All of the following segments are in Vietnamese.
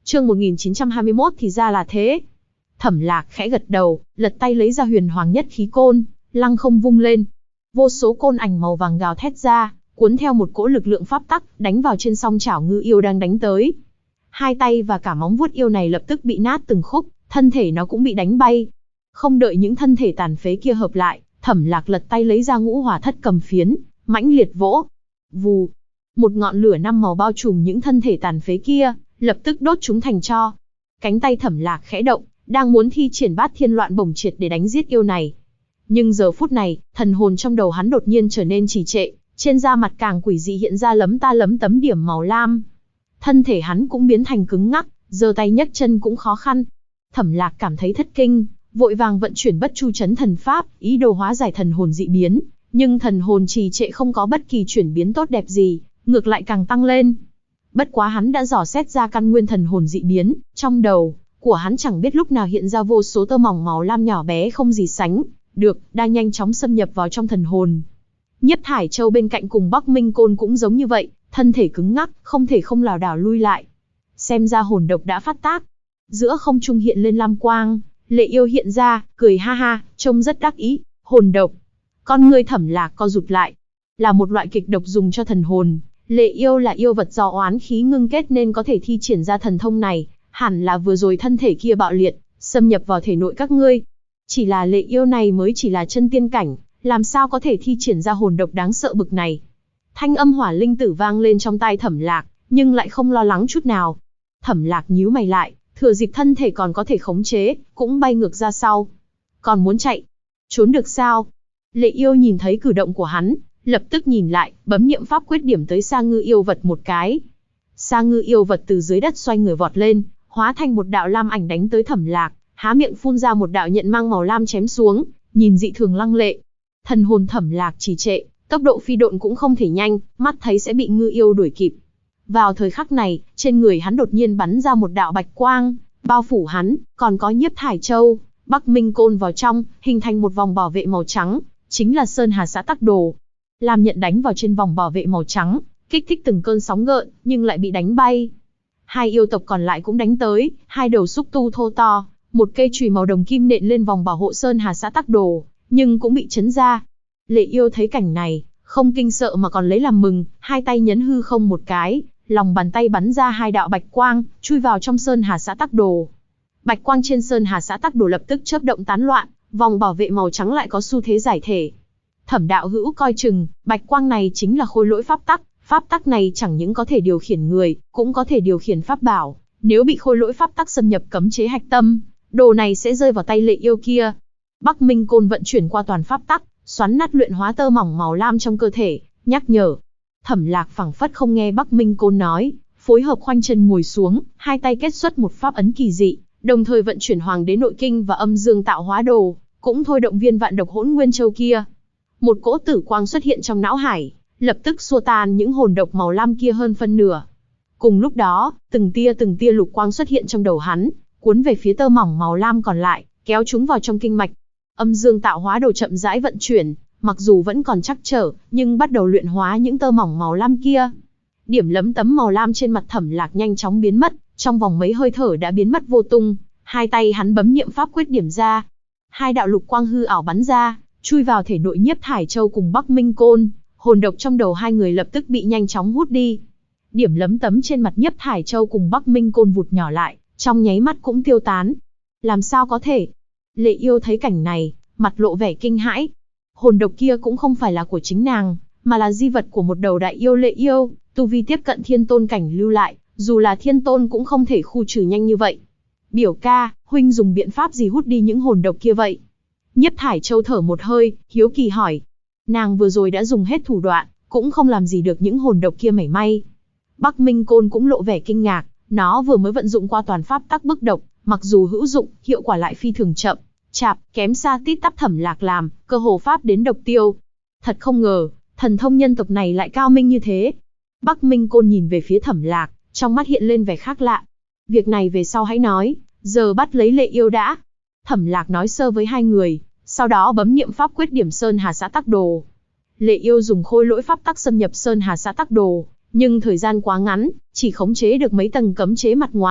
Chương 1921 thì ra là thế. Thẩm Lạc khẽ gật đầu, lật tay lấy ra huyền hoàng nhất khí côn, lăng không vung lên. Vô số côn ảnh màu vàng gào thét ra, cuốn theo một cỗ lực lượng pháp tắc, đánh vào trên song chảo ngư yêu đang đánh tới. Hai tay và cả móng vuốt yêu này lập tức bị nát từng khúc, thân thể nó cũng bị đánh bay. Không đợi những thân thể tàn phế kia hợp lại, Thẩm Lạc lật tay lấy ra ngũ hỏa thất cầm phiến, mãnh liệt vỗ. Vù, một ngọn lửa năm màu bao trùm những thân thể tàn phế kia, lập tức đốt chúng thành tro. Cánh tay Thẩm Lạc khẽ động, đang muốn thi triển bát thiên loạn bổng triệt để đánh giết yêu này. Nhưng giờ phút này, thần hồn trong đầu hắn đột nhiên trở nên trì trệ, trên da mặt càng quỷ dị hiện ra lấm ta lấm tấm điểm màu lam. Thân thể hắn cũng biến thành cứng ngắc, giơ tay nhấc chân cũng khó khăn. Thẩm Lạc cảm thấy thất kinh, vội vàng vận chuyển bất chu chấn thần pháp, ý đồ hóa giải thần hồn dị biến, nhưng thần hồn trì trệ không có bất kỳ chuyển biến tốt đẹp gì, ngược lại càng tăng lên. Bất quá hắn đã dò xét ra căn nguyên thần hồn dị biến, trong đầu của hắn chẳng biết lúc nào hiện ra vô số tơ mỏng màu lam nhỏ bé không gì sánh được, đang nhanh chóng xâm nhập vào trong thần hồn. Nhiếp Thải Châu bên cạnh cùng Bắc Minh Côn cũng giống như vậy, thân thể cứng ngắc, không thể không lảo đảo lui lại. Xem ra hồn độc đã phát tác. Giữa không trung hiện lên lam quang, Lệ Yêu hiện ra, cười ha ha, trông rất đắc ý. Hồn độc. Con ngươi Thẩm Lạc co rụt lại. Là một loại kịch độc dùng cho thần hồn. Lệ Yêu là yêu vật do oán khí ngưng kết nên có thể thi triển ra thần thông này. Hẳn là vừa rồi thân thể kia bạo liệt, xâm nhập vào thể nội các ngươi. Chỉ là Lệ Yêu này mới chỉ là chân tiên cảnh, làm sao có thể thi triển ra hồn độc đáng sợ bực này. Thanh âm hỏa linh tử vang lên trong tai Thẩm Lạc, nhưng lại không lo lắng chút nào. Thẩm Lạc nhíu mày lại, thừa dịp thân thể còn có thể khống chế, cũng bay ngược ra sau. Còn muốn chạy? Trốn được sao? Lệ Yêu nhìn thấy cử động của hắn, lập tức nhìn lại, bấm niệm pháp quyết điểm tới Sa Ngư yêu vật một cái. Sa Ngư yêu vật từ dưới đất xoay người vọt lên, hóa thành một đạo lam ảnh đánh tới Thẩm Lạc, há miệng phun ra một đạo nhận mang màu lam chém xuống, nhìn dị thường lăng lệ. Thần hồn Thẩm Lạc trì trệ, tốc độ phi độn cũng không thể nhanh, mắt thấy sẽ bị ngư yêu đuổi kịp. Vào thời khắc này, trên người hắn đột nhiên bắn ra một đạo bạch quang, bao phủ hắn, còn có Nhiếp Thải Châu, Bắc Minh Côn vào trong, hình thành một vòng bảo vệ màu trắng, chính là Sơn Hà Xã Tắc Đồ. Lam nhận đánh vào trên vòng bảo vệ màu trắng, kích thích từng cơn sóng gợn, nhưng lại bị đánh bay. Hai yêu tộc còn lại cũng đánh tới, hai đầu xúc tu thô to, một cây chùy màu đồng kim nện lên vòng bảo hộ Sơn Hà Xã Tắc Đồ, nhưng cũng bị chấn ra. Lệ Yêu thấy cảnh này, không kinh sợ mà còn lấy làm mừng, hai tay nhấn hư không một cái, lòng bàn tay bắn ra hai đạo bạch quang, chui vào trong Sơn Hà Xã Tắc Đồ. Bạch quang trên Sơn Hà Xã Tắc Đồ lập tức chớp động tán loạn, vòng bảo vệ màu trắng lại có xu thế giải thể. Thẩm đạo hữu coi chừng, bạch quang này chính là khôi lỗi pháp tắc này chẳng những có thể điều khiển người, cũng có thể điều khiển pháp bảo. Nếu bị khôi lỗi pháp tắc xâm nhập cấm chế hạch tâm, đồ này sẽ rơi vào tay Lệ Yêu kia. Bắc Minh Côn vận chuyển qua toàn pháp tắc, xoắn nát luyện hóa tơ mỏng màu lam trong cơ thể, nhắc nhở. Thẩm Lạc phảng phất không nghe Bắc Minh Côn nói, phối hợp khoanh chân ngồi xuống, hai tay kết xuất một pháp ấn kỳ dị, đồng thời vận chuyển Hoàng Đế Nội Kinh và Âm Dương Tạo Hóa Đồ, cũng thôi động viên vạn độc hỗn nguyên châu kia. Một cỗ tử quang xuất hiện trong não hải, lập tức xua tan những hồn độc màu lam kia hơn phân nửa. Cùng lúc đó, từng tia lục quang xuất hiện trong đầu hắn, cuốn về phía tơ mỏng màu lam còn lại, kéo chúng vào trong kinh mạch. Âm Dương Tạo Hóa Đồ chậm rãi vận chuyển, mặc dù vẫn còn trắc trở, nhưng bắt đầu luyện hóa những tơ mỏng màu lam kia. Điểm lấm tấm màu lam trên mặt Thẩm Lạc nhanh chóng biến mất, trong vòng mấy hơi thở đã biến mất vô tung. Hai tay hắn bấm niệm pháp quyết điểm ra, hai đạo lục quang hư ảo bắn ra, chui vào thể nội Nhiếp Thải Châu cùng Bắc Minh Côn. Hồn độc trong đầu hai người lập tức bị nhanh chóng hút đi. Điểm lấm tấm trên mặt Nhiếp Thải Châu cùng Bắc Minh Côn vụt nhỏ lại, trong nháy mắt cũng tiêu tán. Làm sao có thể? Lệ Yêu thấy cảnh này, mặt lộ vẻ kinh hãi. Hồn độc kia cũng không phải là của chính nàng, mà là di vật của một đầu đại yêu Lệ Yêu, tu vi tiếp cận thiên tôn cảnh lưu lại, dù là thiên tôn cũng không thể khu trừ nhanh như vậy. Biểu ca, huynh dùng biện pháp gì hút đi những hồn độc kia vậy? Nhiếp Thải Châu thở một hơi, hiếu kỳ hỏi. Nàng vừa rồi đã dùng hết thủ đoạn, cũng không làm gì được những hồn độc kia mảy may. Bắc Minh Côn cũng lộ vẻ kinh ngạc, nó vừa mới vận dụng qua toàn pháp tắc bức độc, mặc dù hữu dụng, hiệu quả lại phi thường chậm, chạp, kém xa tít tắp Thẩm Lạc làm, cơ hồ pháp đến độc tiêu. Thật không ngờ, thần thông nhân tộc này lại cao minh như thế. Bắc Minh Côn nhìn về phía Thẩm Lạc, trong mắt hiện lên vẻ khác lạ. Việc này về sau hãy nói, giờ bắt lấy Lệ Yêu đã. Thẩm Lạc nói sơ với hai người, sau đó bấm niệm pháp quyết điểm Sơn Hà Xã Tắc Đồ. Lệ Yêu dùng khôi lỗi pháp tắc xâm nhập Sơn Hà Xã Tắc Đồ, nhưng thời gian quá ngắn, chỉ khống chế được mấy tầng cấm chế mặt ngoài,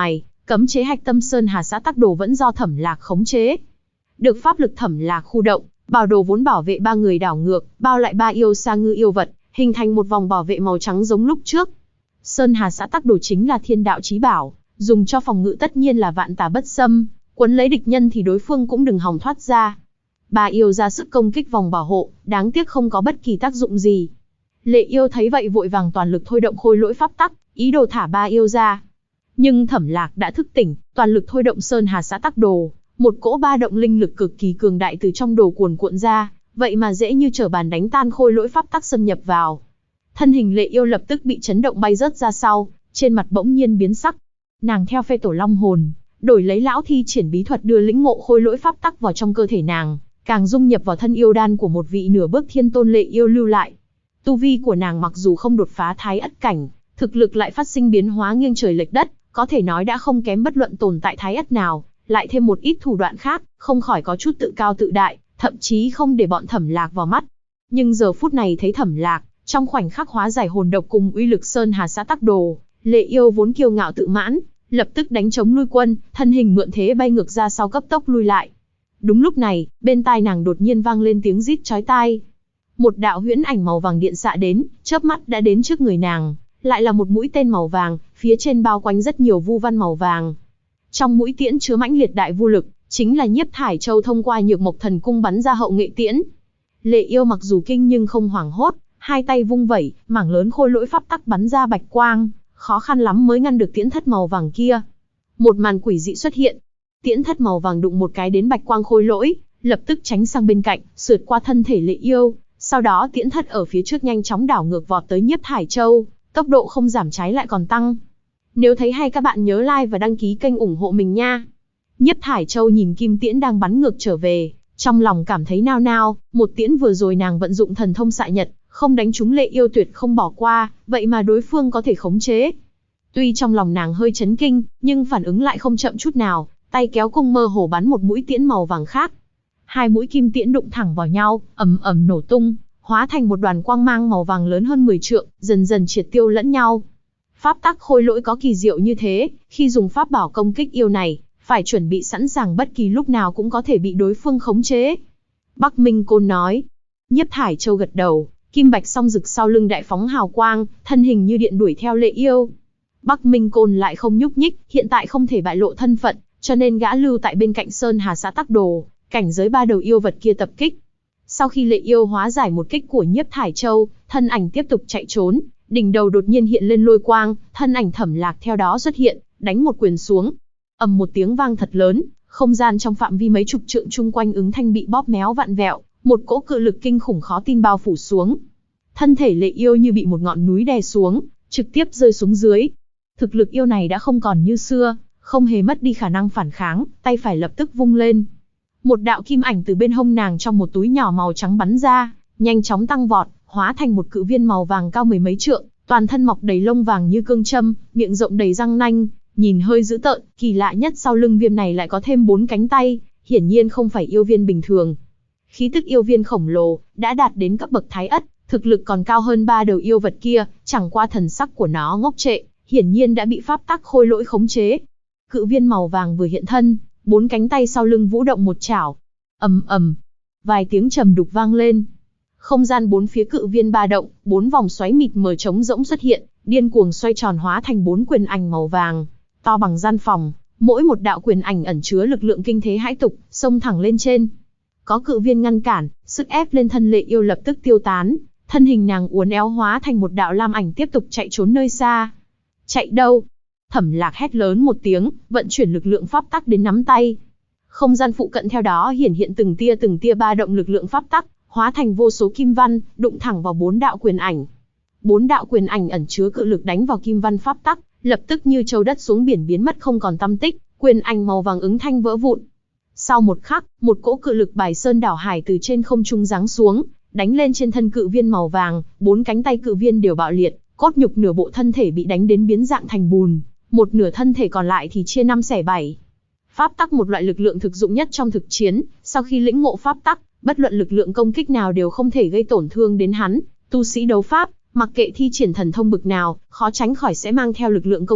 Cấm chế Hạch Tâm Sơn Hà Xã Tắc Đồ vẫn do Thẩm Lạc khống chế. Được pháp lực Thẩm Lạc khu động, bảo đồ vốn bảo vệ 3 người đảo ngược, bao lại 3 yêu sa ngư yêu vật, hình thành một vòng bảo vệ màu trắng giống lúc trước. Sơn Hà Xã Tắc Đồ chính là thiên đạo chí bảo, dùng cho phòng ngự tất nhiên là vạn tà bất xâm, quấn lấy địch nhân thì đối phương cũng đừng hòng thoát ra. 3 yêu ra sức công kích vòng bảo hộ, đáng tiếc không có bất kỳ tác dụng gì. Lệ yêu thấy vậy vội vàng toàn lực thôi động khôi lỗi pháp tắc, ý đồ thả 3 yêu ra. Nhưng Thẩm Lạc đã thức tỉnh, toàn lực thôi động Sơn Hà Xã Tắc Đồ, một cỗ ba động linh lực cực kỳ cường đại từ trong đồ cuồn cuộn ra, vậy mà dễ như trở bàn đánh tan khôi lỗi pháp tắc xâm nhập vào. Thân hình Lệ yêu lập tức bị chấn động bay rớt ra sau, trên mặt bỗng nhiên biến sắc. Nàng theo Phệ Tổ Long hồn, đổi lấy lão thi triển bí thuật đưa lĩnh ngộ khôi lỗi pháp tắc vào trong cơ thể nàng, càng dung nhập vào thân yêu đan của một vị nửa bước thiên tôn Lệ yêu lưu lại. Tu vi của nàng mặc dù không đột phá thái ất cảnh, thực lực lại phát sinh biến hóa nghiêng trời lệch đất, có thể nói đã không kém bất luận tồn tại thái ất nào, lại thêm một ít thủ đoạn khác, không khỏi có chút tự cao tự đại, thậm chí không để bọn Thẩm Lạc vào mắt. Nhưng giờ phút này thấy Thẩm Lạc, trong khoảnh khắc hóa giải hồn độc cùng uy lực Sơn Hà Xã Tắc Đồ, Lệ yêu vốn kiêu ngạo tự mãn, lập tức đánh chống lui quân, thân hình mượn thế bay ngược ra sau cấp tốc lui lại. Đúng lúc này, bên tai nàng đột nhiên vang lên tiếng rít chói tai. Một đạo huyễn ảnh màu vàng điện xạ đến, chớp mắt đã đến trước người nàng, lại là một mũi tên màu vàng, phía trên bao quanh rất nhiều vu văn màu vàng. Trong mũi tiễn chứa mãnh liệt đại vu lực, chính là Nhiếp Thải Châu thông qua Nhược Mộc Thần Cung bắn ra hậu nghệ tiễn. Lệ yêu mặc dù kinh nhưng không hoảng hốt, hai tay vung vẩy, mảng lớn khôi lỗi pháp tắc bắn ra bạch quang, khó khăn lắm mới ngăn được tiễn thất màu vàng kia. Một màn quỷ dị xuất hiện, tiễn thất màu vàng đụng một cái đến bạch quang khôi lỗi, lập tức tránh sang bên cạnh, sượt qua thân thể Lệ yêu. Sau đó tiễn thất ở phía trước nhanh chóng đảo ngược vọt tới Nhiếp Thải Châu, tốc độ không giảm trái lại còn tăng. Nếu thấy hay các bạn nhớ like và đăng ký kênh ủng hộ mình nha. Nhiếp Thải Châu nhìn kim tiễn đang bắn ngược trở về, trong lòng cảm thấy nao nao, một tiễn vừa rồi nàng vận dụng thần thông xạ nhật, không đánh trúng Lệ yêu tuyệt không bỏ qua, vậy mà đối phương có thể khống chế. Tuy trong lòng nàng hơi chấn kinh, nhưng phản ứng lại không chậm chút nào, tay kéo cung mơ hồ bắn một mũi tiễn màu vàng khác. Hai mũi kim tiễn đụng thẳng vào nhau, ầm ầm nổ tung, hóa thành một đoàn quang mang màu vàng lớn hơn 10 trượng, dần dần triệt tiêu lẫn nhau. Pháp tắc khôi lỗi có kỳ diệu như thế, khi dùng pháp bảo công kích yêu này, phải chuẩn bị sẵn sàng bất kỳ lúc nào cũng có thể bị đối phương khống chế. Bắc Minh Côn nói. Nhiếp Thải Châu gật đầu, kim bạch song rực sau lưng đại phóng hào quang, thân hình như điện đuổi theo Lệ yêu. Bắc Minh Côn lại không nhúc nhích, hiện tại không thể bại lộ thân phận, cho nên gã lưu tại bên cạnh Sơn Hà Xã Tắc Đồ, cảnh giới 3 đầu yêu vật kia tập kích. Sau khi Lệ yêu hóa giải một kích của Nhiếp Thải Châu, thân ảnh tiếp tục chạy trốn, đỉnh đầu đột nhiên hiện lên lôi quang, thân ảnh Thẩm Lạc theo đó xuất hiện, đánh một quyền xuống. Ầm một tiếng vang thật lớn, không gian trong phạm vi mấy chục trượng chung quanh ứng thanh bị bóp méo vặn vẹo, một cỗ cự lực kinh khủng khó tin bao phủ xuống. Thân thể Lệ yêu như bị một ngọn núi đè xuống, trực tiếp rơi xuống dưới. Thực lực yêu này đã không còn như xưa, không hề mất đi khả năng phản kháng, tay phải lập tức vung lên. Một đạo kim ảnh từ bên hông nàng trong một túi nhỏ màu trắng bắn ra, nhanh chóng tăng vọt, hóa thành một cự viên màu vàng cao mười mấy trượng, toàn thân mọc đầy lông vàng như cương châm, miệng rộng đầy răng nanh, nhìn hơi dữ tợn. Kỳ lạ nhất sau lưng viêm này lại có thêm 4 cánh tay, hiển nhiên không phải yêu viên bình thường. Khí tức yêu viên khổng lồ, đã đạt đến cấp bậc thái ất, thực lực còn cao hơn 3 đầu yêu vật kia, chẳng qua thần sắc của nó ngốc trệ, hiển nhiên đã bị pháp tắc khôi lỗi khống chế. Cự viên màu vàng vừa hiện thân, 4 cánh tay sau lưng vũ động một chảo. Ầm ầm, vài tiếng trầm đục vang lên. Không gian bốn phía cự viên ba động, 4 vòng xoáy mịt mờ trống rỗng xuất hiện, điên cuồng xoay tròn hóa thành 4 quyền ảnh màu vàng, to bằng gian phòng, mỗi một đạo quyền ảnh ẩn chứa lực lượng kinh thế hãi tục, xông thẳng lên trên. Có cự viên ngăn cản, sức ép lên thân Lệ yêu lập tức tiêu tán, thân hình nàng uốn éo hóa thành một đạo lam ảnh tiếp tục chạy trốn nơi xa. Chạy đâu? Thẩm Lạc hét lớn một tiếng, vận chuyển lực lượng pháp tắc đến nắm tay. Không gian phụ cận theo đó hiển hiện từng tia ba động lực lượng pháp tắc, hóa thành vô số kim văn, đụng thẳng vào 4 đạo quyền ảnh. 4 đạo quyền ảnh ẩn chứa cự lực đánh vào kim văn pháp tắc, lập tức như châu đất xuống biển biến mất không còn tăm tích, quyền ảnh màu vàng ứng thanh vỡ vụn. Sau một khắc, một cỗ cự lực bài sơn đảo hải từ trên không trung giáng xuống, đánh lên trên thân cự viên màu vàng, 4 cánh tay cự viên đều bạo liệt, cốt nhục nửa bộ thân thể bị đánh đến biến dạng thành bùn, một nửa thân thể còn lại thì chia 5 xẻ 7. Pháp tắc một loại lực lượng thực dụng nhất trong thực chiến, sau khi lĩnh ngộ pháp tắc, bất luận lực lượng công kích nào đều không thể gây tổn thương đến hắn. Tu sĩ đấu pháp, mặc kệ thi triển thần thông bực nào, khó tránh khỏi sẽ mang theo lực lượng công kích,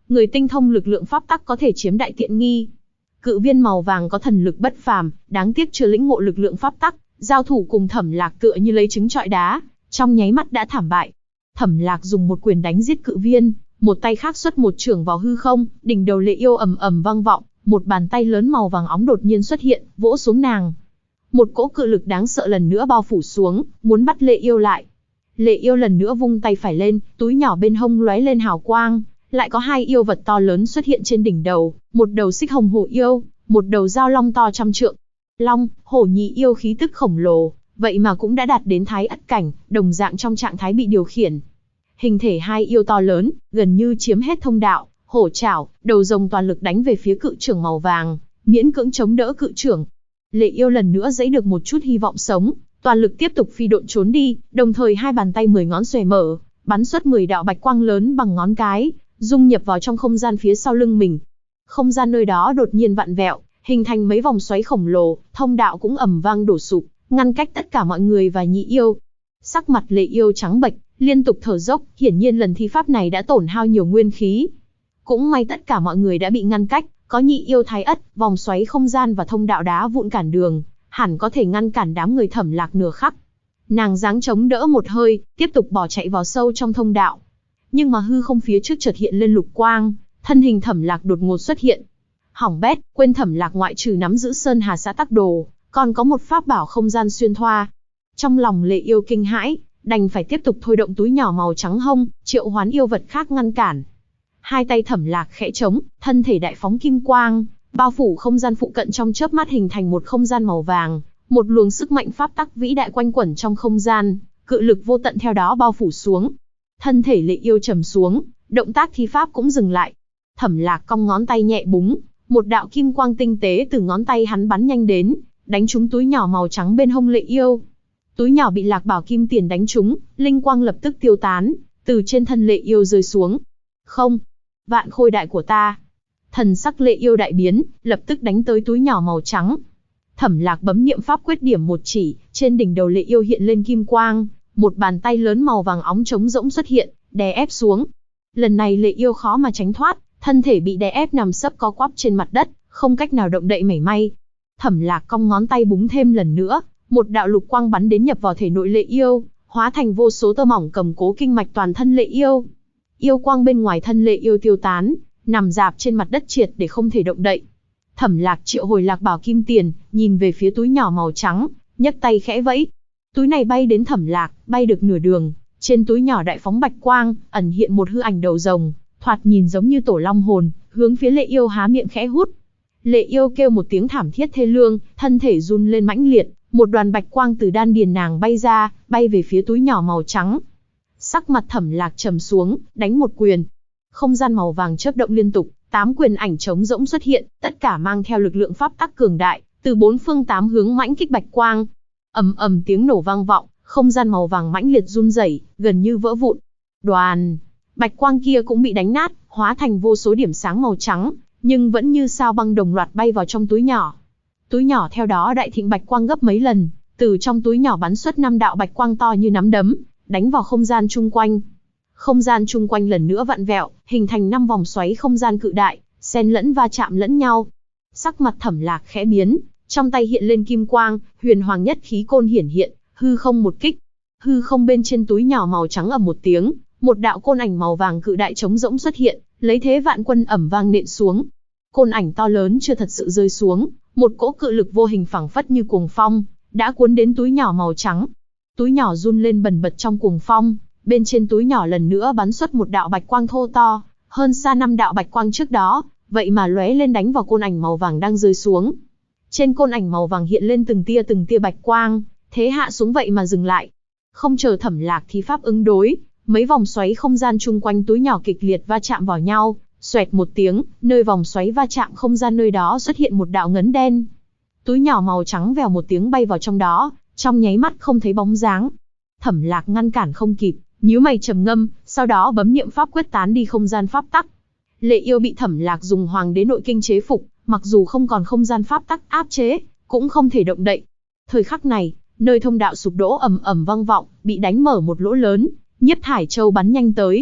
người tinh thông lực lượng pháp tắc có thể chiếm đại tiện nghi. Cự viên màu vàng có thần lực bất phàm, đáng tiếc chưa lĩnh ngộ lực lượng pháp tắc, giao thủ cùng Thẩm Lạc tựa như lấy trứng trọi đá, trong nháy mắt đã thảm bại. Thẩm Lạc dùng một quyền đánh giết cự viên, một tay khác xuất một chưởng vào hư không, đỉnh đầu Lệ Yêu ầm ầm vang vọng, một bàn tay lớn màu vàng óng đột nhiên xuất hiện, vỗ xuống nàng. Một cỗ cự lực đáng sợ lần nữa bao phủ xuống, muốn bắt Lệ Yêu lại. Lệ Yêu lần nữa vung tay phải lên, túi nhỏ bên hông lóe lên hào quang, lại có hai yêu vật to lớn xuất hiện trên đỉnh đầu, một đầu xích hồng hổ yêu, một đầu dao long to trăm trượng. Long, hổ nhị yêu khí tức khổng lồ, vậy mà cũng đã đạt đến thái ất cảnh, đồng dạng trong trạng thái bị điều khiển. Hình thể hai yêu to lớn, gần như chiếm hết thông đạo, hổ chảo, đầu rồng toàn lực đánh về phía cự chưởng màu vàng, miễn cưỡng chống đỡ cự chưởng. Lệ Yêu lần nữa giãy được một chút hy vọng sống, toàn lực tiếp tục phi độn trốn đi, đồng thời hai bàn tay 10 ngón xòe mở, bắn xuất 10 đạo bạch quang lớn bằng ngón cái, dung nhập vào trong không gian phía sau lưng mình. Không gian nơi đó đột nhiên vặn vẹo, hình thành mấy vòng xoáy khổng lồ, thông đạo cũng ầm vang đổ sụp, ngăn cách tất cả mọi người và nhị yêu. Sắc mặt Lệ Yêu trắng bệch, liên tục thở dốc, hiển nhiên lần thi pháp này đã tổn hao nhiều nguyên khí. Cũng may tất cả mọi người đã bị ngăn cách, có nhị yêu thái ất, vòng xoáy không gian và thông đạo đá vụn cản đường, hẳn có thể ngăn cản đám người Thẩm Lạc nửa khắc. Nàng giáng chống đỡ một hơi, tiếp tục bỏ chạy vào sâu trong thông đạo. Nhưng mà hư không phía trước chợt hiện lên lục quang, thân hình Thẩm Lạc đột ngột xuất hiện. Hỏng bét, quên Thẩm Lạc ngoại trừ nắm giữ Sơn Hà Xã Tắc Đồ, còn có một pháp bảo không gian xuyên thoa. Trong lòng Lệ Yêu kinh hãi, đành phải tiếp tục thôi động túi nhỏ màu trắng hông, triệu hoán yêu vật khác ngăn cản. Hai tay Thẩm Lạc khẽ trống, thân thể đại phóng kim quang, bao phủ không gian phụ cận trong chớp mắt hình thành một không gian màu vàng, một luồng sức mạnh pháp tắc vĩ đại quanh quẩn trong không gian, cự lực vô tận theo đó bao phủ xuống. Thân thể Lệ Yêu trầm xuống, động tác thi pháp cũng dừng lại. Thẩm Lạc cong ngón tay nhẹ búng, một đạo kim quang tinh tế từ ngón tay hắn bắn nhanh đến, đánh trúng túi nhỏ màu trắng bên hông Lệ Yêu. Túi nhỏ bị Lạc Bảo Kim Tiền đánh trúng, linh quang lập tức tiêu tán, từ trên thân Lệ Yêu rơi xuống. Không, vạn khôi đại của ta. Thần sắc Lệ Yêu đại biến, lập tức đánh tới túi nhỏ màu trắng. Thẩm Lạc bấm niệm pháp quyết điểm một chỉ, trên đỉnh đầu Lệ Yêu hiện lên kim quang, một bàn tay lớn màu vàng óng trống rỗng xuất hiện, đè ép xuống. Lần này Lệ Yêu khó mà tránh thoát, thân thể bị đè ép nằm sấp co quắp trên mặt đất, không cách nào động đậy mảy may. Thẩm Lạc cong ngón tay búng thêm lần nữa, một đạo lục quang bắn đến nhập vào thể nội Lệ Yêu, hóa thành vô số tơ mỏng cầm cố kinh mạch toàn thân Lệ Yêu. Yêu quang bên ngoài thân Lệ Yêu tiêu tán, nằm rạp trên mặt đất triệt để không thể động đậy. Thẩm Lạc triệu hồi Lạc Bảo Kim Tiền, nhìn về phía túi nhỏ màu trắng, nhấc tay khẽ vẫy. Túi này bay đến Thẩm Lạc, bay được nửa đường, trên túi nhỏ đại phóng bạch quang, ẩn hiện một hư ảnh đầu rồng, thoạt nhìn giống như tổ long hồn, hướng phía Lệ Yêu há miệng khẽ hút. Lệ Yêu kêu một tiếng thảm thiết thê lương, thân thể run lên mãnh liệt, một đoàn bạch quang từ đan điền nàng bay ra, bay về phía túi nhỏ màu trắng. Sắc mặt Thẩm Lạc trầm xuống, đánh một quyền. Không gian màu vàng chớp động liên tục, 8 quyền ảnh trống rỗng xuất hiện, tất cả mang theo lực lượng pháp tắc cường đại, từ 4 phương 8 hướng mãnh kích bạch quang. Ầm ầm tiếng nổ vang vọng, không gian màu vàng mãnh liệt run rẩy, gần như vỡ vụn. Đoàn bạch quang kia cũng bị đánh nát, hóa thành vô số điểm sáng màu trắng, nhưng vẫn như sao băng đồng loạt bay vào trong túi nhỏ. Túi nhỏ theo đó đại thịnh bạch quang gấp mấy lần, từ trong túi nhỏ bắn xuất 5 đạo bạch quang to như nắm đấm, đánh vào không gian chung quanh. Không gian chung quanh lần nữa vặn vẹo, hình thành 5 vòng xoáy không gian cự đại, xen lẫn va chạm lẫn nhau. Sắc mặt Thẩm Lạc khẽ biến, trong tay hiện lên kim quang, huyền hoàng nhất khí côn hiển hiện, hư không một kích. Hư không bên trên túi nhỏ màu trắng ầm một tiếng, một đạo côn ảnh màu vàng cự đại trống rỗng xuất hiện, lấy thế vạn quân ầm vang nện xuống. Côn ảnh to lớn chưa thật sự rơi xuống, một cỗ cự lực vô hình phảng phất như cuồng phong, đã cuốn đến túi nhỏ màu trắng. Túi nhỏ run lên bần bật trong cuồng phong, bên trên túi nhỏ lần nữa bắn xuất một đạo bạch quang thô to, hơn xa 5 đạo bạch quang trước đó, vậy mà lóe lên đánh vào côn ảnh màu vàng đang rơi xuống. Trên côn ảnh màu vàng hiện lên từng tia bạch quang, thế hạ xuống vậy mà dừng lại. Không chờ Thẩm Lạc thi pháp ứng đối, mấy vòng xoáy không gian chung quanh túi nhỏ kịch liệt va chạm vào nhau, xoẹt một tiếng, nơi vòng xoáy va chạm không gian nơi đó xuất hiện một đạo ngấn đen. Túi nhỏ màu trắng vèo một tiếng bay vào trong đó, trong nháy mắt không thấy bóng dáng. Thẩm Lạc ngăn cản không kịp, nhíu mày trầm ngâm, sau đó bấm niệm pháp quyết tán đi không gian pháp tắc. Lệ Yêu bị Thẩm Lạc dùng hoàng đế nội kinh chế phục, mặc dù không còn không gian pháp tắc áp chế, cũng không thể động đậy. Thời khắc này, nơi thông đạo sụp đổ ầm ầm vang vọng, bị đánh mở một lỗ lớn, Nhiếp Thải Châu bắn nhanh tới.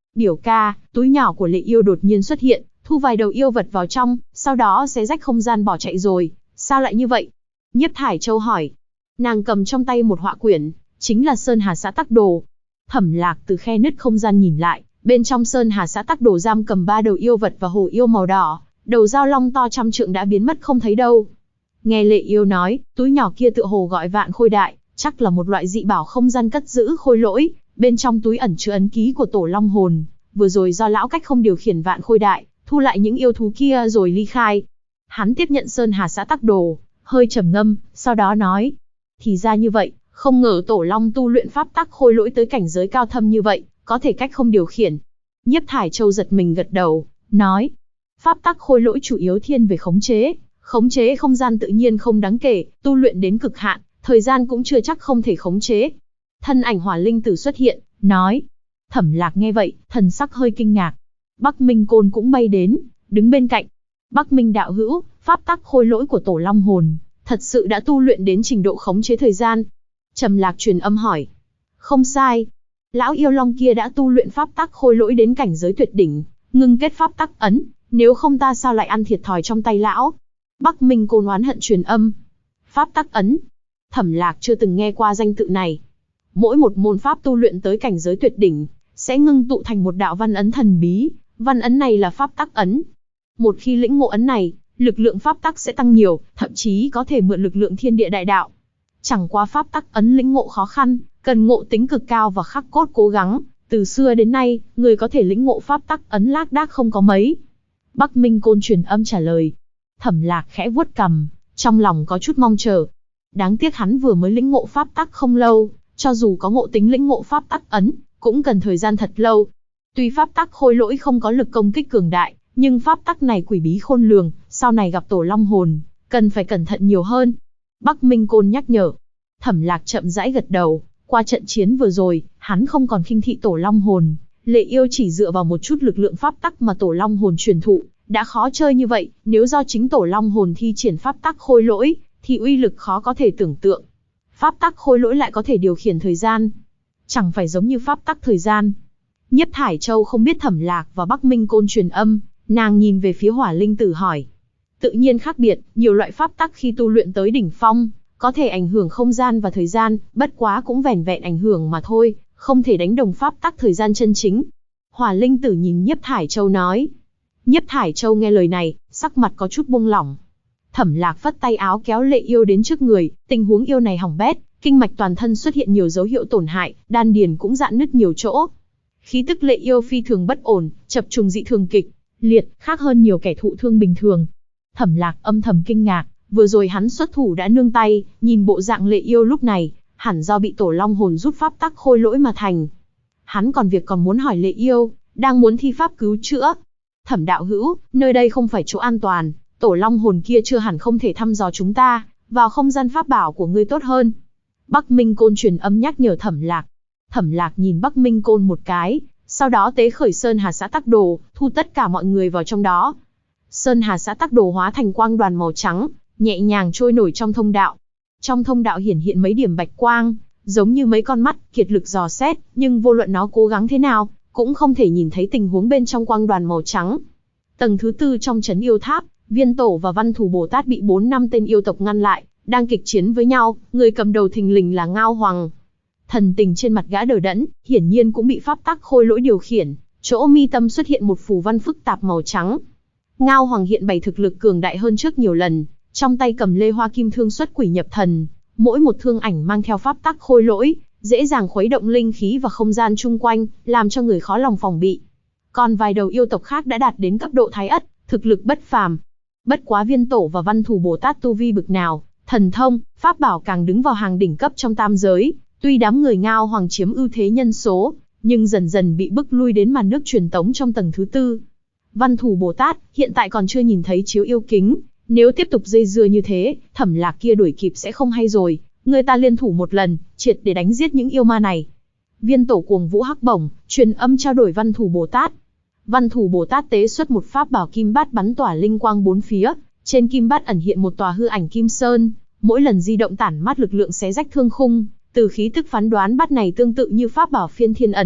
Biểu ca, túi nhỏ của Lệ Yêu đột nhiên xuất hiện, thu vài đầu yêu vật vào trong, sau đó xé rách không gian bỏ chạy rồi. Sao lại như vậy? Nhiếp Thải Châu hỏi. Nàng cầm trong tay một họa quyển, chính là Sơn Hà Xã Tắc Đồ. Thẩm Lạc từ khe nứt không gian nhìn lại, bên trong Sơn Hà Xã Tắc Đồ giam cầm 3 đầu yêu vật và hổ yêu màu đỏ, đầu dao long to trăm trượng đã biến mất không thấy đâu. Nghe Lệ Yêu nói, túi nhỏ kia tựa hồ gọi Vạn Khôi Đại, chắc là một loại dị bảo không gian cất giữ khôi lỗi, bên trong túi ẩn chứa ấn ký của Tổ Long hồn, vừa rồi do lão cách không điều khiển Vạn Khôi Đại, thu lại những yêu thú kia rồi ly khai. Hắn tiếp nhận Sơn Hà Xã Tắc Đồ, hơi trầm ngâm, sau đó nói: thì ra như vậy, không ngờ Tổ Long tu luyện pháp tắc khôi lỗi tới cảnh giới cao thâm như vậy, có thể cách không điều khiển. Nhiếp Thải Châu giật mình gật đầu, nói: pháp tắc khôi lỗi chủ yếu thiên về khống chế không gian tự nhiên không đáng kể, tu luyện đến cực hạn, thời gian cũng chưa chắc không thể khống chế. Thân ảnh Hỏa Linh Tử xuất hiện, nói. Thẩm Lạc nghe vậy, thần sắc hơi kinh ngạc. Bắc Minh Côn cũng bay đến, đứng bên cạnh. Bắc Minh đạo hữu, pháp tắc khôi lỗi của Tổ Long hồn, thật sự đã tu luyện đến trình độ khống chế thời gian. Trầm Lạc truyền âm hỏi. Không sai. Lão yêu long kia đã tu luyện pháp tắc khôi lỗi đến cảnh giới tuyệt đỉnh, ngưng kết pháp tắc ấn, nếu không ta sao lại ăn thiệt thòi trong tay lão. Bắc Minh Côn oán hận truyền âm. Pháp tắc ấn. Thẩm Lạc chưa từng nghe qua danh tự này. Mỗi một môn pháp tu luyện tới cảnh giới tuyệt đỉnh, sẽ ngưng tụ thành một đạo văn ấn thần bí, văn ấn này là pháp tắc ấn. Một khi lĩnh ngộ ấn này, lực lượng pháp tắc sẽ tăng nhiều, thậm chí có thể mượn lực lượng thiên địa đại đạo. Chẳng qua pháp tắc ấn lĩnh ngộ khó khăn, cần ngộ tính cực cao và khắc cốt cố gắng, từ xưa đến nay, người có thể lĩnh ngộ pháp tắc ấn lác đác không có mấy. Bắc Minh Côn truyền âm trả lời. Thẩm Lạc khẽ vuốt cằm, trong lòng có chút mong chờ. Đáng tiếc hắn vừa mới lĩnh ngộ pháp tắc không lâu, cho dù có ngộ tính lĩnh ngộ pháp tắc ấn, cũng cần thời gian thật lâu. Tuy pháp tắc khôi lỗi không có lực công kích cường đại, nhưng pháp tắc này quỷ bí khôn lường, sau này gặp Tổ Long hồn, cần phải cẩn thận nhiều hơn. Bắc Minh Côn nhắc nhở. Thẩm Lạc chậm rãi gật đầu, qua trận chiến vừa rồi, hắn không còn khinh thị Tổ Long hồn. Lệ Yêu chỉ dựa vào một chút lực lượng pháp tắc mà Tổ Long hồn truyền thụ, đã khó chơi như vậy, nếu do chính Tổ Long hồn thi triển pháp tắc khôi lỗi, thì uy lực khó có thể tưởng tượng. Pháp tắc khôi lỗi lại có thể điều khiển thời gian, chẳng phải giống như pháp tắc thời gian. Nhiếp Thải Châu không biết Thẩm Lạc và Bắc Minh Côn truyền âm, nàng nhìn về phía Hỏa Linh Tử hỏi. Tự nhiên khác biệt, nhiều loại pháp tắc khi tu luyện tới đỉnh phong, có thể ảnh hưởng không gian và thời gian, bất quá cũng vẻn vẹn ảnh hưởng mà thôi, không thể đánh đồng pháp tắc thời gian chân chính. Hỏa Linh Tử nhìn Nhiếp Thải Châu nói. Nhiếp Thải Châu nghe lời này, sắc mặt có chút buông lỏng. Thẩm Lạc phất tay áo kéo Lệ Yêu đến trước người, tình huống yêu này hỏng bét, kinh mạch toàn thân xuất hiện nhiều dấu hiệu tổn hại, đan điền cũng rạn nứt nhiều chỗ. Khí tức Lệ Yêu phi thường bất ổn, chập trùng dị thường kịch liệt, khác hơn nhiều kẻ thụ thương bình thường. Thẩm Lạc âm thầm kinh ngạc, vừa rồi hắn xuất thủ đã nương tay, nhìn bộ dạng Lệ Yêu lúc này, hẳn do bị Tổ Long hồn rút pháp tắc khôi lỗi mà thành. Hắn còn muốn hỏi Lệ Yêu, đang muốn thi pháp cứu chữa. Thẩm đạo hữu, nơi đây không phải chỗ an toàn, Tổ Long hồn kia chưa hẳn không thể thăm dò chúng ta, vào không gian pháp bảo của ngươi tốt hơn. Bắc Minh Côn truyền âm nhắc nhở Thẩm Lạc. Thẩm Lạc nhìn Bắc Minh Côn một cái, sau đó tế khởi Sơn Hà Xã Tắc Đồ, thu tất cả mọi người vào trong đó. Sơn Hà Xã Tắc Đồ hóa thành quang đoàn màu trắng, nhẹ nhàng trôi nổi trong thông đạo. Trong thông đạo hiển hiện mấy điểm bạch quang, giống như mấy con mắt kiệt lực dò xét, nhưng vô luận nó cố gắng thế nào, cũng không thể nhìn thấy tình huống bên trong quang đoàn màu trắng. Tầng thứ 4 trong trấn yêu tháp, Viên Tổ và Văn Thù Bồ Tát bị 4-5 tên yêu tộc ngăn lại, đang kịch chiến với nhau, người cầm đầu thình lình là Ngao Hoàng. Thần tình trên mặt gã đờ đẫn, hiển nhiên cũng bị pháp tắc khôi lỗi điều khiển, chỗ mi tâm xuất hiện một phù văn phức tạp màu trắng. Ngao Hoàng hiện bày thực lực cường đại hơn trước nhiều lần, trong tay cầm lê hoa kim thương xuất quỷ nhập thần, mỗi một thương ảnh mang theo pháp tắc khôi lỗi, dễ dàng khuấy động linh khí và không gian chung quanh, làm cho người khó lòng phòng bị. Còn vài đầu yêu tộc khác đã đạt đến cấp độ thái ất, thực lực bất phàm. Bất quá Viên Tổ và Văn Thù Bồ Tát tu vi bực nào, thần thông, pháp bảo càng đứng vào hàng đỉnh cấp trong tam giới. Tuy đám người Ngao Hoàng chiếm ưu thế nhân số, nhưng dần dần bị bức lui đến màn nước truyền tống trong tầng thứ 4. Văn Thù Bồ Tát hiện tại còn chưa nhìn thấy chiếu yêu kính, nếu tiếp tục dây dưa như thế, Thẩm Lạc kia đuổi kịp sẽ không hay rồi. Người ta liên thủ một lần, triệt để đánh giết những yêu ma này. Viên Tổ cuồng vũ hắc bổng, truyền âm trao đổi Văn Thù Bồ Tát. Văn Thù Bồ Tát tế xuất một pháp bảo kim bát bắn tỏa linh quang bốn phía, trên kim bát ẩn hiện một tòa hư ảnh kim sơn, mỗi lần di động tản mát lực lượng xé rách thương khung. Từ khí tức phán đoán bát này tương tự như pháp bảo phiên thiên ấn,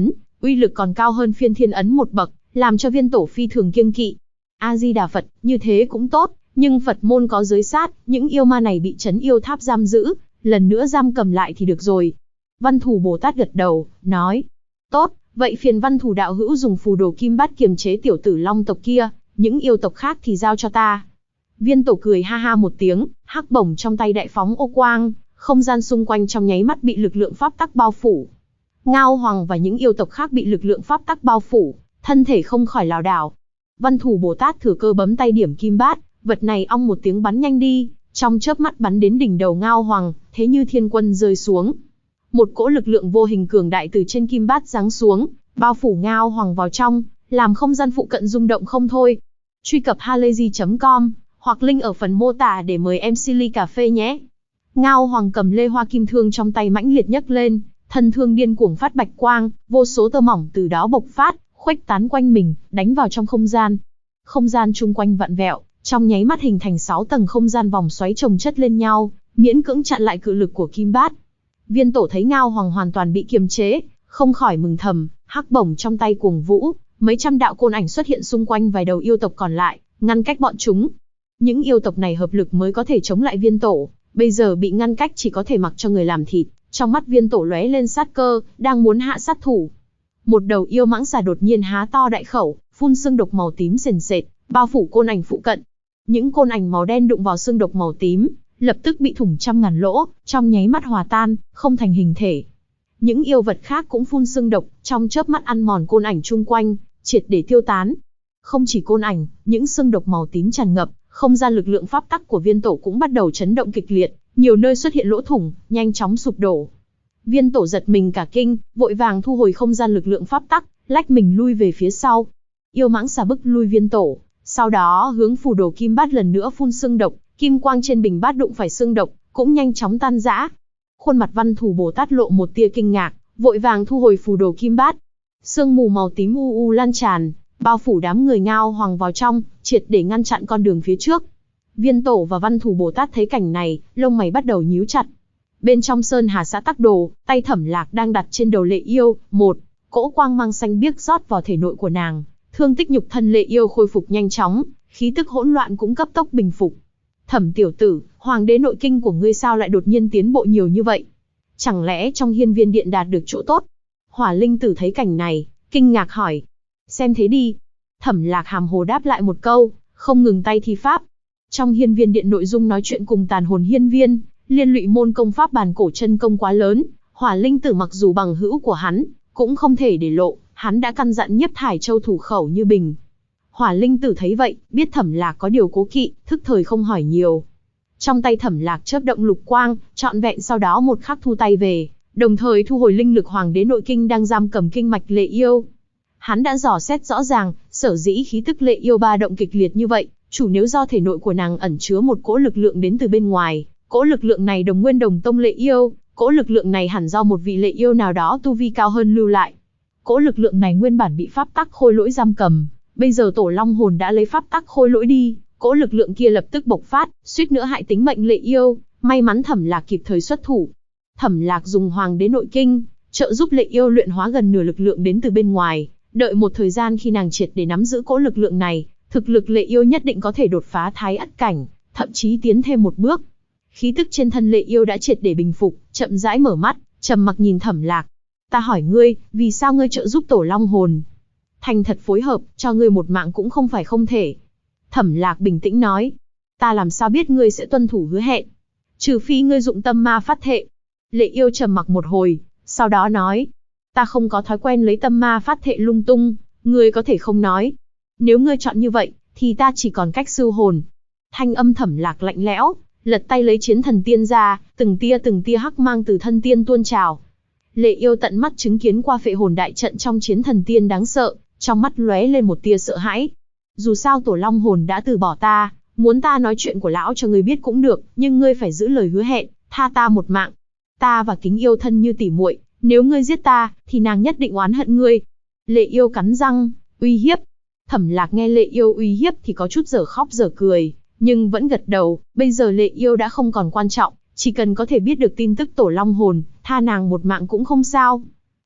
uy lực còn cao hơn phiên thiên ấn một bậc, làm cho viên tổ phi thường kiêng kỵ. A-di-đà Phật, như thế cũng tốt, nhưng Phật môn có giới sát, những yêu ma này bị trấn yêu tháp giam giữ, lần nữa giam cầm lại thì được rồi. Văn Thù Bồ Tát gật đầu, nói, tốt, vậy phiền Văn Thù đạo hữu dùng phù đồ kim bát kiềm chế tiểu tử long tộc kia, những yêu tộc khác thì giao cho ta. Viên tổ cười ha ha một tiếng, hắc bổng trong tay đại phóng ô quang, không gian xung quanh trong nháy mắt bị lực lượng pháp tắc bao phủ. Ngao Hoàng và những yêu tộc khác bị lực lượng pháp tắc bao phủ, thân thể không khỏi lảo đảo. Văn Thù Bồ Tát thừa cơ bấm tay điểm kim bát, vật này ong một tiếng bắn nhanh đi, trong chớp mắt bắn đến đỉnh đầu Ngao Hoàng, thế như thiên quân rơi xuống. Một cỗ lực lượng vô hình cường đại từ trên kim bát giáng xuống, bao phủ Ngao Hoàng vào trong, làm không gian phụ cận rung động không thôi. Truy cập halayzi.com hoặc link ở phần mô tả để mời em Silly Cà Phê nhé. Ngao Hoàng cầm lê hoa kim thương trong tay mãnh liệt nhấc lên, thân thương điên cuồng phát bạch quang, vô số tơ mỏng từ đó bộc phát, khuếch tán quanh mình, đánh vào trong không gian. Không gian chung quanh vặn vẹo, trong nháy mắt hình thành 6 tầng không gian vòng xoáy chồng chất lên nhau, miễn cưỡng chặn lại cự lực của kim bát. Viên tổ thấy Ngao Hoàng hoàn toàn bị kiềm chế, không khỏi mừng thầm, hắc bổng trong tay cuồng vũ, mấy trăm đạo côn ảnh xuất hiện xung quanh vài đầu yêu tộc còn lại, ngăn cách bọn chúng. Những yêu tộc này hợp lực mới có thể chống lại viên tổ, bây giờ bị ngăn cách chỉ có thể mặc cho người làm thịt. Trong mắt viên tổ lóe lên sát cơ, đang muốn hạ sát thủ. Một đầu yêu mãng xà đột nhiên há to đại khẩu, phun xương độc màu tím sền sệt, bao phủ côn ảnh phụ cận. Những côn ảnh màu đen đụng vào xương độc màu tím, lập tức bị thủng trăm ngàn lỗ, trong nháy mắt hòa tan, không thành hình thể. Những yêu vật khác cũng phun xương độc, trong chớp mắt ăn mòn côn ảnh chung quanh, triệt để tiêu tán. Không chỉ côn ảnh, những xương độc màu tím tràn ngập, không gian lực lượng pháp tắc của viên tổ cũng bắt đầu chấn động kịch liệt, nhiều nơi xuất hiện lỗ thủng, nhanh chóng sụp đổ. Viên tổ giật mình cả kinh, vội vàng thu hồi không gian lực lượng pháp tắc, lách mình lui về phía sau. Yêu mãng xà bức lui viên tổ, sau đó hướng phù đồ kim bát lần nữa phun xương độc, kim quang trên bình bát đụng phải xương độc, cũng nhanh chóng tan rã. Khuôn mặt Văn Thù Bồ Tát lộ một tia kinh ngạc, vội vàng thu hồi phù đồ kim bát. Sương mù màu tím u lan tràn, bao phủ đám người Ngao Hoàng vào trong, triệt để ngăn chặn con đường phía trước. Viên tổ và Văn Thù Bồ Tát thấy cảnh này, lông mày bắt đầu nhíu chặt. Bên trong Sơn Hà Xã Tắc Đồ, tay Thẩm Lạc đang đặt trên đầu Lệ Yêu, một cỗ quang mang xanh biếc rót vào thể nội của nàng, thương tích nhục thân Lệ Yêu khôi phục nhanh chóng, khí tức hỗn loạn cũng cấp tốc bình phục. Thẩm tiểu tử, hoàng đế nội kinh của ngươi sao lại đột nhiên tiến bộ nhiều như vậy? Chẳng lẽ trong Hiên Viên Điện đạt được chỗ tốt? Hỏa Linh Tử thấy cảnh này, kinh ngạc hỏi. Xem thế đi. Thẩm Lạc hàm hồ đáp lại một câu, không ngừng tay thi pháp. Trong Hiên Viên Điện nội dung nói chuyện cùng tàn hồn hiên viên, liên lụy môn công pháp bản cổ chân công quá lớn, Hỏa Linh Tử mặc dù bằng hữu của hắn, cũng không thể để lộ, hắn đã căn dặn Nhiếp Thải Châu thủ khẩu như bình. Hỏa Linh Tử thấy vậy, biết Thẩm Lạc có điều cố kỵ, thức thời không hỏi nhiều. Trong tay Thẩm Lạc chớp động lục quang, trọn vẹn sau đó một khắc thu tay về, đồng thời thu hồi linh lực hoàng đế nội kinh đang giam cầm kinh mạch Lệ Yêu. Hắn đã dò xét rõ ràng, sở dĩ khí tức Lệ Yêu ba động kịch liệt như vậy, chủ nếu do thể nội của nàng ẩn chứa một cỗ lực lượng đến từ bên ngoài, cỗ lực lượng này đồng nguyên đồng tông Lệ Yêu, cỗ lực lượng này hẳn do một vị Lệ Yêu nào đó tu vi cao hơn lưu lại. Cỗ lực lượng này nguyên bản bị pháp tắc khôi lỗi giam cầm, bây giờ Tổ Long hồn đã lấy pháp tắc khôi lỗi đi, cỗ lực lượng kia lập tức bộc phát, suýt nữa hại tính mệnh Lệ Yêu, may mắn Thẩm Lạc kịp thời xuất thủ. Thẩm Lạc dùng hoàng đế nội kinh, trợ giúp Lệ Yêu luyện hóa gần nửa lực lượng đến từ bên ngoài, đợi một thời gian khi nàng triệt để nắm giữ cỗ lực lượng này, thực lực Lệ Yêu nhất định có thể đột phá thái ất cảnh, thậm chí tiến thêm một bước. Khí tức trên thân Lệ Yêu đã triệt để bình phục, chậm rãi mở mắt, trầm mặc nhìn Thẩm Lạc. Ta hỏi ngươi, vì sao ngươi trợ giúp Tổ Long hồn? Thành thật phối hợp, cho ngươi một mạng cũng không phải không thể. Thẩm Lạc bình tĩnh nói. Ta làm sao biết ngươi sẽ tuân thủ hứa hẹn? Trừ phi ngươi dụng tâm ma phát thệ. Lệ Yêu trầm mặc một hồi, sau đó nói. Ta không có thói quen lấy tâm ma phát thệ lung tung, ngươi có thể không nói. Nếu ngươi chọn như vậy, thì ta chỉ còn cách sưu hồn. Thanh âm Thẩm Lạc lạnh lẽo, lật tay lấy chiến thần tiên ra, từng tia hắc mang từ thân tiên tuôn trào. Lệ Yêu tận mắt chứng kiến qua phệ hồn đại trận trong chiến thần tiên đáng sợ, trong mắt lóe lên một tia sợ hãi. Dù sao Tổ Long hồn đã từ bỏ ta, muốn ta nói chuyện của lão cho ngươi biết cũng được, nhưng ngươi phải giữ lời hứa hẹn, tha ta một mạng. Ta và Kính Yêu thân như tỉ muội, nếu ngươi giết ta, thì nàng nhất định oán hận ngươi. Lệ Yêu cắn răng, uy hiếp. Thẩm Lạc nghe Lệ Yêu uy hiếp thì có chút dở khóc dở cười, nhưng vẫn gật đầu, bây giờ Lệ Yêu đã không còn quan trọng, chỉ cần có thể biết được tin tức Tổ Long hồn, tha nàng một mạng cũng không sao.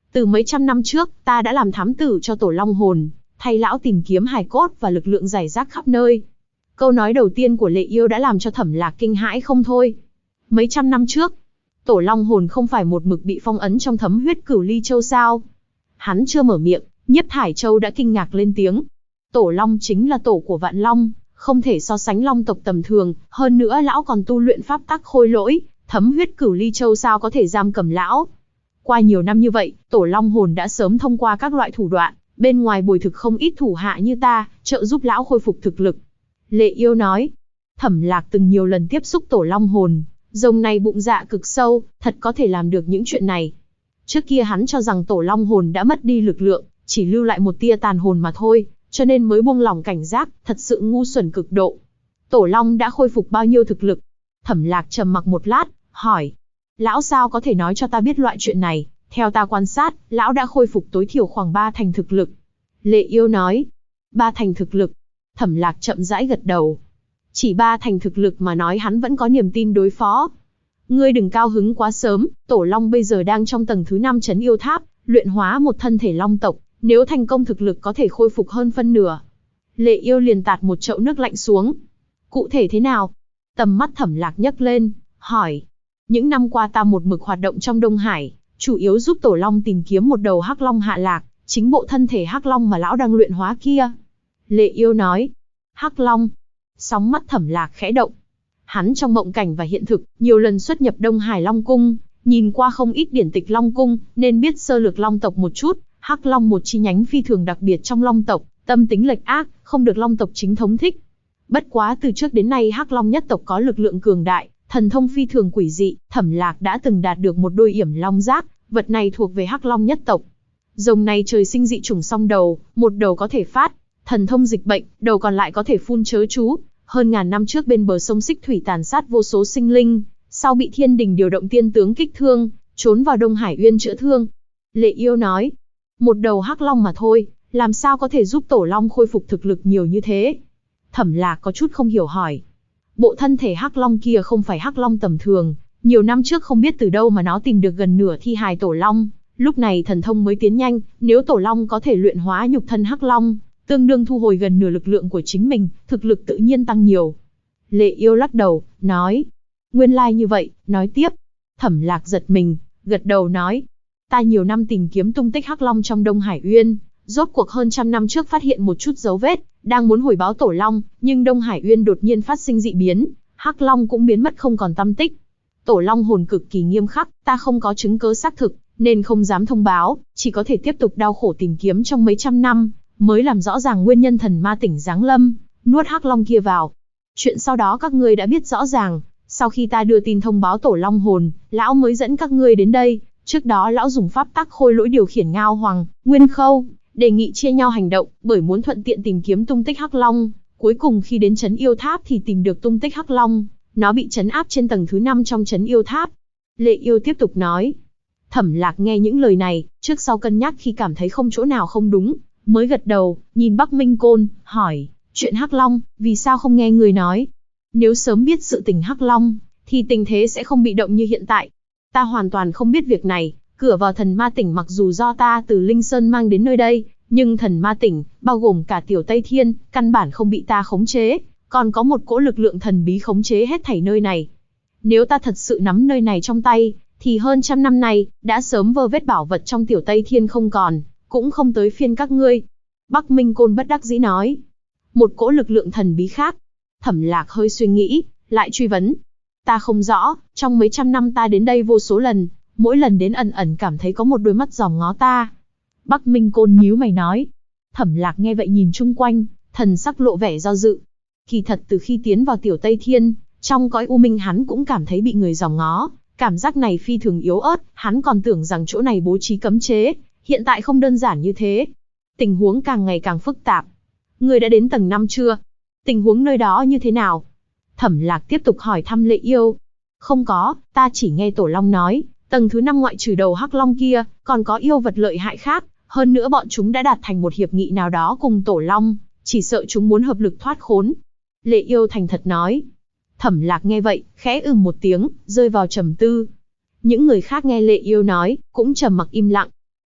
Từ mấy trăm năm trước, ta đã làm thám tử cho tổ long hồn, thay lão tìm kiếm hài cốt và lực lượng rải rác khắp nơi. Câu nói đầu tiên của Lệ Yêu đã làm cho Thẩm Lạc kinh hãi không thôi. Mấy trăm năm trước, tổ long hồn không phải một mực bị phong ấn trong thấm huyết Cửu Ly Châu sao? Hắn chưa mở miệng, Nhiếp Thải Châu đã kinh ngạc lên tiếng. Tổ long chính là tổ của vạn long, không thể so sánh long tộc tầm thường, hơn nữa lão còn tu luyện pháp tắc khôi lỗi, thấm huyết Cửu Ly Châu sao có thể giam cầm lão? Qua nhiều năm như vậy, tổ long hồn đã sớm thông qua các loại thủ đoạn, bên ngoài bồi thực không ít thủ hạ như ta, trợ giúp lão khôi phục thực lực. Lệ Yêu nói, Thẩm Lạc từng nhiều lần tiếp xúc tổ long hồn, rồng này bụng dạ cực sâu, thật có thể làm được những chuyện này. Trước kia hắn cho rằng tổ long hồn đã mất đi lực lượng, chỉ lưu lại một tia tàn hồn mà thôi, cho nên mới buông lỏng cảnh giác, thật sự ngu xuẩn cực độ. Tổ long đã khôi phục bao nhiêu thực lực? Thẩm Lạc trầm mặc một lát, hỏi, lão sao có thể nói cho ta biết loại chuyện này? Theo ta quan sát, lão đã khôi phục tối thiểu khoảng 3 thành thực lực. Lệ Yêu nói, 3 thành thực lực. Thẩm Lạc chậm rãi gật đầu. Chỉ 3 thành thực lực mà nói hắn vẫn có niềm tin đối phó. Ngươi đừng cao hứng quá sớm, tổ long bây giờ đang trong tầng thứ 5 trấn yêu tháp, luyện hóa một thân thể long tộc, nếu thành công thực lực có thể khôi phục hơn phân nửa. Lệ Yêu liền tạt một chậu nước lạnh xuống. Cụ thể thế nào? Tầm mắt Thẩm Lạc nhấc lên, hỏi. Những năm qua ta một mực hoạt động trong Đông Hải, chủ yếu giúp tổ long tìm kiếm một đầu hắc long hạ lạc, chính bộ thân thể hắc long mà lão đang luyện hóa kia. Lệ Yêu nói, hắc long. Sóng mắt Thẩm Lạc khẽ động. Hắn trong mộng cảnh và hiện thực, nhiều lần xuất nhập Đông Hải Long Cung, nhìn qua không ít điển tịch Long Cung, nên biết sơ lược long tộc một chút. Hắc long một chi nhánh phi thường đặc biệt trong long tộc, tâm tính lệch ác, không được long tộc chính thống thích. Bất quá từ trước đến nay hắc long nhất tộc có lực lượng cường đại, thần thông phi thường quỷ dị, Thẩm Lạc đã từng đạt được một đôi yểm long giác, vật này thuộc về hắc long nhất tộc. Rồng này trời sinh dị chủng song đầu, một đầu có thể phát thần thông dịch bệnh, đầu còn lại có thể phun chớ chú. Hơn ngàn năm trước bên bờ sông Xích Thủy tàn sát vô số sinh linh, sau bị thiên đình điều động tiên tướng kích thương, trốn vào Đông Hải Uyên chữa thương. Lệ Yêu nói, một đầu hắc long mà thôi, làm sao có thể giúp tổ long khôi phục thực lực nhiều như thế? Thẩm Lạc có chút không hiểu hỏi. Bộ thân thể hắc long kia không phải hắc long tầm thường, nhiều năm trước không biết từ đâu mà nó tìm được gần nửa thi hài tổ long, lúc này thần thông mới tiến nhanh, nếu tổ long có thể luyện hóa nhục thân hắc long, tương đương thu hồi gần nửa lực lượng của chính mình, thực lực tự nhiên tăng nhiều. Lệ Yêu lắc đầu, nói, nguyên lai như vậy, nói tiếp. Thẩm Lạc giật mình, gật đầu nói, ta nhiều năm tìm kiếm tung tích hắc long trong Đông Hải Uyên, rốt cuộc hơn trăm năm trước phát hiện một chút dấu vết, đang muốn hồi báo tổ long, nhưng Đông Hải Uyên đột nhiên phát sinh dị biến, hắc long cũng biến mất không còn tăm tích. Tổ long hồn cực kỳ nghiêm khắc, ta không có chứng cứ xác thực, nên không dám thông báo, chỉ có thể tiếp tục đau khổ tìm kiếm trong mấy trăm năm, mới làm rõ ràng nguyên nhân thần ma tỉnh giáng lâm, nuốt hắc long kia vào. Chuyện sau đó các ngươi đã biết rõ ràng, sau khi ta đưa tin thông báo tổ long hồn, lão mới dẫn các ngươi đến đây, trước đó lão dùng pháp tắc khôi lỗi điều khiển Ngao Hoàng, Nguyên Khâu, đề nghị chia nhau hành động, bởi muốn thuận tiện tìm kiếm tung tích hắc long, cuối cùng khi đến trấn yêu tháp thì tìm được tung tích hắc long, nó bị trấn áp trên tầng thứ 5 trong trấn yêu tháp. Lệ Yêu tiếp tục nói. Thẩm Lạc nghe những lời này, trước sau cân nhắc khi cảm thấy không chỗ nào không đúng, mới gật đầu, nhìn Bắc Minh Côn, hỏi, chuyện hắc long, vì sao không nghe người nói? Nếu sớm biết sự tình hắc long, thì tình thế sẽ không bị động như hiện tại. Ta hoàn toàn không biết việc này, cửa vào thần ma tỉnh mặc dù do ta từ Linh Sơn mang đến nơi đây, nhưng thần ma tỉnh, bao gồm cả Tiểu Tây Thiên, căn bản không bị ta khống chế, còn có một cỗ lực lượng thần bí khống chế hết thảy nơi này. Nếu ta thật sự nắm nơi này trong tay, thì hơn trăm năm nay, đã sớm vơ vét bảo vật trong Tiểu Tây Thiên không còn, cũng không tới phiên các ngươi. Bắc Minh Côn bất đắc dĩ nói. Một cỗ lực lượng thần bí khác. Thẩm Lạc hơi suy nghĩ, lại truy vấn. Ta không rõ, trong mấy trăm năm ta đến đây vô số lần, mỗi lần đến ẩn ẩn cảm thấy có một đôi mắt dòm ngó ta. Bắc Minh Côn nhíu mày nói. Thẩm Lạc nghe vậy nhìn chung quanh, thần sắc lộ vẻ do dự. Kỳ thật từ khi tiến vào Tiểu Tây Thiên, trong cõi u minh hắn cũng cảm thấy bị người dòm ngó, cảm giác này phi thường yếu ớt, hắn còn tưởng rằng chỗ này bố trí cấm chế, hiện tại không đơn giản như thế. Tình huống càng ngày càng phức tạp. Ngươi đã đến tầng 5 chưa? Tình huống nơi đó như thế nào? Thẩm Lạc tiếp tục hỏi thăm Lệ Yêu. Không có, ta chỉ nghe Tổ Long nói, tầng thứ 5 ngoại trừ đầu hắc long kia, còn có yêu vật lợi hại khác, hơn nữa bọn chúng đã đạt thành một hiệp nghị nào đó cùng Tổ Long, chỉ sợ chúng muốn hợp lực thoát khốn. Lệ Yêu thành thật nói. Thẩm Lạc nghe vậy, khẽ một tiếng, rơi vào trầm tư. Những người khác nghe Lệ Yêu nói, cũng trầm mặc im lặng.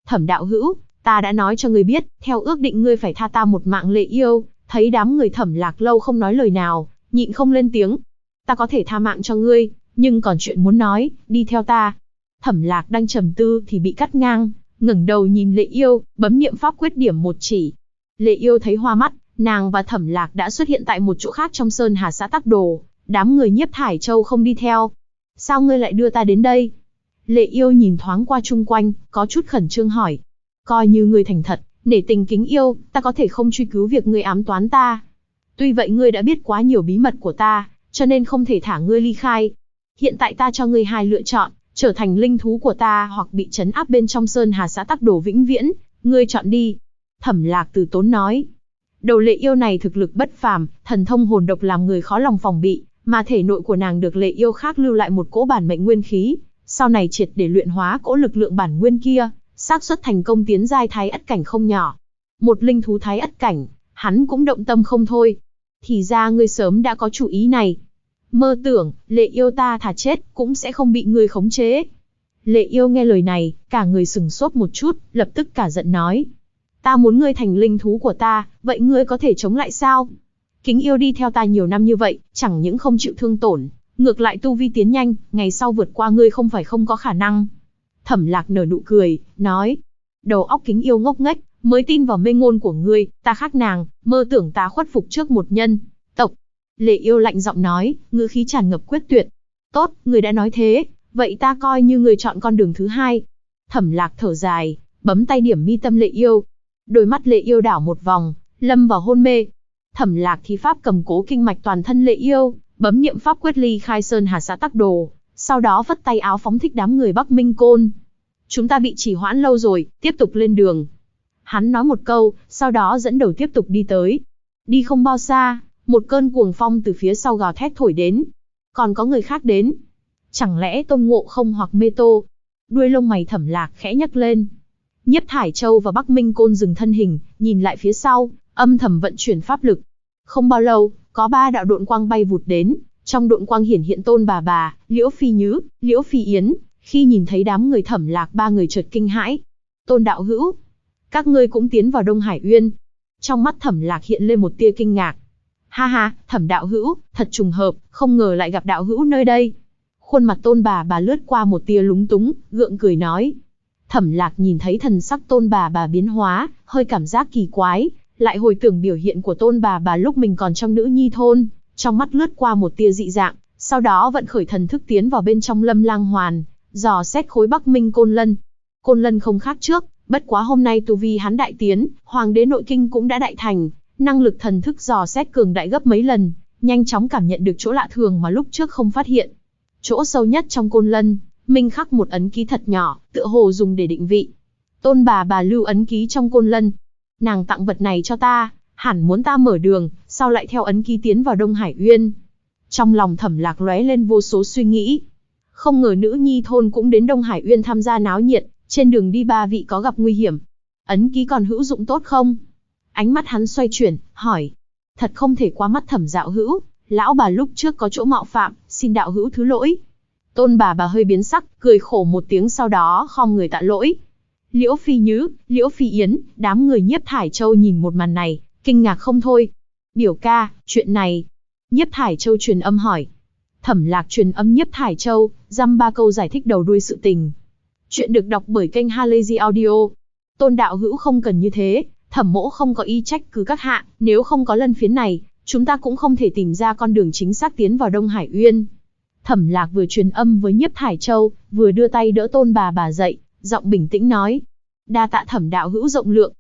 Thẩm đạo hữu, ta đã nói cho ngươi biết, theo ước định ngươi phải tha ta một mạng Lệ Yêu. Thấy đám người Thẩm Lạc lâu không nói lời nào, nhịn không lên tiếng. Ta có thể tha mạng cho ngươi, nhưng còn chuyện muốn nói, đi theo ta. Thẩm Lạc đang trầm tư thì bị cắt ngang, ngẩng đầu nhìn Lệ Yêu, bấm niệm pháp quyết điểm một chỉ. Lệ Yêu thấy hoa mắt, nàng và Thẩm Lạc đã xuất hiện tại một chỗ khác trong Sơn Hà xã Tắc Đồ, đám người Nhiếp Thải Châu không đi theo. Sao ngươi lại đưa ta đến đây? Lệ Yêu nhìn thoáng qua chung quanh, có chút khẩn trương hỏi. Coi như ngươi thành thật, nể tình kính yêu, ta có thể không truy cứu việc ngươi ám toán ta. Tuy vậy ngươi đã biết quá nhiều bí mật của ta, cho nên không thể thả ngươi ly khai. Hiện tại ta cho ngươi hai lựa chọn, trở thành linh thú của ta hoặc bị trấn áp bên trong Sơn Hà xã Tắc Đồ vĩnh viễn, ngươi chọn đi. Thẩm Lạc từ tốn nói. Đầu Lệ Yêu này thực lực bất phàm, thần thông hồn độc làm người khó lòng phòng bị, mà thể nội của nàng được Lệ Yêu khác lưu lại một cỗ bản mệnh nguyên khí, sau này triệt để luyện hóa cỗ lực lượng bản nguyên kia, xác suất thành công tiến giai thái ất cảnh không nhỏ. Một linh thú thái ất cảnh, hắn cũng động tâm không thôi. Thì ra ngươi sớm đã có chủ ý này. Mơ tưởng, Lệ Yêu ta thà chết cũng sẽ không bị ngươi khống chế. Lệ Yêu nghe lời này, cả người sừng sốt một chút, lập tức cả giận nói. Ta muốn ngươi thành linh thú của ta, vậy ngươi có thể chống lại sao? Kính Yêu đi theo ta nhiều năm như vậy, chẳng những không chịu thương tổn, ngược lại tu vi tiến nhanh, ngày sau vượt qua ngươi không phải không có khả năng. Thẩm Lạc nở nụ cười, nói. Đầu óc Kính Yêu ngốc nghếch, mới tin vào mê ngôn của ngươi, ta khác nàng, mơ tưởng ta khuất phục trước một nhân tộc. Lệ Yêu lạnh giọng nói, ngữ khí tràn ngập quyết tuyệt. Tốt, ngươi đã nói thế, vậy ta coi như ngươi chọn con đường thứ hai. Thẩm Lạc thở dài, bấm tay điểm mi tâm Lệ Yêu. Đôi mắt Lệ Yêu đảo một vòng, lâm vào hôn mê. Thẩm Lạc thi pháp cầm cố kinh mạch toàn thân Lệ Yêu, bấm niệm pháp quyết ly khai Sơn Hà xã Tắc Đồ, sau đó vất tay áo phóng thích đám người Bắc Minh Côn. Chúng ta bị trì hoãn lâu rồi, tiếp tục lên đường. Hắn nói một câu, sau đó dẫn đầu tiếp tục đi tới. Đi không bao xa, một cơn cuồng phong từ phía sau gào thét thổi đến. Còn có người khác đến. Chẳng lẽ Tôn Ngộ Không hoặc Mê Tô? Đuôi lông mày Thẩm Lạc khẽ nhấc lên. Nhiếp Thải Châu và Bắc Minh Côn dừng thân hình, nhìn lại phía sau, âm thầm vận chuyển pháp lực. Không bao lâu, có 3 đạo độn quang bay vụt đến, trong độn quang hiển hiện Tôn Bà, Liễu Phi Nhứ, Liễu Phi Yến. Khi nhìn thấy đám người Thẩm Lạc, 3 người chợt kinh hãi. Tôn đạo hữu, các ngươi cũng tiến vào Đông Hải Uyên. Trong mắt Thẩm Lạc hiện lên một tia kinh ngạc. Ha ha, Thẩm đạo hữu, thật trùng hợp, không ngờ lại gặp đạo hữu nơi đây. Khuôn mặt Tôn Bà lướt qua một tia lúng túng, gượng cười nói. Thẩm Lạc nhìn thấy thần sắc Tôn Bà biến hóa, hơi cảm giác kỳ quái, lại hồi tưởng biểu hiện của Tôn Bà lúc mình còn trong Nữ Nhi thôn, trong mắt lướt qua một tia dị dạng, sau đó vận khởi thần thức tiến vào bên trong Lâm Lang Hoàn, dò xét khối Bắc Minh Côn Lân. Côn Lân không khác trước, bất quá hôm nay tu vi hắn đại tiến, Hoàng đế nội kinh cũng đã đại thành, năng lực thần thức dò xét cường đại gấp mấy lần, nhanh chóng cảm nhận được chỗ lạ thường mà lúc trước không phát hiện. Chỗ sâu nhất trong Côn Lân, minh khắc một ấn ký thật nhỏ, tựa hồ dùng để định vị. Tôn Bà lưu ấn ký trong Côn Lân. Nàng tặng vật này cho ta, hẳn muốn ta mở đường, sao lại theo ấn ký tiến vào Đông Hải Uyên? Trong lòng Thẩm Lạc lóe lên vô số suy nghĩ. Không ngờ Nữ Nhi thôn cũng đến Đông Hải Uyên tham gia náo nhiệt, trên đường đi 3 vị có gặp nguy hiểm. Ấn ký còn hữu dụng tốt không? Ánh mắt hắn xoay chuyển, hỏi. Thật không thể qua mắt Thẩm đạo hữu, lão bà lúc trước có chỗ mạo phạm, xin đạo hữu thứ lỗi. Tôn Bà hơi biến sắc, cười khổ một tiếng sau đó khom người tạ lỗi. Liễu Phi Nhứ, Liễu Phi Yến, đám người Nhiếp Thải Châu nhìn một màn này, kinh ngạc không thôi. Biểu ca, chuyện này. Nhiếp Thải Châu truyền âm hỏi. Thẩm Lạc truyền âm Nhiếp Thải Châu, dăm 3 câu giải thích đầu đuôi sự tình. Chuyện được đọc bởi kênh Halazy Audio. Tôn đạo hữu không cần như thế, Thẩm mỗ không có ý trách cứ các hạ, nếu không có lân phiến này, chúng ta cũng không thể tìm ra con đường chính xác tiến vào Đông Hải Uyên. Thẩm Lạc vừa truyền âm với Nhiếp Thải Châu, vừa đưa tay đỡ Tôn Bà dậy, giọng bình tĩnh nói. Đa tạ Thẩm đạo hữu rộng lượng.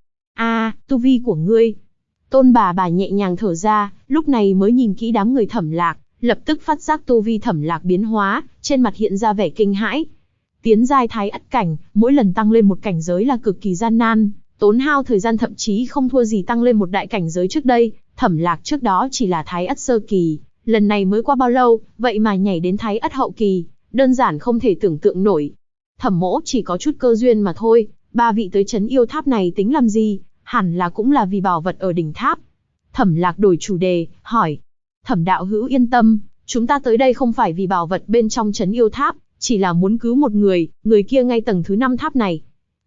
Tu vi của ngươi. Tôn Bà nhẹ nhàng thở ra, lúc này mới nhìn kỹ đám người Thẩm Lạc, lập tức phát giác tu vi Thẩm Lạc biến hóa, trên mặt hiện ra vẻ kinh hãi. Tiến giai thái ất cảnh, mỗi lần tăng lên một cảnh giới là cực kỳ gian nan, tốn hao thời gian thậm chí không thua gì tăng lên một đại cảnh giới trước đây. Thẩm Lạc trước đó chỉ là thái ất sơ kỳ, lần này mới qua bao lâu, vậy mà nhảy đến thái ất hậu kỳ, đơn giản không thể tưởng tượng nổi. Thẩm mỗ chỉ có chút cơ duyên mà thôi, 3 vị tới trấn yêu tháp này tính làm gì, hẳn là cũng là vì bảo vật ở đỉnh tháp. Thẩm Lạc đổi chủ đề, hỏi. Thẩm đạo hữu yên tâm, chúng ta tới đây không phải vì bảo vật bên trong trấn yêu tháp, chỉ là muốn cứu một người kia ngay tầng thứ 5 tháp này.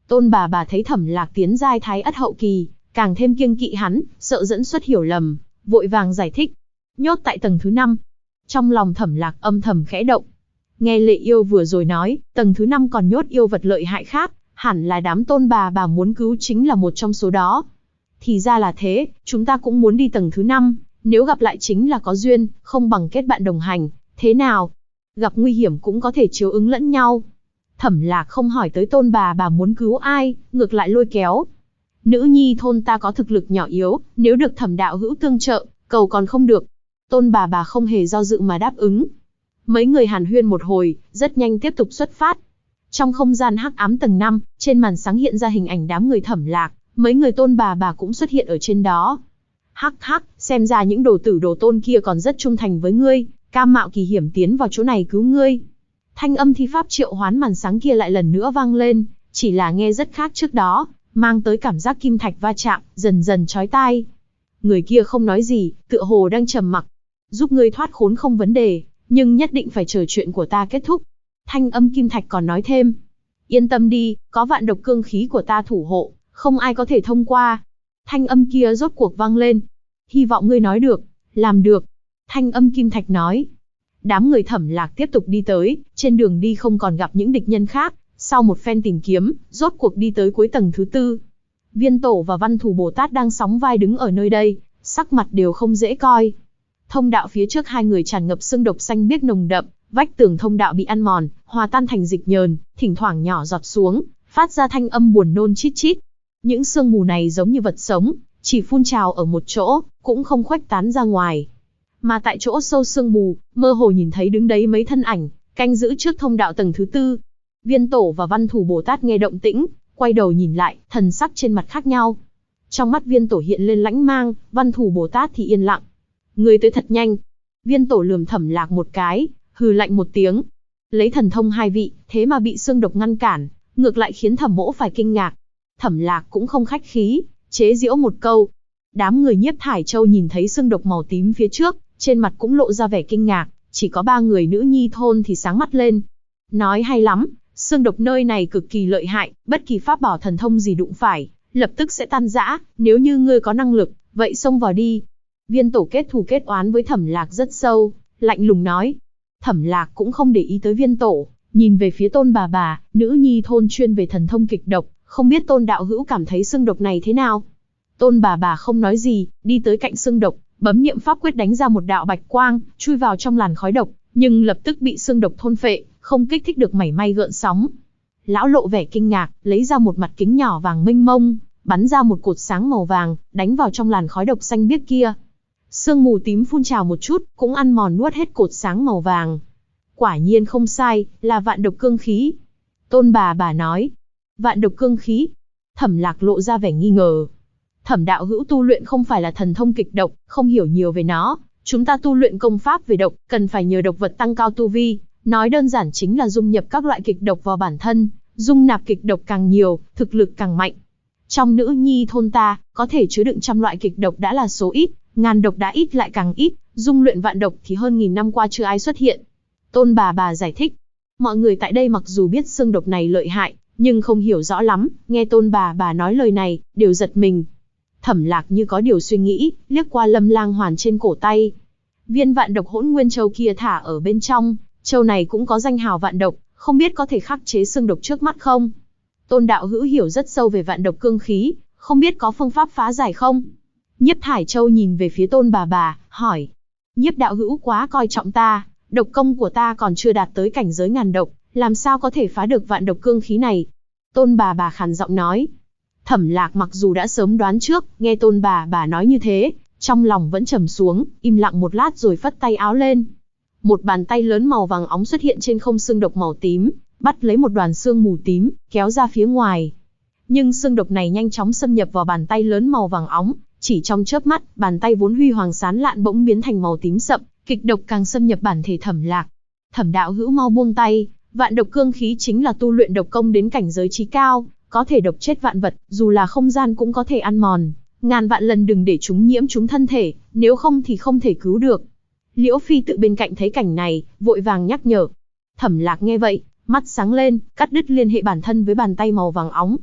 Tôn bà thấy Thẩm Lạc tiến giai thái ất hậu kỳ, càng thêm kiêng kỵ hắn, sợ dẫn xuất hiểu lầm, vội vàng giải thích. Nhốt tại tầng thứ 5. Trong lòng Thẩm Lạc âm thầm khẽ động. Nghe Lệ Yêu vừa rồi nói, tầng thứ 5 còn nhốt yêu vật lợi hại khác, hẳn là đám Tôn bà muốn cứu chính là một trong số đó. Thì ra là thế, chúng ta cũng muốn đi tầng thứ 5, nếu gặp lại chính là có duyên, không bằng kết bạn đồng hành, thế nào? Gặp nguy hiểm cũng có thể chiếu ứng lẫn nhau. Thẩm Lạc không hỏi tới Tôn bà muốn cứu ai, ngược lại lôi kéo. Nữ nhi thôn ta có thực lực nhỏ yếu, nếu được Thẩm đạo hữu tương trợ, cầu còn không được. Tôn bà không hề do dự mà đáp ứng. Mấy người hàn huyên một hồi, rất nhanh tiếp tục xuất phát. Trong không gian hắc ám tầng 5, trên màn sáng hiện ra hình ảnh đám người Thẩm Lạc, mấy người Tôn bà cũng xuất hiện ở trên đó. Hắc hắc, xem ra những đồ tử đồ tôn kia còn rất trung thành với ngươi, cam mạo kỳ hiểm tiến vào chỗ này cứu ngươi. Thanh âm thi pháp triệu hoán màn sáng kia lại lần nữa vang lên, chỉ là nghe rất khác trước đó, mang tới cảm giác kim thạch va chạm, dần dần chói tai. Người kia không nói gì, tựa hồ đang trầm mặc. Giúp ngươi thoát khốn không vấn đề, nhưng nhất định phải chờ chuyện của ta kết thúc. Thanh âm kim thạch còn nói thêm. Yên tâm đi, có vạn độc cương khí của ta thủ hộ, không ai có thể thông qua. Thanh âm kia rốt cuộc vang lên. Hy vọng ngươi nói được, làm được. Thanh âm kim thạch nói. Đám người Thẩm Lạc tiếp tục đi tới, trên đường đi không còn gặp những địch nhân khác, sau một phen tìm kiếm, rốt cuộc đi tới cuối tầng thứ 4. Viên Tổ và Văn Thù Bồ Tát đang sóng vai đứng ở nơi đây, sắc mặt đều không dễ coi. Thông đạo phía trước hai người tràn ngập sương độc xanh biếc nồng đậm, vách tường thông đạo bị ăn mòn, hòa tan thành dịch nhờn, thỉnh thoảng nhỏ giọt xuống, phát ra thanh âm buồn nôn chít chít. Những sương mù này giống như vật sống, chỉ phun trào ở một chỗ, cũng không khuếch tán ra ngoài. Mà tại chỗ sâu sương mù, mơ hồ nhìn thấy đứng đấy mấy thân ảnh, canh giữ trước thông đạo tầng thứ 4. Viên Tổ và Văn Thù Bồ Tát nghe động tĩnh, quay đầu nhìn lại, thần sắc trên mặt khác nhau. Trong mắt Viên Tổ hiện lên lãnh mang, Văn Thù Bồ Tát thì yên lặng. Người tới thật nhanh. Viên Tổ lườm Thẩm Lạc một cái, hừ lạnh một tiếng. Lấy thần thông hai vị, thế mà bị xương độc ngăn cản, ngược lại khiến Thẩm Mỗ phải kinh ngạc. Thẩm Lạc cũng không khách khí, chế giễu một câu. Đám người Nhiếp Thải Châu nhìn thấy xương độc màu tím phía trước, trên mặt cũng lộ ra vẻ kinh ngạc, chỉ có 3 người nữ nhi thôn thì sáng mắt lên. Nói hay lắm, xương độc nơi này cực kỳ lợi hại, bất kỳ pháp bảo thần thông gì đụng phải, lập tức sẽ tan rã, nếu như ngươi có năng lực, vậy xông vào đi. Viên Tổ kết thù kết oán với Thẩm Lạc rất sâu, lạnh lùng nói. Thẩm Lạc cũng không để ý tới Viên Tổ, nhìn về phía Tôn bà, nữ nhi thôn chuyên về thần thông kịch độc, không biết Tôn đạo hữu cảm thấy xương độc này thế nào. Tôn bà không nói gì, đi tới cạnh xương độc, bấm niệm pháp quyết đánh ra một đạo bạch quang, chui vào trong làn khói độc, nhưng lập tức bị xương độc thôn phệ, không kích thích được mảy may gợn sóng. Lão lộ vẻ kinh ngạc, lấy ra một mặt kính nhỏ vàng mênh mông, bắn ra một cột sáng màu vàng, đánh vào trong làn khói độc xanh biếc kia. Sương mù tím phun trào một chút, cũng ăn mòn nuốt hết cột sáng màu vàng. Quả nhiên không sai, là vạn độc cương khí. Tôn bà nói. Vạn độc cương khí. Thẩm Lạc lộ ra vẻ nghi ngờ. Thẩm đạo hữu tu luyện không phải là thần thông kịch độc, không hiểu nhiều về nó. Chúng ta tu luyện công pháp về độc, cần phải nhờ độc vật tăng cao tu vi. Nói đơn giản chính là dung nhập các loại kịch độc vào bản thân, dung nạp kịch độc càng nhiều, thực lực càng mạnh. Trong nữ nhi thôn ta, có thể chứa đựng trăm loại kịch độc đã là số ít, ngàn độc đã ít lại càng ít, dung luyện vạn độc thì hơn 1000 năm qua chưa ai xuất hiện. Tôn bà giải thích. Mọi người tại đây mặc dù biết xương độc này lợi hại, nhưng không hiểu rõ lắm, nghe Tôn bà nói lời này, đều giật mình. Thẩm Lạc như có điều suy nghĩ, liếc qua Lâm Lang Hoàn trên cổ tay. Viên vạn độc hỗn nguyên châu kia thả ở bên trong, châu này cũng có danh hào vạn độc, không biết có thể khắc chế xương độc trước mắt không? Tôn đạo hữu hiểu rất sâu về vạn độc cương khí, không biết có phương pháp phá giải không? Nhiếp Thải Châu nhìn về phía Tôn bà, hỏi. Nhiếp đạo hữu quá coi trọng ta, độc công của ta còn chưa đạt tới cảnh giới ngàn độc, làm sao có thể phá được vạn độc cương khí này? Tôn bà khàn giọng nói. Thẩm Lạc mặc dù đã sớm đoán trước, nghe Tôn bà nói như thế, trong lòng vẫn trầm xuống, im lặng một lát rồi phất tay áo lên. Một bàn tay lớn màu vàng óng xuất hiện trên không xương độc màu tím, bắt lấy một đoàn xương mù tím, kéo ra phía ngoài. Nhưng xương độc này nhanh chóng xâm nhập vào bàn tay lớn màu vàng óng, chỉ trong chớp mắt, bàn tay vốn huy hoàng sáng lạn bỗng biến thành màu tím sậm, kịch độc càng xâm nhập bản thể Thẩm Lạc. Thẩm đạo hữu mau buông tay, vạn độc cương khí chính là tu luyện độc công đến cảnh giới chí cao, có thể độc chết vạn vật, dù là không gian cũng có thể ăn mòn, ngàn vạn lần đừng để chúng nhiễm chúng thân thể, nếu không thì không thể cứu được. Liễu Phi tự bên cạnh thấy cảnh này, vội vàng nhắc nhở. Thẩm Lạc nghe vậy, mắt sáng lên, cắt đứt liên hệ bản thân với bàn tay màu vàng óng.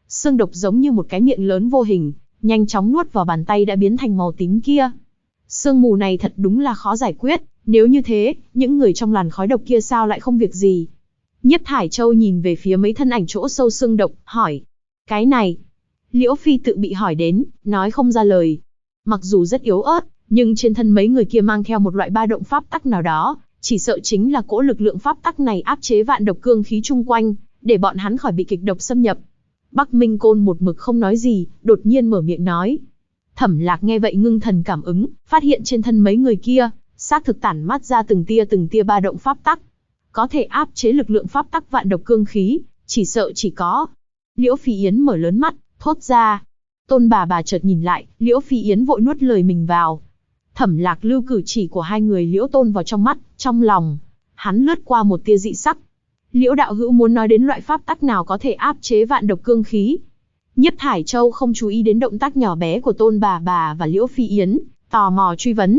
Xương độc giống như một cái miệng lớn vô hình, nhanh chóng nuốt vào bàn tay đã biến thành màu tím kia. Sương mù này thật đúng là khó giải quyết, nếu như thế, những người trong làn khói độc kia sao lại không việc gì? Nhiếp Thải Châu nhìn về phía mấy thân ảnh chỗ sâu xương độc, hỏi. Cái này. Liễu Phi tự bị hỏi đến, nói không ra lời. Mặc dù rất yếu ớt, nhưng trên thân mấy người kia mang theo một loại ba động pháp tắc nào đó, chỉ sợ chính là cỗ lực lượng pháp tắc này áp chế vạn độc cương khí chung quanh, để bọn hắn khỏi bị kịch độc xâm nhập. Bắc Minh Côn một mực không nói gì, đột nhiên mở miệng nói. Thẩm Lạc nghe vậy ngưng thần cảm ứng, phát hiện trên thân mấy người kia, xác thực tản mát ra từng tia ba động pháp tắc. Có thể áp chế lực lượng pháp tắc vạn độc cương khí, chỉ sợ chỉ có. Liễu Phi Yến mở lớn mắt, thốt ra. Tôn bà chợt nhìn lại, Liễu Phi Yến vội nuốt lời mình vào. Thẩm Lạc lưu cử chỉ của hai người Liễu Tôn vào trong mắt, trong lòng. Hắn lướt qua một tia dị sắc. Liễu đạo hữu muốn nói đến loại pháp tắc nào có thể áp chế vạn độc cương khí? Nhiếp Thải Châu không chú ý đến động tác nhỏ bé của Tôn bà và Liễu Phi Yến, tò mò truy vấn.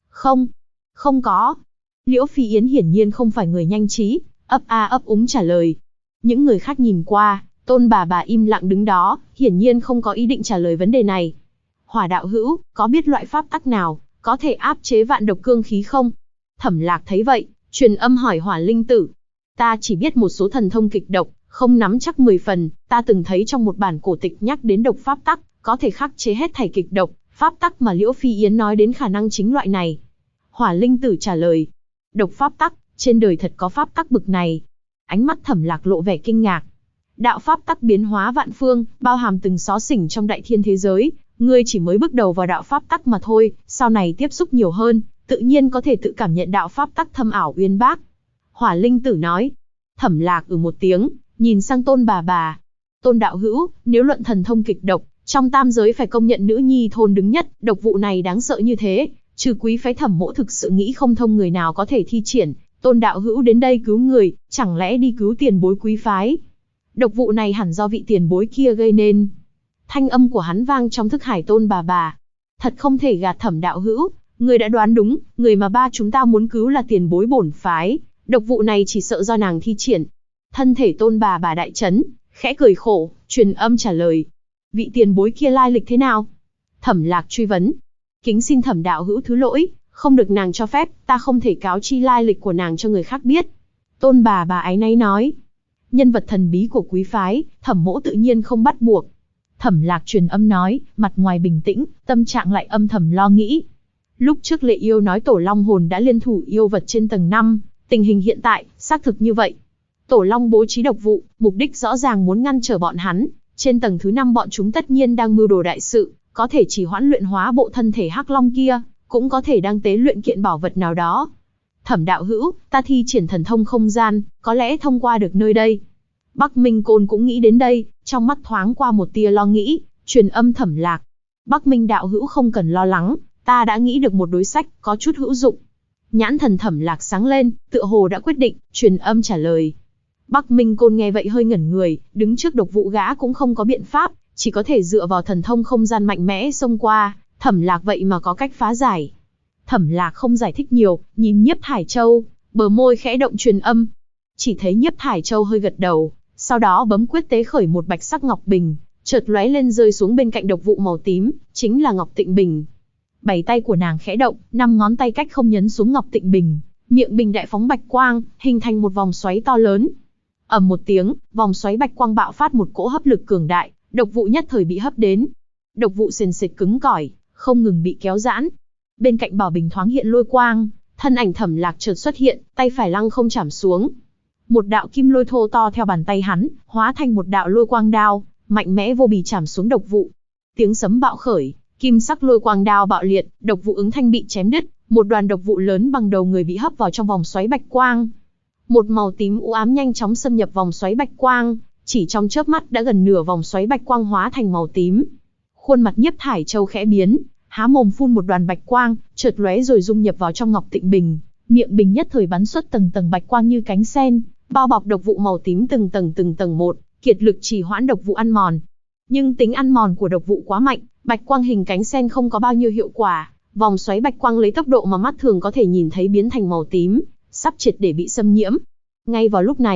Không có. Liễu Phi Yến hiển nhiên không phải người nhanh trí, ấp a ấp úng trả lời. Những người khác nhìn qua, Tôn bà im lặng đứng đó, hiển nhiên không có ý định trả lời vấn đề này. Hỏa đạo hữu, có biết loại pháp tắc nào có thể áp chế vạn độc cương khí không? Thẩm Lạc thấy vậy, truyền âm hỏi Hỏa Linh Tử. Ta chỉ biết một số thần thông kịch độc, không nắm chắc 10 phần, ta từng thấy trong một bản cổ tịch nhắc đến độc pháp tắc, có thể khắc chế hết thảy kịch độc, pháp tắc mà Liễu Phi Yến nói đến khả năng chính loại này. Hỏa Linh Tử trả lời. Độc pháp tắc, trên đời thật có pháp tắc bực này. Ánh mắt Thẩm Lạc lộ vẻ kinh ngạc. Đạo pháp tắc biến hóa vạn phương, bao hàm từng xó xỉnh trong đại thiên thế giới, ngươi chỉ mới bước đầu vào đạo pháp tắc mà thôi, sau này tiếp xúc nhiều hơn, tự nhiên có thể tự cảm nhận đạo pháp tắc thâm ảo uyên bác. Hỏa Linh Tử nói. Thẩm Lạc một tiếng, nhìn sang Tôn bà. Tôn đạo hữu, nếu luận thần thông kịch độc, trong tam giới phải công nhận nữ nhi thôn đứng nhất, độc vụ này đáng sợ như thế, trừ quý phái Thẩm mỗ thực sự nghĩ không thông người nào có thể thi triển. Tôn đạo hữu đến đây cứu người, chẳng lẽ đi cứu tiền bối quý phái? Độc vụ này hẳn do vị tiền bối kia gây nên. Thanh âm của hắn vang trong thức hải Tôn bà. Thật không thể gạt Thẩm đạo hữu, người đã đoán đúng, người mà ba chúng ta muốn cứu là tiền bối bổn phái. Độc vụ này chỉ sợ do nàng thi triển. Thân thể Tôn bà đại chấn, khẽ cười khổ, truyền âm trả lời. Vị tiền bối kia lai lịch thế nào? Thẩm Lạc truy vấn. Kính xin Thẩm đạo hữu thứ lỗi, không được nàng cho phép, ta không thể cáo chi lai lịch của nàng cho người khác biết. Tôn bà áy náy nói. Nhân vật thần bí của quý phái, Thẩm mỗ tự nhiên không bắt buộc. Thẩm Lạc truyền âm nói, mặt ngoài bình tĩnh, tâm trạng lại âm thầm lo nghĩ. Lúc trước Lệ Yêu nói Tổ Long hồn đã liên thủ yêu vật trên tầng 5, tình hình hiện tại, xác thực như vậy. Tổ Long bố trí độc vụ, mục đích rõ ràng muốn ngăn trở bọn hắn. Trên tầng thứ 5 bọn chúng tất nhiên đang mưu đồ đại sự, có thể chỉ hoãn luyện hóa bộ thân thể Hắc Long kia, cũng có thể đang tế luyện kiện bảo vật nào đó. Thẩm đạo hữu, ta thi triển thần thông không gian, có lẽ thông qua được nơi đây. Bắc Minh Côn cũng nghĩ đến đây, trong mắt thoáng qua một tia lo nghĩ, truyền âm Thẩm Lạc. Bắc Minh đạo hữu không cần lo lắng, ta đã nghĩ được một đối sách, có chút hữu dụng. Nhãn thần Thẩm Lạc sáng lên, tựa hồ đã quyết định, truyền âm trả lời. Bắc Minh Côn nghe vậy hơi ngẩn người, đứng trước độc vụ gã cũng không có biện pháp, chỉ có thể dựa vào thần thông không gian mạnh mẽ xông qua. Thẩm Lạc vậy mà có cách phá giải. Thẩm Lạc không giải thích nhiều, nhìn Nhiếp Thải Châu, bờ môi khẽ động truyền âm. Chỉ thấy Nhiếp Thải Châu hơi gật đầu, sau đó bấm quyết tế khởi một bạch sắc ngọc bình, chợt lóe lên rơi xuống bên cạnh độc vụ màu tím, chính là Ngọc Tịnh Bình. 7 tay của nàng khẽ động, 5 ngón tay cách không nhấn xuống Ngọc Tịnh Bình, miệng bình đại phóng bạch quang, hình thành một vòng xoáy to lớn. Ầm một tiếng, vòng xoáy bạch quang bạo phát một cỗ hấp lực cường đại, độc vụ nhất thời bị hấp đến. Độc vụ sền sệt cứng cỏi, không ngừng bị kéo giãn. Bên cạnh bảo bình thoáng hiện lôi quang, thân ảnh Thẩm Lạc chợt xuất hiện, tay phải lăng không chạm xuống. Một đạo kim lôi thô to theo bàn tay hắn, hóa thành một đạo lôi quang đao, mạnh mẽ vô bì chạm xuống độc vụ. Tiếng sấm bạo khởi, kim sắc lôi quang đao bạo liệt, độc vụ ứng thanh bị chém đứt, một đoàn độc vụ lớn bằng đầu người bị hấp vào trong vòng xoáy bạch quang. Một màu tím u ám nhanh chóng xâm nhập vòng xoáy bạch quang, chỉ trong chớp mắt đã gần nửa vòng xoáy bạch quang hóa thành màu tím. Khuôn mặt Nhiếp Thải Châu khẽ biến, há mồm phun một đoàn bạch quang, chợt lóe rồi dung nhập vào trong Ngọc Tịnh Bình, miệng bình nhất thời bắn xuất tầng tầng bạch quang như cánh sen, bao bọc độc vụ màu tím từng tầng một, kiệt lực trì hoãn độc vụ ăn mòn. Nhưng tính ăn mòn của độc vụ quá mạnh, bạch quang hình cánh sen không có bao nhiêu hiệu quả, vòng xoáy bạch quang lấy tốc độ mà mắt thường có thể nhìn thấy biến thành màu tím, sắp triệt để bị xâm nhiễm. Ngay vào lúc này,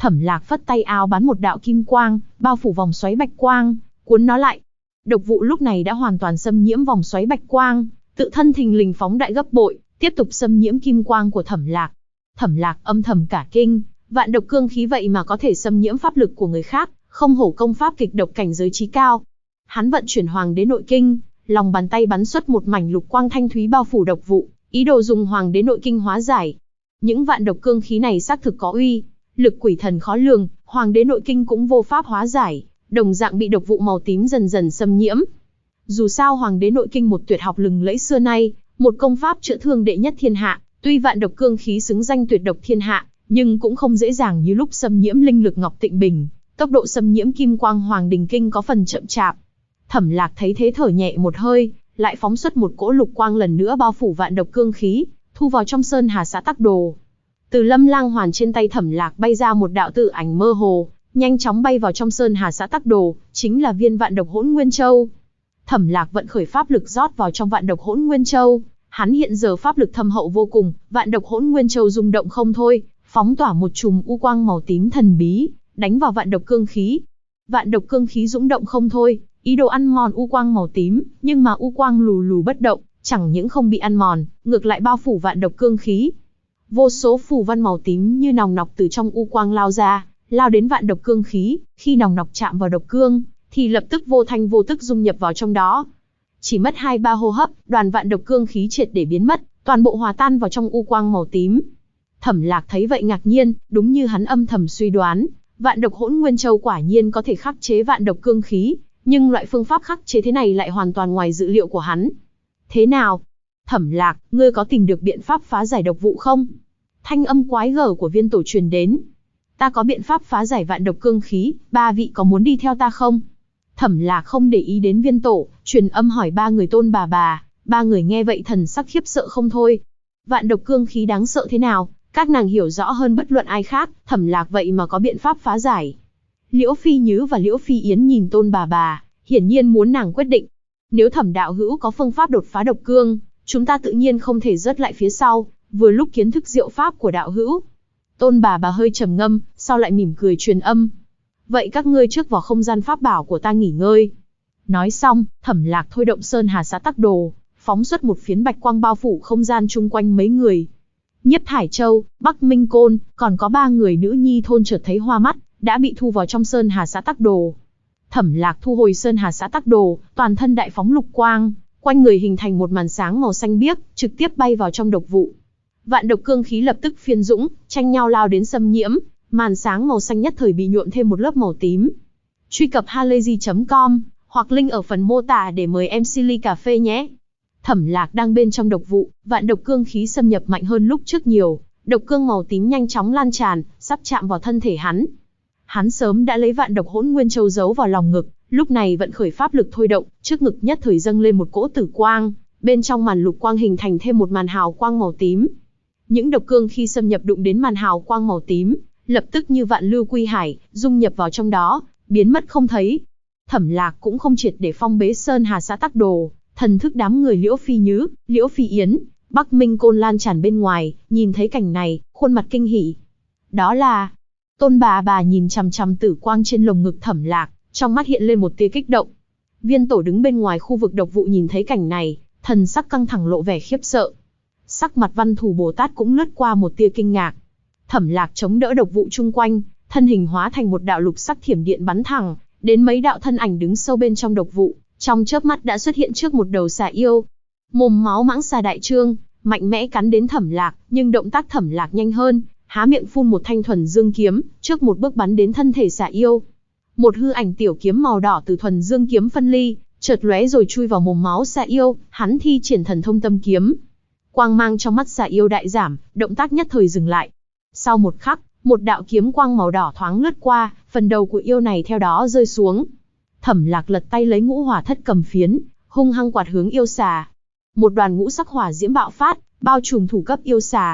Thẩm Lạc phất tay áo bắn một đạo kim quang, bao phủ vòng xoáy bạch quang, cuốn nó lại. Độc vụ lúc này đã hoàn toàn xâm nhiễm vòng xoáy bạch quang, tự thân thình lình phóng đại gấp bội, tiếp tục xâm nhiễm kim quang của Thẩm Lạc. Thẩm Lạc âm thầm cả kinh, vạn độc cương khí vậy mà có thể xâm nhiễm pháp lực của người khác, không hổ công pháp kịch độc cảnh giới chí cao. Hắn vận chuyển Hoàng Đế Nội Kinh, lòng bàn tay bắn xuất một mảnh lục quang thanh thúy bao phủ độc vụ, ý đồ dùng Hoàng Đế Nội Kinh hóa giải. Những vạn độc cương khí này xác thực có uy lực quỷ thần khó lường, Hoàng Đế Nội Kinh cũng vô pháp hóa giải, đồng dạng bị độc vụ màu tím dần dần xâm nhiễm. Dù sao Hoàng Đế Nội Kinh một tuyệt học lừng lẫy xưa nay, một công pháp chữa thương đệ nhất thiên hạ, tuy vạn độc cương khí xứng danh tuyệt độc thiên hạ, nhưng cũng không dễ dàng như lúc xâm nhiễm linh lực Ngọc Tịnh Bình, tốc độ xâm nhiễm kim quang Hoàng Đình Kinh có phần chậm chạp. Thẩm Lạc thấy thế thở nhẹ một hơi, lại phóng xuất một cỗ lục quang lần nữa bao phủ vạn độc cương khí, thu vào trong Sơn Hà Xã Tắc Đồ. Từ Lâm Lang Hoàn trên tay Thẩm Lạc bay ra một đạo tự ảnh mơ hồ, nhanh chóng bay vào trong Sơn Hà Xã Tắc Đồ, chính là viên vạn độc hỗn nguyên châu. Thẩm Lạc vận khởi pháp lực rót vào trong vạn độc hỗn nguyên châu, hắn hiện giờ pháp lực thâm hậu vô cùng, vạn độc hỗn nguyên châu rung động không thôi, phóng tỏa một chùm u quang màu tím thần bí, đánh vào vạn độc cương khí. Vạn độc cương khí rung động không thôi, ý đồ ăn mòn u quang màu tím, nhưng mà u quang lù lù bất động, chẳng những không bị ăn mòn, ngược lại bao phủ vạn độc cương khí. Vô số phù văn màu tím như nòng nọc từ trong u quang lao ra, lao đến vạn độc cương khí, khi nòng nọc chạm vào độc cương, thì lập tức vô thanh vô tức dung nhập vào trong đó. Chỉ mất 2-3 hô hấp, đoàn vạn độc cương khí triệt để biến mất, toàn bộ hòa tan vào trong u quang màu tím. Thẩm Lạc thấy vậy ngạc nhiên, đúng như hắn âm thầm suy đoán, vạn độc hỗn nguyên châu quả nhiên có thể khắc chế vạn độc cương khí, nhưng loại phương pháp khắc chế thế này lại hoàn toàn ngoài dự liệu của hắn. Thế nào? Thẩm Lạc, ngươi có tìm được biện pháp phá giải độc vụ không? Thanh âm quái gở của Viên Tổ truyền đến. Ta có biện pháp phá giải vạn độc cương khí, ba vị có muốn đi theo ta không? Thẩm Lạc không để ý đến Viên Tổ, truyền âm hỏi ba người Tôn bà, ba người nghe vậy thần sắc khiếp sợ không thôi. Vạn độc cương khí đáng sợ thế nào, các nàng hiểu rõ hơn bất luận ai khác, Thẩm Lạc vậy mà có biện pháp phá giải. Liễu Phi Nhứ và Liễu Phi Yến nhìn Tôn bà, hiển nhiên muốn nàng quyết định. Nếu Thẩm đạo hữu có phương pháp đột phá độc cương, chúng ta tự nhiên không thể rớt lại phía sau, vừa lúc kiến thức diệu pháp của đạo hữu. Tôn bà hơi trầm ngâm, sau lại mỉm cười truyền âm. Vậy các ngươi trước vào không gian pháp bảo của ta nghỉ ngơi. Nói xong, Thẩm Lạc thôi động Sơn Hà Xã Tắc Đồ, phóng xuất một phiến bạch quang bao phủ không gian chung quanh mấy người. Nhiếp Thải Châu, Bắc Minh Côn, còn có 3 người nữ nhi thôn chợt thấy hoa mắt, đã bị thu vào trong Sơn Hà Xã Tắc Đồ. Thẩm Lạc thu hồi Sơn Hà Xã Tắc Đồ, toàn thân đại phóng lục quang, quanh người hình thành một màn sáng màu xanh biếc, trực tiếp bay vào trong độc vụ. Vạn độc cương khí lập tức phiên dũng, tranh nhau lao đến xâm nhiễm, màn sáng màu xanh nhất thời bị nhuộm thêm một lớp màu tím. Truy cập halayzi.com hoặc link ở phần mô tả để mời em Silly Cà Phê nhé. Thẩm Lạc đang bên trong độc vụ, vạn độc cương khí xâm nhập mạnh hơn lúc trước nhiều, độc cương màu tím nhanh chóng lan tràn, sắp chạm vào thân thể hắn. Hắn sớm đã lấy vạn độc hỗn nguyên châu giấu vào lòng ngực, lúc này vận khởi pháp lực thôi động, trước ngực nhất thời dâng lên một cỗ tử quang, bên trong màn lục quang hình thành thêm một màn hào quang màu tím. Những độc cương khi xâm nhập đụng đến màn hào quang màu tím, lập tức như vạn lưu quy hải, dung nhập vào trong đó, biến mất không thấy. Thẩm Lạc cũng không triệt để phong bế Sơn Hà Xã Tắc Đồ, thần thức đám người Liễu Phi Nhứ, Liễu Phi Yến, Bắc Minh Côn lan tràn bên ngoài, nhìn thấy cảnh này, khuôn mặt kinh hỉ. Đó là... Tôn bà nhìn chằm chằm tử quang trên lồng ngực Thẩm Lạc, trong mắt hiện lên một tia kích động. Viên Tổ đứng bên ngoài khu vực độc vụ nhìn thấy cảnh này, thần sắc căng thẳng lộ vẻ khiếp sợ. Sắc mặt Văn Thù Bồ Tát cũng lướt qua một tia kinh ngạc. Thẩm Lạc chống đỡ độc vụ chung quanh, thân hình hóa thành một đạo lục sắc thiểm điện bắn thẳng đến mấy đạo thân ảnh đứng sâu bên trong độc vụ, trong chớp mắt đã xuất hiện trước một đầu xà yêu. Mồm máu mãng xà đại trương, mạnh mẽ cắn đến Thẩm Lạc, nhưng động tác Thẩm Lạc nhanh hơn, há miệng phun một thanh thuần dương kiếm, trước một bước bắn đến thân thể xà yêu. Một hư ảnh tiểu kiếm màu đỏ từ thuần dương kiếm phân ly, chợt lóe rồi chui vào mồm máu xà yêu, hắn thi triển thần thông tâm kiếm. Quang mang trong mắt xà yêu đại giảm, động tác nhất thời dừng lại. Sau một khắc, một đạo kiếm quang màu đỏ thoáng lướt qua, phần đầu của yêu này theo đó rơi xuống. Thẩm Lạc lật tay lấy ngũ hỏa thất cầm phiến, hung hăng quạt hướng yêu xà. Một đoàn ngũ sắc hỏa diễm bạo phát, bao trùm thủ cấp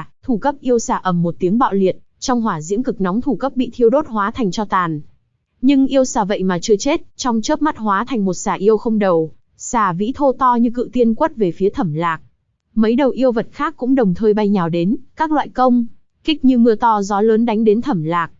yêu xà ầm một tiếng bạo liệt, trong hỏa diễm cực nóng thủ cấp bị thiêu đốt hóa thành tro tàn. Nhưng yêu xà vậy mà chưa chết, trong chớp mắt hóa thành một xà yêu không đầu, xà vĩ thô to như cự tiên quất về phía Thẩm Lạc. Mấy đầu yêu vật khác cũng đồng thời bay nhào đến, các loại công kích như mưa to gió lớn đánh đến Thẩm Lạc.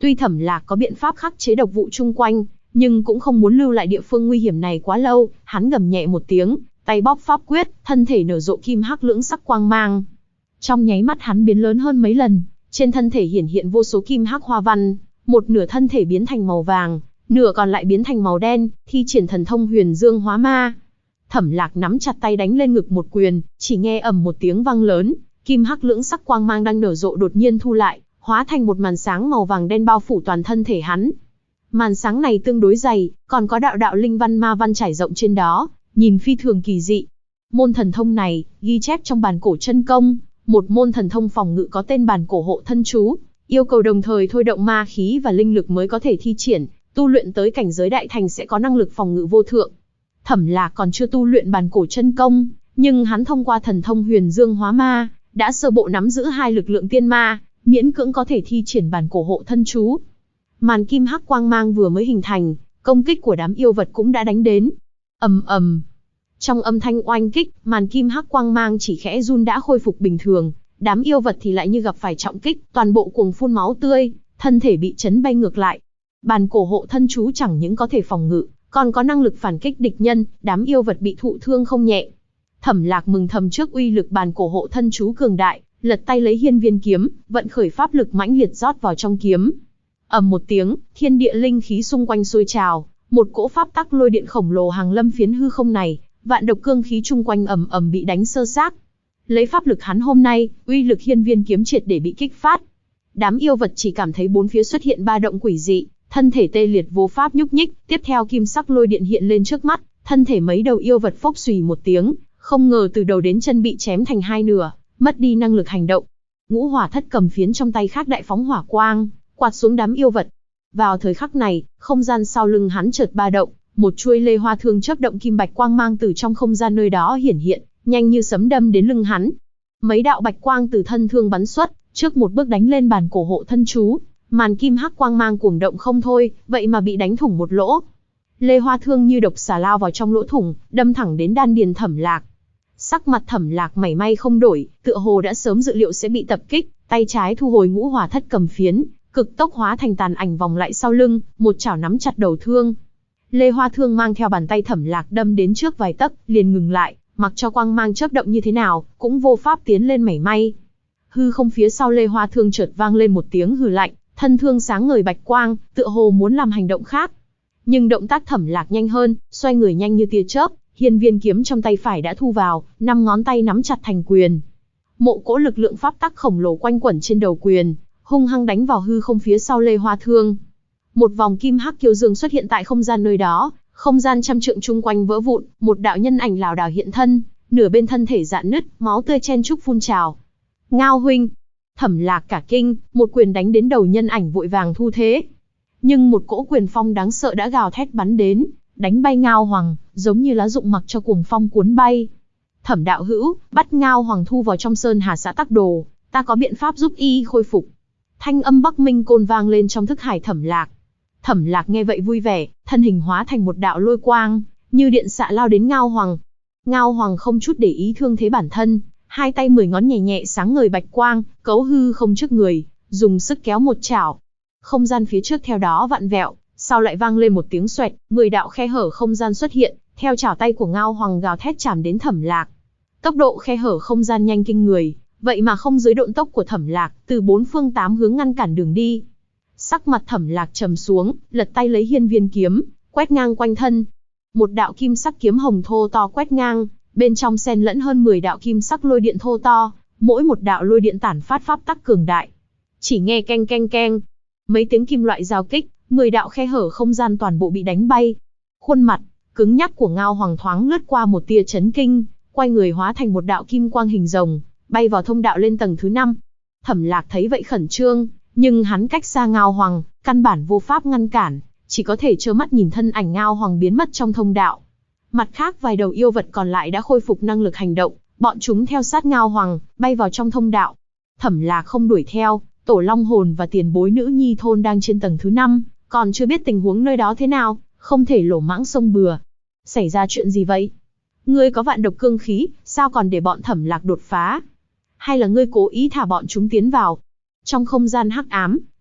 Tuy Thẩm Lạc có biện pháp khắc chế độc vụ chung quanh, nhưng cũng không muốn lưu lại địa phương nguy hiểm này quá lâu, hắn gầm nhẹ một tiếng, tay bóp pháp quyết, thân thể nở rộ kim hắc lưỡng sắc quang mang. Trong nháy mắt hắn biến lớn hơn mấy lần, trên thân thể hiển hiện vô số kim hắc hoa văn, một nửa thân thể biến thành màu vàng, nửa còn lại biến thành màu đen, thi triển thần thông Huyền Dương Hóa Ma. Thẩm Lạc nắm chặt tay đánh lên ngực một quyền, chỉ nghe ầm một tiếng vang lớn, kim hắc lưỡng sắc quang mang đang nở rộ đột nhiên thu lại, hóa thành một màn sáng màu vàng đen bao phủ toàn thân thể hắn. Màn sáng này tương đối dày, còn có đạo đạo linh văn ma văn trải rộng trên đó, nhìn phi thường kỳ dị. Môn thần thông này, ghi chép trong bản cổ chân công, một môn thần thông phòng ngự có tên bản cổ hộ thân chú, yêu cầu đồng thời thôi động ma khí và linh lực mới có thể thi triển, tu luyện tới cảnh giới đại thành sẽ có năng lực phòng ngự vô thượng. Thẩm Lạc còn chưa tu luyện bản cổ chân công, nhưng hắn thông qua thần thông Huyền Dương Hóa Ma, đã sơ bộ nắm giữ hai lực lượng tiên ma, miễn cưỡng có thể thi triển bản cổ hộ thân chú. Màn kim hắc quang mang vừa mới hình thành, công kích của đám yêu vật cũng đã đánh đến. Ầm ầm. Trong âm thanh oanh kích, màn kim hắc quang mang chỉ khẽ run đã khôi phục bình thường, đám yêu vật thì lại như gặp phải trọng kích, toàn bộ cuồng phun máu tươi, thân thể bị chấn bay ngược lại. Bản cổ hộ thân chú chẳng những có thể phòng ngự, còn có năng lực phản kích địch nhân, đám yêu vật bị thụ thương không nhẹ. Thẩm Lạc mừng thầm trước uy lực bản cổ hộ thân chú cường đại, lật tay lấy hiên viên kiếm, vận khởi pháp lực mãnh liệt rót vào trong kiếm. Ầm một tiếng, thiên địa linh khí xung quanh sôi trào, một cỗ pháp tắc lôi điện khổng lồ hàng lâm phiến hư không này, vạn độc cương khí chung quanh ầm ầm bị đánh sơ xác. Lấy pháp lực hắn hôm nay, uy lực hiên viên kiếm triệt để bị kích phát. Đám yêu vật chỉ cảm thấy bốn phía xuất hiện ba động quỷ dị, thân thể tê liệt vô pháp nhúc nhích, tiếp theo kim sắc lôi điện hiện lên trước mắt, thân thể mấy đầu yêu vật phốc xùy một tiếng, không ngờ từ đầu đến chân bị chém thành hai nửa, mất đi năng lực hành động. Ngũ Hỏa Thất cầm phiến trong tay khác đại phóng hỏa quang, quạt xuống đám yêu vật. Vào thời khắc này, không gian sau lưng hắn chợt ba động, một chuôi lê hoa thương chớp động kim bạch quang mang từ trong không gian nơi đó hiển hiện, nhanh như sấm đâm đến lưng hắn. Mấy đạo bạch quang từ thân thương bắn xuất, trước một bước đánh lên bản cổ hộ thân chú, màn kim hắc quang mang cuồng động không thôi, vậy mà bị đánh thủng một lỗ. Lê hoa thương như độc xà lao vào trong lỗ thủng, đâm thẳng đến đan điền Thẩm Lạc. Sắc mặt Thẩm Lạc mảy may không đổi, tựa hồ đã sớm dự liệu sẽ bị tập kích, tay trái thu hồi Ngũ Hỏa Thất cầm phiến, cực tốc hóa thành tàn ảnh vòng lại sau lưng, một chảo nắm chặt đầu thương. Lê hoa thương mang theo bàn tay Thẩm Lạc đâm đến trước vài tấc, liền ngừng lại, mặc cho quang mang chớp động như thế nào, cũng vô pháp tiến lên mảy may. Hư không phía sau Lê hoa thương chợt vang lên một tiếng hừ lạnh, thân thương sáng ngời bạch quang, tựa hồ muốn làm hành động khác. Nhưng động tác Thẩm Lạc nhanh hơn, xoay người nhanh như tia chớp, hiên viên kiếm trong tay phải đã thu vào, 5 ngón tay nắm chặt thành quyền. Mộ cỗ lực lượng pháp tắc khổng lồ quanh quẩn trên đầu quyền, hung hăng đánh vào hư không phía sau Lê Hoa Thương. Một vòng kim hắc kiêu dương xuất hiện tại không gian nơi đó, không gian trăm trượng chung quanh vỡ vụn, một đạo nhân ảnh lảo đảo hiện thân, nửa bên thân thể rạn nứt, máu tươi chen chúc phun trào. Ngao huynh! Thẩm Lạc cả kinh, một quyền đánh đến đầu nhân ảnh vội vàng thu thế. Nhưng một cỗ quyền phong đáng sợ đã gào thét bắn đến, đánh bay Ngao Hoàng, giống như lá rụng mặc cho cuồng phong cuốn bay. Thẩm đạo hữu, bắt Ngao Hoàng thu vào trong Sơn Hà xã Tắc Đồ, ta có biện pháp giúp y khôi phục. Thanh âm Bắc Minh Côn vang lên trong thức hải Thẩm Lạc. Thẩm Lạc nghe vậy vui vẻ, thân hình hóa thành một đạo lôi quang, như điện xạ lao đến Ngao Hoàng. Ngao Hoàng không chút để ý thương thế bản thân, hai tay 10 ngón nhẹ nhẹ sáng ngời bạch quang, cấu hư không trước người, dùng sức kéo một chảo. Không gian phía trước theo đó vặn vẹo, sau lại vang lên một tiếng xoẹt, 10 đạo khe hở không gian xuất hiện, theo chảo tay của Ngao Hoàng gào thét chạm đến Thẩm Lạc. Tốc độ khe hở không gian nhanh kinh người, vậy mà không dưới độn tốc của Thẩm Lạc, từ 4 phương 8 hướng ngăn cản đường đi. Sắc mặt Thẩm Lạc trầm xuống, lật tay lấy hiên viên kiếm, quét ngang quanh thân. Một đạo kim sắc kiếm hồng thô to quét ngang, bên trong xen lẫn hơn 10 đạo kim sắc lôi điện thô to, mỗi một đạo lôi điện tản phát pháp tắc cường đại. Chỉ nghe keng keng keng, mấy tiếng kim loại giao kích, 10 đạo khe hở không gian toàn bộ bị đánh bay. Khuôn mặt cứng nhắc của Ngao Hoàng thoáng lướt qua một tia chấn kinh, quay người hóa thành một đạo kim quang hình rồng, bay vào thông đạo lên tầng thứ 5. Thẩm Lạc thấy vậy khẩn trương, nhưng hắn cách xa Ngao Hoàng, căn bản vô pháp ngăn cản, chỉ có thể trơ mắt nhìn thân ảnh Ngao Hoàng biến mất trong thông đạo. Mặt khác vài đầu yêu vật còn lại đã khôi phục năng lực hành động, bọn chúng theo sát Ngao Hoàng, bay vào trong thông đạo. Thẩm Lạc không đuổi theo, Tổ Long Hồn và tiền bối nữ nhi thôn đang trên tầng thứ 5, còn chưa biết tình huống nơi đó thế nào, không thể lỗ mãng xông bừa. Xảy ra chuyện gì vậy? Ngươi có vạn độc cương khí, sao còn để bọn Thẩm Lạc đột phá? Hay là ngươi cố ý thả bọn chúng tiến vào? Trong không gian hắc ám,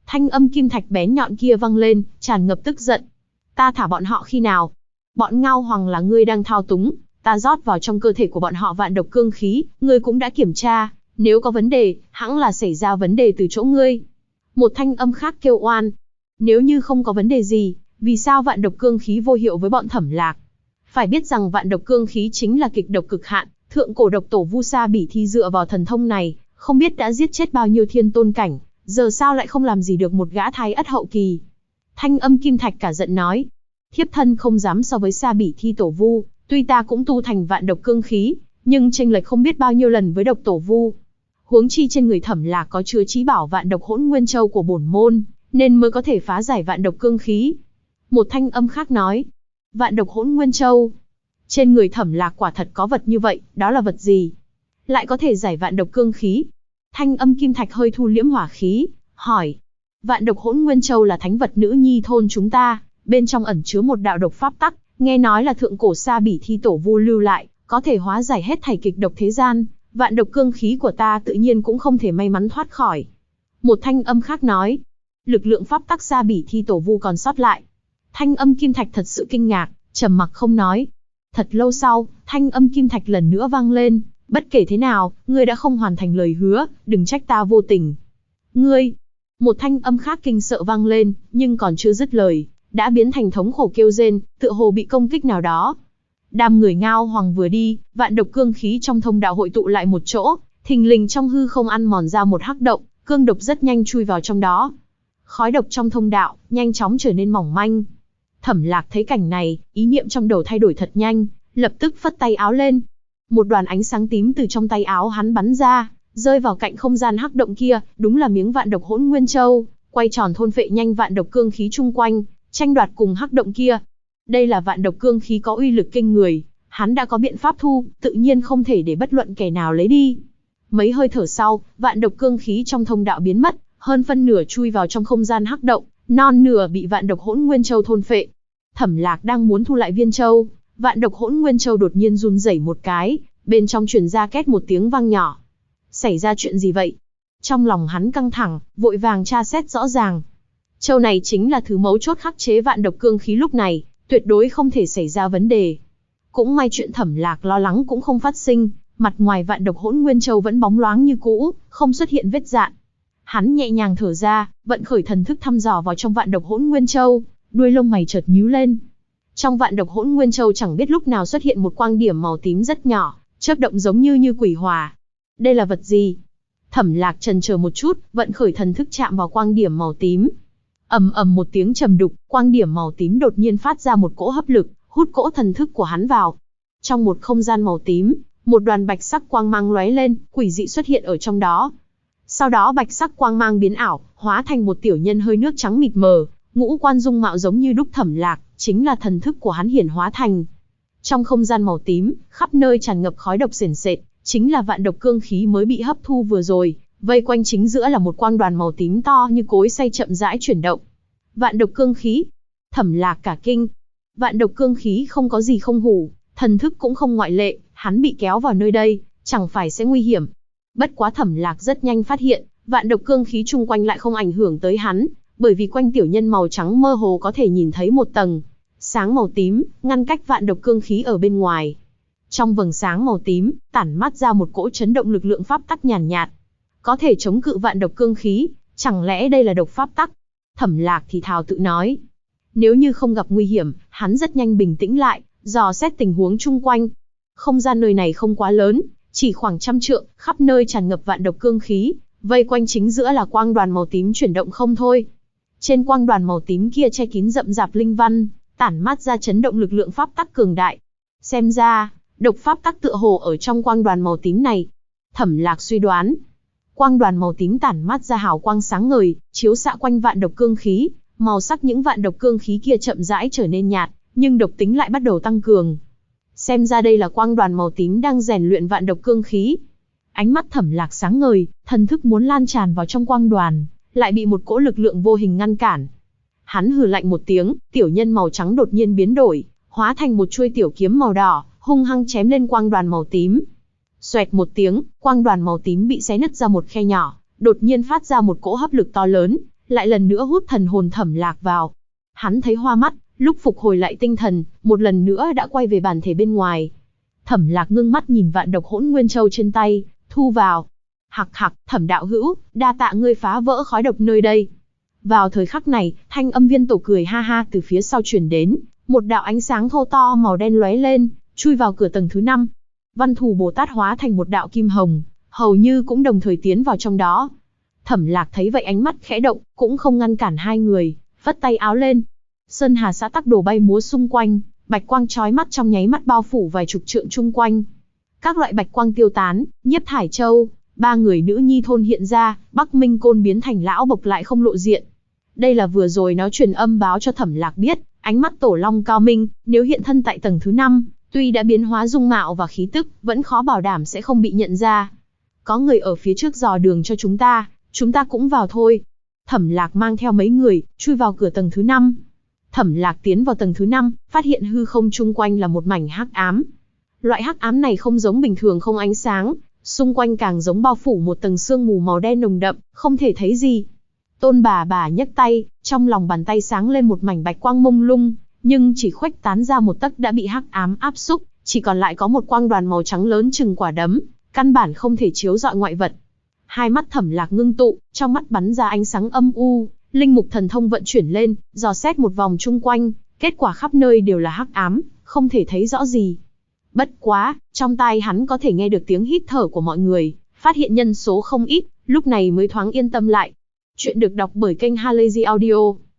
Thanh âm kim thạch bén nhọn kia vang lên, tràn ngập tức giận. Ta thả bọn họ khi nào? Bọn Ngao Hoàng là ngươi đang thao túng, ta rót vào trong cơ thể của bọn họ vạn độc cương khí, ngươi cũng đã kiểm tra, nếu có vấn đề, hẳn là xảy ra vấn đề từ chỗ ngươi. Một thanh âm khác kêu oan. Nếu như không có vấn đề gì, vì sao vạn độc cương khí vô hiệu với bọn Thẩm Lạc? Phải biết rằng vạn độc cương khí chính là kịch độc cực hạn, thượng cổ độc tổ Vu Sa Bỉ Thi dựa vào thần thông này, không biết đã giết chết bao nhiêu thiên tôn cảnh, giờ sao lại không làm gì được một gã thái ất hậu kỳ. Thanh âm kim thạch cả giận nói, thiếp thân không dám so với Sa Bỉ Thi tổ Vu, tuy ta cũng tu thành vạn độc cương khí, nhưng chênh lệch không biết bao nhiêu lần với độc tổ Vu. Huống chi trên người Thẩm Lạc có chứa chí bảo vạn độc hỗn nguyên châu của bổn môn, nên mới có thể phá giải vạn độc cương khí. Một thanh âm khác nói, vạn độc hỗn nguyên châu. Trên người Thẩm Lạc quả thật có vật như vậy, đó là vật gì? Lại có thể giải vạn độc cương khí? Thanh âm kim thạch hơi thu liễm hỏa khí, hỏi. Vạn độc hỗn nguyên châu là thánh vật nữ nhi thôn chúng ta, bên trong ẩn chứa một đạo độc pháp tắc, nghe nói là thượng cổ Sa Bỉ Thi tổ Vu lưu lại, có thể hóa giải hết thảy kịch độc thế gian, vạn độc cương khí của ta tự nhiên cũng không thể may mắn thoát khỏi. Một thanh âm khác nói, lực lượng pháp tắc Sa Bỉ Thi tổ Vu còn sót lại. Thanh âm kim thạch thật sự kinh ngạc, trầm mặc không nói. Thật lâu sau, thanh âm kim thạch lần nữa vang lên, bất kể thế nào, ngươi đã không hoàn thành lời hứa, đừng trách ta vô tình. Ngươi! Một thanh âm khác kinh sợ vang lên, nhưng còn chưa dứt lời, đã biến thành thống khổ kêu rên, tựa hồ bị công kích nào đó. Đám người Ngao Hoàng vừa đi, vạn độc cương khí trong thông đạo hội tụ lại một chỗ, thình lình trong hư không ăn mòn ra một hắc động, cương độc rất nhanh chui vào trong đó. Khói độc trong thông đạo nhanh chóng trở nên mỏng manh. Thẩm Lạc thấy cảnh này, ý niệm trong đầu thay đổi thật nhanh, lập tức phất tay áo lên. Một đoàn ánh sáng tím từ trong tay áo hắn bắn ra, rơi vào cạnh không gian hắc động kia, đúng là miếng vạn độc hỗn nguyên châu, quay tròn thôn phệ nhanh vạn độc cương khí chung quanh, tranh đoạt cùng hắc động kia. Đây là vạn độc cương khí có uy lực kinh người, hắn đã có biện pháp thu, tự nhiên không thể để bất luận kẻ nào lấy đi. Mấy hơi thở sau, vạn độc cương khí trong thông đạo biến mất, hơn phân nửa chui vào trong không gian hắc động, non nửa bị vạn độc hỗn nguyên châu thôn phệ. Thẩm Lạc đang muốn thu lại viên châu, vạn độc hỗn nguyên châu đột nhiên run rẩy một cái, bên trong truyền ra két một tiếng vang nhỏ. Xảy ra chuyện gì vậy? Trong lòng hắn căng thẳng, vội vàng tra xét rõ ràng. Châu này chính là thứ mấu chốt khắc chế vạn độc cương khí lúc này, tuyệt đối không thể xảy ra vấn đề. Cũng may chuyện Thẩm Lạc lo lắng cũng không phát sinh, mặt ngoài vạn độc hỗn nguyên châu vẫn bóng loáng như cũ, không xuất hiện vết rạn. Hắn nhẹ nhàng thở ra, vận khởi thần thức thăm dò vào trong vạn độc hỗn nguyên châu, đuôi lông mày chợt nhíu lên. Trong vạn độc hỗn nguyên châu chẳng biết lúc nào xuất hiện một quang điểm màu tím rất nhỏ, chớp động giống như quỷ hỏa. Đây là vật gì? Thẩm Lạc chần chờ một chút, vận khởi thần thức chạm vào quang điểm màu tím. Ầm ầm một tiếng trầm đục, quang điểm màu tím đột nhiên phát ra một cỗ hấp lực, hút cỗ thần thức của hắn vào. Trong một không gian màu tím, một đoàn bạch sắc quang mang lóe lên, quỷ dị xuất hiện ở trong đó. Sau đó bạch sắc quang mang biến ảo, hóa thành một tiểu nhân hơi nước trắng mịt mờ, ngũ quan dung mạo giống như đúc. Thẩm Lạc, chính là thần thức của hắn hiển hóa thành. Trong không gian màu tím, khắp nơi tràn ngập khói độc sền sệt, chính là vạn độc cương khí mới bị hấp thu vừa rồi, vây quanh chính giữa là một quang đoàn màu tím to như cối xay chậm rãi chuyển động. Vạn độc cương khí? Thẩm Lạc cả kinh. Vạn độc cương khí không có gì không hủ, thần thức cũng không ngoại lệ, hắn bị kéo vào nơi đây, chẳng phải sẽ nguy hiểm. Bất quá Thẩm Lạc rất nhanh phát hiện, vạn độc cương khí chung quanh lại không ảnh hưởng tới hắn, bởi vì quanh tiểu nhân màu trắng mơ hồ có thể nhìn thấy một tầng sáng màu tím, ngăn cách vạn độc cương khí ở bên ngoài. Trong vầng sáng màu tím, tản mát ra một cỗ chấn động lực lượng pháp tắc nhàn nhạt, có thể chống cự vạn độc cương khí, chẳng lẽ đây là độc pháp tắc? Thẩm Lạc thì thào tự nói. Nếu như không gặp nguy hiểm, hắn rất nhanh bình tĩnh lại, dò xét tình huống chung quanh. Không gian nơi này không quá lớn, chỉ khoảng 100 trượng, khắp nơi tràn ngập vạn độc cương khí, vây quanh chính giữa là quang đoàn màu tím chuyển động không thôi. Trên quang đoàn màu tím kia che kín rậm rạp linh văn, tản mát ra chấn động lực lượng pháp tắc cường đại. Xem ra, độc pháp tắc tựa hồ ở trong quang đoàn màu tím này. Thẩm Lạc suy đoán. Quang đoàn màu tím tản mát ra hào quang sáng ngời, chiếu xạ quanh vạn độc cương khí, màu sắc những vạn độc cương khí kia chậm rãi trở nên nhạt, nhưng độc tính lại bắt đầu tăng cường. Xem ra đây là quang đoàn màu tím đang rèn luyện vạn độc cương khí. Ánh mắt Thẩm Lạc sáng ngời, thần thức muốn lan tràn vào trong quang đoàn, lại bị một cỗ lực lượng vô hình ngăn cản. Hắn hừ lạnh một tiếng, tiểu nhân màu trắng đột nhiên biến đổi, hóa thành một chuôi tiểu kiếm màu đỏ, hung hăng chém lên quang đoàn màu tím. Xoẹt một tiếng, quang đoàn màu tím bị xé nứt ra một khe nhỏ, đột nhiên phát ra một cỗ hấp lực to lớn, lại lần nữa hút thần hồn Thẩm Lạc vào. Hắn thấy hoa mắt, lúc phục hồi lại tinh thần, một lần nữa đã quay về bản thể bên ngoài. Thẩm Lạc ngưng mắt nhìn vạn độc hỗn nguyên châu trên tay, thu vào. Hặc hặc, Thẩm đạo hữu, đa tạ ngươi phá vỡ khói độc nơi đây. Vào thời khắc này, thanh âm Viên Tổ cười ha ha từ phía sau truyền đến, một đạo ánh sáng thô to màu đen lóe lên, chui vào cửa tầng thứ 5. Văn Thù Bồ Tát hóa thành một đạo kim hồng, hầu như cũng đồng thời tiến vào trong đó. Thẩm Lạc thấy vậy ánh mắt khẽ động, cũng không ngăn cản hai người, vất tay áo lên. Sơn hà xã tắc đồ bay múa xung quanh, bạch quang chói mắt trong nháy mắt bao phủ vài chục trượng chung quanh. Các loại bạch quang tiêu tán, Nhiếp Thải Châu, 3 người nữ nhi thôn hiện ra, Bắc Minh Côn biến thành lão bộc lại không lộ diện. Đây là vừa rồi nó truyền âm báo cho Thẩm Lạc biết, ánh mắt Tổ Long cao minh, nếu hiện thân tại tầng thứ 5, tuy đã biến hóa dung mạo và khí tức, vẫn khó bảo đảm sẽ không bị nhận ra. Có người ở phía trước dò đường cho chúng ta cũng vào thôi. Thẩm Lạc mang theo mấy người, chui vào cửa tầng thứ 5. Thẩm Lạc tiến vào tầng thứ 5, phát hiện hư không chung quanh là một mảnh hắc ám. Loại hắc ám này không giống bình thường không ánh sáng, xung quanh càng giống bao phủ một tầng sương mù màu đen nồng đậm, không thể thấy gì. Tôn bà nhấc tay, trong lòng bàn tay sáng lên một mảnh bạch quang mông lung, nhưng chỉ khuếch tán ra một tấc đã bị hắc ám áp xúc, chỉ còn lại có một quang đoàn màu trắng lớn chừng quả đấm, căn bản không thể chiếu rọi ngoại vật. Hai mắt Thẩm Lạc ngưng tụ, trong mắt bắn ra ánh sáng âm u, linh mục thần thông vận chuyển lên, dò xét một vòng chung quanh, kết quả khắp nơi đều là hắc ám, không thể thấy rõ gì. Bất quá, trong tai hắn có thể nghe được tiếng hít thở của mọi người, phát hiện nhân số không ít, lúc này mới thoáng yên tâm lại. Chuyện được đọc bởi kênh Halazy Audio.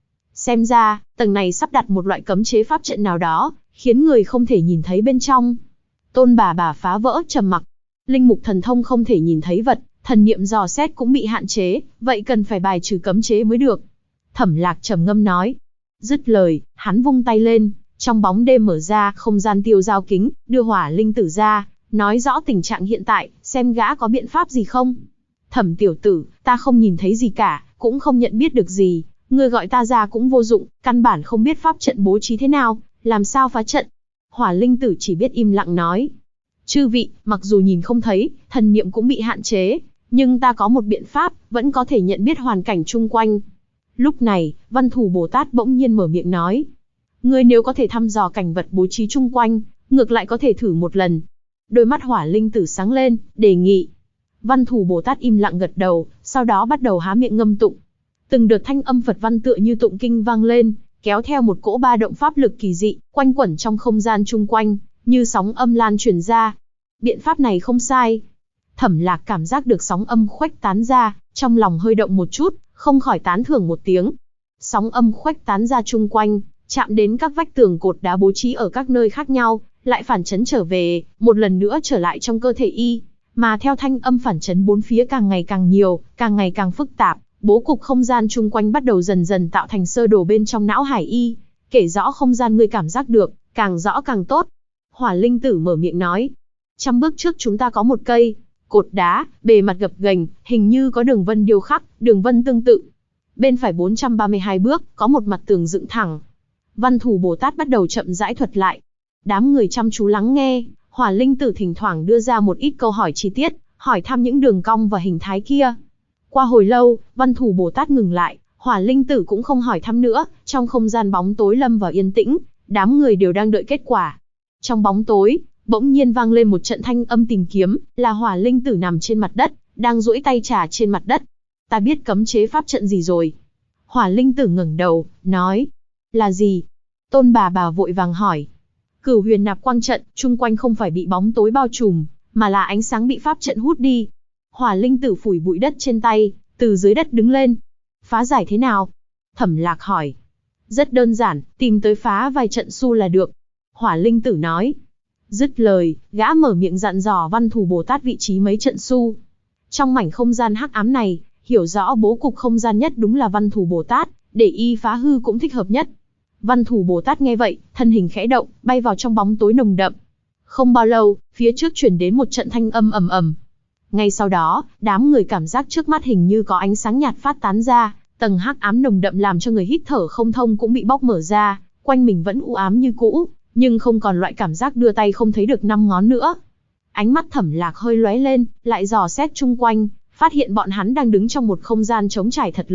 Xem ra, tầng này sắp đặt một loại cấm chế pháp trận nào đó, khiến người không thể nhìn thấy bên trong. Tôn bà phá vỡ trầm mặc. Linh mục thần thông không thể nhìn thấy vật, thần niệm dò xét cũng bị hạn chế, vậy cần phải bài trừ cấm chế mới được. Thẩm Lạc trầm ngâm nói. Dứt lời, hắn vung tay lên, trong bóng đêm mở ra không gian tiêu giao kính, đưa Hỏa Linh Tử ra, nói rõ tình trạng hiện tại, xem gã có biện pháp gì không. Thẩm tiểu tử, ta không nhìn thấy gì cả, cũng không nhận biết được gì, ngươi gọi ta ra cũng vô dụng, căn bản không biết pháp trận bố trí thế nào, làm sao phá trận. Hỏa Linh Tử chỉ biết im lặng nói. Chư vị, mặc dù nhìn không thấy, thần niệm cũng bị hạn chế, nhưng ta có một biện pháp, vẫn có thể nhận biết hoàn cảnh chung quanh. Lúc này, Văn Thù Bồ Tát bỗng nhiên mở miệng nói. Ngươi nếu có thể thăm dò cảnh vật bố trí chung quanh, ngược lại có thể thử một lần. Đôi mắt Hỏa Linh Tử sáng lên, đề nghị. Văn Thù Bồ Tát im lặng gật đầu, sau đó bắt đầu há miệng ngâm tụng. Từng đợt thanh âm Phật văn tựa như tụng kinh vang lên, kéo theo một cỗ ba động pháp lực kỳ dị, quanh quẩn trong không gian chung quanh, như sóng âm lan truyền ra. Biện pháp này không sai. Thẩm Lạc cảm giác được sóng âm khuếch tán ra, trong lòng hơi động một chút, không khỏi tán thưởng một tiếng. Sóng âm khuếch tán ra chung quanh, chạm đến các vách tường cột đá bố trí ở các nơi khác nhau, lại phản chấn trở về, một lần nữa trở lại trong cơ thể y. Mà theo thanh âm phản chấn bốn phía càng ngày càng nhiều, càng ngày càng phức tạp, bố cục không gian chung quanh bắt đầu dần dần tạo thành sơ đồ bên trong não hải y. Kể rõ không gian ngươi cảm giác được, càng rõ càng tốt. Hỏa Linh Tử mở miệng nói. 100 bước trước chúng ta có một cây cột đá, bề mặt gập ghềnh, hình như có đường vân điêu khắc, đường vân tương tự. Bên phải 432 bước, có một mặt tường dựng thẳng. Văn Thù Bồ Tát bắt đầu chậm rãi thuật lại. Đám người chăm chú lắng nghe, Hỏa Linh Tử thỉnh thoảng đưa ra một ít câu hỏi chi tiết, hỏi thăm những đường cong và hình thái kia. Qua hồi lâu, Văn Thù Bồ Tát ngừng lại, Hỏa Linh Tử cũng không hỏi thăm nữa, trong không gian bóng tối lâm vào yên tĩnh, đám người đều đang đợi kết quả. Trong bóng tối, bỗng nhiên vang lên một trận thanh âm tìm kiếm, là Hỏa Linh Tử nằm trên mặt đất, đang duỗi tay trà trên mặt đất. Ta biết cấm chế pháp trận gì rồi. Hỏa Linh Tử ngẩng đầu, nói. Là gì? Tôn bà vội vàng hỏi. Cửu Huyền Nạp Quang trận, chung quanh không phải bị bóng tối bao trùm, mà là ánh sáng bị pháp trận hút đi. Hỏa Linh Tử phủi bụi đất trên tay, từ dưới đất đứng lên. Phá giải thế nào? Thẩm Lạc hỏi. Rất đơn giản, tìm tới phá vài trận su là được. Hỏa Linh Tử nói. Dứt lời, gã mở miệng dặn dò Văn Thù Bồ Tát vị trí mấy trận su. Trong mảnh không gian hắc ám này, hiểu rõ bố cục không gian nhất đúng là Văn Thù Bồ Tát, để y phá hư cũng thích hợp nhất. Văn Thù Bồ Tát nghe vậy, thân hình khẽ động, bay vào trong bóng tối nồng đậm. Không bao lâu, phía trước truyền đến một trận thanh âm ầm ầm. Ngay sau đó, đám người cảm giác trước mắt hình như có ánh sáng nhạt phát tán ra, tầng hắc ám nồng đậm làm cho người hít thở không thông cũng bị bóc mở ra, quanh mình vẫn u ám như cũ, nhưng không còn loại cảm giác đưa tay không thấy được 5 ngón nữa. Ánh mắt Thẩm Lạc hơi lóe lên, lại dò xét chung quanh, phát hiện bọn hắn đang đứng trong một không gian trống trải thật lớn,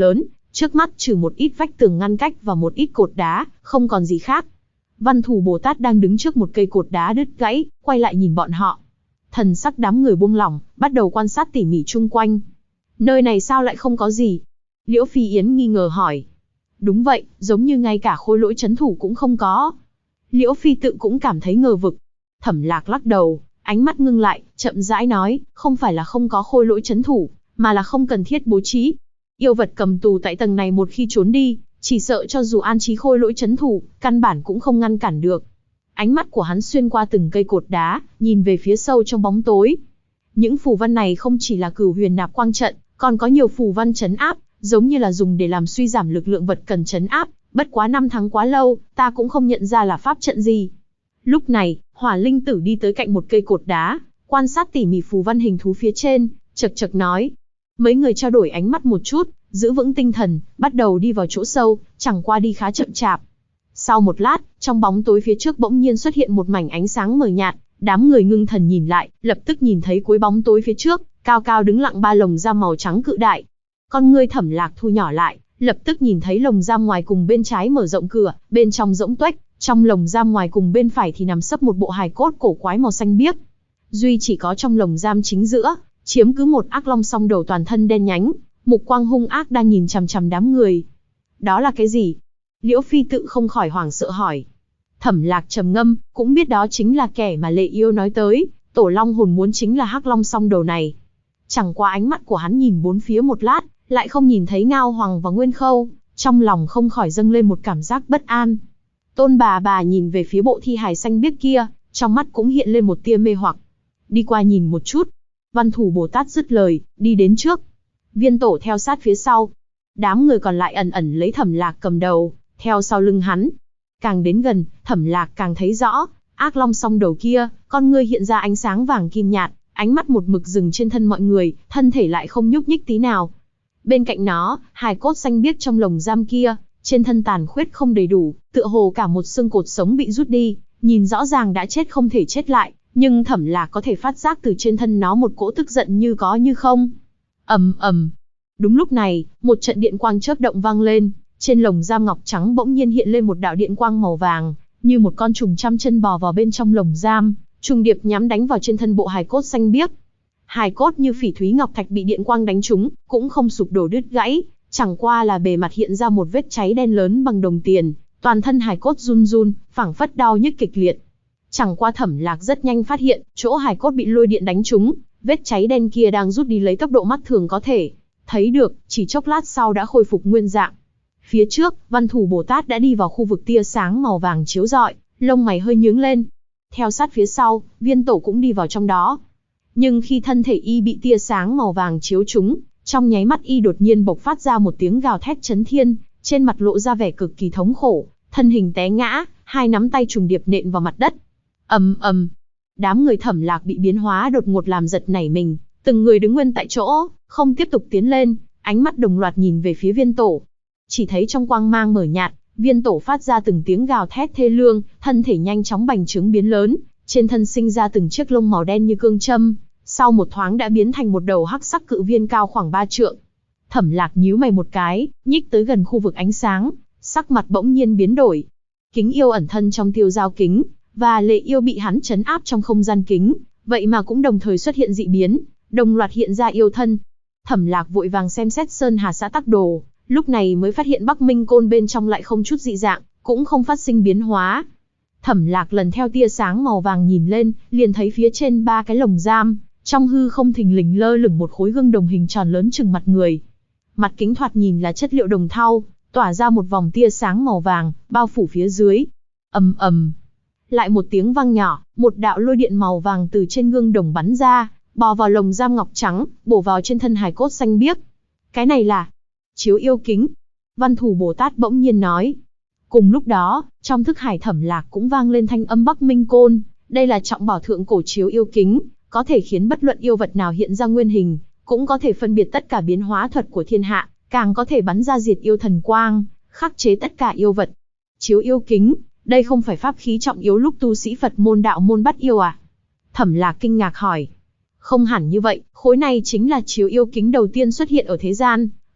Trước mắt trừ một ít vách tường ngăn cách và một ít cột đá, không còn gì khác. Văn Thù Bồ Tát đang đứng trước một cây cột đá đứt gãy, quay lại nhìn bọn họ. Thần sắc đám người buông lỏng, bắt đầu quan sát tỉ mỉ chung quanh. Nơi này sao lại không có gì? Liễu Phi Yến nghi ngờ hỏi. Đúng vậy, giống như ngay cả khôi lỗi trấn thủ cũng không có. Liễu Phi tự cũng cảm thấy ngờ vực. Thẩm Lạc lắc đầu, ánh mắt ngưng lại, chậm rãi nói, không phải là không có khôi lỗi trấn thủ, mà là không cần thiết bố trí. Yêu vật cầm tù tại tầng này một khi trốn đi, chỉ sợ cho dù an trí khôi lỗi trấn thủ, căn bản cũng không ngăn cản được. Ánh mắt của hắn xuyên qua từng cây cột đá, nhìn về phía sâu trong bóng tối. Những phù văn này không chỉ là Cửu Huyền Nạp Quang trận, còn có nhiều phù văn trấn áp, giống như là dùng để làm suy giảm lực lượng vật cần trấn áp. Bất quá 5 tháng quá lâu, ta cũng không nhận ra là pháp trận gì. Lúc này, Hỏa Linh Tử đi tới cạnh một cây cột đá, quan sát tỉ mỉ phù văn hình thú phía trên, chậc chậc nói. Mấy người trao đổi ánh mắt một chút, giữ vững tinh thần, bắt đầu đi vào chỗ sâu, chẳng qua đi khá chậm chạp. Sau một lát, trong bóng tối phía trước bỗng nhiên xuất hiện một mảnh ánh sáng mờ nhạt, đám người ngưng thần nhìn lại, lập tức nhìn thấy cuối bóng tối phía trước, cao cao đứng lặng 3 lồng giam màu trắng cự đại. Con ngươi Thẩm Lạc thu nhỏ lại, lập tức nhìn thấy lồng giam ngoài cùng bên trái mở rộng cửa, bên trong rỗng tuếch, trong lồng giam ngoài cùng bên phải thì nằm sấp một bộ hài cốt cổ quái màu xanh biếc. Duy chỉ có trong lồng giam chính giữa, chiếm cứ một ác long song đầu toàn thân đen nhánh, mục quang hung ác đang nhìn chằm chằm đám người. Đó là cái gì? Liễu Phi tự không khỏi hoảng sợ hỏi. Thẩm Lạc trầm ngâm, cũng biết đó chính là kẻ mà Lệ Yêu nói tới, tổ long hồn muốn chính là hắc long song đầu này. Chẳng qua ánh mắt của hắn nhìn bốn phía một lát, lại không nhìn thấy Ngao Hoàng và Nguyên Khâu, trong lòng không khỏi dâng lên một cảm giác bất an. Tôn bà nhìn về phía bộ thi hài xanh biếc kia, trong mắt cũng hiện lên một tia mê hoặc. Đi qua nhìn một chút. Văn Thù Bồ Tát dứt lời, đi đến trước. Viên Tổ theo sát phía sau. Đám người còn lại ẩn ẩn lấy Thẩm Lạc cầm đầu, theo sau lưng hắn. Càng đến gần, Thẩm Lạc càng thấy rõ, ác long song đầu kia, con ngươi hiện ra ánh sáng vàng kim nhạt, ánh mắt một mực dừng trên thân mọi người, thân thể lại không nhúc nhích tí nào. Bên cạnh nó, hài cốt xanh biếc trong lồng giam kia, trên thân tàn khuyết không đầy đủ, tựa hồ cả một xương cột sống bị rút đi, nhìn rõ ràng đã chết không thể chết lại, nhưng Thẩm Lạc có thể phát giác từ trên thân nó một cỗ tức giận như có như không. Ầm ầm. Đúng lúc này, một trận điện quang chớp động vang lên, trên lồng giam ngọc trắng bỗng nhiên hiện lên một đạo điện quang màu vàng, như một con trùng trăm chân bò vào bên trong lồng giam, trùng điệp nhắm đánh vào trên thân bộ hài cốt xanh biếc. Hài cốt như phỉ thúy ngọc thạch bị điện quang đánh trúng, cũng không sụp đổ đứt gãy, chẳng qua là bề mặt hiện ra một vết cháy đen lớn bằng đồng tiền, toàn thân hài cốt run run, phảng phất đau nhức kịch liệt. Chẳng qua Thẩm Lạc rất nhanh phát hiện, chỗ hài cốt bị lôi điện đánh trúng, vết cháy đen kia đang rút đi lấy tốc độ mắt thường có thể thấy được, chỉ chốc lát sau đã khôi phục nguyên dạng. Phía trước, Văn Thù Bồ Tát đã đi vào khu vực tia sáng màu vàng chiếu rọi, lông mày hơi nhướng lên. Theo sát phía sau, Viên Tổ cũng đi vào trong đó. Nhưng khi thân thể y bị tia sáng màu vàng chiếu trúng, trong nháy mắt y đột nhiên bộc phát ra một tiếng gào thét chấn thiên, trên mặt lộ ra vẻ cực kỳ thống khổ, thân hình té ngã, hai nắm tay trùng điệp nện vào mặt đất. Ầm ầm. Đám người Thẩm Lạc bị biến hóa đột ngột làm giật nảy mình, từng người đứng nguyên tại chỗ, không tiếp tục tiến lên, ánh mắt đồng loạt nhìn về phía Viên Tổ. Chỉ thấy trong quang mang mờ nhạt, Viên Tổ phát ra từng tiếng gào thét thê lương, thân thể nhanh chóng bành trướng biến lớn, trên thân sinh ra từng chiếc lông màu đen như cương châm, sau một thoáng đã biến thành một đầu hắc sắc cự viên cao khoảng 3 trượng. Thẩm Lạc nhíu mày một cái, nhích tới gần khu vực ánh sáng, sắc mặt bỗng nhiên biến đổi. Kính Yêu ẩn thân trong Tiêu Giao kính, và Lệ Yêu bị hắn trấn áp trong không gian kính, vậy mà cũng đồng thời xuất hiện dị biến, đồng loạt hiện ra yêu thân. Thẩm Lạc vội vàng xem xét Sơn Hà xã tắc đồ, lúc này mới phát hiện Bắc Minh Côn bên trong lại không chút dị dạng, cũng không phát sinh biến hóa. Thẩm Lạc lần theo tia sáng màu vàng nhìn lên, liền thấy phía trên 3 cái lồng giam, trong hư không thình lình lơ lửng một khối gương đồng hình tròn lớn chừng mặt người. Mặt kính thoạt nhìn là chất liệu đồng thau, tỏa ra một vòng tia sáng màu vàng, bao phủ phía dưới. Ầm ầm. Lại một tiếng vang nhỏ, một đạo lôi điện màu vàng từ trên gương đồng bắn ra, bò vào lồng giam ngọc trắng, bổ vào trên thân hài cốt xanh biếc. Cái này là Chiếu Yêu kính. Văn Thù Bồ Tát bỗng nhiên nói. Cùng lúc đó, trong thức hải Thẩm Lạc cũng vang lên thanh âm Bắc Minh Côn. Đây là trọng bảo thượng cổ Chiếu Yêu kính, có thể khiến bất luận yêu vật nào hiện ra nguyên hình, cũng có thể phân biệt tất cả biến hóa thuật của thiên hạ, càng có thể bắn ra diệt yêu thần quang, khắc chế tất cả yêu vật. Chiếu Yêu kính, đây không phải pháp khí trọng yếu lúc tu sĩ Phật môn đạo môn bắt yêu à? Thẩm Lạc kinh ngạc hỏi. Không hẳn như vậy, khối này chính là Chiếu Yêu kính đầu tiên xuất hiện ở thế gian,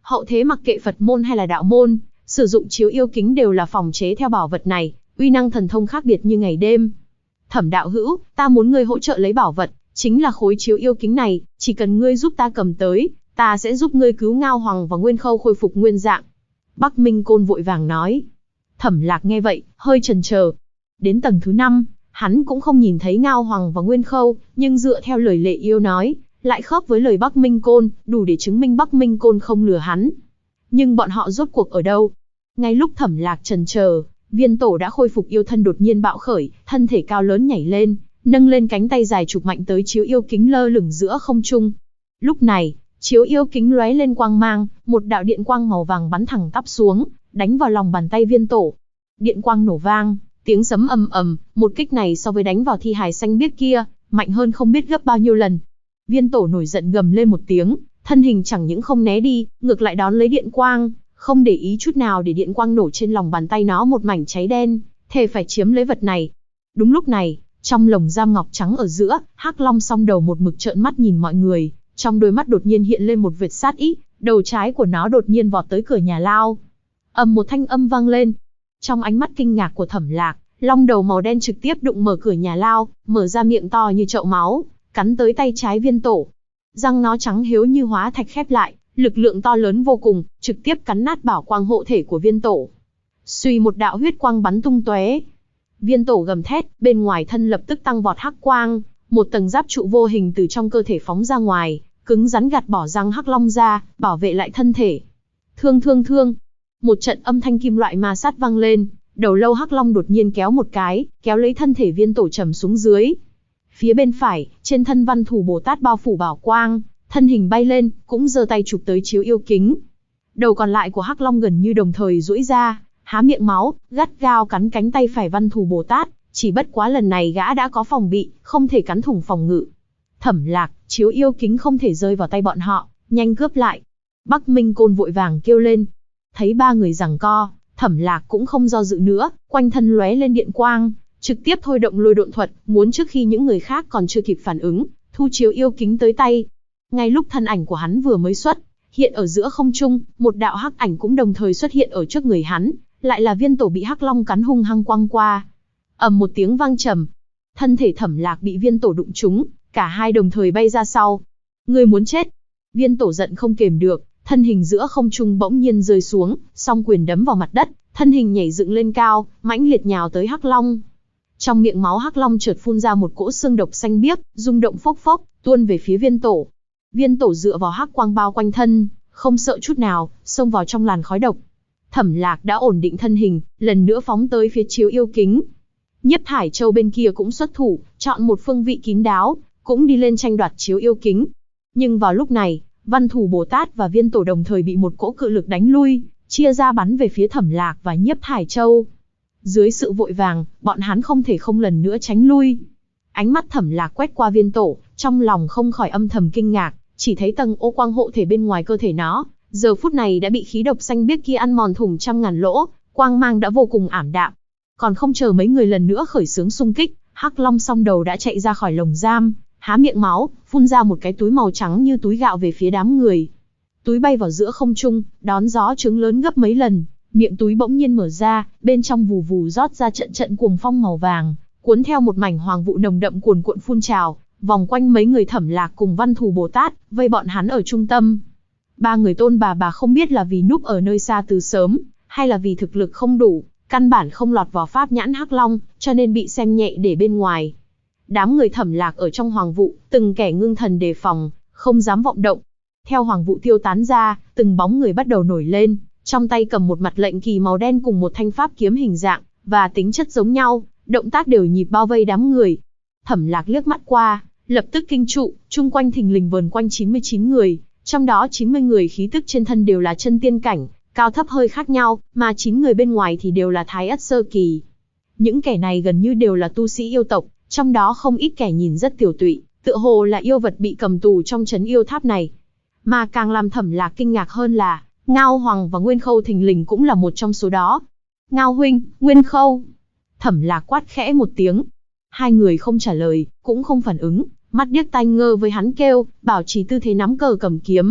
hậu thế mặc kệ Phật môn hay là đạo môn, sử dụng chiếu yêu kính đều là phòng chế theo bảo vật này, uy năng thần thông khác biệt như ngày đêm. Thẩm đạo hữu, ta muốn ngươi hỗ trợ lấy bảo vật, chính là khối chiếu yêu kính này, chỉ cần ngươi giúp ta cầm tới, ta sẽ giúp ngươi cứu Ngao Hoàng và Nguyên Khâu khôi phục nguyên dạng. Bắc Minh Côn vội vàng nói. Thẩm Lạc nghe vậy, hơi chần chờ. Đến tầng thứ 5, hắn cũng không nhìn thấy Ngao Hoàng và Nguyên Khâu, nhưng dựa theo lời Lệ Yêu nói, lại khớp với lời Bắc Minh Côn, đủ để chứng minh Bắc Minh Côn không lừa hắn. Nhưng bọn họ rốt cuộc ở đâu? Ngay lúc Thẩm Lạc chần chờ, Viên Tổ đã khôi phục yêu thân đột nhiên bạo khởi, thân thể cao lớn nhảy lên, nâng lên cánh tay dài chụp mạnh tới chiếu yêu kính lơ lửng giữa không trung. Lúc này, chiếu yêu kính lóe lên quang mang, một đạo điện quang màu vàng bắn thẳng tắp xuống, đánh vào lòng bàn tay Viên Tổ. Điện quang nổ vang, tiếng sấm ầm ầm, một kích này so với đánh vào thi hài xanh biếc kia, mạnh hơn không biết gấp bao nhiêu lần. Viên Tổ nổi giận gầm lên một tiếng, thân hình chẳng những không né đi, ngược lại đón lấy điện quang, không để ý chút nào để điện quang nổ trên lòng bàn tay nó một mảnh cháy đen, thề phải chiếm lấy vật này. Đúng lúc này, trong lồng giam ngọc trắng ở giữa, Hắc Long song đầu một mực trợn mắt nhìn mọi người, trong đôi mắt đột nhiên hiện lên một vệt sát ý, đầu trái của nó đột nhiên vọt tới cửa nhà lao. Ầm một thanh âm vang lên. Trong ánh mắt kinh ngạc của Thẩm Lạc, long đầu màu đen trực tiếp đụng mở cửa nhà lao, mở ra miệng to như chậu máu, cắn tới tay trái Viên Tổ. Răng nó trắng hiếu như hóa thạch khép lại, lực lượng to lớn vô cùng, trực tiếp cắn nát bảo quang hộ thể của Viên Tổ. Suy một đạo huyết quang bắn tung tóe. Viên Tổ gầm thét, bên ngoài thân lập tức tăng vọt hắc quang, một tầng giáp trụ vô hình từ trong cơ thể phóng ra ngoài, cứng rắn gạt bỏ răng hắc long ra, bảo vệ lại thân thể. Thương thương thương. Một trận âm thanh kim loại ma sát vang lên, đầu lâu hắc long đột nhiên kéo một cái, kéo lấy thân thể Viên Tổ trầm xuống dưới. Phía bên phải, trên thân Văn Thù Bồ Tát bao phủ bảo quang, thân hình bay lên, cũng giơ tay chụp tới chiếu yêu kính. Đầu còn lại của hắc long gần như đồng thời duỗi ra, há miệng máu, gắt gao cắn cánh tay phải Văn Thù Bồ Tát, chỉ bất quá lần này gã đã có phòng bị, không thể cắn thủng phòng ngự. Thẩm Lạc, chiếu yêu kính không thể rơi vào tay bọn họ, nhanh cướp lại. Bắc Minh Côn vội vàng kêu lên. Thấy ba người giằng co, Thẩm Lạc cũng không do dự nữa, quanh thân lóe lên điện quang, trực tiếp thôi động lôi độn thuật, muốn trước khi những người khác còn chưa kịp phản ứng, thu chiếu yêu kính tới tay. Ngay lúc thân ảnh của hắn vừa mới xuất hiện ở giữa không trung, một đạo hắc ảnh cũng đồng thời xuất hiện ở trước người hắn, lại là Viên Tổ bị hắc long cắn hung hăng quăng qua. Ầm một tiếng vang trầm, thân thể Thẩm Lạc bị Viên Tổ đụng trúng, cả hai đồng thời bay ra sau. Ngươi muốn chết! Viên Tổ giận không kềm được, thân hình giữa không trung bỗng nhiên rơi xuống, song quyền đấm vào mặt đất, thân hình nhảy dựng lên cao, mãnh liệt nhào tới hắc long. Trong miệng máu hắc long chợt phun ra một cỗ xương độc xanh biếc, rung động phốc phốc, tuôn về phía Viên Tổ. Viên Tổ dựa vào hắc quang bao quanh thân, không sợ chút nào, xông vào trong làn khói độc. Thẩm Lạc đã ổn định thân hình, lần nữa phóng tới phía chiếu yêu kính. Nhiếp Thải Châu bên kia cũng xuất thủ, chọn một phương vị kín đáo, cũng đi lên tranh đoạt chiếu yêu kính. Nhưng vào lúc này, Văn Thù Bồ Tát và Viên Tổ đồng thời bị một cỗ cự lực đánh lui, chia ra bắn về phía Thẩm Lạc và Nhiếp Thải Châu. Dưới sự vội vàng, bọn hắn không thể không lần nữa tránh lui. Ánh mắt Thẩm Lạc quét qua Viên Tổ, trong lòng không khỏi âm thầm kinh ngạc, chỉ thấy tầng ô quang hộ thể bên ngoài cơ thể nó, giờ phút này đã bị khí độc xanh biếc kia ăn mòn thủng trăm ngàn lỗ, quang mang đã vô cùng ảm đạm. Còn không chờ mấy người lần nữa khởi xướng xung kích, hắc long song đầu đã chạy ra khỏi lồng giam, há miệng máu, phun ra một cái túi màu trắng như túi gạo về phía đám người. Túi bay vào giữa không trung, đón gió trứng lớn gấp mấy lần, miệng túi bỗng nhiên mở ra, bên trong vù vù rót ra trận trận cuồng phong màu vàng, cuốn theo một mảnh hoàng vụ nồng đậm cuồn cuộn phun trào, vòng quanh mấy người Thẩm Lạc cùng Văn Thù Bồ Tát, vây bọn hắn ở trung tâm. Ba người Tôn bà không biết là vì núp ở nơi xa từ sớm, hay là vì thực lực không đủ, căn bản không lọt vào pháp nhãn hắc long, cho nên bị xem nhẹ để bên ngoài. Đám người Thẩm Lạc ở trong hoàng vụ, từng kẻ ngưng thần đề phòng, không dám vọng động. Theo hoàng vụ tiêu tán ra, từng bóng người bắt đầu nổi lên, trong tay cầm một mặt lệnh kỳ màu đen cùng một thanh pháp kiếm hình dạng và tính chất giống nhau, động tác đều nhịp bao vây đám người. Thẩm Lạc liếc mắt qua, lập tức kinh trụ, chung quanh thình lình vờn quanh 99 người, trong đó 90 người khí tức trên thân đều là chân tiên cảnh, cao thấp hơi khác nhau, mà 9 người bên ngoài thì đều là thái ất sơ kỳ. Những kẻ này gần như đều là tu sĩ yêu tộc, trong đó không ít kẻ nhìn rất tiểu tụy, tựa hồ là yêu vật bị cầm tù trong trấn yêu tháp này. Mà càng làm Thẩm Lạc kinh ngạc hơn là, Ngao Hoàng và Nguyên Khâu thình lình cũng là một trong số đó. Ngao huynh, Nguyên Khâu. Thẩm Lạc quát khẽ một tiếng. Hai người không trả lời, cũng không phản ứng, mắt điếc tai ngơ với hắn kêu, bảo trì tư thế nắm cờ cầm kiếm,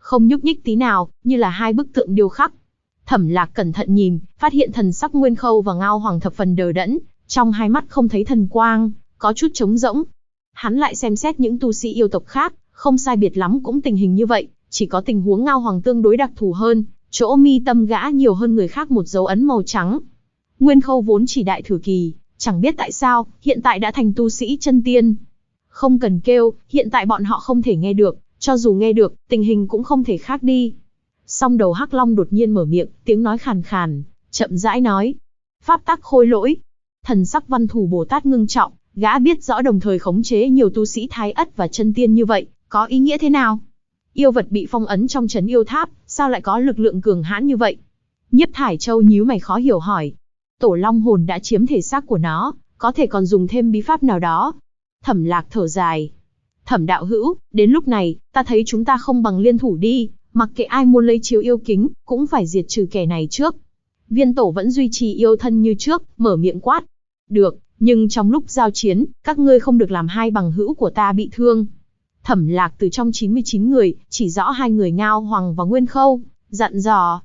không nhúc nhích tí nào, như là hai bức tượng điêu khắc. Thẩm Lạc cẩn thận nhìn, phát hiện thần sắc Nguyên Khâu và Ngao Hoàng thập phần đờ đẫn, trong hai mắt không thấy thần quang, có chút trống rỗng. Hắn lại xem xét những tu sĩ yêu tộc khác, không sai biệt lắm cũng tình hình như vậy, chỉ có tình huống Ngao Hoàng tương đối đặc thù hơn, chỗ mi tâm gã nhiều hơn người khác một dấu ấn màu trắng. Nguyên Khâu vốn chỉ đại thừa kỳ, chẳng biết tại sao, hiện tại đã thành tu sĩ chân tiên. Không cần kêu, hiện tại bọn họ không thể nghe được, cho dù nghe được, tình hình cũng không thể khác đi. Song đầu Hắc Long đột nhiên mở miệng, tiếng nói khàn khàn, chậm rãi nói. Pháp tắc khôi lỗi. Thần sắc Văn Thủ Bồ Tát ngưng trọng, gã biết rõ đồng thời khống chế nhiều tu sĩ thái ất và chân tiên như vậy, có ý nghĩa thế nào? Yêu vật bị phong ấn trong trấn yêu tháp, sao lại có lực lượng cường hãn như vậy? Nhiếp Thải Châu nhíu mày khó hiểu hỏi. Tổ Long hồn đã chiếm thể xác của nó, có thể còn dùng thêm bí pháp nào đó. Thẩm Lạc thở dài. Thẩm đạo hữu, đến lúc này, ta thấy chúng ta không bằng liên thủ đi, mặc kệ ai muốn lấy chiếu yêu kính, cũng phải diệt trừ kẻ này trước. Viên tổ vẫn duy trì yêu thân như trước, mở miệng quát. Được, nhưng trong lúc giao chiến, các ngươi không được làm hai bằng hữu của ta bị thương. Thẩm Lạc từ trong 99 người, chỉ rõ hai người Ngao Hoàng và Nguyên Khâu, dặn dò.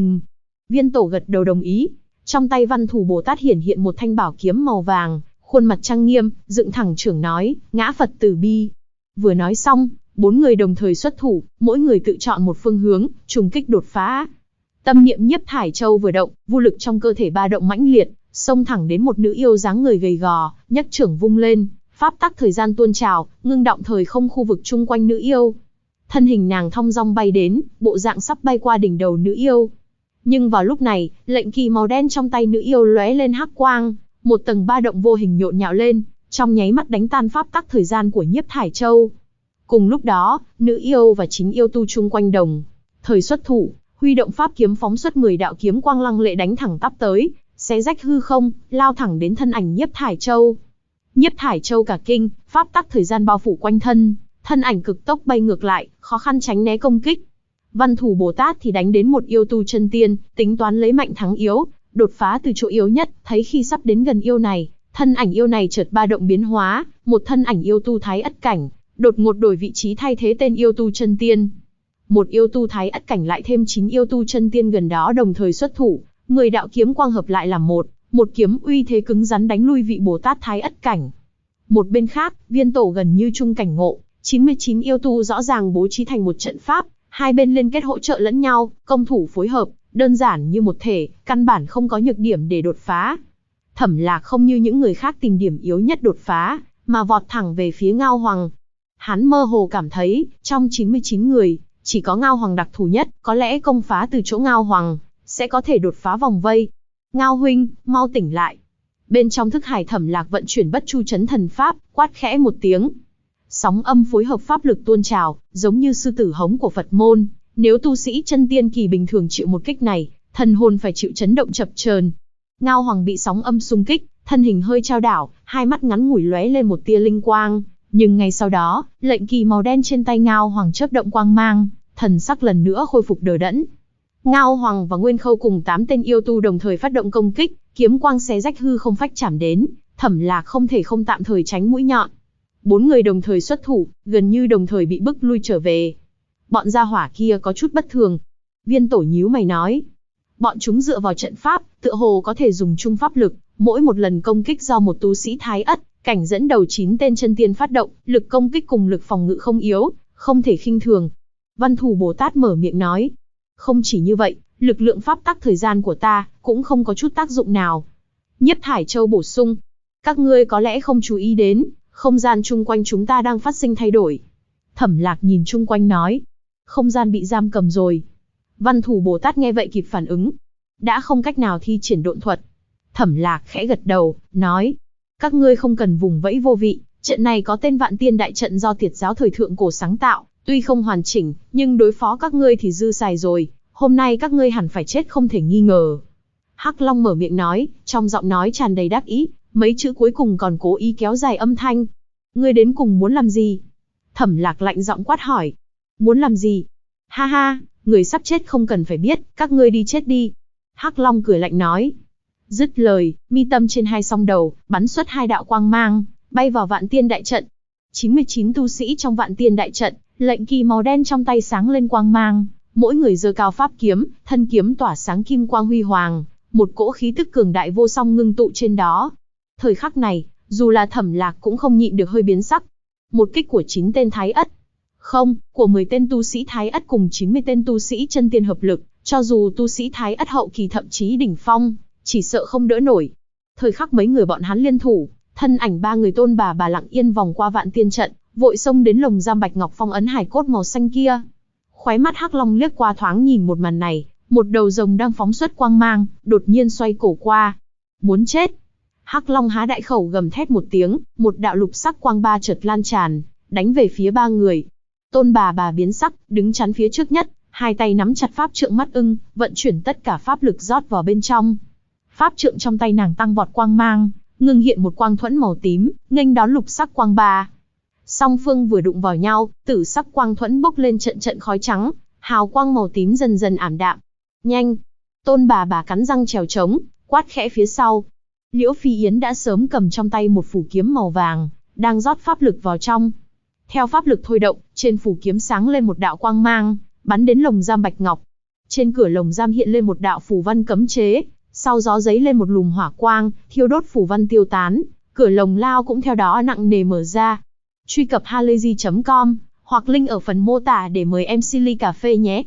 Viên tổ gật đầu đồng ý. Trong tay Văn Thủ Bồ Tát hiển hiện một thanh bảo kiếm màu vàng, khuôn mặt trang nghiêm, dựng thẳng trưởng nói, ngã Phật từ bi. Vừa nói xong, 4 người đồng thời xuất thủ, mỗi người tự chọn một phương hướng, trùng kích đột phá. Tâm niệm Nhiếp Thải Châu vừa động, vô lực trong cơ thể ba động mãnh liệt, xông thẳng đến một nữ yêu dáng người gầy gò, nhấc trưởng vung lên, pháp tắc thời gian tuôn trào, ngưng động thời không khu vực chung quanh nữ yêu. Thân hình nàng thong dong bay đến, bộ dạng sắp bay qua đỉnh đầu nữ yêu. Nhưng vào lúc này, lệnh kỳ màu đen trong tay nữ yêu lóe lên hắc quang, một tầng ba động vô hình nhộn nhạo lên, trong nháy mắt đánh tan pháp tắc thời gian của Nhiếp Thải Châu. Cùng lúc đó, nữ yêu và chính yêu tu chung quanh đồng thời xuất thủ, huy động pháp kiếm phóng xuất 10 đạo kiếm quang lăng lệ đánh thẳng tắp tới, xé rách hư không, lao thẳng đến thân ảnh Nhiếp Thải Châu. Nhiếp Thải Châu cả kinh, pháp tắc thời gian bao phủ quanh thân, thân ảnh cực tốc bay ngược lại, khó khăn tránh né công kích. Văn Thủ Bồ Tát thì đánh đến một yêu tu chân tiên, tính toán lấy mạnh thắng yếu, đột phá từ chỗ yếu nhất, thấy khi sắp đến gần yêu này, thân ảnh yêu này chợt ba động biến hóa, một thân ảnh yêu tu thái ất cảnh, đột ngột đổi vị trí thay thế tên yêu tu chân tiên. Một yêu tu thái ất cảnh lại thêm 9 yêu tu chân tiên gần đó đồng thời xuất thủ, 10 đạo kiếm quang hợp lại làm một kiếm uy thế cứng rắn đánh lui vị Bồ Tát thái ất cảnh. Một bên khác, Viên tổ gần như chung cảnh ngộ, 99 yêu tu rõ ràng bố trí thành một trận pháp, hai bên liên kết hỗ trợ lẫn nhau, công thủ phối hợp, đơn giản như một thể, căn bản không có nhược điểm để đột phá. Thẩm Lạc không như những người khác tìm điểm yếu nhất đột phá, mà vọt thẳng về phía Ngao Hoàng. Hắn mơ hồ cảm thấy, trong 99 người, chỉ có Ngao Hoàng đặc thù nhất, có lẽ công phá từ chỗ Ngao Hoàng, sẽ có thể đột phá vòng vây. Ngao huynh, mau tỉnh lại. Bên trong thức hải Thẩm Lạc vận chuyển bất chu chấn thần pháp, quát khẽ một tiếng. Sóng âm phối hợp pháp lực tuôn trào, giống như sư tử hống của Phật môn. Nếu tu sĩ chân tiên kỳ bình thường chịu một kích này, thần hồn phải chịu chấn động chập chờn. Ngao Hoàng bị sóng âm xung kích, thân hình hơi chao đảo, hai mắt ngắn ngủi lóe lên một tia linh quang. Nhưng ngay sau đó, lệnh kỳ màu đen trên tay Ngao Hoàng chớp động quang mang, thần sắc lần nữa khôi phục đờ đẫn. Ngao Hoàng và Nguyên Khâu cùng 8 tên yêu tu đồng thời phát động công kích, kiếm quang xé rách hư không phách chạm đến, Thẩm Lạc không thể không tạm thời tránh mũi nhọn. 4 người đồng thời xuất thủ, gần như đồng thời bị bức lui trở về. Bọn gia hỏa kia có chút bất thường. Viên tổ nhíu mày nói. Bọn chúng dựa vào trận pháp, tựa hồ có thể dùng chung pháp lực, mỗi một lần công kích do một tu sĩ thái ất cảnh dẫn đầu 9 tên chân tiên phát động, lực công kích cùng lực phòng ngự không yếu, không thể khinh thường. Văn Thủ Bồ Tát mở miệng nói. Không chỉ như vậy, lực lượng pháp tắc thời gian của ta cũng không có chút tác dụng nào. Nhiếp Thải Châu bổ sung. Các ngươi có lẽ không chú ý đến, không gian chung quanh chúng ta đang phát sinh thay đổi. Thẩm Lạc nhìn chung quanh nói. Không gian bị giam cầm rồi. Văn Thủ Bồ Tát nghe vậy kịp phản ứng. Đã không cách nào thi triển độn thuật. Thẩm Lạc khẽ gật đầu, nói. Các ngươi không cần vùng vẫy vô vị, trận này có tên Vạn Tiên Đại Trận do Tiệt giáo thời thượng cổ sáng tạo, tuy không hoàn chỉnh, nhưng đối phó các ngươi thì dư xài rồi, hôm nay các ngươi hẳn phải chết không thể nghi ngờ. Hắc Long mở miệng nói, trong giọng nói tràn đầy đắc ý, mấy chữ cuối cùng còn cố ý kéo dài âm thanh. Ngươi đến cùng muốn làm gì? Thẩm Lạc lạnh giọng quát hỏi. Muốn làm gì? Ha ha, người sắp chết không cần phải biết, các ngươi đi chết đi. Hắc Long cười lạnh nói. Dứt lời, mi tâm trên hai song đầu, bắn xuất 2 đạo quang mang, bay vào Vạn Tiên Đại Trận. 99 tu sĩ trong Vạn Tiên Đại Trận, Lệnh kỳ màu đen trong tay sáng lên quang mang, mỗi người giơ cao pháp kiếm, thân kiếm tỏa sáng kim quang huy hoàng, một cỗ khí tức cường đại vô song ngưng tụ trên đó. Thời khắc này, dù là Thẩm Lạc cũng không nhịn được hơi biến sắc. Một kích của 9 tên Thái Ất, không, của 10 tên tu sĩ Thái Ất cùng 90 tên tu sĩ chân tiên hợp lực, cho dù tu sĩ Thái Ất hậu kỳ thậm chí đỉnh phong, chỉ sợ không đỡ nổi. Thời khắc mấy người bọn hắn liên thủ, thân ảnh 3 người Tôn Bà lặng yên vòng qua Vạn Tiên trận, vội xông đến lồng giam bạch ngọc phong ấn hài cốt màu xanh kia. Khóe mắt Hắc Long liếc qua thoáng nhìn một màn này, một đầu rồng đang phóng xuất quang mang, đột nhiên xoay cổ qua. Muốn chết! Hắc Long há đại khẩu gầm thét một tiếng, một đạo lục sắc quang ba chợt lan tràn, đánh về phía 3 người. Tôn Bà biến sắc, đứng chắn phía trước nhất, hai tay nắm chặt pháp trượng mắt ưng, vận chuyển tất cả pháp lực rót vào bên trong. Pháp trượng trong tay nàng tăng vọt quang mang, ngưng hiện một quang thuẫn màu tím, nghênh đón lục sắc quang ba. Song phương vừa đụng vào nhau, tử sắc quang thuẫn bốc lên trận trận khói trắng, hào quang màu tím dần dần ảm đạm. Nhanh! Tôn Bà cắn răng trèo trống, quát khẽ phía sau. Liễu Phi Yến đã sớm cầm trong tay một phủ kiếm màu vàng, đang rót pháp lực vào trong. Theo pháp lực thôi động, trên phủ kiếm sáng lên một đạo quang mang, bắn đến lồng giam bạch ngọc. Trên cửa lồng giam hiện lên một đạo phù văn cấm chế, sau gió giấy lên một lùm hỏa quang, thiêu đốt phù văn tiêu tán, cửa lồng lao cũng theo đó nặng nề mở ra. Truy cập halayzi.com hoặc link ở phần mô tả để mời em xin ly cà phê nhé.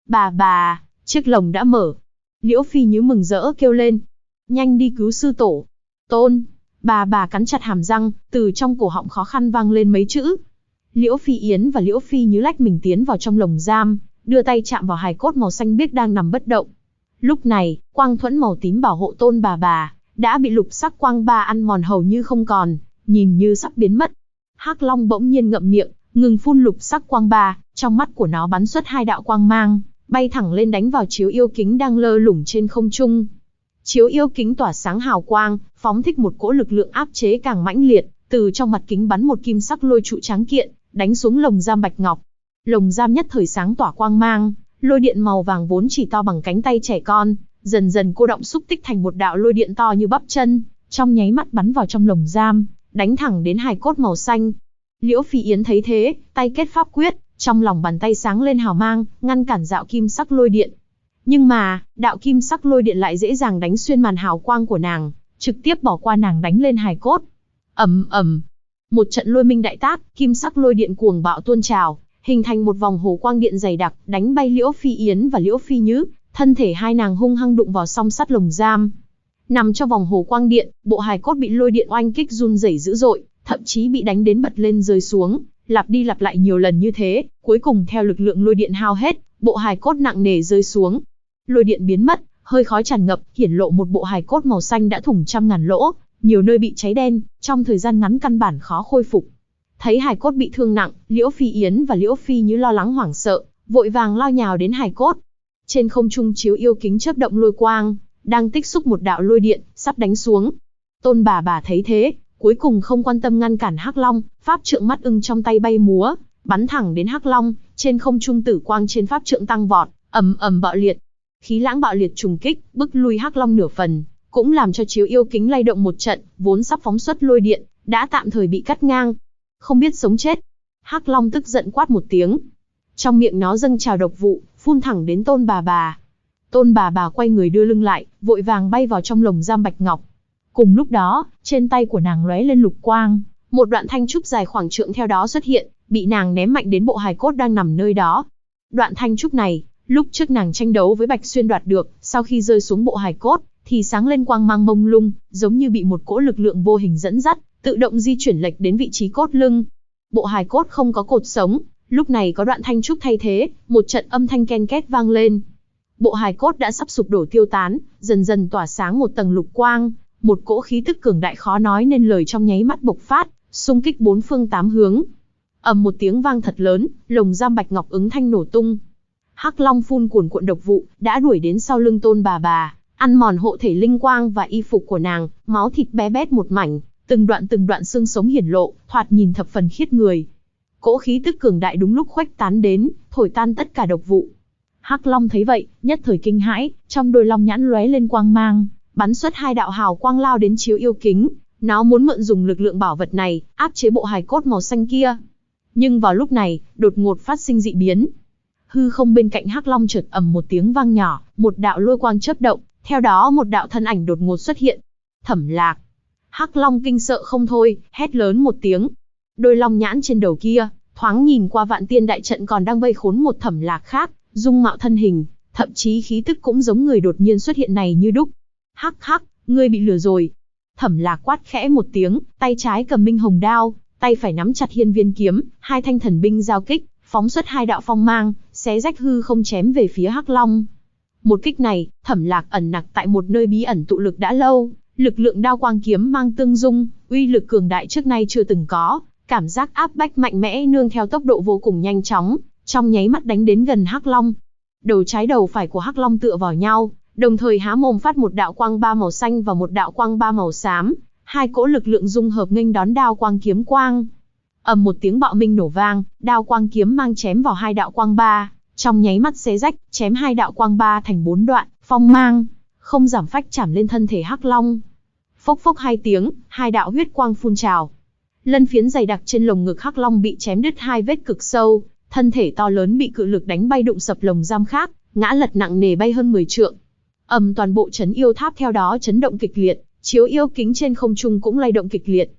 Bà, chiếc lồng đã mở. Liễu Phi Như mừng rỡ kêu lên. Nhanh đi cứu sư tổ. Tôn. Bà cắn chặt hàm răng, từ trong cổ họng khó khăn vang lên mấy chữ. Liễu Phi Yến và Liễu Phi Như lách mình tiến vào trong lồng giam, đưa tay chạm vào hài cốt màu xanh biếc đang nằm bất động. Lúc này, quang thuẫn màu tím bảo hộ Tôn Bà đã bị lục sắc quang ba ăn mòn hầu như không còn, nhìn như sắp biến mất. Hắc Long bỗng nhiên ngậm miệng, ngừng phun lục sắc quang ba, trong mắt của nó bắn xuất 2 đạo quang mang, bay thẳng lên đánh vào chiếu yêu kính đang lơ lửng trên không trung. Chiếu yêu kính tỏa sáng hào quang, phóng thích một cỗ lực lượng áp chế càng mãnh liệt, từ trong mặt kính bắn một kim sắc lôi trụ tráng kiện, đánh xuống lồng giam bạch ngọc. Lồng giam nhất thời sáng tỏa quang mang, lôi điện màu vàng vốn chỉ to bằng cánh tay trẻ con, dần dần cô động xúc tích thành một đạo lôi điện to như bắp chân, trong nháy mắt bắn vào trong lồng giam, đánh thẳng đến hài cốt màu xanh. Liễu Phi Yến thấy thế, tay kết pháp quyết, trong lòng bàn tay sáng lên hào mang, ngăn cản đạo kim sắc lôi điện. Nhưng mà, đạo kim sắc lôi điện lại dễ dàng đánh xuyên màn hào quang của nàng, trực tiếp bỏ qua nàng đánh lên hài cốt. Ầm ầm, một trận lôi minh đại tác, kim sắc lôi điện cuồng bạo tuôn trào, hình thành một vòng hồ quang điện dày đặc, đánh bay Liễu Phi Yến và Liễu Phi Như, thân thể hai nàng hung hăng đụng vào song sắt lồng giam. Nằm trong vòng hồ quang điện, bộ hài cốt bị lôi điện oanh kích run rẩy dữ dội, thậm chí bị đánh đến bật lên rơi xuống, lặp đi lặp lại nhiều lần như thế, cuối cùng theo lực lượng lôi điện hao hết, bộ hài cốt nặng nề rơi xuống. Lôi điện biến mất, hơi khói tràn ngập, hiển lộ một bộ hài cốt màu xanh đã thủng trăm ngàn lỗ, nhiều nơi bị cháy đen, trong thời gian ngắn căn bản khó khôi phục. Thấy hài cốt bị thương nặng, Liễu Phi Yến và Liễu Phi Như lo lắng hoảng sợ, vội vàng lao nhào đến hài cốt. Trên không trung chiếu yêu kính chớp động lôi quang, đang tích xúc một đạo lôi điện, sắp đánh xuống. Tôn Bà thấy thế, cuối cùng không quan tâm ngăn cản Hắc Long, pháp trượng mắt ưng trong tay bay múa, bắn thẳng đến Hắc Long. Trên không trung tử quang trên pháp trượng tăng vọt, ầm ầm bạo liệt. Khí lãng bạo liệt trùng kích, bức lui Hắc Long nửa phần, cũng làm cho chiếu yêu kính lay động một trận, vốn sắp phóng xuất lôi điện, đã tạm thời bị cắt ngang. Không biết sống chết. Hắc Long tức giận quát một tiếng. Trong miệng nó dâng trào độc vụ, phun thẳng đến Tôn Bà. Tôn Bà quay người đưa lưng lại, vội vàng bay vào trong lồng giam bạch ngọc. Cùng lúc đó, trên tay của nàng lóe lên lục quang, một đoạn thanh trúc dài khoảng trượng theo đó xuất hiện, bị nàng ném mạnh đến bộ hài cốt đang nằm nơi đó. Đoạn thanh trúc này, lúc trước nàng tranh đấu với Bạch Xuyên đoạt được, sau khi rơi xuống bộ hài cốt, thì sáng lên quang mang mông lung, giống như bị một cỗ lực lượng vô hình dẫn dắt, tự động di chuyển lệch đến vị trí cốt lưng. Bộ hài cốt không có cột sống, lúc này có đoạn thanh trúc thay thế, một trận âm thanh ken két vang lên. Bộ hài cốt đã sắp sụp đổ tiêu tán, dần dần tỏa sáng một tầng lục quang, một cỗ khí tức cường đại khó nói nên lời trong nháy mắt bộc phát, xung kích 4 phương 8 hướng. Ầm một tiếng vang thật lớn, lồng giam bạch ngọc ứng thanh nổ tung. Hắc Long phun cuồn cuộn độc vụ, đã đuổi đến sau lưng Tôn Bà, ăn mòn hộ thể linh quang và y phục của nàng, máu thịt bé bét một mảnh, từng đoạn xương sống hiển lộ, thoạt nhìn thập phần khiếp người. Cỗ khí tức cường đại đúng lúc khuếch tán đến, thổi tan tất cả độc vụ. Hắc Long thấy vậy, nhất thời kinh hãi, trong đôi long nhãn lóe lên quang mang, bắn xuất 2 đạo hào quang lao đến chiếu yêu kính. Nó muốn mượn dùng lực lượng bảo vật này, áp chế bộ hài cốt màu xanh kia. Nhưng vào lúc này, đột ngột phát sinh dị biến. Hư không bên cạnh Hắc Long chợt ầm một tiếng vang nhỏ, một đạo lôi quang chớp động, theo đó một đạo thân ảnh đột ngột xuất hiện. Thẩm Lạc. Hắc Long kinh sợ không thôi, hét lớn một tiếng. Đôi long nhãn trên đầu kia, thoáng nhìn qua Vạn Tiên đại trận còn đang vây khốn một Thẩm Lạc khác, dung mạo thân hình, thậm chí khí tức cũng giống người đột nhiên xuất hiện này như đúc. Hắc hắc, ngươi bị lừa rồi. Thẩm Lạc quát khẽ một tiếng, tay trái cầm Minh Hồng đao, tay phải nắm chặt Hiên Viên kiếm, hai thanh thần binh giao kích, phóng xuất hai đạo phong mang, xé rách hư không chém về phía Hắc Long. Một kích này, Thẩm Lạc ẩn nặc tại một nơi bí ẩn tụ lực đã lâu, lực lượng đao quang kiếm mang tương dung, uy lực cường đại trước nay chưa từng có, cảm giác áp bách mạnh mẽ nương theo tốc độ vô cùng nhanh chóng, trong nháy mắt đánh đến gần Hắc Long. Đầu trái đầu phải của Hắc Long tựa vào nhau, đồng thời há mồm phát một đạo quang ba màu xanh và một đạo quang ba màu xám, hai cỗ lực lượng dung hợp nghênh đón đao quang kiếm quang. Ầm một tiếng bạo minh nổ vang, đao quang kiếm mang chém vào hai đạo quang ba, trong nháy mắt xé rách, chém hai đạo quang ba thành 4 đoạn, phong mang, không giảm phách chạm lên thân thể Hắc Long. Phốc phốc hai tiếng, hai đạo huyết quang phun trào. Lân phiến dày đặc trên lồng ngực Hắc Long bị chém đứt hai vết cực sâu, thân thể to lớn bị cự lực đánh bay đụng sập lồng giam khác, ngã lật nặng nề bay hơn 10 trượng. Toàn bộ trấn yêu tháp theo đó chấn động kịch liệt, chiếu yêu kính trên không trung cũng lay động kịch liệt.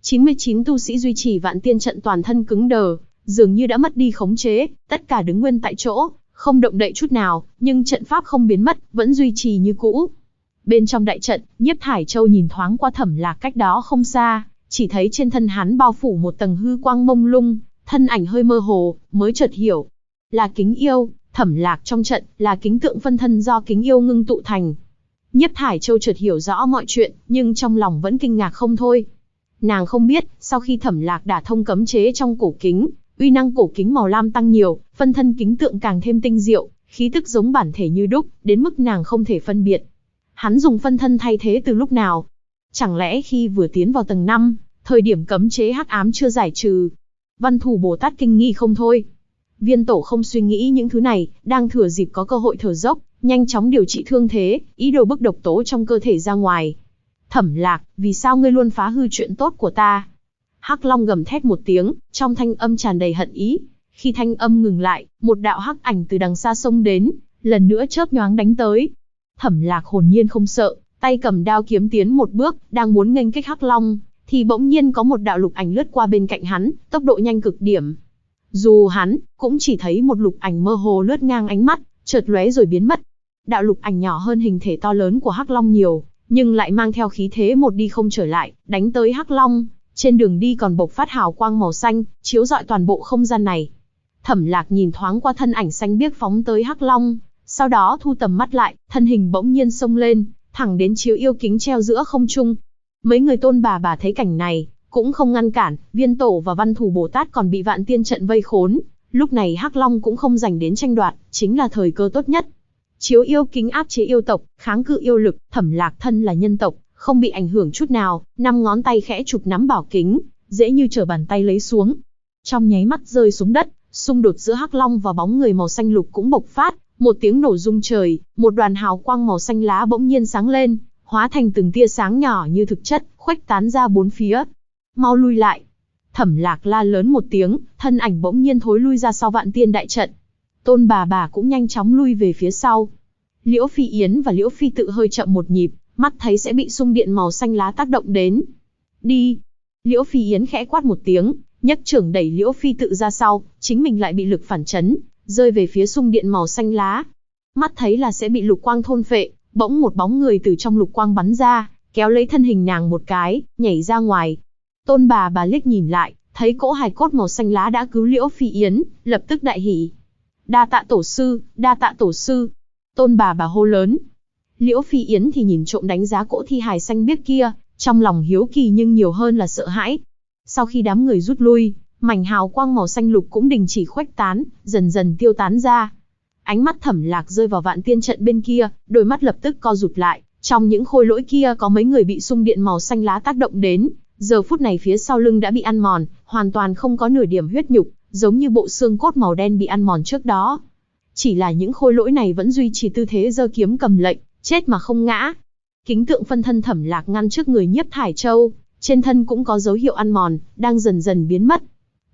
99 tu sĩ duy trì Vạn Tiên trận toàn thân cứng đờ, dường như đã mất đi khống chế, tất cả đứng nguyên tại chỗ, không động đậy chút nào, nhưng trận pháp không biến mất, vẫn duy trì như cũ. Bên trong đại trận, Nhiếp Thải Châu nhìn thoáng qua Thẩm Lạc cách đó không xa, chỉ thấy trên thân hắn bao phủ một tầng hư quang mông lung, thân ảnh hơi mơ hồ, mới chợt hiểu. Là kính yêu, Thẩm Lạc trong trận, là kính tượng phân thân do kính yêu ngưng tụ thành. Nhiếp Thải Châu chợt hiểu rõ mọi chuyện, nhưng trong lòng vẫn kinh ngạc không thôi. Nàng không biết, sau khi Thẩm Lạc đả thông cấm chế trong cổ kính, uy năng cổ kính màu lam tăng nhiều, phân thân kính tượng càng thêm tinh diệu, khí tức giống bản thể như đúc, đến mức nàng không thể phân biệt. Hắn dùng phân thân thay thế từ lúc nào? Chẳng lẽ khi vừa tiến vào tầng 5, thời điểm cấm chế hắc ám chưa giải trừ? Văn Thù Bồ Tát kinh nghi không thôi. Viên Tổ không suy nghĩ những thứ này, đang thừa dịp có cơ hội thở dốc, nhanh chóng điều trị thương thế, ý đồ bức độc tố trong cơ thể ra ngoài. Thẩm Lạc, vì sao ngươi luôn phá hư chuyện tốt của ta? Hắc Long gầm thét một tiếng, trong thanh âm tràn đầy hận ý. Khi thanh âm ngừng lại, một đạo hắc ảnh từ đằng xa xông đến, lần nữa chớp nhoáng đánh tới. Thẩm Lạc hồn nhiên không sợ, tay cầm đao kiếm tiến một bước, đang muốn nghênh kích Hắc Long, thì bỗng nhiên có một đạo lục ảnh lướt qua bên cạnh hắn, tốc độ nhanh cực điểm. Dù hắn cũng chỉ thấy một lục ảnh mơ hồ lướt ngang ánh mắt, chợt lóe rồi biến mất. Đạo lục ảnh nhỏ hơn hình thể to lớn của Hắc Long nhiều, nhưng lại mang theo khí thế một đi không trở lại, đánh tới Hắc Long. Trên đường đi còn bộc phát hào quang màu xanh, chiếu rọi toàn bộ không gian này. Thẩm Lạc nhìn thoáng qua thân ảnh xanh biếc phóng tới Hắc Long, sau đó thu tầm mắt lại, thân hình bỗng nhiên xông lên, thẳng đến chiếu yêu kính treo giữa không trung. Mấy người Tôn bà thấy cảnh này, cũng không ngăn cản, Viên Tổ và Văn Thù Bồ Tát còn bị Vạn Tiên trận vây khốn. Lúc này Hắc Long cũng không dành đến tranh đoạt, chính là thời cơ tốt nhất. Chiếu yêu kính áp chế yêu tộc, kháng cự yêu lực, Thẩm Lạc thân là nhân tộc, không bị ảnh hưởng chút nào, 5 ngón tay khẽ chụp nắm bảo kính, dễ như trở bàn tay lấy xuống. Trong nháy mắt rơi xuống đất, xung đột giữa Hắc Long và bóng người màu xanh lục cũng bộc phát, một tiếng nổ rung trời, một đoàn hào quang màu xanh lá bỗng nhiên sáng lên, hóa thành từng tia sáng nhỏ như thực chất, khuếch tán ra bốn phía. Mau lui lại! Thẩm Lạc la lớn một tiếng, thân ảnh bỗng nhiên thối lui ra sau Vạn Tiên đại trận. Tôn bà cũng nhanh chóng lui về phía sau. Liễu Phi Yến và Liễu Phi Tự hơi chậm một nhịp, mắt thấy sẽ bị xung điện màu xanh lá tác động đến. Đi! Liễu Phi Yến khẽ quát một tiếng, nhấc trưởng đẩy Liễu Phi Tự ra sau, chính mình lại bị lực phản chấn, rơi về phía xung điện màu xanh lá. Mắt thấy là sẽ bị lục quang thôn phệ, bỗng một bóng người từ trong lục quang bắn ra, kéo lấy thân hình nàng một cái, nhảy ra ngoài. Tôn bà liếc nhìn lại, thấy cỗ hài cốt màu xanh lá đã cứu Liễu Phi Yến, lập tức đại hỉ. Đa tạ tổ sư, đa tạ tổ sư. Tôn bà hô lớn. Liễu Phi Yến thì nhìn trộm đánh giá cỗ thi hài xanh biếc kia, trong lòng hiếu kỳ nhưng nhiều hơn là sợ hãi. Sau khi đám người rút lui, mảnh hào quang màu xanh lục cũng đình chỉ khuếch tán, dần dần tiêu tán ra. Ánh mắt Thẩm Lạc rơi vào Vạn Tiên trận bên kia, đôi mắt lập tức co rụt lại. Trong những khôi lỗi kia có mấy người bị xung điện màu xanh lá tác động đến, giờ phút này phía sau lưng đã bị ăn mòn, hoàn toàn không có nửa điểm huyết nhục, giống như bộ xương cốt màu đen bị ăn mòn trước đó. Chỉ là những khôi lỗi này vẫn duy trì tư thế giơ kiếm cầm lệnh, chết mà không ngã. Kính tượng phân thân Thẩm Lạc ngăn trước người Nhiếp Thải Châu, trên thân cũng có dấu hiệu ăn mòn, đang dần dần biến mất.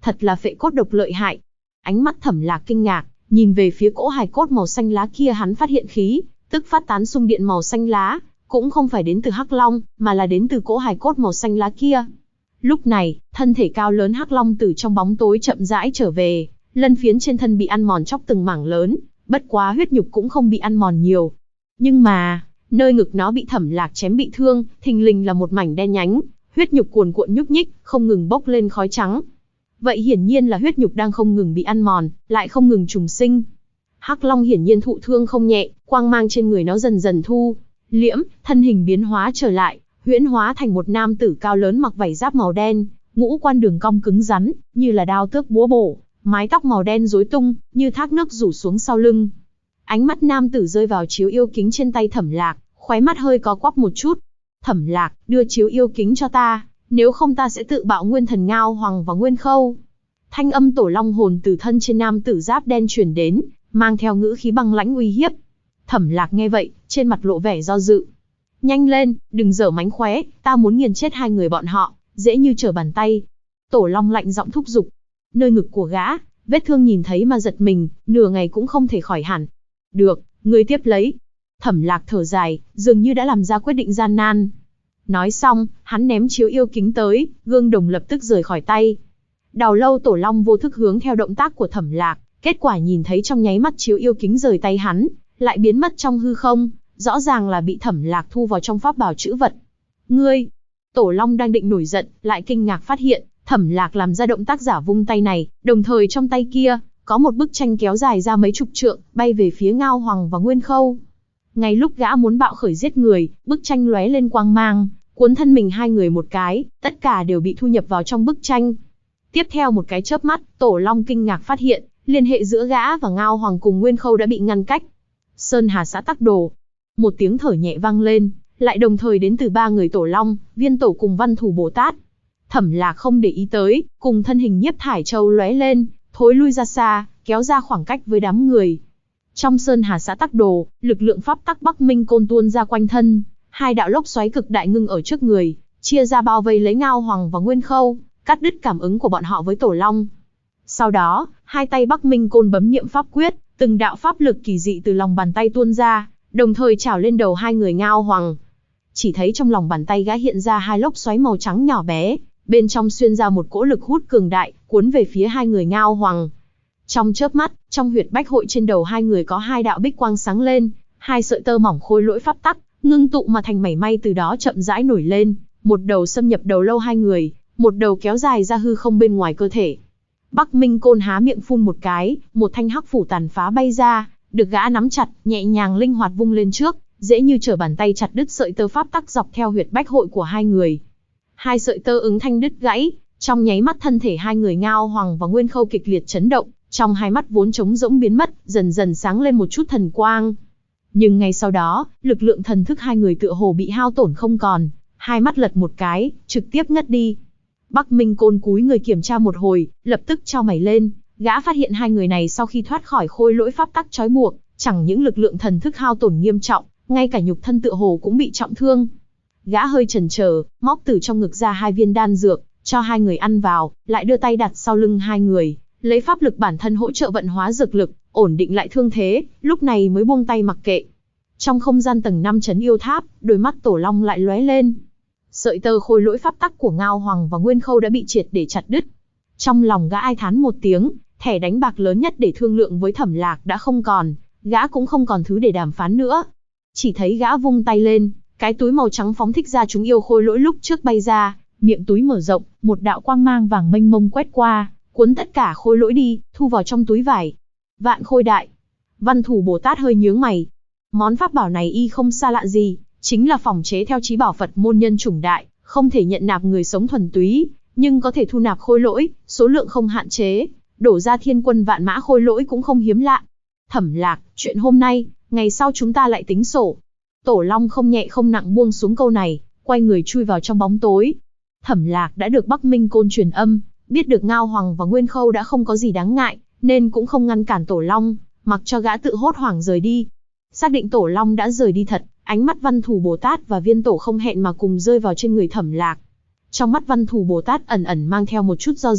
thật là phệ cốt độc lợi hại. Ánh mắt Thẩm Lạc kinh ngạc, nhìn về phía cỗ hài cốt màu xanh lá kia, hắn phát hiện khí tức phát tán xung điện màu xanh lá, cũng không phải đến từ Hắc Long, mà là đến từ cỗ hài cốt màu xanh lá kia. Lúc này, thân thể cao lớn Hắc Long từ trong bóng tối chậm rãi trở về, lân phiến trên thân bị ăn mòn chóc từng mảng lớn, bất quá huyết nhục cũng không bị ăn mòn nhiều. Nhưng mà, nơi ngực nó bị Thẩm Lạc chém bị thương, thình lình là một mảnh đen nhánh, huyết nhục cuồn cuộn nhúc nhích, không ngừng bốc lên khói trắng. Vậy hiển nhiên là huyết nhục đang không ngừng bị ăn mòn, lại không ngừng trùng sinh. Hắc Long hiển nhiên thụ thương không nhẹ, quang mang trên người nó dần dần thu liễm, thân hình biến hóa trở lại, huyễn hóa thành một nam tử cao lớn mặc vảy giáp màu đen, ngũ quan đường cong cứng rắn, như là đao tước búa bổ, mái tóc màu đen rối tung, như thác nước rủ xuống sau lưng. Ánh mắt nam tử rơi vào chiếu yêu kính trên tay Thẩm Lạc, khóe mắt hơi có quắp một chút. Thẩm Lạc, đưa chiếu yêu kính cho ta, nếu không ta sẽ tự bạo nguyên thần Ngao Hoàng và Nguyên Khâu. Thanh âm tổ long hồn từ thân trên nam tử giáp đen truyền đến, mang theo ngữ khí băng lãnh uy hiếp. Thẩm Lạc nghe vậy, trên mặt lộ vẻ do dự. Nhanh lên, đừng dở mánh khóe, ta muốn nghiền chết hai người bọn họ, dễ như trở bàn tay. Tổ long lạnh giọng thúc giục. Nơi ngực của gã, vết thương nhìn thấy mà giật mình, nửa ngày cũng không thể khỏi hẳn. Được, ngươi tiếp lấy. Thẩm Lạc thở dài, dường như đã làm ra quyết định gian nan. Nói xong, hắn ném chiếu yêu kính tới, gương đồng lập tức rời khỏi tay. Đào Lâu tổ long vô thức hướng theo động tác của Thẩm Lạc, kết quả nhìn thấy trong nháy mắt chiếu yêu kính rời tay hắn, lại biến mất trong hư không, rõ ràng là bị Thẩm Lạc thu vào trong pháp bảo trữ vật. Ngươi! Tổ long đang định nổi giận, lại kinh ngạc phát hiện, Thẩm Lạc làm ra động tác giả vung tay này, đồng thời trong tay kia, có một bức tranh kéo dài ra mấy chục trượng, bay về phía Ngao Hoàng và Nguyên Khâu. Ngay lúc gã muốn bạo khởi giết người, bức tranh lóe lên quang mang, cuốn thân mình hai người một cái, tất cả đều bị thu nhập vào trong bức tranh. Tiếp theo một cái chớp mắt, Tổ Long kinh ngạc phát hiện, liên hệ giữa gã và Ngao Hoàng cùng Nguyên Khâu đã bị ngăn cách. Sơn Hà xã tắc đồ. Một tiếng thở nhẹ vang lên, lại đồng thời đến từ ba người Tổ Long, Viên Tổ cùng Văn Thủ Bồ Tát. Thẩm Lạc không để ý tới, cùng thân hình Nhiếp Thải Châu lóe lên, thối lui ra xa, kéo ra khoảng cách với đám người. Trong Sơn Hà xã tắc đồ, lực lượng pháp tắc Bắc Minh Côn tuôn ra quanh thân, hai đạo lốc xoáy cực đại ngưng ở trước người, chia ra bao vây lấy Ngao Hoàng và Nguyên Khâu, cắt đứt cảm ứng của bọn họ với Tổ Long. Sau đó, hai tay Bắc Minh Côn bấm niệm pháp quyết, từng đạo pháp lực kỳ dị từ lòng bàn tay tuôn ra, đồng thời trảo lên đầu hai người Ngao Hoàng. Chỉ thấy trong lòng bàn tay gã hiện ra hai lốc xoáy màu trắng nhỏ bé, bên trong xuyên ra một cỗ lực hút cường đại, cuốn về phía hai người Ngao Hoàng. Trong chớp mắt, trong huyệt bách hội trên đầu hai người có hai đạo bích quang sáng lên, hai sợi tơ mỏng khôi lỗi pháp tắc, ngưng tụ mà thành mảy may từ đó chậm rãi nổi lên, một đầu xâm nhập đầu lâu hai người, một đầu kéo dài ra hư không bên ngoài cơ thể. Bắc Minh Côn há miệng phun một cái, một thanh hắc phủ tàn phá bay ra, được gã nắm chặt, nhẹ nhàng linh hoạt vung lên trước, dễ như trở bàn tay chặt đứt sợi tơ pháp tắc dọc theo huyệt bách hội của hai người. Hai sợi tơ ứng thanh đứt gãy, trong nháy mắt thân thể hai người Ngao Hoàng và Nguyên Khâu kịch liệt chấn động, trong hai mắt vốn trống rỗng biến mất, dần dần sáng lên một chút thần quang. Nhưng ngay sau đó, lực lượng thần thức hai người tựa hồ bị hao tổn không còn, hai mắt lật một cái, trực tiếp ngất đi. Bắc Minh Côn cúi người kiểm tra một hồi, lập tức chau mày lên, gã phát hiện hai người này sau khi thoát khỏi khôi lỗi pháp tắc trói buộc, chẳng những lực lượng thần thức hao tổn nghiêm trọng, ngay cả nhục thân tựa hồ cũng bị trọng thương. Gã hơi chần chờ, móc từ trong ngực ra hai viên đan dược, cho hai người ăn vào, lại đưa tay đặt sau lưng hai người, lấy pháp lực bản thân hỗ trợ vận hóa dược lực, ổn định lại thương thế, lúc này mới buông tay mặc kệ. Trong không gian tầng 5 trấn yêu tháp, đôi mắt Tổ Long lại lóe lên. Sợi tơ khôi lỗi pháp tắc của Ngao Hoàng và Nguyên Khâu đã bị triệt để chặt đứt. Trong lòng gã ai thán một tiếng, thẻ đánh bạc lớn nhất để thương lượng với Thẩm Lạc đã không còn, gã cũng không còn thứ để đàm phán nữa. Chỉ thấy gã vung tay lên, cái túi màu trắng phóng thích ra chúng yêu khôi lỗi lúc trước bay ra, miệng túi mở rộng, một đạo quang mang vàng mênh mông quét qua, cuốn tất cả khôi lỗi đi, thu vào trong túi vải. Vạn Khôi Đại. Văn Thủ Bồ Tát hơi nhướng mày. Món pháp bảo này y không xa lạ gì, chính là phỏng chế theo chí bảo Phật môn nhân chủng đại, không thể nhận nạp người sống thuần túy, nhưng có thể thu nạp khôi lỗi, số lượng không hạn chế, đổ ra thiên quân vạn mã khôi lỗi cũng không hiếm lạ. Thẩm Lạc, chuyện hôm nay, ngày sau chúng ta lại tính sổ. Tổ Long không nhẹ không nặng buông xuống câu này, quay người chui vào trong bóng tối. Thẩm Lạc đã được Bắc Minh Côn truyền âm, biết được Ngao Hoàng và Nguyên Khâu đã không có gì đáng ngại, nên cũng không ngăn cản Tổ Long, mặc cho gã tự hốt hoảng rời đi. Xác định Tổ Long đã rời đi thật, ánh mắt Văn Thủ Bồ Tát và Viên Tổ không hẹn mà cùng rơi vào trên người Thẩm Lạc. Trong mắt Văn Thủ Bồ Tát ẩn ẩn mang theo một chút do dự,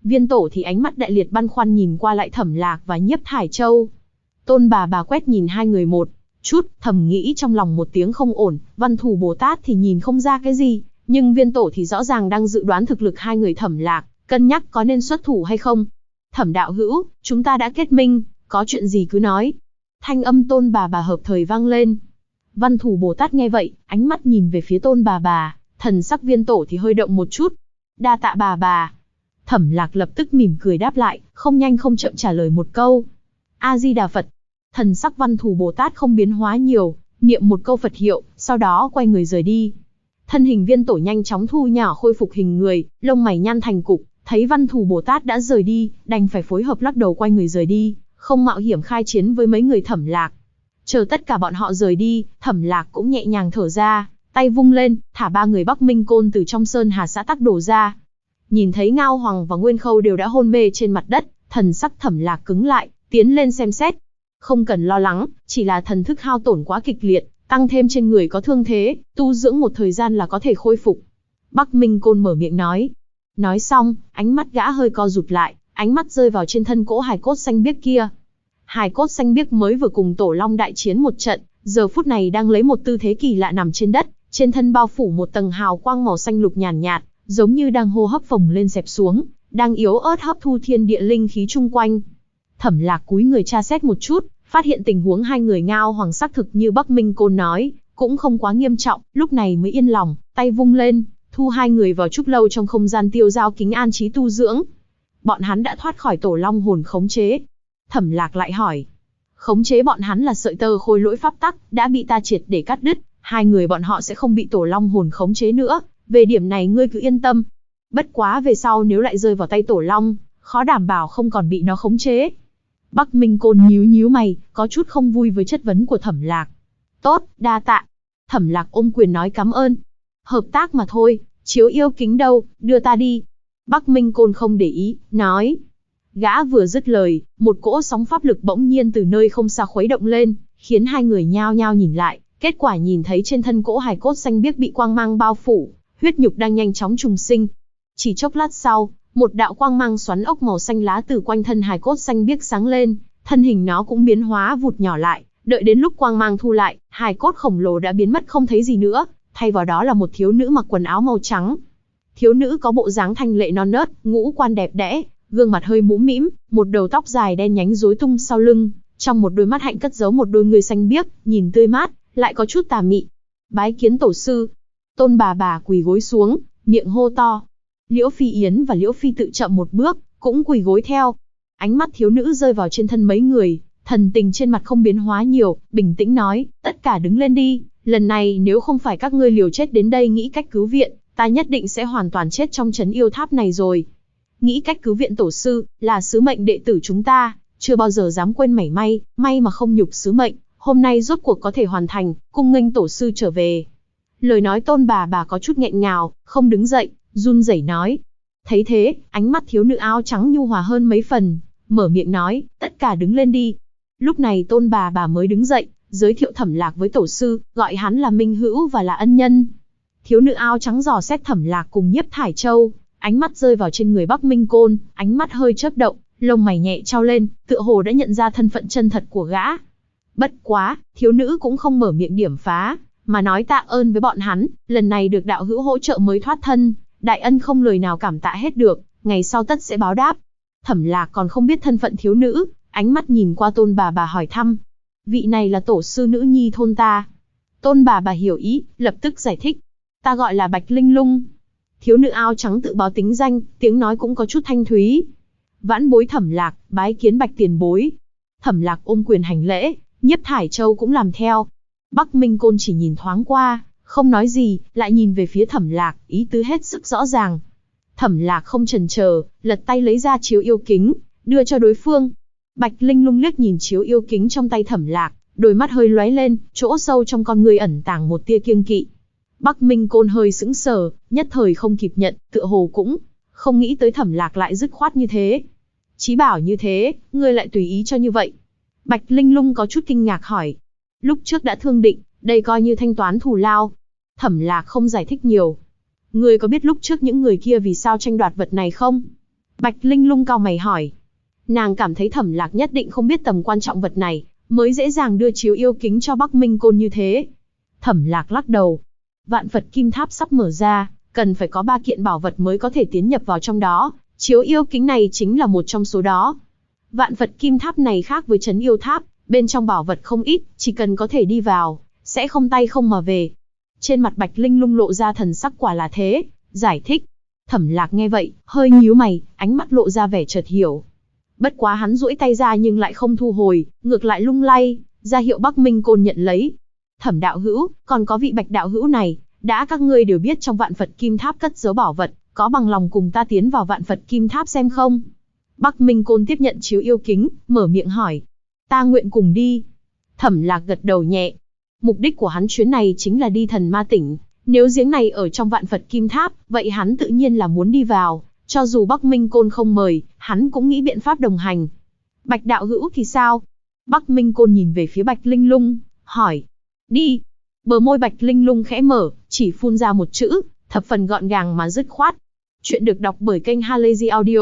Viên tổ thì ánh mắt đại liệt băn khoăn nhìn qua lại Thẩm Lạc và Nhiếp Thải Châu. Tôn bà quét nhìn hai người một chút, thầm nghĩ trong lòng một tiếng không ổn. Văn Thù Bồ Tát thì nhìn không ra cái gì, nhưng Viên tổ thì rõ ràng đang dự đoán thực lực hai người Thẩm Lạc, cân nhắc có nên xuất thủ hay không. Thẩm đạo hữu, chúng ta đã kết minh, có chuyện gì cứ nói. Thanh âm Tôn bà hợp thời vang lên. Văn Thù Bồ Tát nghe vậy, ánh mắt nhìn về phía Tôn bà, thần sắc Viên tổ thì hơi động một chút. Đa tạ bà. Thẩm Lạc lập tức mỉm cười đáp lại, không nhanh không chậm trả lời một câu. A Di Đà Phật. Thần sắc Văn Thù Bồ Tát không biến hóa nhiều, niệm một câu Phật hiệu, sau đó quay người rời đi. Thân hình Viên tổ nhanh chóng thu nhỏ khôi phục hình người, lông mày nhăn thành cục, thấy Văn Thù Bồ Tát đã rời đi, đành phải phối hợp lắc đầu quay người rời đi, không mạo hiểm khai chiến với mấy người Thẩm Lạc. Chờ tất cả bọn họ rời đi, Thẩm Lạc cũng nhẹ nhàng thở ra, tay vung lên, thả ba người Bắc Minh Côn từ trong sơn hà xã tắc đổ ra. Nhìn thấy Ngao Hoàng và Nguyên Khâu đều đã hôn mê trên mặt đất, thần sắc Thẩm Lạc cứng lại, tiến lên xem xét. Không cần lo lắng, chỉ là thần thức hao tổn quá kịch liệt, tăng thêm trên người có thương thế, tu dưỡng một thời gian là có thể khôi phục. Bắc Minh Côn mở miệng nói. Nói xong, ánh mắt gã hơi co rụt lại, ánh mắt rơi vào trên thân cỗ hài cốt xanh biếc kia. Hài cốt xanh biếc mới vừa cùng Tổ Long đại chiến một trận, giờ phút này đang lấy một tư thế kỳ lạ nằm trên đất, trên thân bao phủ một tầng hào quang màu xanh lục nhàn nhạt, giống như đang hô hấp phồng lên xẹp xuống, đang yếu ớt hấp thu thiên địa linh khí chung quanh. Thẩm Lạc cúi người tra xét một chút, phát hiện tình huống hai người Ngao Hoàng xác thực như Bắc Minh Côn nói, cũng không quá nghiêm trọng, lúc này mới yên lòng, tay vung lên, thu hai người vào trúc lâu trong không gian tiêu giao kính an trí tu dưỡng. Bọn hắn đã thoát khỏi Tổ Long hồn khống chế. Thẩm Lạc lại hỏi, khống chế bọn hắn là sợi tơ khôi lỗi pháp tắc, đã bị ta triệt để cắt đứt, hai người bọn họ sẽ không bị Tổ Long hồn khống chế nữa, về điểm này ngươi cứ yên tâm. Bất quá về sau nếu lại rơi vào tay Tổ Long, khó đảm bảo không còn bị nó khống chế. Bắc Minh Côn nhíu mày, có chút không vui với chất vấn của Thẩm Lạc. Tốt, đa tạ. Thẩm Lạc ôm quyền nói cảm ơn. Hợp tác mà thôi, chiếu yêu kính đâu, đưa ta đi. Bắc Minh Côn không để ý, nói. Gã vừa dứt lời, một cỗ sóng pháp lực bỗng nhiên từ nơi không xa khuấy động lên, khiến hai người nhao nhao nhìn lại, kết quả nhìn thấy trên thân cỗ hài cốt xanh biếc bị quang mang bao phủ, huyết nhục đang nhanh chóng trùng sinh. Chỉ chốc lát sau, một đạo quang mang xoắn ốc màu xanh lá từ quanh thân hài cốt xanh biếc sáng lên, thân hình nó cũng biến hóa vụt nhỏ lại, đợi đến lúc quang mang thu lại, hài cốt khổng lồ đã biến mất không thấy gì nữa, thay vào đó là một thiếu nữ mặc quần áo màu trắng. Thiếu nữ có bộ dáng thanh lệ non nớt, ngũ quan đẹp đẽ, gương mặt hơi mũm mĩm, một đầu tóc dài đen nhánh rối tung sau lưng, trong một đôi mắt hạnh cất giấu một đôi người xanh biếc, nhìn tươi mát, lại có chút tà mị. Bái kiến tổ sư. Tôn bà quỳ gối xuống, miệng hô to. Liễu Phi Yến và Liễu Phi tự chậm một bước, cũng quỳ gối theo. Ánh mắt thiếu nữ rơi vào trên thân mấy người, thần tình trên mặt không biến hóa nhiều, bình tĩnh nói, tất cả đứng lên đi, lần này nếu không phải các ngươi liều chết đến đây nghĩ cách cứu viện, ta nhất định sẽ hoàn toàn chết trong trấn yêu tháp này rồi. Nghĩ cách cứu viện tổ sư, là sứ mệnh đệ tử chúng ta, chưa bao giờ dám quên mảy may, may mà không nhục sứ mệnh, hôm nay rốt cuộc có thể hoàn thành, cung nghênh tổ sư trở về. Lời nói Tôn bà có chút nghẹn ngào, không đứng dậy, run rẩy nói. Thấy thế, ánh mắt thiếu nữ áo trắng nhu hòa hơn mấy phần, mở miệng nói, tất cả đứng lên đi. Lúc này Tôn bà mới đứng dậy, giới thiệu Thẩm Lạc với tổ sư, gọi hắn là minh hữu và là ân nhân. Thiếu nữ áo trắng dò xét Thẩm Lạc cùng Nhiếp Thải Châu, ánh mắt rơi vào trên người Bắc Minh Côn, ánh mắt hơi chớp động, lông mày nhẹ trao lên, tựa hồ đã nhận ra thân phận chân thật của gã. Bất quá, thiếu nữ cũng không mở miệng điểm phá, mà nói tạ ơn với bọn hắn, lần này được đạo hữu hỗ trợ mới thoát thân, đại ân không lời nào cảm tạ hết được, ngày sau tất sẽ báo đáp. Thẩm Lạc còn không biết thân phận thiếu nữ, ánh mắt nhìn qua Tôn bà hỏi thăm. Vị này là tổ sư nữ nhi thôn ta. Tôn bà hiểu ý, lập tức giải thích. Ta gọi là Bạch Linh Lung. Thiếu nữ áo trắng tự báo tính danh, tiếng nói cũng có chút thanh thúy. Vãn bối Thẩm Lạc, bái kiến Bạch tiền bối. Thẩm Lạc ôm quyền hành lễ, Nhiếp Thải Châu cũng làm theo. Bắc Minh Côn chỉ nhìn thoáng qua, không nói gì, lại nhìn về phía Thẩm Lạc, ý tứ hết sức rõ ràng. Thẩm Lạc không chần chờ, lật tay lấy ra chiếu yêu kính, đưa cho đối phương. Bạch Linh Lung liếc nhìn chiếu yêu kính trong tay Thẩm Lạc, đôi mắt hơi lóe lên, chỗ sâu trong con người ẩn tàng một tia kiêng kỵ. Bắc Minh Côn hơi sững sờ, nhất thời không kịp nhận, tựa hồ cũng không nghĩ tới Thẩm Lạc lại dứt khoát như thế. Chí bảo như thế, ngươi lại tùy ý cho như vậy. Bạch Linh Lung có chút kinh ngạc hỏi. Lúc trước đã thương định, đây coi như thanh toán thù lao. Thẩm Lạc không giải thích nhiều. Ngươi có biết lúc trước những người kia vì sao tranh đoạt vật này không? Bạch Linh Lung cau mày hỏi. Nàng cảm thấy Thẩm Lạc nhất định không biết tầm quan trọng vật này, mới dễ dàng đưa chiếu yêu kính cho Bắc Minh Côn như thế. Thẩm Lạc lắc đầu. Vạn Phật Kim Tháp sắp mở ra, cần phải có 3 kiện bảo vật mới có thể tiến nhập vào trong đó, chiếu yêu kính này chính là một trong số đó. Vạn Phật Kim Tháp này khác với Trấn Yêu Tháp, bên trong bảo vật không ít, chỉ cần có thể đi vào, sẽ không tay không mà về. Trên mặt Bạch Linh Lung lộ ra thần sắc quả là thế, giải thích. Thẩm Lạc nghe vậy, hơi nhíu mày, ánh mắt lộ ra vẻ chợt hiểu. Bất quá hắn duỗi tay ra nhưng lại không thu hồi, ngược lại lung lay, ra hiệu Bắc Minh Côn nhận lấy. Thẩm đạo hữu, còn có vị Bạch đạo hữu này, đã các ngươi đều biết trong Vạn Phật Kim Tháp cất giấu bảo vật, có bằng lòng cùng ta tiến vào Vạn Phật Kim Tháp xem không? Bắc Minh Côn tiếp nhận chiếu yêu kính, mở miệng hỏi. Ta nguyện cùng đi. Thẩm Lạc gật đầu nhẹ. Mục đích của hắn chuyến này chính là đi Thần Ma Tỉnh. Nếu giếng này ở trong Vạn Phật Kim Tháp, vậy hắn tự nhiên là muốn đi vào. Cho dù Bắc Minh Côn không mời, hắn cũng nghĩ biện pháp đồng hành. Bạch đạo hữu thì sao? Bắc Minh Côn nhìn về phía Bạch Linh Lung, hỏi. Đi. Bờ môi Bạch Linh Lung khẽ mở, chỉ phun ra một chữ, thập phần gọn gàng mà dứt khoát. Chuyện được đọc bởi kênh Halazy Audio.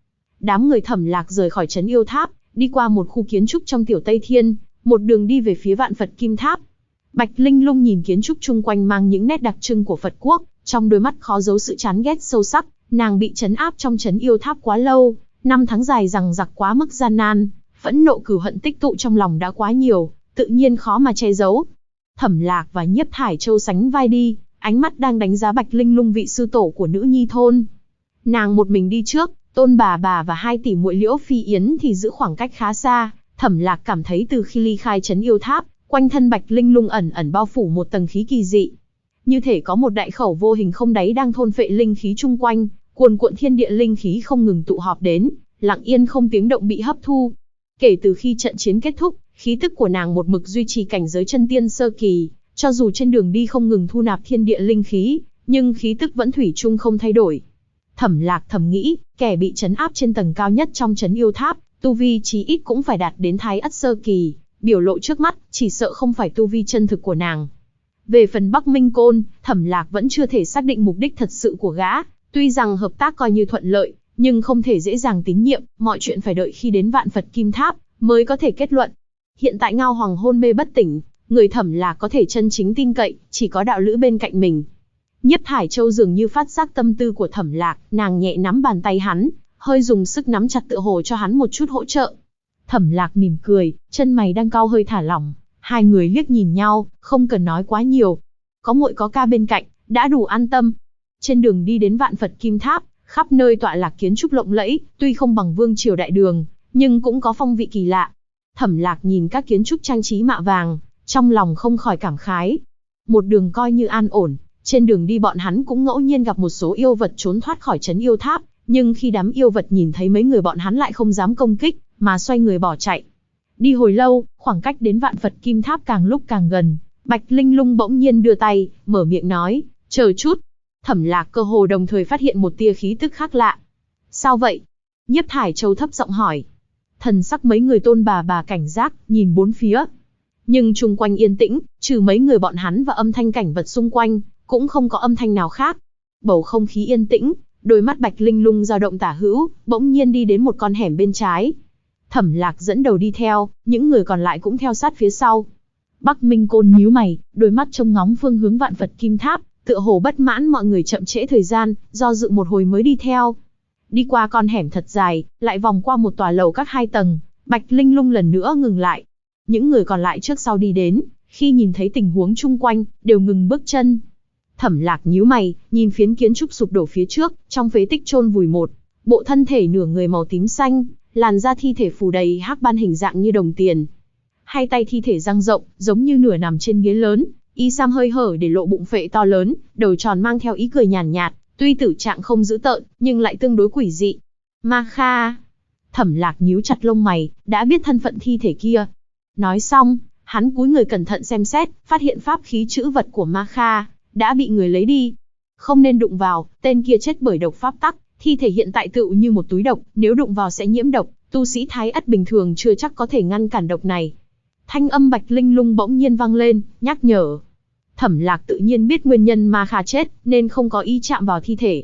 Đám người Thẩm Lạc rời khỏi Trấn Yêu Tháp, đi qua một khu kiến trúc trong Tiểu Tây Thiên, một đường đi về phía Vạn Phật Kim Tháp. Bạch Linh Lung nhìn kiến trúc chung quanh mang những nét đặc trưng của Phật quốc, trong đôi mắt khó giấu sự chán ghét sâu sắc. Nàng bị trấn áp trong Trấn Yêu Tháp quá lâu, 5 tháng dài rằng giặc quá mức gian nan, phẫn nộ cừu hận tích tụ trong lòng đã quá nhiều, tự nhiên khó mà che giấu. Thẩm Lạc và Nhiếp Thải Châu sánh vai đi, ánh mắt đang đánh giá Bạch Linh Lung vị sư tổ của nữ nhi thôn. Nàng một mình đi trước, Tôn bà và 2 tỷ muội Liễu Phi Yến thì giữ khoảng cách khá xa. Thẩm Lạc cảm thấy từ khi ly khai Trấn Yêu Tháp, quanh thân Bạch Linh Lung ẩn ẩn bao phủ một tầng khí kỳ dị. Như thể có một đại khẩu vô hình không đáy đang thôn phệ linh khí chung quanh, cuồn cuộn thiên địa linh khí không ngừng tụ họp đến, lặng yên không tiếng động bị hấp thu. Kể từ khi trận chiến kết thúc, khí tức của nàng một mực duy trì cảnh giới chân tiên sơ kỳ, cho dù trên đường đi không ngừng thu nạp thiên địa linh khí, nhưng khí tức vẫn thủy chung không thay đổi. Thẩm Lạc thầm nghĩ, kẻ bị trấn áp trên tầng cao nhất trong Trấn Yêu Tháp, tu vi chí ít cũng phải đạt đến Thái Ất sơ kỳ, biểu lộ trước mắt, chỉ sợ không phải tu vi chân thực của nàng. Về phần Bắc Minh Côn, Thẩm Lạc vẫn chưa thể xác định mục đích thật sự của gã, tuy rằng hợp tác coi như thuận lợi, nhưng không thể dễ dàng tín nhiệm, mọi chuyện phải đợi khi đến Vạn Phật Kim Tháp mới có thể kết luận. Hiện tại Ngao Hoàng hôn mê bất tỉnh, người Thẩm Lạc có thể chân chính tin cậy, chỉ có đạo lữ bên cạnh mình. Nhiếp Thải Châu dường như phát giác tâm tư của Thẩm Lạc, nàng nhẹ nắm bàn tay hắn, hơi dùng sức nắm chặt tựa hồ cho hắn một chút hỗ trợ. Thẩm Lạc mỉm cười, chân mày đang cau hơi thả lỏng, hai người liếc nhìn nhau, không cần nói quá nhiều. Có muội có ca bên cạnh, đã đủ an tâm. Trên đường đi đến Vạn Phật Kim Tháp, khắp nơi tọa lạc kiến trúc lộng lẫy, tuy không bằng Vương triều đại đường, nhưng cũng có phong vị kỳ lạ. Thẩm Lạc nhìn các kiến trúc trang trí mạ vàng, trong lòng không khỏi cảm khái. Một đường coi như an ổn, trên đường đi bọn hắn cũng ngẫu nhiên gặp một số yêu vật trốn thoát khỏi Trấn Yêu Tháp, nhưng khi đám yêu vật nhìn thấy mấy người bọn hắn lại không dám công kích, mà xoay người bỏ chạy. Đi hồi lâu, khoảng cách đến Vạn Phật Kim Tháp càng lúc càng gần, Bạch Linh Lung bỗng nhiên đưa tay, mở miệng nói, chờ chút. Thẩm Lạc cơ hồ đồng thời phát hiện một tia khí tức khác lạ. Sao vậy? Nhiếp Thải Châu thấp giọng hỏi. Thần sắc mấy người Tôn bà cảnh giác, nhìn bốn phía. Nhưng chung quanh yên tĩnh, trừ mấy người bọn hắn và âm thanh cảnh vật xung quanh, cũng không có âm thanh nào khác. Bầu không khí yên tĩnh, đôi mắt Bạch Linh Lung dao động tả hữu, bỗng nhiên đi đến một con hẻm bên trái. Thẩm Lạc dẫn đầu đi theo, những người còn lại cũng theo sát phía sau. Bắc Minh Côn nhíu mày, đôi mắt trông ngóng phương hướng Vạn Phật Kim Tháp, tựa hồ bất mãn mọi người chậm trễ thời gian, do dự một hồi mới đi theo. Đi qua con hẻm thật dài, lại vòng qua một tòa lầu các 2 tầng, Bạch Linh Lung lần nữa ngừng lại. Những người còn lại trước sau đi đến, khi nhìn thấy tình huống chung quanh, đều ngừng bước chân. Thẩm Lạc nhíu mày, nhìn phiến kiến trúc sụp đổ phía trước, trong phế tích chôn vùi một bộ thân thể nửa người màu tím xanh, làn da thi thể phủ đầy hắc ban hình dạng như đồng tiền. Hai tay thi thể dang rộng, giống như nửa nằm trên ghế lớn, y sam hơi hở để lộ bụng phệ to lớn, đầu tròn mang theo ý cười nhàn nhạt, tuy tử trạng không dữ tợn, nhưng lại tương đối quỷ dị. Ma Kha. Thẩm Lạc nhíu chặt lông mày, đã biết thân phận thi thể kia. Nói xong, hắn cúi người cẩn thận xem xét, phát hiện pháp khí trữ vật của Ma Kha đã bị người lấy đi. Không nên đụng vào, tên kia chết bởi độc pháp tắc, thi thể hiện tại tựu như một túi độc, nếu đụng vào sẽ nhiễm độc, tu sĩ Thái Ất bình thường chưa chắc có thể ngăn cản độc này. Thanh âm Bạch Linh Lung bỗng nhiên vang lên, nhắc nhở. Thẩm Lạc tự nhiên biết nguyên nhân Ma Kha chết, nên không có ý chạm vào thi thể.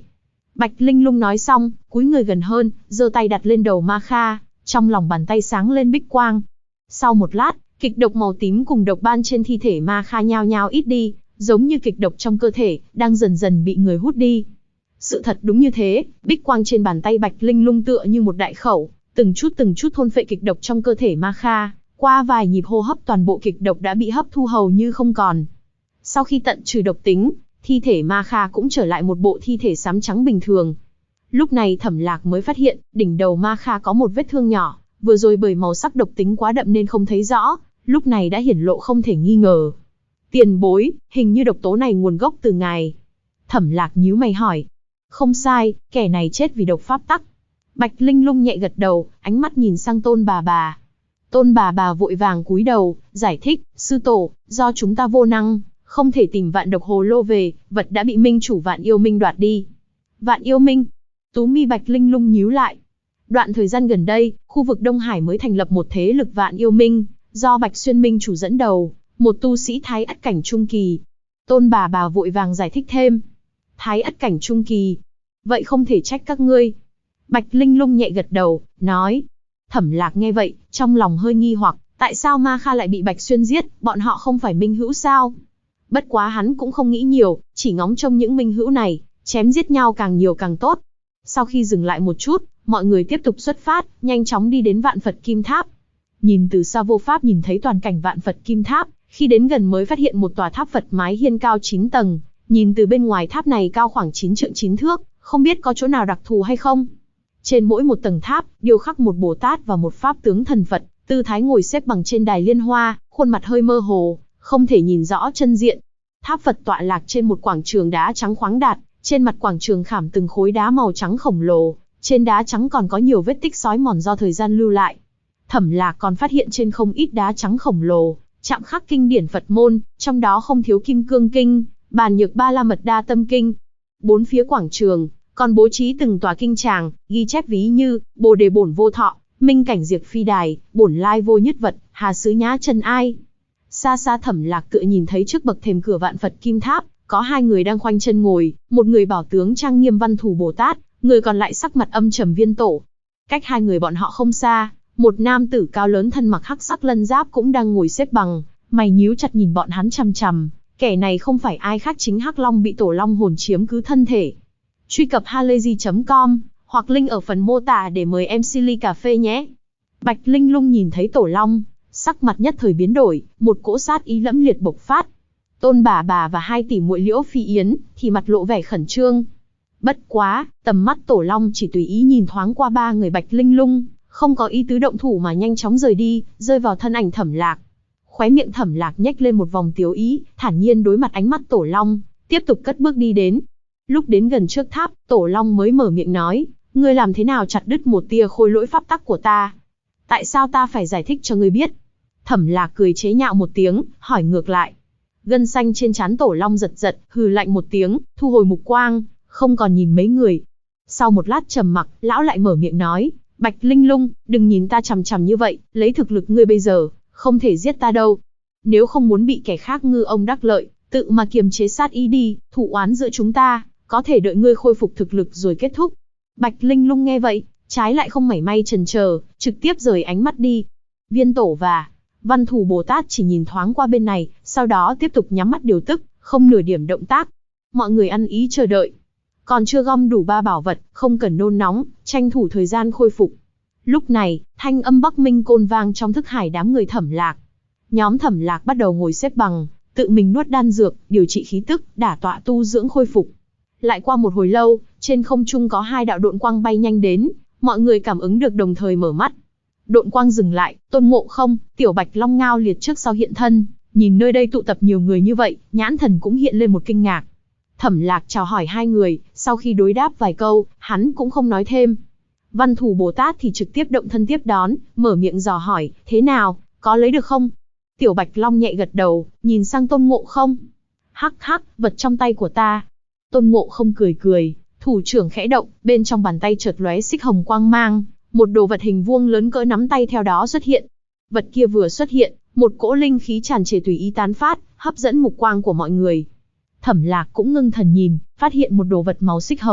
Bạch Linh Lung nói xong, cúi người gần hơn, giơ tay đặt lên đầu Ma Kha, trong lòng bàn tay sáng lên bích quang. Sau một lát, kịch độc màu tím cùng độc ban trên thi thể Ma Kha nhao nhao ít đi, giống như kịch độc trong cơ thể, đang dần dần bị người hút đi. Sự thật đúng như thế, bích quang trên bàn tay Bạch Linh Lung tựa như một đại khẩu, từng chút thôn phệ kịch độc trong cơ thể Ma Kha, qua vài nhịp hô hấp toàn bộ kịch độc đã bị hấp thu hầu như không còn. Sau khi tận trừ độc tính, thi thể Ma Kha cũng trở lại một bộ thi thể xám trắng bình thường. Lúc này Thẩm Lạc mới phát hiện, đỉnh đầu Ma Kha có một vết thương nhỏ, vừa rồi bởi màu sắc độc tính quá đậm nên không thấy rõ, lúc này đã hiển lộ không thể nghi ngờ. Tiền bối, hình như độc tố này nguồn gốc từ ngài. Thẩm Lạc nhíu mày hỏi. Không sai, kẻ này chết vì độc pháp tắc. Bạch Linh Lung nhẹ gật đầu, ánh mắt nhìn sang Tôn bà bà. Tôn bà bà vội vàng cúi đầu, giải thích, sư tổ, do chúng ta vô năng, không thể tìm vạn độc hồ lô về, vật đã bị minh chủ Vạn Yêu Minh đoạt đi. Vạn Yêu Minh? Tú mi Bạch Linh Lung nhíu lại. Đoạn thời gian gần đây, khu vực Đông Hải mới thành lập một thế lực Vạn Yêu Minh, do Bạch Xuyên Minh chủ dẫn đầu, một tu sĩ Thái Ất cảnh trung kỳ. Tôn bà bà vội vàng giải thích thêm. Thái Ất cảnh trung kỳ? Vậy không thể trách các ngươi. Bạch Linh Lung nhẹ gật đầu, nói. Thẩm Lạc nghe vậy, trong lòng hơi nghi hoặc, tại sao Ma Kha lại bị Bạch Xuyên giết, bọn họ không phải minh hữu sao? Bất quá hắn cũng không nghĩ nhiều, chỉ ngóng trông những minh hữu này, chém giết nhau càng nhiều càng tốt. Sau khi dừng lại một chút, mọi người tiếp tục xuất phát, nhanh chóng đi đến Vạn Phật Kim Tháp. Nhìn từ xa vô pháp nhìn thấy toàn cảnh Vạn Phật Kim Tháp, khi đến gần mới phát hiện một tòa tháp Phật mái hiên cao 9 tầng, nhìn từ bên ngoài tháp này cao khoảng 9 trượng 9 thước, không biết có chỗ nào đặc thù hay không. Trên mỗi một tầng tháp, điêu khắc một Bồ Tát và một Pháp tướng thần Phật, tư thái ngồi xếp bằng trên đài liên hoa, khuôn mặt hơi mơ hồ, không thể nhìn rõ chân diện. Tháp Phật tọa lạc trên một quảng trường đá trắng khoáng đạt, trên mặt quảng trường khảm từng khối đá màu trắng khổng lồ, trên đá trắng còn có nhiều vết tích xói mòn do thời gian lưu lại. Thẩm Lạc còn phát hiện trên không ít đá trắng khổng lồ, chạm khắc kinh điển Phật môn, trong đó không thiếu Kim Cương Kinh, Bàn Nhược Ba La Mật Đa Tâm Kinh. Bốn phía quảng trường còn bố trí từng tòa kinh tràng, ghi chép ví như Bồ Đề Bổn Vô Thọ, Minh Cảnh Diệt Phi Đài, Bổn Lai Vô Nhất Vật, Hà Xứ Nhã Trần Ai. Xa xa Thẩm Lạc tựa nhìn thấy trước bậc thềm cửa Vạn Phật Kim Tháp, có hai người đang khoanh chân ngồi, một người bảo tướng trang nghiêm Văn Thủ Bồ Tát, người còn lại sắc mặt âm trầm Viên Tổ. Cách hai người bọn họ không xa, một nam tử cao lớn thân mặc hắc sắc lân giáp cũng đang ngồi xếp bằng, mày nhíu chặt nhìn bọn hắn chằm chằm. Kẻ này không phải ai khác chính Hắc Long bị Tổ Long hồn chiếm cứ thân thể. Truy cập halayzi.com hoặc link ở phần mô tả để mời em Silly Cà Phê nhé. Bạch Linh Lung nhìn thấy Tổ Long, sắc mặt nhất thời biến đổi, một cỗ sát ý lẫm liệt bộc phát. Tôn bà bà và hai tỷ muội Liễu Phi Yến thì mặt lộ vẻ khẩn trương. Bất quá, tầm mắt Tổ Long chỉ tùy ý nhìn thoáng qua ba người Bạch Linh Lung, không có ý tứ động thủ mà nhanh chóng rời đi, rơi vào thân ảnh Thẩm Lạc. Khóe miệng Thẩm Lạc nhếch lên một vòng tiếu ý, thản nhiên đối mặt ánh mắt Tổ Long, tiếp tục cất bước đi đến. Lúc đến gần trước tháp, Tổ Long mới mở miệng nói, ngươi làm thế nào chặt đứt một tia khôi lỗi pháp tắc của ta? Tại sao ta phải giải thích cho ngươi biết? Thẩm Lạc cười chế nhạo một tiếng, hỏi ngược lại. Gân xanh trên trán Tổ Long giật giật, hừ lạnh một tiếng, thu hồi mục quang, không còn nhìn mấy người. Sau một lát trầm mặc, lão lại mở miệng nói, Bạch Linh Lung, đừng nhìn ta chằm chằm như vậy, lấy thực lực ngươi bây giờ, không thể giết ta đâu. Nếu không muốn bị kẻ khác ngư ông đắc lợi, tự mà kiềm chế sát ý đi, thù oán giữa chúng ta, có thể đợi ngươi khôi phục thực lực rồi kết thúc. Bạch Linh Lung nghe vậy, trái lại không mảy may chần chờ, trực tiếp rời ánh mắt đi. Viên Tổ và Văn Thủ Bồ Tát chỉ nhìn thoáng qua bên này, sau đó tiếp tục nhắm mắt điều tức, không nửa điểm động tác. Mọi người ăn ý chờ đợi. Còn chưa gom đủ 3 bảo vật, không cần nôn nóng, tranh thủ thời gian khôi phục. Lúc này, thanh âm Bắc Minh Côn vang trong thức hải đám người Thẩm Lạc. Nhóm Thẩm Lạc bắt đầu ngồi xếp bằng, tự mình nuốt đan dược, điều trị khí tức, đả tọa tu dưỡng khôi phục. Lại qua một hồi lâu, trên không trung có 2 đạo độn quang bay nhanh đến, mọi người cảm ứng được đồng thời mở mắt. Độn quang dừng lại, Tôn Ngộ Không, Tiểu Bạch Long ngao liệt trước sau hiện thân, nhìn nơi đây tụ tập nhiều người như vậy, nhãn thần cũng hiện lên một kinh ngạc. Thẩm Lạc chào hỏi hai người, sau khi đối đáp vài câu, hắn cũng không nói thêm. Văn Thủ Bồ Tát thì trực tiếp động thân tiếp đón, mở miệng dò hỏi, thế nào, có lấy được không? Tiểu Bạch Long nhẹ gật đầu, nhìn sang Tôn Ngộ Không. Hắc hắc, vật trong tay của ta. Tôn Ngộ Không cười cười, thủ trưởng khẽ động, bên trong bàn tay chợt lóe xích hồng quang mang, một đồ vật hình vuông lớn cỡ nắm tay theo đó xuất hiện. Vật kia vừa xuất hiện, một cỗ linh khí tràn trề tùy ý tán phát, hấp dẫn mục quang của mọi người. Thẩm Lạc cũng ngưng thần nhìn, phát hiện một đồ vật màu xích hồng,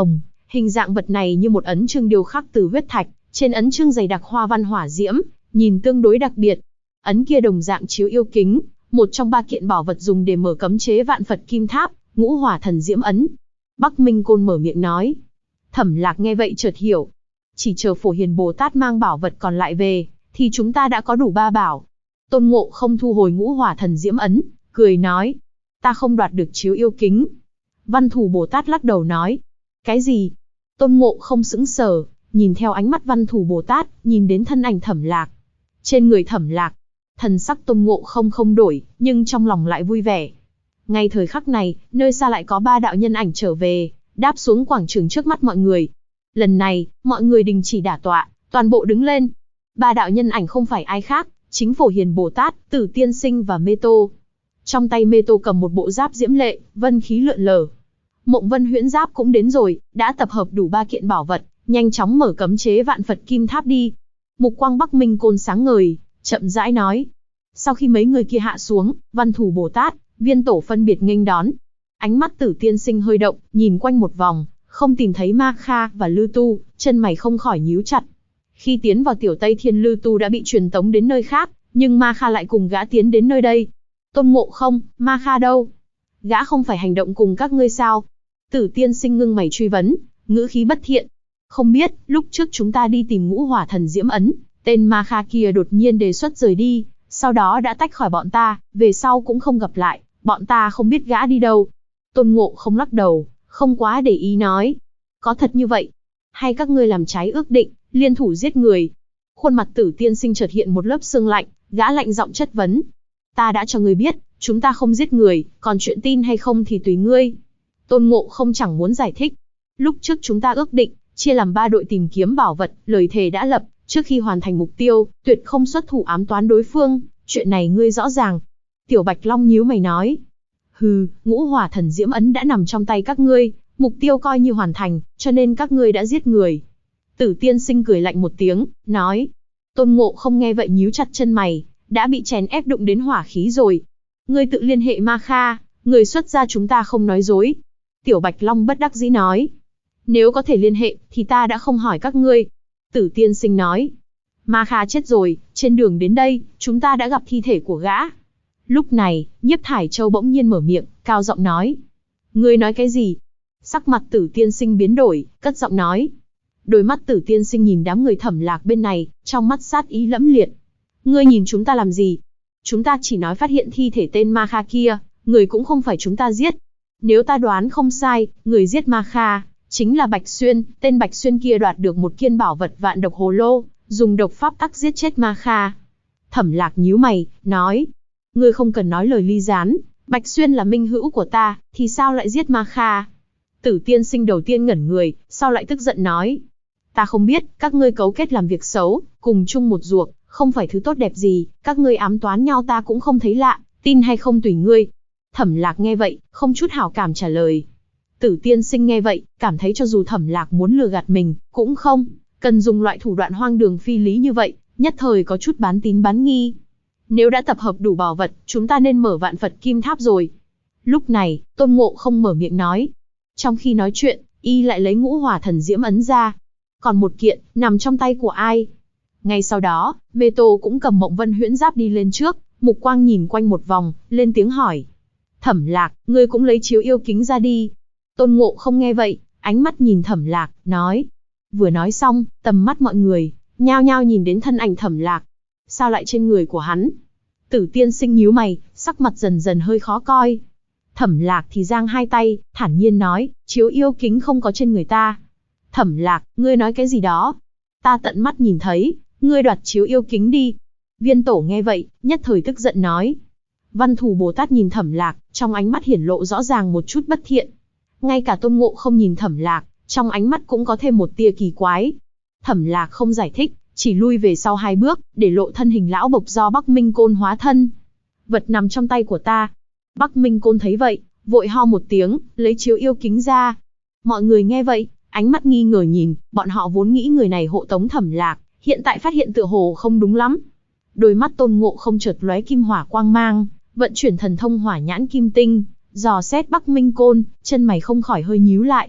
Hình dạng vật này như một ấn chương điêu khắc từ huyết thạch, trên ấn chương dày đặc hoa văn hỏa diễm, nhìn tương đối đặc biệt. Ấn kia đồng dạng chiếu yêu kính, một trong 3 kiện bảo vật dùng để mở cấm chế vạn Phật Kim Tháp, Ngũ Hỏa Thần Diễm Ấn. Bắc Minh Côn mở miệng nói. Thẩm Lạc nghe vậy chợt hiểu. Chỉ chờ Phổ Hiền Bồ Tát mang bảo vật còn lại về, thì chúng ta đã có đủ 3 bảo. Tôn Ngộ Không thu hồi Ngũ Hỏa Thần Diễm Ấn, cười nói. Ta không đoạt được chiếu yêu kính. Văn Thù Bồ Tát lắc đầu nói. Cái gì? Tôn Ngộ Không sững sờ, nhìn theo ánh mắt Văn Thù Bồ Tát, nhìn đến thân ảnh Thẩm Lạc. Trên người Thẩm Lạc, thần sắc Tôn Ngộ Không không đổi, nhưng trong lòng lại vui vẻ. Ngay thời khắc này, nơi xa lại có 3 đạo nhân ảnh trở về, đáp xuống quảng trường trước mắt mọi người. Lần này, mọi người đình chỉ đả tọa, toàn bộ đứng lên. 3 đạo nhân ảnh không phải ai khác, chính Phổ Hiền Bồ Tát, Tử Tiên Sinh và Mê Tô. Trong tay Mê Tô cầm một bộ giáp diễm lệ, vân khí lượn lờ. Mộng Vân Huyễn Giáp cũng đến rồi, đã tập hợp đủ 3 kiện bảo vật, nhanh chóng mở cấm chế vạn Phật Kim Tháp đi. Mục quang Bắc Minh Côn sáng ngời, chậm rãi nói. Sau khi mấy người kia hạ xuống, Văn Thù Bồ Tát, Viên Tổ phân biệt nghênh đón. Ánh mắt Tử Tiên Sinh hơi động, nhìn quanh một vòng, không tìm thấy Ma Kha và Lư Tu, chân mày không khỏi nhíu chặt. Khi tiến vào Tiểu Tây Thiên, Lư Tu đã bị truyền tống đến nơi khác, nhưng Ma Kha lại cùng gã tiến đến nơi đây. Tôn Ngộ Không, Ma Kha đâu? Gã không phải hành động cùng các ngươi sao? Tử Tiên Sinh ngưng mày truy vấn, ngữ khí bất thiện. Không biết, lúc trước chúng ta đi tìm Ngũ Hỏa Thần Diễm Ấn, tên Ma Kha kia đột nhiên đề xuất rời đi, sau đó đã tách khỏi bọn ta, về sau cũng không gặp lại, bọn ta không biết gã đi đâu. Tôn Ngộ Không lắc đầu, không quá để ý nói. Có thật như vậy? Hay các ngươi làm trái ước định, liên thủ giết người? Khuôn mặt Tử Tiên Sinh chợt hiện một lớp sương lạnh, gã lạnh giọng chất vấn. Ta đã cho ngươi biết, chúng ta không giết người, còn chuyện tin hay không thì tùy ngươi. Tôn Ngộ Không chẳng muốn giải thích. Lúc trước chúng ta ước định, chia làm 3 đội tìm kiếm bảo vật, lời thề đã lập, trước khi hoàn thành mục tiêu, tuyệt không xuất thủ ám toán đối phương, chuyện này ngươi rõ ràng. Tiểu Bạch Long nhíu mày nói. Hừ, Ngũ Hỏa Thần Diễm Ấn đã nằm trong tay các ngươi, mục tiêu coi như hoàn thành, cho nên các ngươi đã giết người. Tử Tiên Sinh cười lạnh một tiếng, nói. Tôn Ngộ Không nghe vậy nhíu chặt chân mày, đã bị chèn ép đụng đến hỏa khí rồi. Ngươi tự liên hệ Ma Kha, người xuất gia chúng ta không nói dối. Tiểu Bạch Long bất đắc dĩ nói. Nếu có thể liên hệ, thì ta đã không hỏi các ngươi. Tử Tiên Sinh nói. Ma Kha chết rồi, trên đường đến đây, chúng ta đã gặp thi thể của gã. Lúc này, Nhiếp Thải Châu bỗng nhiên mở miệng, cao giọng nói. Ngươi nói cái gì? Sắc mặt Tử Tiên Sinh biến đổi, cất giọng nói. Đôi mắt Tử Tiên Sinh nhìn đám người Thẩm Lạc bên này, trong mắt sát ý lẫm liệt. Ngươi nhìn chúng ta làm gì? Chúng ta chỉ nói phát hiện thi thể tên Ma Kha kia, người cũng không phải chúng ta giết. Nếu ta đoán không sai, người giết Ma Kha chính là Bạch Xuyên, tên Bạch Xuyên kia đoạt được một kiên bảo vật vạn độc hồ lô, dùng độc pháp tắc giết chết Ma Kha. Thẩm Lạc nhíu mày, nói. Ngươi không cần nói lời ly gián, Bạch Xuyên là minh hữu của ta, thì sao lại giết Ma Kha? Tử Tiên Sinh đầu tiên ngẩn người, sau lại tức giận nói. Ta không biết, các ngươi cấu kết làm việc xấu, cùng chung một ruột, không phải thứ tốt đẹp gì, các ngươi ám toán nhau ta cũng không thấy lạ, tin hay không tùy ngươi. Thẩm Lạc nghe vậy, không chút hảo cảm trả lời. Tử Tiên Sinh nghe vậy, cảm thấy cho dù Thẩm Lạc muốn lừa gạt mình, cũng không cần dùng loại thủ đoạn hoang đường phi lý như vậy, nhất thời có chút bán tín bán nghi. Nếu đã tập hợp đủ bảo vật, chúng ta nên mở vạn Phật Kim Tháp rồi. Lúc này, Tôn Ngộ Không mở miệng nói. Trong khi nói chuyện, y lại lấy Ngũ Hỏa Thần Diễm Ấn ra. Còn một kiện, nằm trong tay của ai? Ngay sau đó, Mê Tô cũng cầm Mộng Vân Huyễn Giáp đi lên trước, mục quang nhìn quanh một vòng, lên tiếng hỏi. Thẩm Lạc, ngươi cũng lấy chiếu yêu kính ra đi. Tôn Ngộ Không nghe vậy, ánh mắt nhìn Thẩm Lạc, nói. Vừa nói xong, tầm mắt mọi người nhao nhao nhìn đến thân ảnh Thẩm Lạc. Sao lại trên người của hắn? Tử Tiên Sinh nhíu mày, sắc mặt dần dần hơi khó coi. Thẩm Lạc thì giang hai tay, thản nhiên nói, chiếu yêu kính không có trên người ta. Thẩm Lạc, ngươi nói cái gì đó? Ta tận mắt nhìn thấy, ngươi đoạt chiếu yêu kính đi. Viên Tổ nghe vậy, nhất thời tức giận nói. Văn Thù Bồ Tát nhìn Thẩm Lạc, trong ánh mắt hiển lộ rõ ràng một chút bất thiện. Ngay cả Tôn Ngộ Không nhìn Thẩm Lạc, trong ánh mắt cũng có thêm một tia kỳ quái. Thẩm Lạc không giải thích, chỉ lui về sau 2 bước, để lộ thân hình lão bộc do Bắc Minh Côn hóa thân. Vật nằm trong tay của ta. Bắc Minh Côn thấy vậy, vội ho một tiếng, lấy chiếu yêu kính ra. Mọi người nghe vậy, ánh mắt nghi ngờ nhìn, bọn họ vốn nghĩ người này hộ tống Thẩm Lạc, hiện tại phát hiện tựa hồ không đúng lắm. Đôi mắt Tôn Ngộ Không chợt lóe kim hỏa quang mang, vận chuyển thần thông Hỏa Nhãn Kim Tinh, dò xét Bắc Minh Côn, chân mày không khỏi hơi nhíu lại.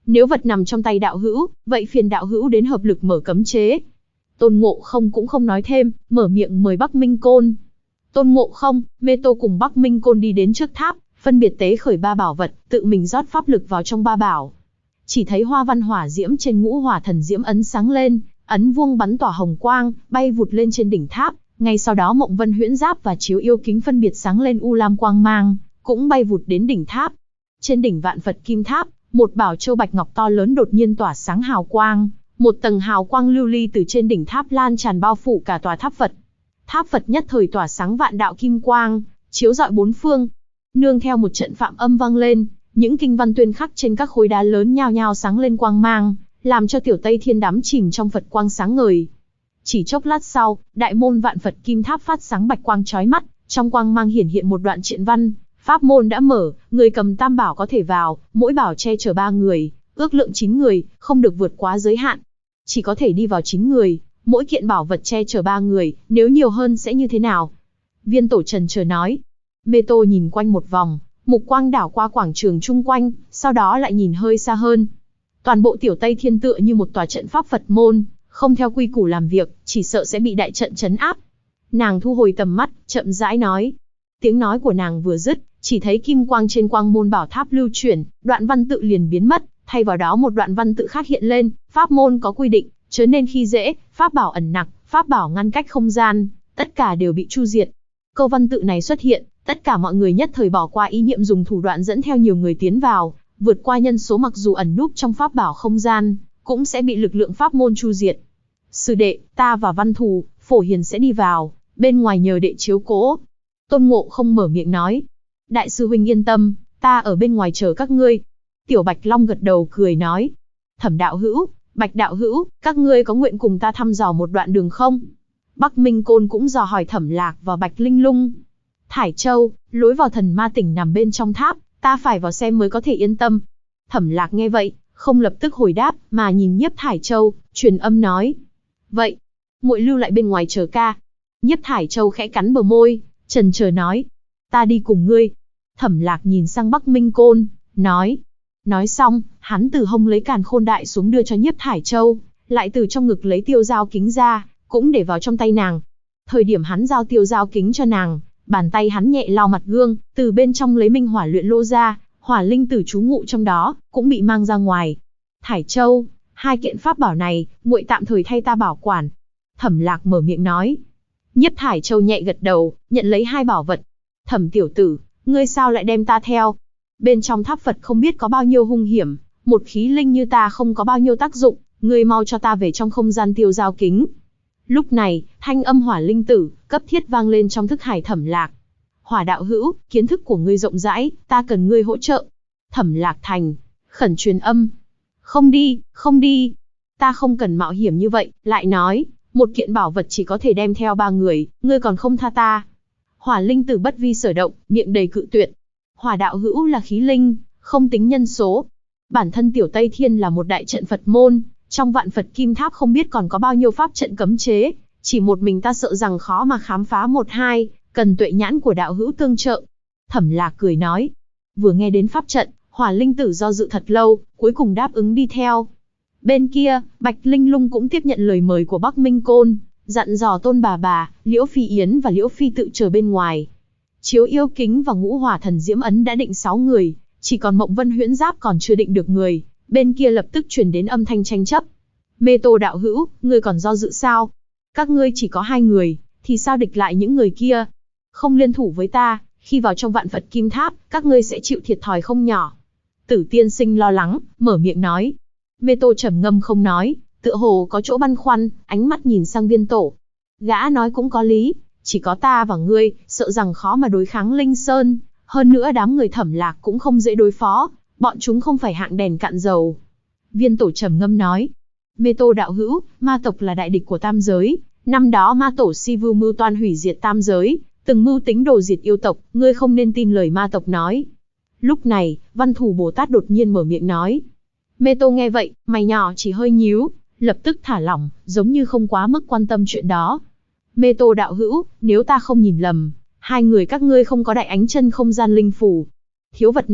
Nếu vật nằm trong tay đạo hữu, vậy phiền đạo hữu đến hợp lực mở cấm chế. Tôn Ngộ Không cũng không nói thêm, mở miệng mời Bắc Minh Côn. Tôn Ngộ Không, Mê Tô cùng Bắc Minh Côn đi đến trước tháp, phân biệt tế khởi 3 bảo vật, tự mình rót pháp lực vào trong 3 bảo. Chỉ thấy hoa văn hỏa diễm trên ngũ hỏa thần diễm ấn sáng lên, ấn vuông bắn tỏa hồng quang, bay vụt lên trên đỉnh tháp. Ngay sau đó Mộng Vân Huyễn Giáp và Chiếu Yêu Kính phân biệt sáng lên u lam quang mang, cũng bay vụt đến đỉnh tháp. Trên đỉnh Vạn Phật Kim Tháp, một bảo châu bạch ngọc to lớn đột nhiên tỏa sáng hào quang, một tầng hào quang lưu ly từ trên đỉnh tháp lan tràn bao phủ cả tòa tháp Phật. Tháp Phật nhất thời tỏa sáng vạn đạo kim quang, chiếu rọi bốn phương. Nương theo một trận phạm âm vang lên, những kinh văn tuyên khắc trên các khối đá lớn nhao nhao sáng lên quang mang, làm cho Tiểu Tây Thiên đắm chìm trong Phật quang sáng ngời. Chỉ chốc lát sau, đại môn Vạn Phật Kim Tháp phát sáng bạch quang chói mắt, trong quang mang hiển hiện một đoạn truyện văn, pháp môn đã mở, người cầm tam bảo có thể vào, mỗi bảo che chở 3 người, ước lượng 9 người, không được vượt quá giới hạn. Chỉ có thể đi vào 9 người, mỗi kiện bảo vật che chở 3 người, nếu nhiều hơn sẽ như thế nào? Viên Tổ trần chờ nói. Mê Tô nhìn quanh một vòng, mục quang đảo qua quảng trường chung quanh, sau đó lại nhìn hơi xa hơn. Toàn bộ Tiểu Tây Thiên tựa như một tòa trận pháp Phật môn, không theo quy củ làm việc, chỉ sợ sẽ bị đại trận trấn áp. Nàng thu hồi tầm mắt, chậm rãi nói. Tiếng nói của nàng vừa dứt, chỉ thấy kim quang trên quang môn bảo tháp lưu chuyển, đoạn văn tự liền biến mất, thay vào đó một đoạn văn tự khác hiện lên. Pháp môn có quy định, chớ nên khi dễ, pháp bảo ẩn nặc, pháp bảo ngăn cách không gian, tất cả đều bị chu diệt. Câu văn tự này xuất hiện, tất cả mọi người nhất thời bỏ qua ý niệm dùng thủ đoạn dẫn theo nhiều người tiến vào, vượt qua nhân số mặc dù ẩn núp trong pháp bảo không gian, cũng sẽ bị lực lượng pháp môn chu diệt. Sư đệ, ta và Văn Thù, Phổ Hiền sẽ đi vào, bên ngoài nhờ đệ chiếu cố. Tôn Ngộ Không mở miệng nói. Đại sư huynh yên tâm, ta ở bên ngoài chờ các ngươi. Tiểu Bạch Long gật đầu cười nói. Thẩm đạo hữu, Bạch đạo hữu, các ngươi có nguyện cùng ta thăm dò một đoạn đường không? Bắc Minh Côn cũng dò hỏi Thẩm Lạc và Bạch Linh Lung. Thải Châu, lối vào thần ma tỉnh nằm bên trong tháp, ta phải vào xem mới có thể yên tâm. Thẩm Lạc nghe vậy, không lập tức hồi đáp, mà nhìn Nhiếp Thải Châu, truyền âm nói. Vậy, muội lưu lại bên ngoài chờ ca. Nhiếp Thải Châu khẽ cắn bờ môi, chần chờ nói. Ta đi cùng ngươi. Thẩm Lạc nhìn sang Bắc Minh Côn, nói. Nói xong, hắn từ hông lấy càn khôn đại xuống đưa cho Nhiếp Thải Châu, lại từ trong ngực lấy tiêu dao kính ra, cũng để vào trong tay nàng. Thời điểm hắn giao tiêu dao kính cho nàng, bàn tay hắn nhẹ lau mặt gương, từ bên trong lấy minh hỏa luyện lô ra, hỏa linh tử trú ngụ trong đó, cũng bị mang ra ngoài. Thải Châu, 2 kiện pháp bảo này, muội tạm thời thay ta bảo quản. Thẩm Lạc mở miệng nói. Nhiếp Thải Châu nhẹ gật đầu, nhận lấy 2 bảo vật. Thẩm tiểu tử, ngươi sao lại đem ta theo? Bên trong tháp Phật không biết có bao nhiêu hung hiểm, một khí linh như ta không có bao nhiêu tác dụng, ngươi mau cho ta về trong không gian tiêu dao kính. Lúc này, thanh âm hỏa linh tử, cấp thiết vang lên trong thức hải Thẩm Lạc. Hỏa đạo hữu, kiến thức của ngươi rộng rãi, ta cần ngươi hỗ trợ. Thẩm Lạc thành, khẩn truyền âm. Không đi, không đi. Ta không cần mạo hiểm như vậy, lại nói, một kiện bảo vật chỉ có thể đem theo 3 người, ngươi còn không tha ta. Hỏa linh tử bất vi sở động, miệng đầy cự tuyệt. Hỏa đạo hữu là khí linh, không tính nhân số. Bản thân Tiểu Tây Thiên là một đại trận Phật môn, trong Vạn Phật Kim Tháp không biết còn có bao nhiêu pháp trận cấm chế, chỉ một mình ta sợ rằng khó mà khám phá 1-2, cần tuệ nhãn của đạo hữu tương trợ. Thẩm Lạc cười nói. Vừa nghe đến pháp trận, Hỏa linh tử do dự thật lâu, cuối cùng đáp ứng đi theo. Bên kia, Bạch Linh Lung cũng tiếp nhận lời mời của Bắc Minh Côn, dặn dò Tôn bà, Liễu Phi Yến và Liễu Phi tự chờ bên ngoài. Chiếu Yêu Kính và Ngũ Hỏa Thần Diễm Ấn đã định 6 người, chỉ còn Mộng Vân Huyễn Giáp còn chưa định được người, bên kia lập tức truyền đến âm thanh tranh chấp. Mê Tô đạo hữu, ngươi còn do dự sao? Các ngươi chỉ có 2 người, thì sao địch lại những người kia? Không liên thủ với ta, khi vào trong Vạn Phật Kim Tháp, các ngươi sẽ chịu thiệt thòi không nhỏ. Tử Tiên Sinh lo lắng, mở miệng nói. Mê Tô trầm ngâm không nói, tựa hồ có chỗ băn khoăn, ánh mắt nhìn sang Viên Tổ. Gã nói cũng có lý, chỉ có ta và ngươi, sợ rằng khó mà đối kháng Linh Sơn, hơn nữa đám người Thẩm Lạc cũng không dễ đối phó, bọn chúng không phải hạng đèn cạn dầu. Viên Tổ trầm ngâm nói. Mê Tô đạo hữu, ma tộc là đại địch của tam giới, năm đó ma tổ Si Vưu mưu toan hủy diệt tam giới, từng mưu tính đồ diệt yêu tộc, ngươi không nên tin lời ma tộc nói. Lúc này, Văn Thù Bồ Tát đột nhiên mở miệng nói. Mê Tô nghe vậy, mày nhỏ chỉ hơi nhíu, lập tức thả lỏng, giống như không quá mức quan tâm chuyện đó. Mê Tô đạo hữu, nếu ta không nhìn lầm, 2 người các ngươi không có đại ánh chân không gian linh phủ. Thiếu vật này,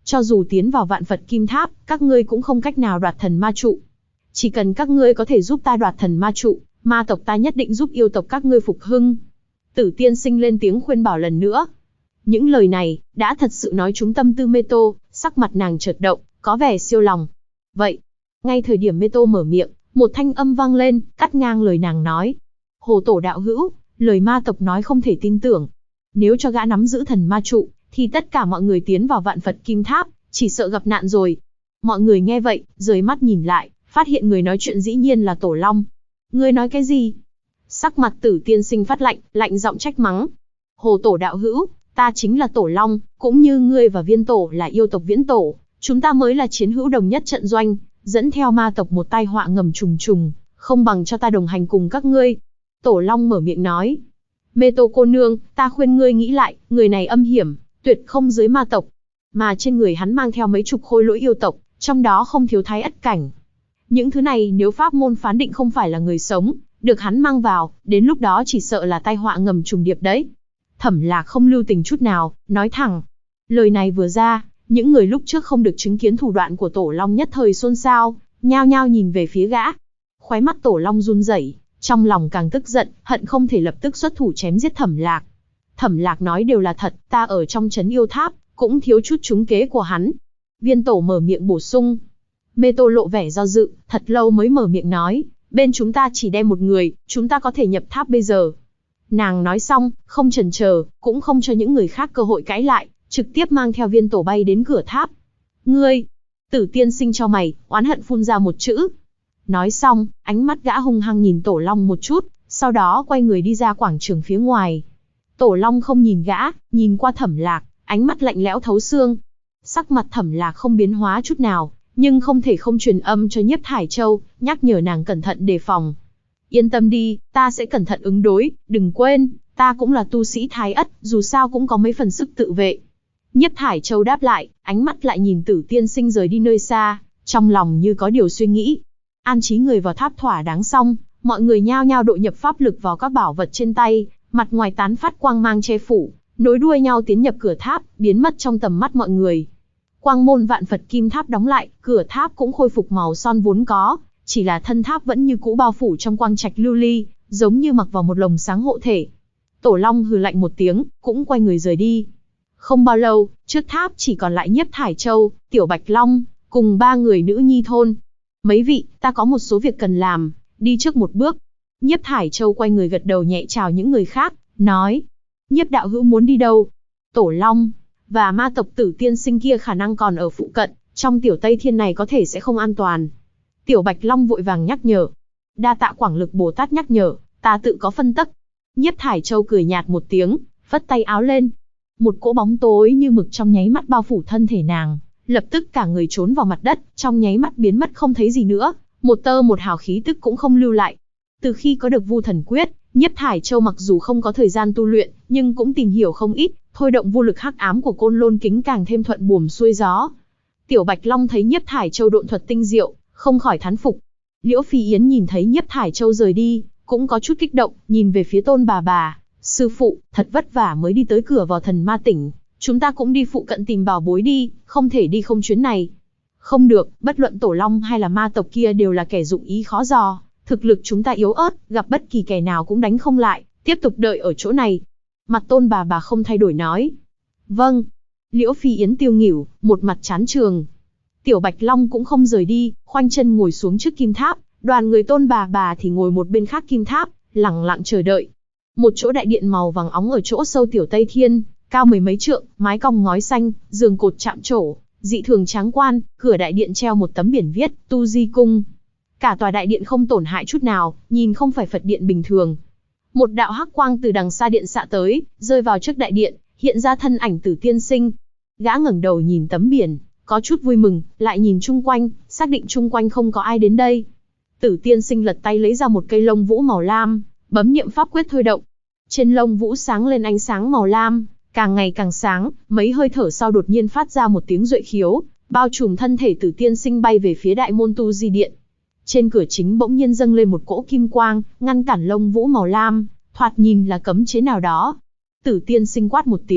Cho dù tiến vào Vạn Phật Kim Tháp, các ngươi cũng không cách nào đoạt thần ma trụ. Chỉ cần các ngươi có thể giúp ta đoạt thần ma trụ, ma tộc ta nhất định giúp yêu tộc các ngươi phục hưng. Tử tiên sinh lên tiếng khuyên bảo lần nữa. Những lời này, đã thật sự nói trúng tâm tư Mê Tô, sắc mặt nàng chợt động, có vẻ siêu lòng. Vậy, ngay thời điểm Mê Tô mở miệng, một thanh âm vang lên, cắt ngang lời nàng nói. Hồ Tổ đạo hữu, lời ma tộc nói không thể tin tưởng. Nếu cho gã nắm giữ thần ma trụ, thì tất cả mọi người tiến vào Vạn Phật Kim Tháp, chỉ sợ gặp nạn rồi. Mọi người nghe vậy, rời mắt nhìn lại, phát hiện người nói chuyện dĩ nhiên là Tổ Long. Ngươi nói cái gì? Sắc mặt Tử tiên sinh phát lạnh, lạnh giọng trách mắng. Hồ Tổ đạo hữu, ta chính là Tổ Long, cũng như ngươi và Viên Tổ là yêu tộc Viễn Tổ, chúng ta mới là chiến hữu đồng nhất trận doanh, dẫn theo ma tộc một tai họa ngầm trùng trùng, không bằng cho ta đồng hành cùng các ngươi. Tổ Long mở miệng nói. Mê Tô cô nương, ta khuyên ngươi nghĩ lại, người này âm hiểm, tuyệt không dưới ma tộc. Mà trên người hắn mang theo mấy chục khôi lỗi yêu tộc, trong đó không thiếu thái ất cảnh. Những thứ này nếu pháp môn phán định không phải là người sống, được hắn mang vào, đến lúc đó chỉ sợ là tai họa ngầm trùng điệp đấy. Thẩm Lạc không lưu tình chút nào, nói thẳng. Lời này vừa ra, những người lúc trước không được chứng kiến thủ đoạn của Tổ Long nhất thời xôn xao, nhao nhao nhìn về phía gã. Khóe mắt Tổ Long run rẩy, trong lòng càng tức giận, hận không thể lập tức xuất thủ chém giết Thẩm Lạc. Thẩm Lạc nói đều là thật, ta ở trong trấn yêu tháp, cũng thiếu chút trúng kế của hắn. Viên Tổ mở miệng bổ sung. Mê Tô lộ vẻ do dự, thật lâu mới mở miệng nói, bên chúng ta chỉ đem một người, chúng ta có thể nhập tháp bây giờ. Nàng nói xong, không chần chờ, cũng không cho những người khác cơ hội cãi lại, trực tiếp mang theo Viên Tổ bay đến cửa tháp. Ngươi! Tử tiên sinh cho mày, oán hận phun ra một chữ. Nói xong, ánh mắt gã hung hăng nhìn Tổ Long một chút, sau đó quay người đi ra quảng trường phía ngoài. Tổ Long không nhìn gã, nhìn qua Thẩm Lạc, ánh mắt lạnh lẽo thấu xương. Sắc mặt Thẩm Lạc không biến hóa chút nào, nhưng không thể không truyền âm cho Nhiếp Thải Châu, nhắc nhở nàng cẩn thận đề phòng. Yên tâm đi, ta sẽ cẩn thận ứng đối, đừng quên, ta cũng là tu sĩ Thái Ất, dù sao cũng có mấy phần sức tự vệ. Nhiếp Thải Châu đáp lại, ánh mắt lại nhìn Tử tiên sinh rời đi nơi xa, trong lòng như có điều suy nghĩ. An trí người vào tháp thỏa đáng xong, mọi người nhao nhao độ nhập pháp lực vào các bảo vật trên tay, mặt ngoài tán phát quang mang che phủ, nối đuôi nhau tiến nhập cửa tháp, biến mất trong tầm mắt mọi người. Quang môn Vạn Phật Kim Tháp đóng lại, cửa tháp cũng khôi phục màu son vốn có, chỉ là thân tháp vẫn như cũ bao phủ trong quang trạch lưu ly, giống như mặc vào một lồng sáng hộ thể. Tổ Long hừ lạnh một tiếng, cũng quay người rời đi. Không bao lâu, trước tháp chỉ còn lại Nhiếp Thải Châu, Tiểu Bạch Long, cùng 3 người nữ nhi thôn. Mấy vị, ta có một số việc cần làm, đi trước một bước. Nhiếp Thải Châu quay người gật đầu nhẹ chào những người khác, nói. Nhiếp đạo hữu muốn đi đâu? Tổ Long và ma tộc Tử tiên sinh kia khả năng còn ở phụ cận, trong Tiểu Tây Thiên này có thể sẽ không an toàn. Tiểu Bạch Long vội vàng nhắc nhở. Đa tạ Quảng Lực Bồ Tát nhắc nhở, ta tự có phân tắc. Nhiếp Thải Châu cười nhạt một tiếng, phất tay áo lên. Một cỗ bóng tối như mực trong nháy mắt bao phủ thân thể nàng, lập tức cả người trốn vào mặt đất, trong nháy mắt biến mất không thấy gì nữa, một tơ một hào khí tức cũng không lưu lại. Từ khi có được Vu Thần Quyết, Nhiếp Thải Châu mặc dù không có thời gian tu luyện, nhưng cũng tìm hiểu không ít, thôi động vô lực hắc ám của Côn Lôn Kính càng thêm thuận buồm xuôi gió. Tiểu Bạch Long thấy Nhiếp Thải Châu độn thuật tinh diệu, không khỏi thán phục. Liễu Phi Yến nhìn thấy Nhiếp Thải Châu rời đi, cũng có chút kích động, nhìn về phía Tôn bà. Sư phụ, thật vất vả mới đi tới cửa vào thần ma tỉnh, chúng ta cũng đi phụ cận tìm bảo bối đi, không thể đi không chuyến này. Không được, bất luận Tổ Long hay là ma tộc kia đều là kẻ dụng ý khó dò, thực lực chúng ta yếu ớt, gặp bất kỳ kẻ nào cũng đánh không lại, tiếp tục đợi ở chỗ này. Mặt Tôn bà không thay đổi nói. Vâng. Liễu Phi Yến tiêu nghỉu, một mặt chán trường. Tiểu Bạch Long cũng không rời đi, khoanh chân ngồi xuống trước kim tháp, đoàn người Tôn bà thì ngồi một bên khác kim tháp, lẳng lặng chờ đợi. Một chỗ đại điện màu vàng óng ở chỗ sâu Tiểu Tây Thiên, cao mười mấy trượng, mái cong ngói xanh, giường cột chạm trổ, dị thường tráng quan, cửa đại điện treo một tấm biển viết, Tu Di Cung. Cả tòa đại điện không tổn hại chút nào, nhìn không phải Phật điện bình thường. Một đạo hắc quang từ đằng xa điện xạ tới, rơi vào trước đại điện, hiện ra thân ảnh Tử tiên sinh. Gã ngẩng đầu nhìn tấm biển, có chút vui mừng, lại nhìn chung quanh, xác định chung quanh không có ai đến đây. Tử tiên sinh lật tay lấy ra một cây lông vũ màu lam, bấm niệm pháp quyết thôi động. Trên lông vũ sáng lên ánh sáng màu lam, càng ngày càng sáng, mấy hơi thở sau đột nhiên phát ra một tiếng duệ khiếu, bao trùm thân thể Tử tiên sinh bay về phía đại môn Tu Di điện. Trên cửa chính bỗng nhiên dâng lên một cỗ kim quang, ngăn cản lông vũ màu lam, thoạt nhìn là cấm chế nào đó. Tử tiên sinh quát một tiếng,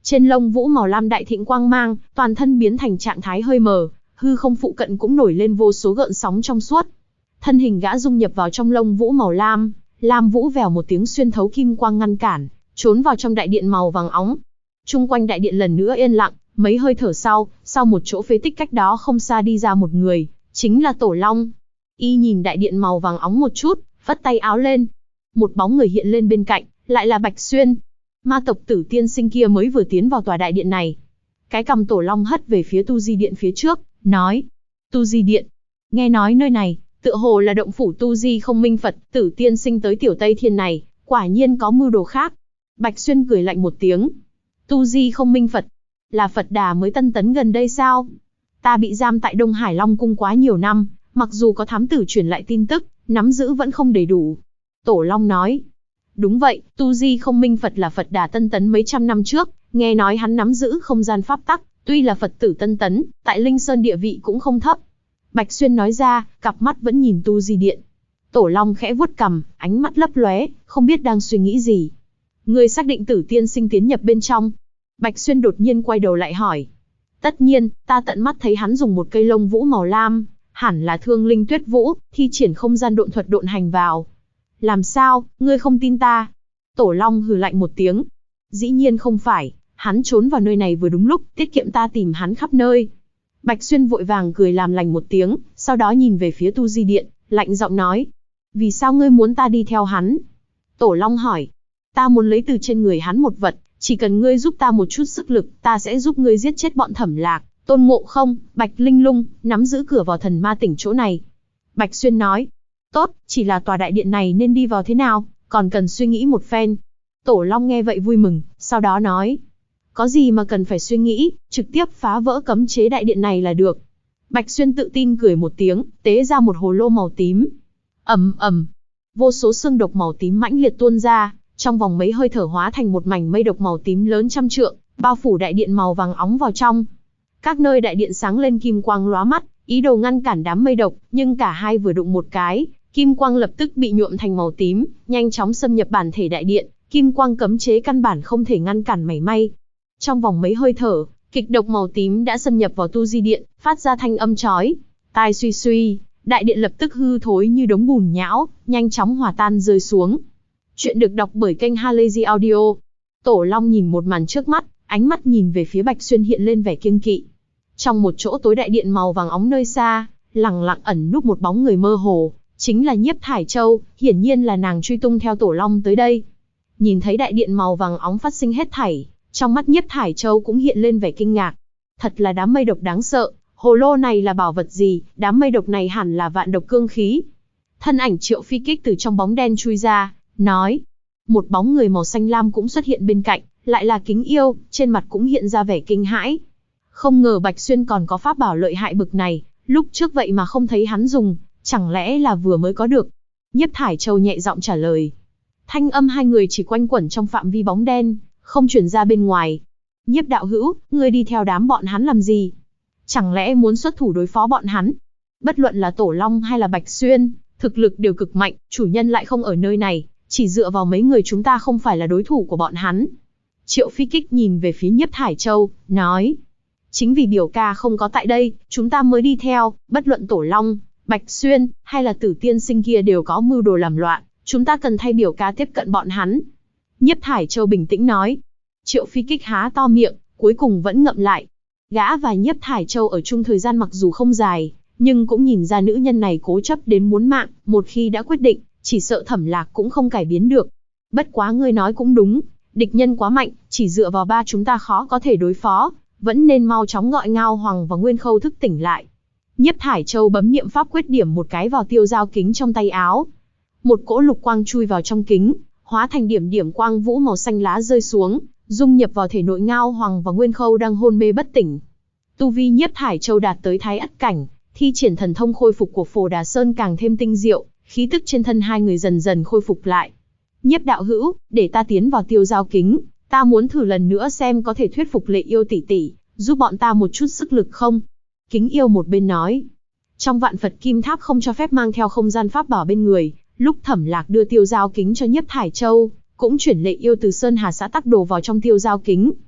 Trên lông vũ màu lam đại thịnh quang mang, toàn thân biến thành trạng thái hơi mờ, hư không phụ cận cũng nổi lên vô số gợn sóng trong suốt. Thân hình gã dung nhập vào trong lông vũ màu lam, lam vũ vèo một tiếng xuyên thấu kim quang ngăn cản, trốn vào trong đại điện màu vàng óng. Chung quanh đại điện lần nữa yên lặng, mấy hơi thở sau một chỗ phế tích cách đó không xa đi ra một người, chính là Tổ Long. Y nhìn đại điện màu vàng óng một chút, vất tay áo lên. Một bóng người hiện lên bên cạnh, lại là Bạch Xuyên. Ma tộc Tử tiên sinh kia mới vừa tiến vào tòa đại điện này. Cái cằm Tổ Long hất về phía tu di điện phía trước, nói. Tu di điện. Nghe nói nơi này, tựa hồ là động phủ tu di không minh Phật, Tử tiên sinh tới Tiểu Tây Thiên này, quả nhiên có mưu đồ khác. Bạch Xuyên cười lạnh một tiếng. Tu di không minh Phật, là Phật Đà mới tân tấn gần đây sao? Ta bị giam tại Đông Hải Long Cung quá nhiều năm, mặc dù có thám tử truyền lại tin tức, nắm giữ vẫn không đầy đủ. Tổ Long nói. Đúng vậy, tu di không minh Phật là Phật Đà tân tấn mấy trăm năm trước, nghe nói hắn nắm giữ không gian pháp tắc, tuy là Phật tử tân tấn, tại Linh Sơn địa vị cũng không thấp. Bạch Xuyên nói ra, cặp mắt vẫn nhìn tu di điện. Tổ Long khẽ vuốt cằm, ánh mắt lấp lóe, không biết đang suy nghĩ gì. Ngươi xác định Tử tiên sinh tiến nhập bên trong? Bạch Xuyên đột nhiên quay đầu lại hỏi. Tất nhiên, ta tận mắt thấy hắn dùng một cây lông vũ màu lam, hẳn là Thương Linh Tuyết Vũ, thi triển không gian độn thuật độn hành vào. Làm sao, ngươi không tin ta? Tổ Long hừ lạnh một tiếng. Dĩ nhiên không phải, hắn trốn vào nơi này vừa đúng lúc, tiết kiệm ta tìm hắn khắp nơi. Bạch Xuyên vội vàng cười làm lành một tiếng, sau đó nhìn về phía tu di điện, lạnh giọng nói. Vì sao ngươi muốn ta đi theo hắn? Tổ Long hỏi. Ta muốn lấy từ trên người hắn một vật, chỉ cần ngươi giúp ta một chút sức lực, ta sẽ giúp ngươi giết chết bọn Thẩm Lạc, Tôn Ngộ Không, Bạch Linh Lung, nắm giữ cửa vào Thần Ma Tỉnh chỗ này. Bạch Xuyên nói. Tốt, chỉ là tòa đại điện này nên đi vào thế nào, còn cần suy nghĩ một phen. Tổ Long nghe vậy vui mừng, sau đó nói. Có gì mà cần phải suy nghĩ, trực tiếp phá vỡ cấm chế đại điện này là được. Bạch Xuyên tự tin cười một tiếng, tế ra một hồ lô màu tím. Ầm ầm, vô số xương độc màu tím mãnh liệt tuôn ra, trong vòng mấy hơi thở hóa thành một mảnh mây độc màu tím lớn trăm trượng, bao phủ đại điện màu vàng óng vào trong. Các nơi đại điện sáng lên kim quang lóa mắt, ý đồ ngăn cản đám mây độc, nhưng cả hai vừa đụng một cái, kim quang lập tức bị nhuộm thành màu tím, nhanh chóng xâm nhập bản thể đại điện, kim quang cấm chế căn bản không thể ngăn cản mảy may. Trong vòng mấy hơi thở, kịch độc màu tím đã xâm nhập vào tu di điện, phát ra thanh âm chói tai suy suy, đại điện lập tức hư thối như đống bùn nhão, nhanh chóng hòa tan rơi xuống. Chuyện được đọc bởi kênh Halazy Audio. Tổ Long nhìn một màn trước mắt, ánh mắt nhìn về phía Bạch Xuyên hiện lên vẻ kiêng kỵ. Trong một chỗ tối đại điện màu vàng óng nơi xa, lặng lặng ẩn núp một bóng người mơ hồ, chính là Nhiếp Thải Châu, hiển nhiên là nàng truy tung theo Tổ Long tới đây. Nhìn thấy đại điện màu vàng óng phát sinh hết thảy, trong mắt Nhiếp Thải Châu cũng hiện lên vẻ kinh ngạc. Thật là đám mây độc đáng sợ, hồ lô này là bảo vật gì, đám mây độc này hẳn là vạn độc cương khí. Thân ảnh Triệu Phi Kích từ trong bóng đen chui ra, nói. Một bóng người màu xanh lam cũng xuất hiện bên cạnh, lại là Kính Yêu, trên mặt cũng hiện ra vẻ kinh hãi. Không ngờ Bạch Xuyên còn có pháp bảo lợi hại bực này, lúc trước vậy mà không thấy hắn dùng, chẳng lẽ là vừa mới có được. Nhiếp Thải Châu nhẹ giọng trả lời. Thanh âm hai người chỉ quanh quẩn trong phạm vi bóng đen, không truyền ra bên ngoài. Nhiếp đạo hữu, ngươi đi theo đám bọn hắn làm gì? Chẳng lẽ muốn xuất thủ đối phó bọn hắn? Bất luận là Tổ Long hay là Bạch Xuyên, thực lực đều cực mạnh, chủ nhân lại không ở nơi này, chỉ dựa vào mấy người chúng ta không phải là đối thủ của bọn hắn. Triệu Phi Kích nhìn về phía Nhiếp Thải Châu, nói. Chính vì biểu ca không có tại đây, chúng ta mới đi theo, bất luận Tổ Long, Bạch Xuyên, hay là Tử tiên sinh kia đều có mưu đồ làm loạn, chúng ta cần thay biểu ca tiếp cận bọn hắn. Nhiếp Thải Châu bình tĩnh nói. Triệu Phi Kích há to miệng, cuối cùng vẫn ngậm lại. Gã và Nhiếp Thải Châu ở chung thời gian mặc dù không dài, nhưng cũng nhìn ra nữ nhân này cố chấp đến muốn mạng, một khi đã quyết định, chỉ sợ Thẩm Lạc cũng không cải biến được. Bất quá ngươi nói cũng đúng, địch nhân quá mạnh, chỉ dựa vào ba chúng ta khó có thể đối phó, vẫn nên mau chóng gọi Ngao Hoàng và Nguyên Khâu thức tỉnh lại. Nhiếp Thải Châu bấm niệm pháp quyết điểm một cái vào tiêu dao kính trong tay áo. Một cỗ lục quang chui vào trong kính, hóa thành điểm điểm quang vũ màu xanh lá rơi xuống, dung nhập vào thể nội Ngao Hoàng và Nguyên Khâu đang hôn mê bất tỉnh. Tu vi Nhiếp Thải Châu đạt tới Thái Ất cảnh, thi triển thần thông khôi phục của Phổ Đà Sơn càng thêm tinh diệu, khí tức trên thân hai người dần dần khôi phục lại. Nhiếp đạo hữu, để ta tiến vào tiêu dao kính, ta muốn thử lần nữa xem có thể thuyết phục Lệ Yêu tỷ tỷ, giúp bọn ta một chút sức lực không? Kính Yêu một bên nói. Trong Vạn Phật Kim Tháp không cho phép mang theo không gian pháp bảo bên người, lúc Thẩm Lạc đưa tiêu dao kính cho Nhiếp Thải Châu, cũng chuyển Lệ Yêu từ Sơn Hà xã Tắc Đồ vào trong tiêu dao kính.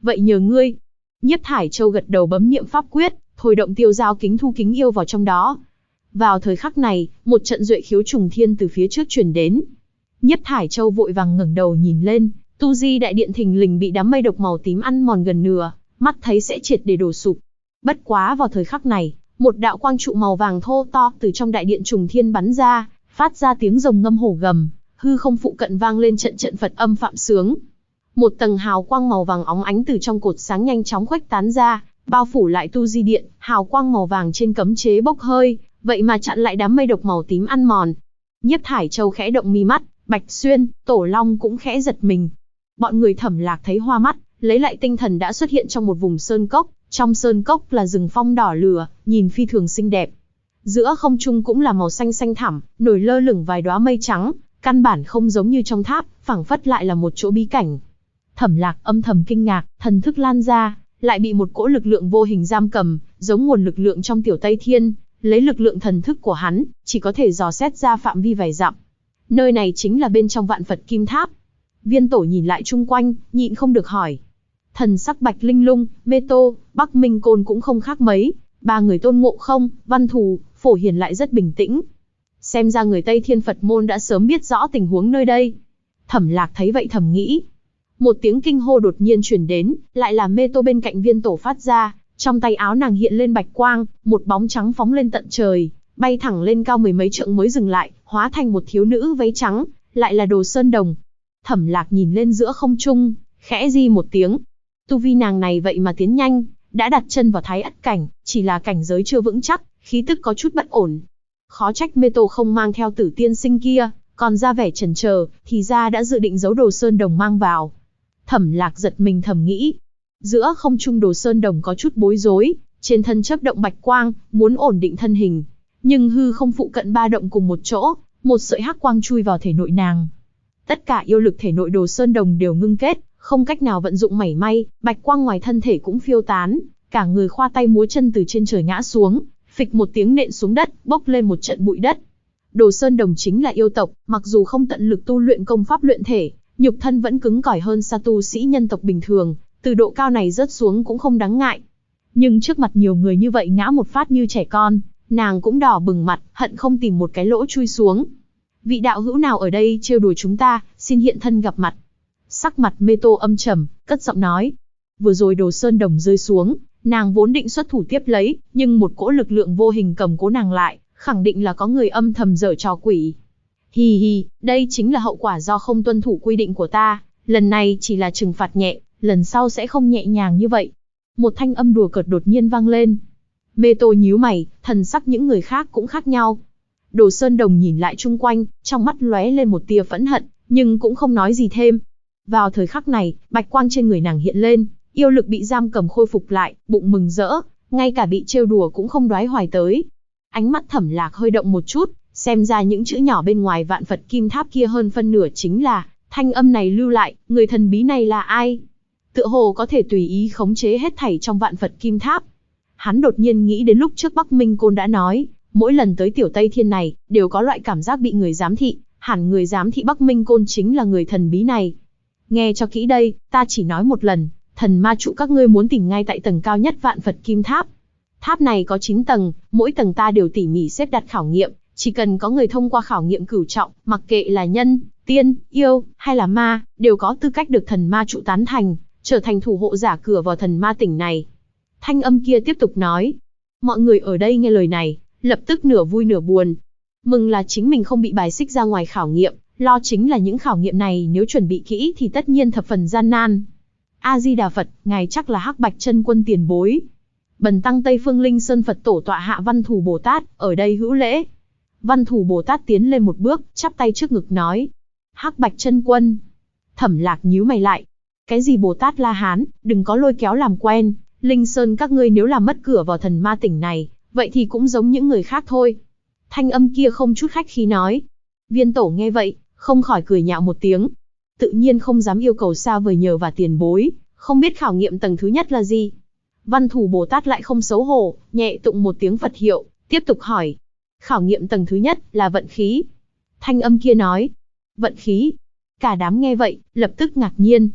vậy nhờ ngươi. Nhiếp Thải Châu gật đầu bấm niệm pháp quyết, thôi động tiêu giao kính thu kính yêu vào trong đó. Vào thời khắc này, một trận duệ khiếu trùng thiên từ phía trước truyền đến. Nhiếp Thải Châu vội vàng ngẩng đầu nhìn lên, tu di đại điện thình lình bị đám mây độc màu tím ăn mòn gần nửa, mắt thấy sẽ triệt để đổ sụp. Bất quá vào thời khắc này, một đạo quang trụ màu vàng thô to từ trong đại điện trùng thiên bắn ra, phát ra tiếng rồng ngâm hổ gầm, hư không phụ cận vang lên trận trận Phật âm phạm sướng. Một tầng hào quang màu vàng óng ánh từ trong cột sáng nhanh chóng khuếch tán ra, bao phủ lại tu di điện, hào quang màu vàng trên cấm chế bốc hơi, vậy mà chặn lại đám mây độc màu tím ăn mòn. Nhiếp Thải Châu khẽ động mi mắt, Bạch Xuyên, Tổ Long cũng khẽ giật mình. Bọn người Thẩm Lạc thấy hoa mắt, lấy lại tinh thần đã xuất hiện trong một vùng sơn cốc, trong sơn cốc là rừng phong đỏ lửa, nhìn phi thường xinh đẹp. Giữa không trung cũng là màu xanh xanh thẳm, nổi lơ lửng vài đóa mây trắng, căn bản không giống như trong tháp, phảng phất lại là một chỗ bí cảnh. Thẩm Lạc âm thầm kinh ngạc, thần thức lan ra, lại bị một cỗ lực lượng vô hình giam cầm, giống nguồn lực lượng trong Tiểu Tây Thiên, lấy lực lượng thần thức của hắn, chỉ có thể dò xét ra phạm vi vài dặm. Nơi này chính là bên trong Vạn Phật Kim Tháp. Viên Tổ nhìn lại chung quanh, nhịn không được hỏi. Thần sắc Bạch Linh Lung, Mê Tô, Bắc Minh Côn cũng không khác mấy, ba người Tôn Ngộ Không, Văn Thù, Phổ Hiền lại rất bình tĩnh. Xem ra người Tây Thiên Phật môn đã sớm biết rõ tình huống nơi đây. Thẩm Lạc thấy vậy thầm nghĩ. Một tiếng kinh hô đột nhiên truyền đến, lại là Mê Tô bên cạnh Viên Tổ phát ra, trong tay áo nàng hiện lên bạch quang, một bóng trắng phóng lên tận trời, bay thẳng lên cao mười mấy trượng mới dừng lại, hóa thành một thiếu nữ váy trắng, lại là Đồ Sơn Đồng. Thẩm Lạc nhìn lên giữa không trung, khẽ di một tiếng. Tu vi nàng này vậy mà tiến nhanh, đã đặt chân vào Thái Ất cảnh, chỉ là cảnh giới chưa vững chắc, khí tức có chút bất ổn. Khó trách Mê Tô không mang theo Tử Tiên Sinh kia, còn ra vẻ chần chờ, thì ra đã dự định giấu Đồ Sơn Đồng mang vào. Thẩm Lạc giật mình thầm nghĩ. Giữa không trung Đồ Sơn Đồng có chút bối rối, trên thân chớp động bạch quang, muốn ổn định thân hình, nhưng hư không phụ cận ba động cùng một chỗ, một sợi hắc quang chui vào thể nội nàng. Tất cả yêu lực thể nội Đồ Sơn Đồng đều ngưng kết, không cách nào vận dụng mảy may, bạch quang ngoài thân thể cũng phiêu tán, cả người khoa tay múa chân từ trên trời ngã xuống, phịch một tiếng nện xuống đất, bốc lên một trận bụi đất. Đồ Sơn Đồng chính là yêu tộc, mặc dù không tận lực tu luyện công pháp luyện thể, nhục thân vẫn cứng cỏi hơn xa tu sĩ nhân tộc bình thường, từ độ cao này rớt xuống cũng không đáng ngại. Nhưng trước mặt nhiều người như vậy ngã một phát như trẻ con, nàng cũng đỏ bừng mặt, hận không tìm một cái lỗ chui xuống. Vị đạo hữu nào ở đây trêu đùa chúng ta, xin hiện thân gặp mặt. Sắc mặt Mê Tô âm trầm, cất giọng nói. Vừa rồi Đồ Sơn Đồng rơi xuống, nàng vốn định xuất thủ tiếp lấy, nhưng một cỗ lực lượng vô hình cầm cố nàng lại, khẳng định là có người âm thầm giở trò quỷ. Hì hì, đây chính là hậu quả do không tuân thủ quy định của ta, lần này chỉ là trừng phạt nhẹ, lần sau sẽ không nhẹ nhàng như vậy. Một thanh âm đùa cợt đột nhiên vang lên. Mê Tô nhíu mày, thần sắc những người khác cũng khác nhau. Đồ Sơn Đồng nhìn lại chung quanh, trong mắt lóe lên một tia phẫn hận, nhưng cũng không nói gì thêm. Vào thời khắc này, bạch quang trên người nàng hiện lên, yêu lực bị giam cầm khôi phục lại, bụng mừng rỡ, ngay cả bị trêu đùa cũng không đoái hoài tới. Ánh mắt Thẩm Lạc hơi động một chút, xem ra những chữ nhỏ bên ngoài Vạn Phật Kim Tháp kia hơn phân nửa chính là, thanh âm này lưu lại, người thần bí này là ai? Tựa hồ có thể tùy ý khống chế hết thảy trong Vạn Phật Kim Tháp. Hắn đột nhiên nghĩ đến lúc trước Bắc Minh Côn đã nói, mỗi lần tới Tiểu Tây Thiên này, đều có loại cảm giác bị người giám thị, hẳn người giám thị Bắc Minh Côn chính là người thần bí này. Nghe cho kỹ đây, ta chỉ nói một lần, thần ma trụ các ngươi muốn tìm ngay tại tầng cao nhất Vạn Phật Kim Tháp. Tháp này có 9 tầng, mỗi tầng ta đều tỉ mỉ xếp đặt khảo nghiệm, chỉ cần có người thông qua khảo nghiệm cửu trọng, mặc kệ là nhân, tiên, yêu, hay là ma, đều có tư cách được thần ma trụ tán thành, trở thành thủ hộ giả cửa vào thần ma tỉnh này. Thanh âm kia tiếp tục nói. Mọi người ở đây nghe lời này, lập tức nửa vui nửa buồn. Mừng là chính mình không bị bài xích ra ngoài khảo nghiệm, lo chính là những khảo nghiệm này nếu chuẩn bị kỹ thì tất nhiên thập phần gian nan. A-di-đà Phật, ngài chắc là Hắc Bạch Chân Quân tiền bối. Bần tăng Tây Phương Linh Sơn Phật tổ tọa hạ Văn Thù Bồ Tát, ở đây hữu lễ. Văn Thù Bồ Tát tiến lên một bước, chắp tay trước ngực nói. Hắc Bạch Chân Quân. Thẩm Lạc nhíu mày lại. Cái gì Bồ Tát La Hán, đừng có lôi kéo làm quen. Linh Sơn các ngươi nếu làm mất cửa vào thần ma tỉnh này, vậy thì cũng giống những người khác thôi. Thanh âm kia không chút khách khí nói. Viên Tổ nghe vậy, không khỏi cười nhạo một tiếng. Tự nhiên không dám yêu cầu xa vời nhờ và tiền bối, không biết khảo nghiệm tầng thứ nhất là gì. Văn Thù Bồ Tát lại không xấu hổ, nhẹ tụng một tiếng Phật hiệu, tiếp tục hỏi. Khảo nghiệm tầng thứ nhất là vận khí. Thanh âm kia nói. Vận khí. Cả đám nghe vậy, lập tức ngạc nhiên.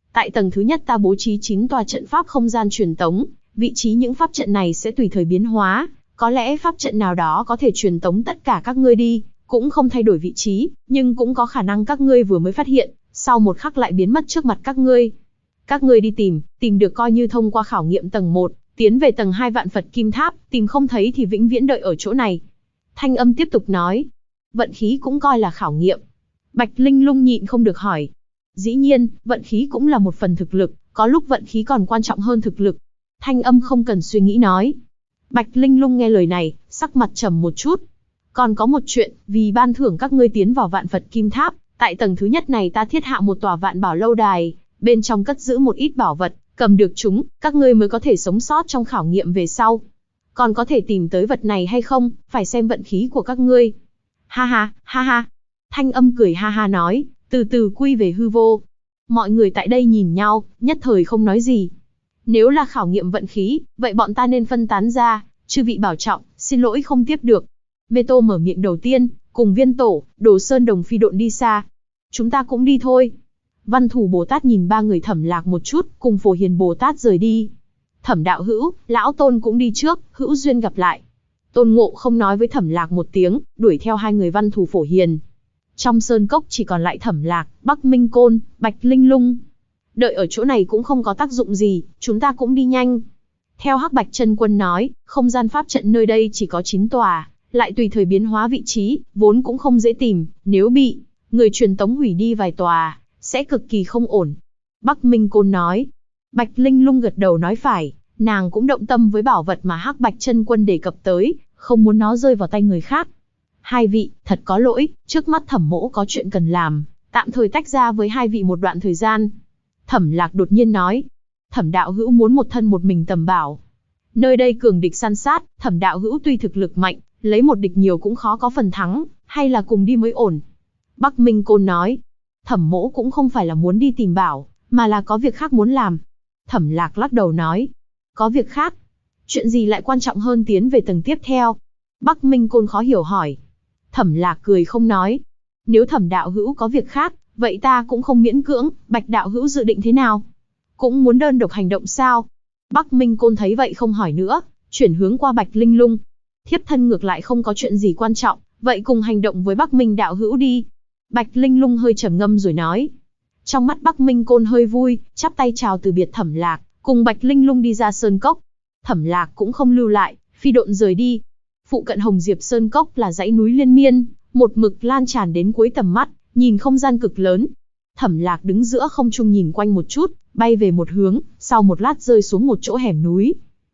Tại tầng thứ nhất ta bố trí 9 tòa trận pháp không gian truyền tống, vị trí những pháp trận này sẽ tùy thời biến hóa, có lẽ pháp trận nào đó có thể truyền tống tất cả các ngươi đi, cũng không thay đổi vị trí, nhưng cũng có khả năng các ngươi vừa mới phát hiện, sau một khắc lại biến mất trước mặt các ngươi. Các ngươi đi tìm được coi như thông qua khảo nghiệm tầng 1, tiến về tầng 2 vạn Phật Kim Tháp, tìm không thấy thì vĩnh viễn đợi ở chỗ này. Thanh âm tiếp tục nói, vận khí cũng coi là khảo nghiệm. Bạch Linh Lung nhịn không được hỏi. Dĩ nhiên, vận khí cũng là một phần thực lực, có lúc vận khí còn quan trọng hơn thực lực. Thanh âm không cần suy nghĩ nói. Bạch Linh Lung nghe lời này, sắc mặt trầm một chút. Còn có một chuyện, vì ban thưởng các ngươi tiến vào vạn Phật Kim Tháp, tại tầng thứ nhất này ta thiết hạ một tòa vạn bảo lâu đài, bên trong cất giữ một ít bảo vật, cầm được chúng, các ngươi mới có thể sống sót trong khảo nghiệm về sau. Còn có thể tìm tới vật này hay không, phải xem vận khí của các ngươi. Ha ha, ha ha. Thanh âm cười ha ha nói, từ từ quy về hư vô. Mọi người tại đây nhìn nhau, nhất thời không nói gì. Nếu là khảo nghiệm vận khí, vậy bọn ta nên phân tán ra, chư vị bảo trọng, xin lỗi không tiếp được. Mê Tô mở miệng đầu tiên, cùng Viên Tổ, Đồ Sơn Đồng phi độn đi xa. Chúng ta cũng đi thôi. Văn Thủ Bồ Tát nhìn ba người Thẩm Lạc một chút, cùng Phổ Hiền Bồ Tát rời đi. Thẩm đạo hữu, lão Tôn cũng đi trước, hữu duyên gặp lại. Tôn Ngộ không nói với Thẩm Lạc một tiếng, đuổi theo hai người Văn Thủ Phổ Hiền. Trong sơn cốc chỉ còn lại Thẩm Lạc, Bắc Minh Côn, Bạch Linh Lung. Đợi ở chỗ này cũng không có tác dụng gì, chúng ta cũng đi nhanh. Theo Hắc Bạch Chân Quân nói, không gian pháp trận nơi đây chỉ có 9 tòa, lại tùy thời biến hóa vị trí, vốn cũng không dễ tìm, nếu bị người truyền tống hủy đi vài tòa, sẽ cực kỳ không ổn. Bắc Minh Côn nói. Bạch Linh Lung gật đầu nói phải, nàng cũng động tâm với bảo vật mà Hắc Bạch Chân Quân đề cập tới, không muốn nó rơi vào tay người khác. Hai vị, thật có lỗi, trước mắt Thẩm mỗ có chuyện cần làm, tạm thời tách ra với hai vị một đoạn thời gian. Thẩm Lạc đột nhiên nói. Thẩm đạo hữu muốn một thân một mình tầm bảo. Nơi đây cường địch san sát, Thẩm đạo hữu tuy thực lực mạnh, lấy một địch nhiều cũng khó có phần thắng, hay là cùng đi mới ổn. Bắc Minh Côn nói. Thẩm mỗ cũng không phải là muốn đi tìm bảo, mà là có việc khác muốn làm. Thẩm Lạc lắc đầu nói. Có việc khác? Chuyện gì lại quan trọng hơn tiến về tầng tiếp theo? Bắc Minh Côn khó hiểu hỏi. Thẩm Lạc cười không nói. Nếu Thẩm đạo hữu có việc khác, vậy ta cũng không miễn cưỡng, Bạch đạo hữu dự định thế nào? Cũng muốn đơn độc hành động sao? Bắc Minh Côn thấy vậy không hỏi nữa, chuyển hướng qua Bạch Linh Lung. Thiếp thân ngược lại không có chuyện gì quan trọng, vậy cùng hành động với Bắc Minh đạo hữu đi. Bạch Linh Lung hơi trầm ngâm rồi nói. Trong mắt Bắc Minh Côn hơi vui, chắp tay chào từ biệt Thẩm Lạc, cùng Bạch Linh Lung đi ra sơn cốc. Thẩm Lạc cũng không lưu lại, phi độn rời đi. Phụ cận Hồng Diệp Sơn Cốc là dãy núi liên miên, một mực lan tràn đến cuối tầm mắt, nhìn không gian cực lớn. Thẩm Lạc đứng giữa không trung nhìn quanh một chút, bay về một hướng, sau một lát rơi xuống một chỗ hẻm núi.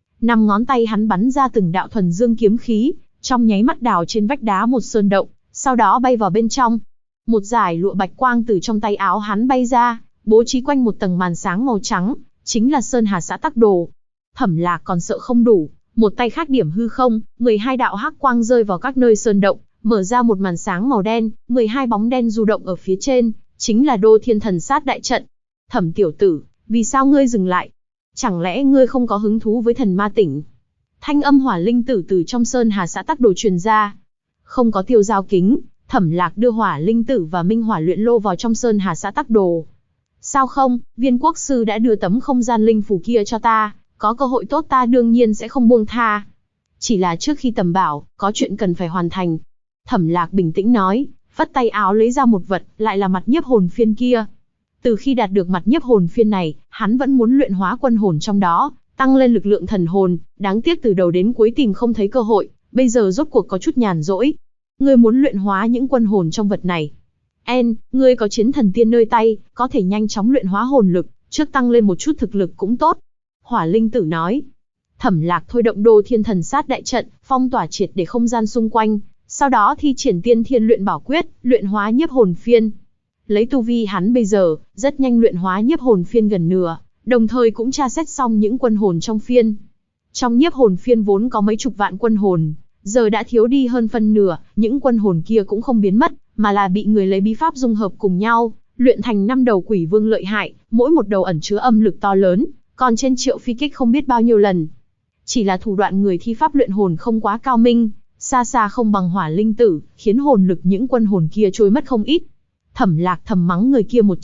5 ngón tay hắn bắn ra từng đạo thuần dương kiếm khí, trong nháy mắt đào trên vách đá một sơn động, sau đó bay vào bên trong. Một dải lụa bạch quang từ trong tay áo hắn bay ra, bố trí quanh một tầng màn sáng màu trắng, chính là Sơn Hà Xã Tắc Đồ. Thẩm Lạc còn sợ không đủ, một tay khác điểm hư không, 12 đạo hắc quang rơi vào các nơi sơn động, mở ra một màn sáng màu đen, 12 bóng đen du động ở phía trên, chính là Đô Thiên Thần Sát đại trận. Thẩm tiểu tử, vì sao ngươi dừng lại? Chẳng lẽ ngươi không có hứng thú với thần ma tỉnh? Thanh âm Hỏa Linh Tử từ trong Sơn Hà Xã Tắc Đồ truyền ra. Không có tiêu giao kính, Thẩm Lạc đưa Hỏa Linh Tử và Minh Hỏa Luyện Lô vào trong Sơn Hà Xã Tắc Đồ. Sao không, Viên Quốc sư đã đưa tấm không gian linh phù kia cho ta, có cơ hội tốt ta đương nhiên sẽ không buông tha. Chỉ là trước khi tầm bảo, có chuyện cần phải hoàn thành. Thẩm Lạc bình tĩnh nói, phất tay áo lấy ra một vật, lại là mặt nhiếp hồn phiên kia. Từ khi đạt được mặt nhiếp hồn phiên này, hắn vẫn muốn luyện hóa quân hồn trong đó, tăng lên lực lượng thần hồn, đáng tiếc từ đầu đến cuối tìm không thấy cơ hội, bây giờ rốt cuộc có chút nhàn rỗi. Ngươi muốn luyện hóa những quân hồn trong vật này. Ngươi có chiến thần tiên nơi tay, có thể nhanh chóng luyện hóa hồn lực, trước tăng lên một chút thực lực cũng tốt. Hỏa Linh Tử nói. Thẩm Lạc thôi động Đô Thiên Thần Sát đại trận, phong tỏa triệt để không gian xung quanh, sau đó thi triển Tiên Thiên Luyện Bảo Quyết, luyện hóa nhiếp hồn phiên. Lấy tu vi hắn bây giờ, rất nhanh luyện hóa nhiếp hồn phiên gần nửa, đồng thời cũng tra xét xong những quân hồn trong phiên. Trong nhiếp hồn phiên vốn có mấy chục vạn quân hồn, giờ đã thiếu đi hơn phân nửa, những quân hồn kia cũng không biến mất, mà là bị người lấy bí pháp dung hợp cùng nhau, luyện thành 5 đầu quỷ vương lợi hại, mỗi một đầu ẩn chứa âm lực to lớn, còn trên triệu phi kích không biết bao nhiêu lần. Chỉ là thủ đoạn người thi pháp luyện hồn không quá cao minh, xa xa không bằng Hỏa Linh Tử, khiến hồn lực những quân hồn kia trôi mất không ít. Thẩm Lạc thầm mắng người kia một trận,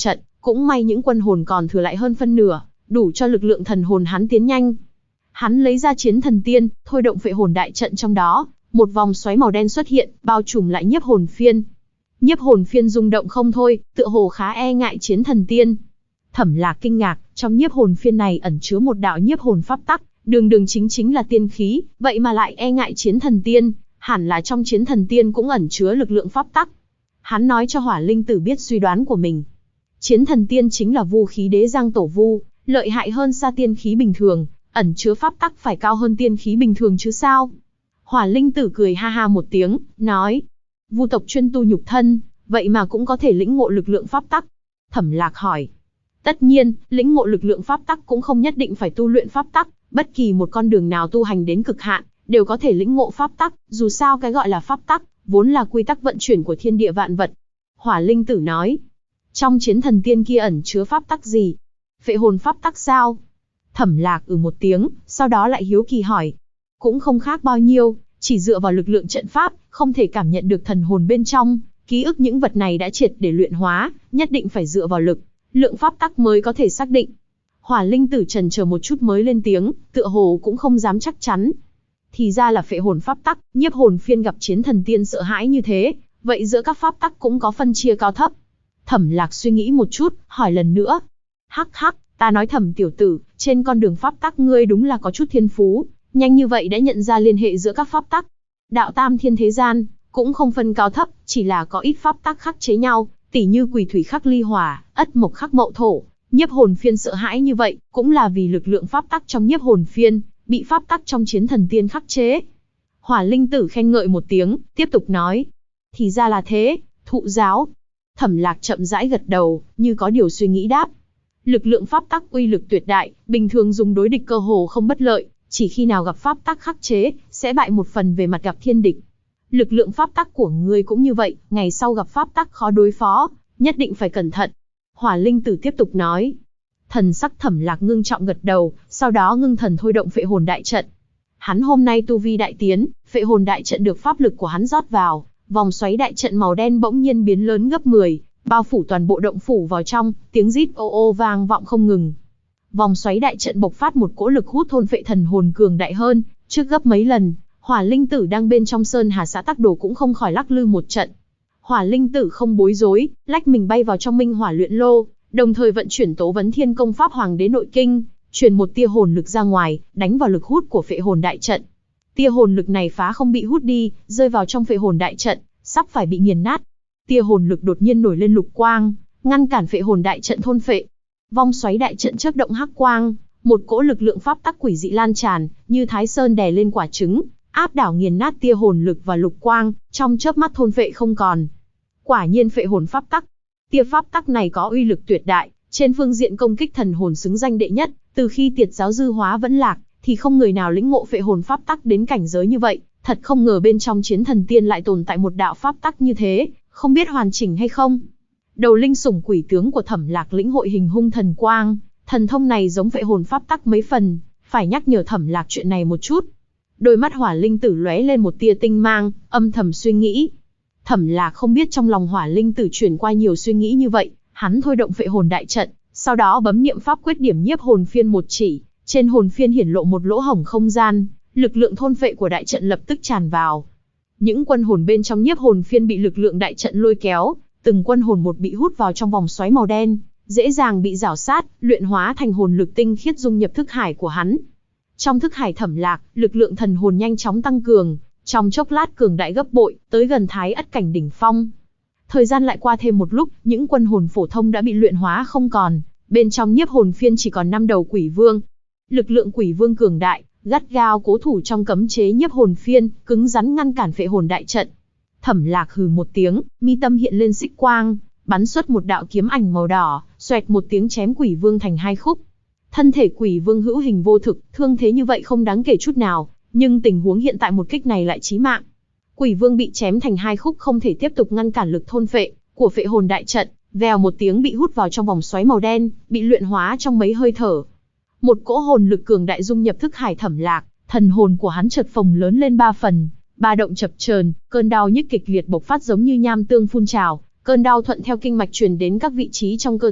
Cũng may những quân hồn còn thừa lại hơn phân nửa, đủ cho lực lượng thần hồn hắn tiến nhanh. Hắn lấy ra chiến thần tiên, thôi động phệ hồn đại trận trong đó, một vòng xoáy màu đen xuất hiện, bao trùm lại nhiếp hồn phiên. Nhiếp hồn phiên rung động không thôi, tựa hồ khá e ngại chiến thần tiên. Thẩm Lạc kinh ngạc, trong nhiếp hồn phiên này ẩn chứa một đạo nhiếp hồn pháp tắc, đường đường chính chính là tiên khí, vậy mà lại e ngại chiến thần tiên, hẳn là trong chiến thần tiên cũng ẩn chứa lực lượng pháp tắc. Hắn nói cho Hỏa Linh Tử biết suy đoán của mình. Chiến thần tiên chính là vu khí đế giang tổ vu, lợi hại hơn xa tiên khí bình thường, ẩn chứa pháp tắc phải cao hơn tiên khí bình thường chứ sao. Hỏa Linh Tử cười ha ha một tiếng, nói, vu tộc chuyên tu nhục thân, vậy mà cũng có thể lĩnh ngộ lực lượng pháp tắc. Thẩm Lạc hỏi, tất nhiên, lĩnh ngộ lực lượng pháp tắc cũng không nhất định phải tu luyện pháp tắc, bất kỳ một con đường nào tu hành đến cực hạn, đều có thể lĩnh ngộ pháp tắc, dù sao cái gọi là pháp tắc, vốn là quy tắc vận chuyển của thiên địa vạn vật. Hỏa Linh Tử nói, trong chiến thần tiên kia ẩn chứa pháp tắc gì? Phệ hồn pháp tắc sao? Thẩm Lạc một tiếng, sau đó lại hiếu kỳ hỏi. Cũng không khác bao nhiêu, chỉ dựa vào lực lượng trận pháp, không thể cảm nhận được thần hồn bên trong, ký ức những vật này đã triệt để luyện hóa, nhất định phải dựa vào lực lượng pháp tắc mới có thể xác định. Hỏa Linh Tử chần chờ một chút mới lên tiếng, tựa hồ cũng không dám chắc chắn. Thì ra là phệ hồn pháp tắc, nhiếp hồn phiên gặp chiến thần tiên sợ hãi như thế, vậy giữa các pháp tắc cũng có phân chia cao thấp. Thẩm Lạc suy nghĩ một chút, hỏi lần nữa. Hắc hắc, ta nói Thẩm tiểu tử, trên con đường pháp tắc ngươi đúng là có chút thiên phú, nhanh như vậy đã nhận ra liên hệ giữa các pháp tắc. Đạo tam thiên thế gian, cũng không phân cao thấp, chỉ là có ít pháp tắc khắc chế nhau, tỉ như quỷ thủy khắc ly hỏa, ất mộc khắc mậu thổ. Nhiếp hồn phiên sợ hãi như vậy, cũng là vì lực lượng pháp tắc trong nhiếp hồn phiên, bị pháp tắc trong chiến thần tiên khắc chế. Hỏa Linh Tử khen ngợi một tiếng, tiếp tục nói. Thì ra là thế, thụ giáo. Thẩm Lạc chậm rãi gật đầu, như có điều suy nghĩ đáp. Lực lượng pháp tắc uy lực tuyệt đại, bình thường dùng đối địch cơ hồ không bất lợi, chỉ khi nào gặp pháp tắc khắc chế, sẽ bại một phần về mặt gặp thiên địch. Lực lượng pháp tắc của ngươi cũng như vậy, ngày sau gặp pháp tắc khó đối phó, nhất định phải cẩn thận. Hỏa Linh Tử tiếp tục nói. Thần sắc Thẩm Lạc ngưng trọng gật đầu, sau đó ngưng thần thôi động phệ hồn đại trận. Hắn hôm nay tu vi đại tiến, phệ hồn đại trận được pháp lực của hắn rót vào, vòng xoáy đại trận màu đen bỗng nhiên biến lớn gấp 10, bao phủ toàn bộ động phủ vào trong, tiếng rít ô ô vang vọng không ngừng. Vòng xoáy đại trận bộc phát một cỗ lực hút thôn phệ thần hồn cường đại hơn, trước gấp mấy lần. Hỏa Linh Tử đang bên trong Sơn Hà xã Tắc Đồ cũng không khỏi lắc lư một trận. Hỏa Linh Tử không bối rối, lách mình bay vào trong Minh Hỏa luyện lô, đồng thời vận chuyển Tố Vấn Thiên Công Pháp Hoàng Đế Nội Kinh, truyền một tia hồn lực ra ngoài, đánh vào lực hút của phệ hồn đại trận. Tia hồn lực này phá không bị hút đi, rơi vào trong phệ hồn đại trận, sắp phải bị nghiền nát. Tia hồn lực đột nhiên nổi lên lục quang, ngăn cản phệ hồn đại trận thôn phệ. Vong xoáy đại trận chớp động hắc quang, một cỗ lực lượng pháp tắc quỷ dị lan tràn, như Thái Sơn đè lên quả trứng, áp đảo nghiền nát tia hồn lực và lục quang, trong chớp mắt thôn phệ không còn. Quả nhiên phệ hồn pháp tắc. Tia pháp tắc này có uy lực tuyệt đại, trên phương diện công kích thần hồn xứng danh đệ nhất, từ khi Tiệt giáo dư hóa vẫn lạc, thì không người nào lĩnh ngộ phệ hồn pháp tắc đến cảnh giới như vậy, thật không ngờ bên trong chiến thần tiên lại tồn tại một đạo pháp tắc như thế, không biết hoàn chỉnh hay không. Đầu linh sủng quỷ tướng của Thẩm Lạc lĩnh hội hình hung thần quang, thần thông này giống phệ hồn pháp tắc mấy phần, phải nhắc nhở Thẩm Lạc chuyện này một chút. Đôi mắt Hỏa Linh Tử lóe lên một tia tinh mang, âm thầm suy nghĩ. Thẩm Lạc không biết trong lòng Hỏa Linh Tử chuyển qua nhiều suy nghĩ như vậy, hắn thôi động phệ hồn đại trận, sau đó bấm niệm pháp quyết điểm nhiếp hồn phiên một chỉ, trên hồn phiên hiển lộ một lỗ hổng không gian, lực lượng thôn phệ của đại trận lập tức tràn vào. Những quân hồn bên trong nhiếp hồn phiên bị lực lượng đại trận lôi kéo, từng quân hồn một bị hút vào trong vòng xoáy màu đen, dễ dàng bị rảo sát, luyện hóa thành hồn lực tinh khiết dung nhập thức hải của hắn. Trong thức hải Thẩm Lạc, lực lượng thần hồn nhanh chóng tăng cường, trong chốc lát cường đại gấp bội, tới gần Thái Ất cảnh đỉnh phong. Thời gian lại qua thêm một lúc, những quân hồn phổ thông đã bị luyện hóa không còn, bên trong nhiếp hồn phiên chỉ còn 5 đầu quỷ vương. Lực lượng quỷ vương cường đại, gắt gao cố thủ trong cấm chế nhiếp hồn phiên, cứng rắn ngăn cản phệ hồn đại trận. Thẩm Lạc hừ một tiếng, mi tâm hiện lên xích quang, bắn xuất một đạo kiếm ảnh màu đỏ, xoẹt một tiếng chém quỷ vương thành hai khúc. Thân thể quỷ vương hữu hình vô thực, thương thế như vậy không đáng kể chút nào, nhưng tình huống hiện tại một kích này lại chí mạng. Quỷ vương bị chém thành hai khúc không thể tiếp tục ngăn cản lực thôn phệ của phệ hồn đại trận, vèo một tiếng bị hút vào trong vòng xoáy màu đen, bị luyện hóa trong mấy hơi thở. Một cỗ hồn lực cường đại dung nhập thức hải Thẩm Lạc, thần hồn của hắn chợt phồng lớn lên 3 phần, ba động chập chờn, cơn đau nhức kịch liệt bộc phát giống như nham tương phun trào, cơn đau thuận theo kinh mạch truyền đến các vị trí trong cơ thể,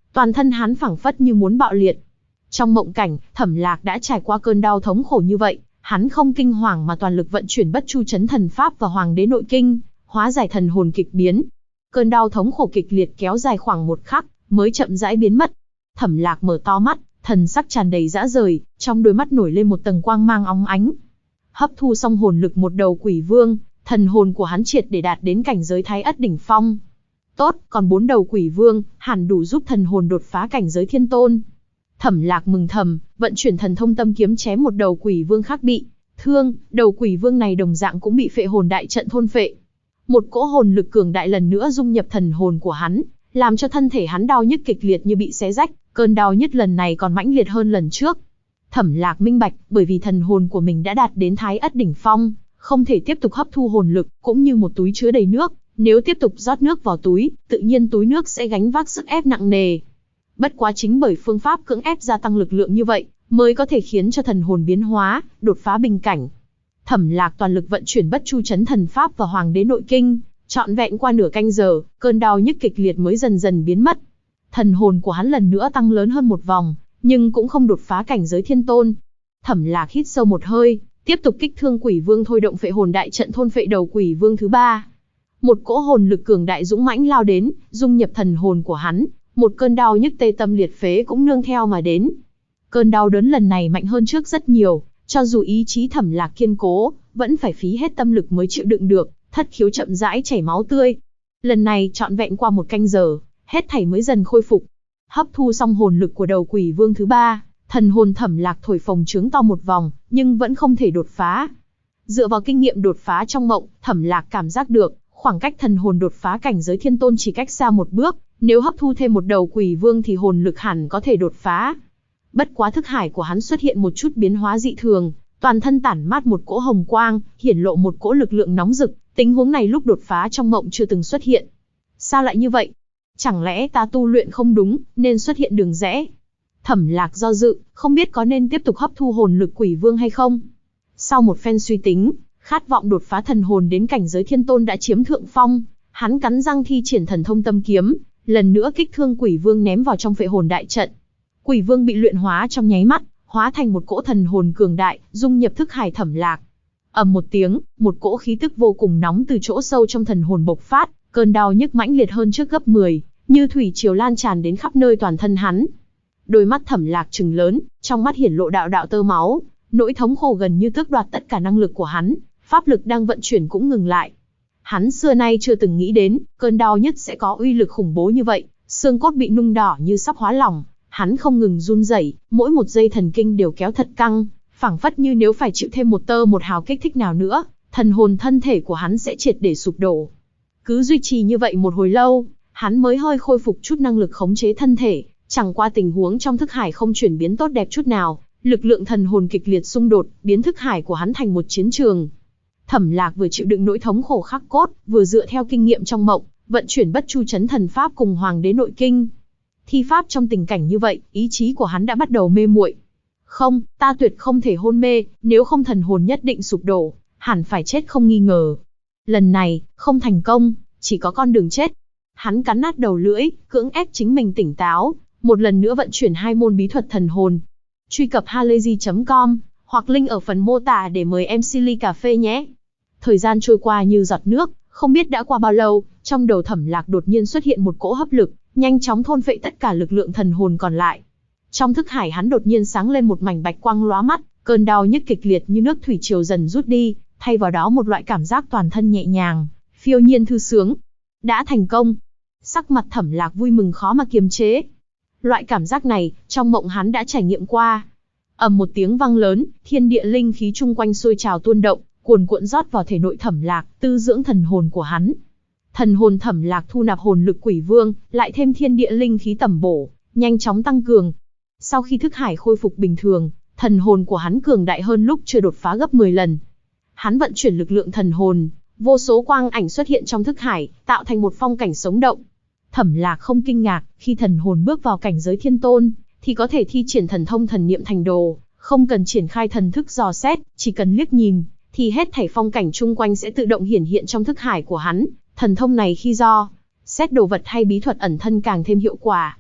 Toàn thân hắn phảng phất như muốn bạo liệt. Trong mộng cảnh, Thẩm Lạc đã trải qua cơn đau thống khổ như vậy, hắn không kinh hoàng mà toàn lực vận chuyển Bất Chu Chấn Thần Pháp và Hoàng Đế Nội Kinh, hóa giải thần hồn kịch biến. Cơn đau thống khổ kịch liệt kéo dài khoảng một khắc, mới chậm rãi biến mất. Thẩm Lạc mở to mắt, thần sắc tràn đầy dã rời, trong đôi mắt nổi lên một tầng quang mang óng ánh. Hấp thu xong hồn lực một đầu quỷ vương, thần hồn của hắn triệt để đạt đến cảnh giới Thái Ất đỉnh phong. Tốt, còn 4 đầu quỷ vương, hẳn đủ giúp thần hồn đột phá cảnh giới Thiên Tôn. Thẩm Lạc mừng thầm, vận chuyển thần thông tâm kiếm chém một đầu quỷ vương khác bị thương, đầu quỷ vương này đồng dạng cũng bị phệ hồn đại trận thôn phệ. Một cỗ hồn lực cường đại lần nữa dung nhập thần hồn của hắn, làm cho thân thể hắn đau nhức kịch liệt như bị xé rách, cơn đau nhức lần này còn mãnh liệt hơn lần trước. Thẩm Lạc minh bạch, bởi vì thần hồn của mình đã đạt đến Thái Ất đỉnh phong, không thể tiếp tục hấp thu hồn lực, cũng như một túi chứa đầy nước, nếu tiếp tục rót nước vào túi, tự nhiên túi nước sẽ gánh vác sức ép nặng nề. Bất quá chính bởi phương pháp cưỡng ép gia tăng lực lượng như vậy, mới có thể khiến cho thần hồn biến hóa, đột phá bình cảnh. Thẩm Lạc toàn lực vận chuyển Bất Chu Chấn Thần Pháp và Hoàng Đế Nội Kinh, trọn vẹn qua nửa canh giờ, cơn đau nhức kịch liệt mới dần dần biến mất. Thần hồn của hắn lần nữa tăng lớn hơn một vòng, nhưng cũng không đột phá cảnh giới Thiên Tôn. Thẩm Lạc hít sâu một hơi, tiếp tục kích thương quỷ vương thôi động phệ hồn đại trận thôn phệ đầu quỷ vương thứ 3. Một cỗ hồn lực cường đại dũng mãnh lao đến, dung nhập thần hồn của hắn, một cơn đau nhức tê tâm liệt phế cũng nương theo mà đến. Cơn đau đớn lần này mạnh hơn trước rất nhiều, cho dù ý chí Thẩm Lạc kiên cố, vẫn phải phí hết tâm lực mới chịu đựng được, thất khiếu chậm rãi chảy máu tươi. Lần này trọn vẹn qua một canh giờ, hết thảy mới dần khôi phục. Hấp thu xong hồn lực của đầu quỷ vương thứ 3, thần hồn Thẩm Lạc thổi phồng trướng to một vòng, nhưng vẫn không thể đột phá. Dựa vào kinh nghiệm đột phá trong mộng, Thẩm Lạc cảm giác được, khoảng cách thần hồn đột phá cảnh giới Thiên Tôn chỉ cách xa một bước, nếu hấp thu thêm một đầu quỷ vương thì hồn lực hẳn có thể đột phá. Bất quá thức hải của hắn xuất hiện một chút biến hóa dị thường, toàn thân tản mát một cỗ hồng quang, hiển lộ một cỗ lực lượng nóng rực, tình huống này lúc đột phá trong mộng chưa từng xuất hiện. Sao lại như vậy? Chẳng lẽ ta tu luyện không đúng, nên xuất hiện đường rẽ? Thẩm Lạc do dự, không biết có nên tiếp tục hấp thu hồn lực quỷ vương hay không. Sau một phen suy tính, khát vọng đột phá thần hồn đến cảnh giới Thiên Tôn đã chiếm thượng phong, hắn cắn răng thi triển thần thông tâm kiếm, lần nữa kích thương quỷ vương ném vào trong phệ hồn đại trận. Quỷ vương bị luyện hóa trong nháy mắt, hóa thành một cỗ thần hồn cường đại, dung nhập thức hải Thẩm Lạc. Ầm một tiếng, một cỗ khí tức vô cùng nóng từ chỗ sâu trong thần hồn bộc phát, cơn đau nhức mãnh liệt hơn trước gấp 10, như thủy triều lan tràn đến khắp nơi toàn thân hắn. Đôi mắt Thẩm Lạc trừng lớn, trong mắt hiển lộ đạo đạo tơ máu, nỗi thống khổ gần như tước đoạt tất cả năng lực của hắn, pháp lực đang vận chuyển cũng ngừng lại. Hắn xưa nay chưa từng nghĩ đến, cơn đau nhức sẽ có uy lực khủng bố như vậy, xương cốt bị nung đỏ như sắp hóa lỏng, hắn không ngừng run rẩy, mỗi một dây thần kinh đều kéo thật căng, phảng phất như nếu phải chịu thêm một tơ một hào kích thích nào nữa, thần hồn thân thể của hắn sẽ triệt để sụp đổ. Cứ duy trì như vậy một hồi lâu, hắn mới hơi khôi phục chút năng lực khống chế thân thể, chẳng qua tình huống trong thức hải không chuyển biến tốt đẹp chút nào, lực lượng thần hồn kịch liệt xung đột, biến thức hải của hắn thành một chiến trường. Thẩm Lạc vừa chịu đựng nỗi thống khổ khắc cốt, vừa dựa theo kinh nghiệm trong mộng, vận chuyển Bất Chu Chấn Thần Pháp cùng Hoàng Đế Nội Kinh. Thi pháp trong tình cảnh như vậy, ý chí của hắn đã bắt đầu mê muội. Không, ta tuyệt không thể hôn mê, nếu không thần hồn nhất định sụp đổ, hẳn phải chết không nghi ngờ. Lần này, không thành công, chỉ có con đường chết. Hắn cắn nát đầu lưỡi, cưỡng ép chính mình tỉnh táo, một lần nữa vận chuyển 2 môn bí thuật thần hồn. Truy cập halayzi.com, hoặc link ở phần mô tả để mời em Silly Cà Phê nhé. Thời gian trôi qua như giọt nước, không biết đã qua bao lâu, trong đầu Thẩm Lạc đột nhiên xuất hiện một cỗ hấp lực, nhanh chóng thôn phệ tất cả lực lượng thần hồn còn lại. Trong thức hải hắn đột nhiên sáng lên một mảnh bạch quang lóa mắt, cơn đau nhức kịch liệt như nước thủy triều dần rút đi, thay vào đó một loại cảm giác toàn thân nhẹ nhàng, phiêu nhiên thư sướng. Đã thành công. Sắc mặt Thẩm Lạc vui mừng khó mà kiềm chế. Loại cảm giác này, trong mộng hắn đã trải nghiệm qua. Ầm một tiếng vang lớn, thiên địa linh khí chung quanh sôi trào tuôn động, cuồn cuộn rót vào thể nội Thẩm Lạc, tư dưỡng thần hồn của hắn. Thần hồn Thẩm Lạc thu nạp hồn lực quỷ vương, lại thêm thiên địa linh khí tẩm bổ, nhanh chóng tăng cường. Sau khi thức hải khôi phục bình thường, thần hồn của hắn cường đại hơn lúc chưa đột phá gấp 10 lần. Hắn vận chuyển lực lượng thần hồn, vô số quang ảnh xuất hiện trong thức hải, tạo thành một phong cảnh sống động. Thẩm Lạc không kinh ngạc, khi thần hồn bước vào cảnh giới Thiên Tôn, thì có thể thi triển thần thông thần niệm thành đồ, không cần triển khai thần thức dò xét, chỉ cần liếc nhìn, thì hết thảy phong cảnh chung quanh sẽ tự động hiển hiện trong thức hải của hắn. Thần thông này khi do xét đồ vật hay bí thuật ẩn thân càng thêm hiệu quả.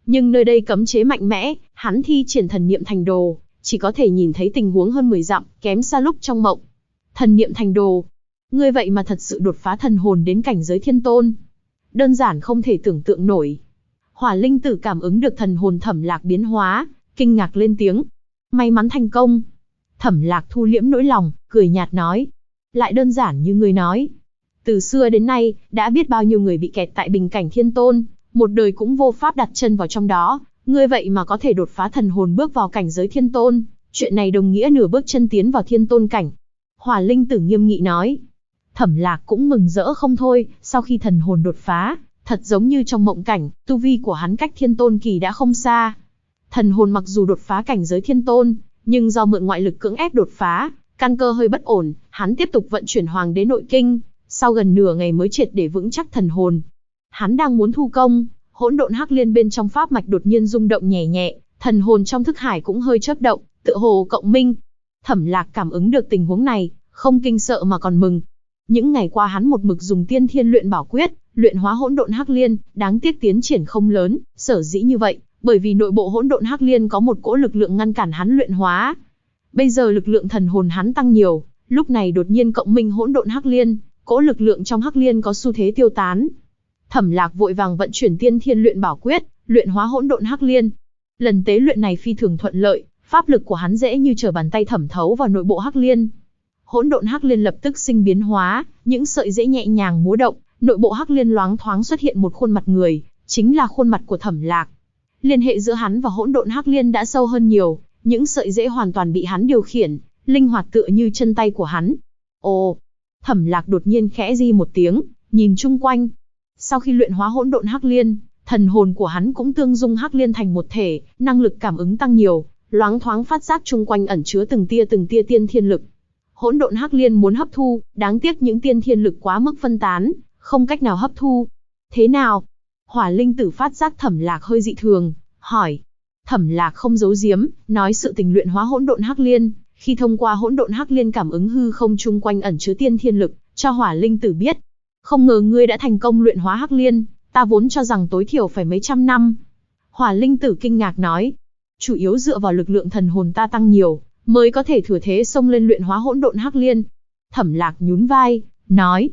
Nhưng nơi đây cấm chế mạnh mẽ, hắn thi triển thần niệm thành đồ, chỉ có thể nhìn thấy tình huống hơn 10 dặm, kém xa lúc trong mộng. Thần niệm thành đồ. Ngươi vậy mà thật sự đột phá thần hồn đến cảnh giới thiên tôn. Đơn giản không thể tưởng tượng nổi. Hỏa linh tử cảm ứng được thần hồn Thẩm Lạc biến hóa, kinh ngạc lên tiếng. May mắn thành công. Thẩm Lạc thu liễm nỗi lòng, cười nhạt nói. Lại đơn giản như ngươi nói. Từ xưa đến nay, đã biết bao nhiêu người bị kẹt tại bình cảnh thiên tôn, một đời cũng vô pháp đặt chân vào trong đó. Ngươi vậy mà có thể đột phá thần hồn bước vào cảnh giới thiên tôn, chuyện này đồng nghĩa nửa bước chân tiến vào thiên tôn cảnh. Hỏa linh tử nghiêm nghị nói. Thẩm Lạc cũng mừng rỡ không thôi, sau khi thần hồn đột phá, thật giống như trong mộng cảnh, tu vi của hắn cách thiên tôn kỳ đã không xa. Thần hồn mặc dù đột phá cảnh giới thiên tôn, nhưng do mượn ngoại lực cưỡng ép đột phá, căn cơ hơi bất ổn, hắn tiếp tục vận chuyển Hoàng Đế Nội Kinh, sau gần nửa ngày mới triệt để vững chắc thần hồn. Hắn đang muốn thu công, hỗn độn hắc liên bên trong pháp mạch đột nhiên rung động nhẹ nhẹ, thần hồn trong thức hải cũng hơi chớp động, tựa hồ cộng minh. Thẩm Lạc cảm ứng được tình huống này, không kinh sợ mà còn mừng. Những ngày qua hắn một mực dùng tiên thiên luyện bảo quyết, luyện hóa hỗn độn hắc liên, đáng tiếc tiến triển không lớn, sở dĩ như vậy, bởi vì nội bộ hỗn độn hắc liên có một cỗ lực lượng ngăn cản hắn luyện hóa. Bây giờ lực lượng thần hồn hắn tăng nhiều, lúc này đột nhiên cộng minh hỗn độn hắc liên, cỗ lực lượng trong hắc liên có xu thế tiêu tán. Thẩm Lạc vội vàng vận chuyển tiên thiên luyện bảo quyết, luyện hóa hỗn độn hắc liên. Lần tế luyện này phi thường thuận lợi, pháp lực của hắn dễ như trở bàn tay thẩm thấu vào nội bộ hắc liên. Hỗn độn hắc liên lập tức sinh biến hóa, những sợi rễ nhẹ nhàng múa động, nội bộ hắc liên loáng thoáng xuất hiện một khuôn mặt người, chính là khuôn mặt của Thẩm Lạc. Liên hệ giữa hắn và hỗn độn hắc liên đã sâu hơn nhiều, những sợi rễ hoàn toàn bị hắn điều khiển, linh hoạt tựa như chân tay của hắn. Ồ, Thẩm Lạc đột nhiên khẽ di một tiếng, nhìn chung quanh. Sau khi luyện hóa hỗn độn hắc liên, thần hồn của hắn cũng tương dung hắc liên thành một thể, năng lực cảm ứng tăng nhiều, loáng thoáng phát giác chung quanh ẩn chứa từng tia tiên thiên lực. Hỗn độn hắc liên muốn hấp thu, đáng tiếc những tiên thiên lực quá mức phân tán, không cách nào hấp thu. Thế nào? Hỏa linh tử phát giác Thẩm Lạc hơi dị thường, hỏi. Thẩm Lạc không giấu giếm, nói sự tình luyện hóa hỗn độn hắc liên, khi thông qua hỗn độn hắc liên cảm ứng hư không chung quanh ẩn chứa tiên thiên lực, cho Hỏa linh tử biết. Không ngờ ngươi đã thành công luyện hóa hắc liên, ta vốn cho rằng tối thiểu phải mấy trăm năm. Hỏa linh tử kinh ngạc nói. Chủ yếu dựa vào lực lượng thần hồn ta tăng nhiều, mới có thể thừa thế xông lên luyện hóa hỗn độn hắc liên. Thẩm Lạc nhún vai, nói.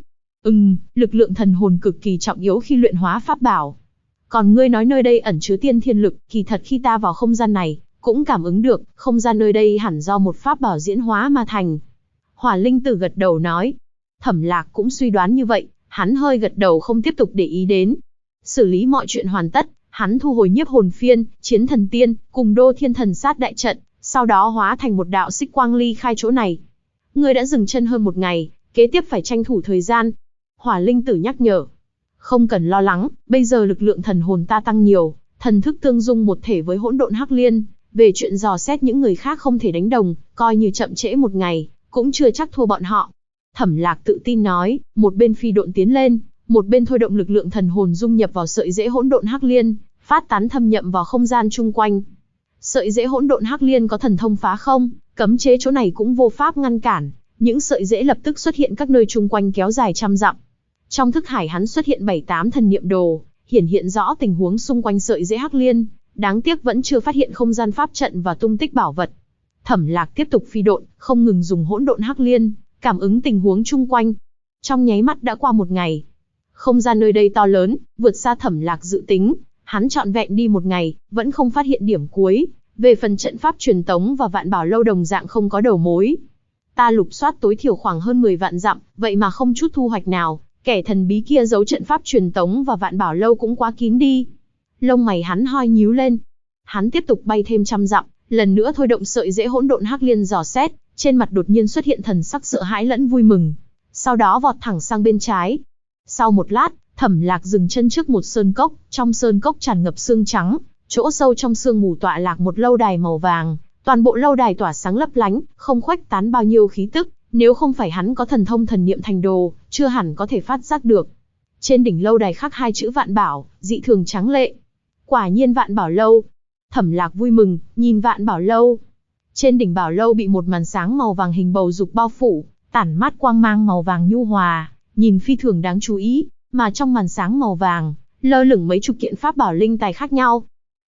Lực lượng thần hồn cực kỳ trọng yếu khi luyện hóa pháp bảo. Còn ngươi nói nơi đây ẩn chứa tiên thiên lực, kỳ thật khi ta vào không gian này, cũng cảm ứng được, không gian nơi đây hẳn do một pháp bảo diễn hóa mà thành. Hỏa linh tử gật đầu nói. Thẩm Lạc cũng suy đoán như vậy, hắn hơi gật đầu không tiếp tục để ý đến. Xử lý mọi chuyện hoàn tất, hắn thu hồi nhiếp hồn phiên, chiến thần tiên, cùng đô thiên thần sát đại trận, sau đó hóa thành một đạo xích quang ly khai chỗ này. Ngươi đã dừng chân hơn một ngày, kế tiếp phải tranh thủ thời gian. Hỏa linh tử nhắc nhở. Không cần lo lắng, bây giờ lực lượng thần hồn ta tăng nhiều, thần thức tương dung một thể với hỗn độn hắc liên, về chuyện dò xét những người khác không thể đánh đồng, coi như chậm trễ một ngày, cũng chưa chắc thua bọn họ. Thẩm Lạc tự tin nói, một bên phi độn tiến lên, một bên thôi động lực lượng thần hồn dung nhập vào sợi rễ hỗn độn hắc liên, phát tán thâm nhậm vào không gian chung quanh. Sợi rễ hỗn độn hắc liên có thần thông phá không, cấm chế chỗ này cũng vô pháp ngăn cản, những sợi rễ lập tức xuất hiện các nơi chung quanh kéo dài trăm dặm. Trong thức hải hắn xuất hiện 7-8 thần niệm đồ, hiển hiện rõ tình huống xung quanh sợi rễ hắc liên, đáng tiếc vẫn chưa phát hiện không gian pháp trận và tung tích bảo vật. Thẩm Lạc tiếp tục phi độn, không ngừng dùng hỗn độn hắc liên, cảm ứng tình huống chung quanh. Trong nháy mắt đã qua một ngày. Không gian nơi đây to lớn, vượt xa Thẩm Lạc dự tính, hắn trọn vẹn đi một ngày, vẫn không phát hiện điểm cuối. Về phần trận pháp truyền tống và vạn bảo lâu đồng dạng không có đầu mối. Ta lục soát tối thiểu khoảng hơn 10 vạn dặm, vậy mà không chút thu hoạch nào. Kẻ thần bí kia giấu trận pháp truyền tống và vạn bảo lâu cũng quá kín đi. Lông mày hắn hoi nhíu lên. Hắn tiếp tục bay thêm trăm dặm, lần nữa thôi động sợi rễ hỗn độn hắc liên dò xét, trên mặt đột nhiên xuất hiện thần sắc sợ hãi lẫn vui mừng. Sau đó vọt thẳng sang bên trái. Sau một lát, Thẩm Lạc dừng chân trước một sơn cốc, trong sơn cốc tràn ngập sương trắng, chỗ sâu trong sương mù tọa lạc một lâu đài màu vàng, toàn bộ lâu đài tỏa sáng lấp lánh, không khuếch tán bao nhiêu khí tức. Nếu không phải hắn có thần thông thần niệm thành đồ, chưa hẳn có thể phát giác được. Trên đỉnh lâu đài khắc 2 chữ Vạn Bảo, dị thường tráng lệ. Quả nhiên Vạn Bảo lâu. Thẩm Lạc vui mừng, nhìn Vạn Bảo lâu. Trên đỉnh bảo lâu bị một màn sáng màu vàng hình bầu dục bao phủ, tản mát quang mang màu vàng nhu hòa, nhìn phi thường đáng chú ý, mà trong màn sáng màu vàng, lơ lửng mấy chục kiện pháp bảo linh tài khác nhau.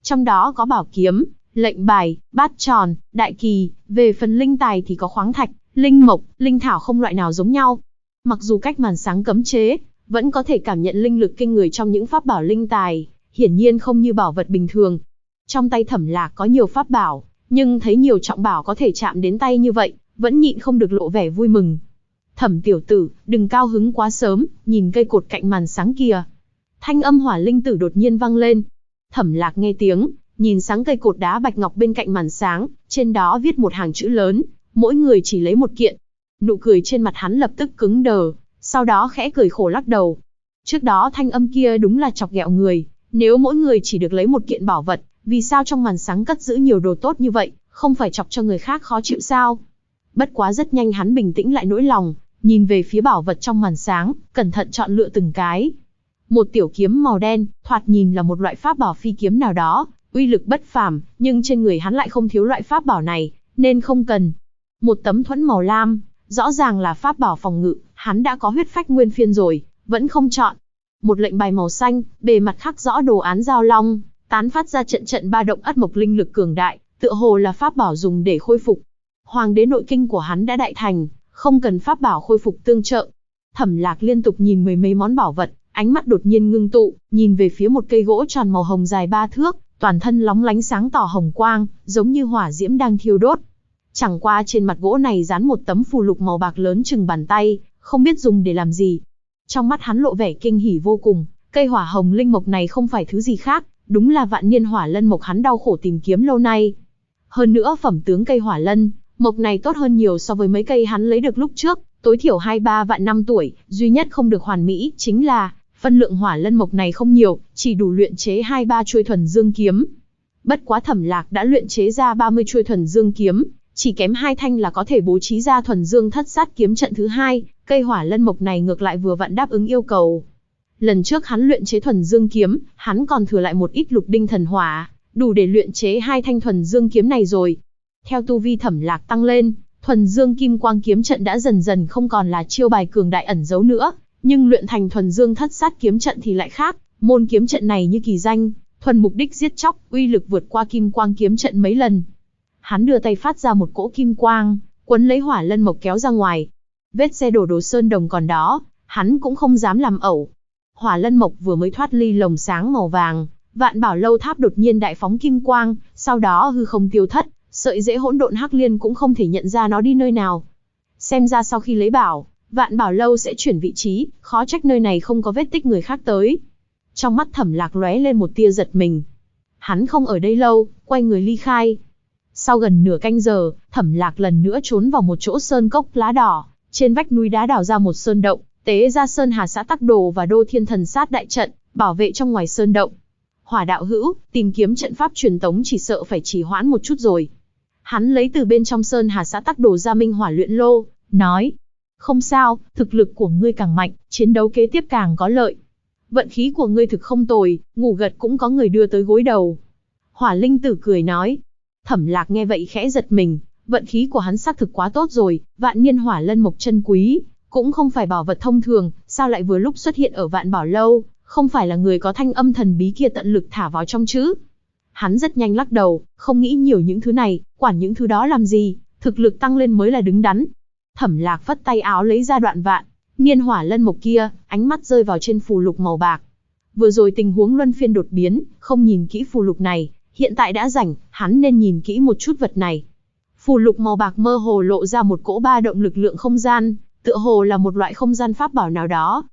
Trong đó có bảo kiếm, lệnh bài, bát tròn, đại kỳ, về phần linh tài thì có khoáng thạch, linh mộc, linh thảo không loại nào giống nhau. Mặc dù cách màn sáng cấm chế, vẫn có thể cảm nhận linh lực kinh người trong những pháp bảo linh tài, hiển nhiên không như bảo vật bình thường. Trong tay Thẩm Lạc có nhiều pháp bảo, nhưng thấy nhiều trọng bảo có thể chạm đến tay như vậy, vẫn nhịn không được lộ vẻ vui mừng. Thẩm tiểu tử, đừng cao hứng quá sớm, nhìn cây cột cạnh màn sáng kìa. Thanh âm Hỏa Linh Tử đột nhiên vang lên. Thẩm Lạc nghe tiếng, nhìn sáng cây cột đá bạch ngọc bên cạnh màn sáng, trên đó viết một hàng chữ lớn, mỗi người chỉ lấy một kiện. Nụ cười trên mặt hắn lập tức cứng đờ, sau đó khẽ cười khổ lắc đầu. Trước đó thanh âm kia đúng là chọc ghẹo người, nếu mỗi người chỉ được lấy một kiện bảo vật, vì sao trong màn sáng cất giữ nhiều đồ tốt như vậy, không phải chọc cho người khác khó chịu sao? Bất quá rất nhanh hắn bình tĩnh lại nỗi lòng, nhìn về phía bảo vật trong màn sáng, cẩn thận chọn lựa từng cái. Một tiểu kiếm màu đen, thoạt nhìn là một loại pháp bảo phi kiếm nào đó, uy lực bất phàm, nhưng trên người hắn lại không thiếu loại pháp bảo này, nên không cần. Một tấm thuẫn màu lam, rõ ràng là pháp bảo phòng ngự, hắn đã có huyết phách nguyên phiên rồi, vẫn không chọn. Một lệnh bài màu xanh, bề mặt khắc rõ đồ án giao long, tán phát ra trận trận ba động ất mộc linh lực cường đại, tựa hồ là pháp bảo dùng để khôi phục. Hoàng đế nội kinh của hắn đã đại thành, không cần pháp bảo khôi phục tương trợ. Thẩm Lạc liên tục nhìn mười mấy món bảo vật, ánh mắt đột nhiên ngưng tụ, nhìn về phía một cây gỗ tròn màu hồng dài 3 thước, toàn thân lóng lánh sáng tỏ hồng quang, giống như hỏa diễm đang thiêu đốt. Chẳng qua trên mặt gỗ này dán một tấm phù lục màu bạc lớn chừng bàn tay, không biết dùng để làm gì. Trong mắt hắn lộ vẻ kinh hỉ vô cùng, cây hỏa hồng linh mộc này không phải thứ gì khác, đúng là vạn niên hỏa lân mộc hắn đau khổ tìm kiếm lâu nay. Hơn nữa phẩm tướng cây hỏa lân mộc này tốt hơn nhiều so với mấy cây hắn lấy được lúc trước, tối thiểu 2-3 vạn năm tuổi, duy nhất không được hoàn mỹ chính là phân lượng hỏa lân mộc này không nhiều, chỉ đủ luyện chế 2-3 chuôi thuần dương kiếm. Bất quá Thẩm Lạc đã luyện chế ra 30 chuôi thuần dương kiếm, chỉ kém 2 thanh là có thể bố trí ra thuần dương thất sát kiếm trận thứ hai, cây hỏa lân mộc này ngược lại vừa vặn đáp ứng yêu cầu. Lần trước hắn luyện chế thuần dương kiếm, hắn còn thừa lại một ít lục đinh thần hỏa, đủ để luyện chế 2 thanh thuần dương kiếm này rồi. Theo tu vi Thẩm Lạc tăng lên, thuần dương kim quang kiếm trận đã dần dần không còn là chiêu bài cường đại ẩn giấu nữa, nhưng luyện thành thuần dương thất sát kiếm trận thì lại khác, môn kiếm trận này như kỳ danh, thuần mục đích giết chóc, uy lực vượt qua kim quang kiếm trận mấy lần. Hắn đưa tay phát ra một cỗ kim quang, quấn lấy hỏa lân mộc kéo ra ngoài. Vết xe đổ đồ sơn đồng còn đó, hắn cũng không dám làm ẩu. Hỏa lân mộc vừa mới thoát ly lồng sáng màu vàng, Vạn Bảo Lâu Tháp đột nhiên đại phóng kim quang, sau đó hư không tiêu thất, sợi rễ hỗn độn hắc liên cũng không thể nhận ra nó đi nơi nào. Xem ra sau khi lấy bảo, Vạn Bảo Lâu sẽ chuyển vị trí, khó trách nơi này không có vết tích người khác tới. Trong mắt Thẩm Lạc lóe lên một tia giật mình. Hắn không ở đây lâu, quay người ly khai. Sau gần nửa canh giờ, Thẩm Lạc lần nữa trốn vào một chỗ sơn cốc lá đỏ, trên vách núi đá đào ra một sơn động, tế ra Sơn Hà Xã Tắc Đồ và Đô Thiên Thần Sát đại trận, bảo vệ trong ngoài sơn động. Hỏa đạo hữu, tìm kiếm trận pháp truyền tống chỉ sợ phải trì hoãn một chút rồi. Hắn lấy từ bên trong Sơn Hà Xã Tắc Đồ ra minh hỏa luyện lô, nói: không sao, thực lực của ngươi càng mạnh, chiến đấu kế tiếp càng có lợi. Vận khí của ngươi thực không tồi, ngủ gật cũng có người đưa tới gối đầu. Hỏa Linh Tử cười nói. Thẩm Lạc nghe vậy khẽ giật mình, vận khí của hắn xác thực quá tốt rồi, vạn niên hỏa lân mộc chân quý, cũng không phải bảo vật thông thường, sao lại vừa lúc xuất hiện ở Vạn Bảo Lâu, không phải là người có thanh âm thần bí kia tận lực thả vào trong chứ? Hắn rất nhanh lắc đầu, không nghĩ nhiều những thứ này, quản những thứ đó làm gì, thực lực tăng lên mới là đứng đắn. Thẩm Lạc phất tay áo lấy ra đoạn vạn niên hỏa lân mộc kia, ánh mắt rơi vào trên phù lục màu bạc. Vừa rồi tình huống luân phiên đột biến, không nhìn kỹ phù lục này, hiện tại đã rảnh, hắn nên nhìn kỹ một chút vật này. Phù lục màu bạc mơ hồ lộ ra một cỗ ba động lực lượng không gian, tựa hồ là một loại không gian pháp bảo nào đó.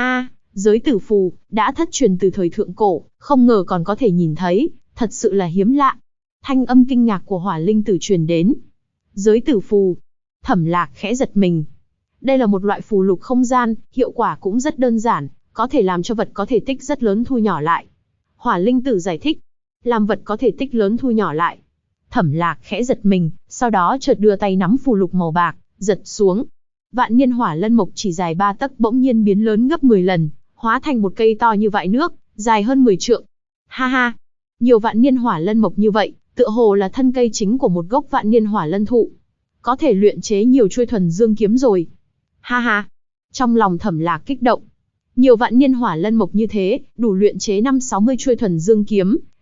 Giới tử phù, đã thất truyền từ thời thượng cổ, không ngờ còn có thể nhìn thấy, thật sự là hiếm lạ. Thanh âm kinh ngạc của Hỏa Linh Tử truyền đến. Giới tử phù. Thẩm Lạc khẽ giật mình. Đây là một loại phù lục không gian, hiệu quả cũng rất đơn giản, có thể làm cho vật có thể tích rất lớn thu nhỏ lại. Hỏa Linh Tử giải thích. Làm vật có thể tích lớn thu nhỏ lại. Thẩm Lạc khẽ giật mình, sau đó chợt đưa tay nắm phù lục màu bạc, giật xuống. Vạn niên hỏa lân mộc chỉ dài 3 tấc bỗng nhiên biến lớn gấp 10 lần, hóa thành một cây to như vại nước, dài hơn 10 trượng. Ha ha, nhiều vạn niên hỏa lân mộc như vậy, tựa hồ là thân cây chính của một gốc vạn niên hỏa lân thụ. Có thể luyện chế nhiều chuôi thuần dương kiếm rồi. Ha ha, trong lòng Thẩm Lạc kích động. Nhiều vạn niên hỏa lân mộc như thế, đủ luyện chế 5-60 chuôi thuần dương kiếm,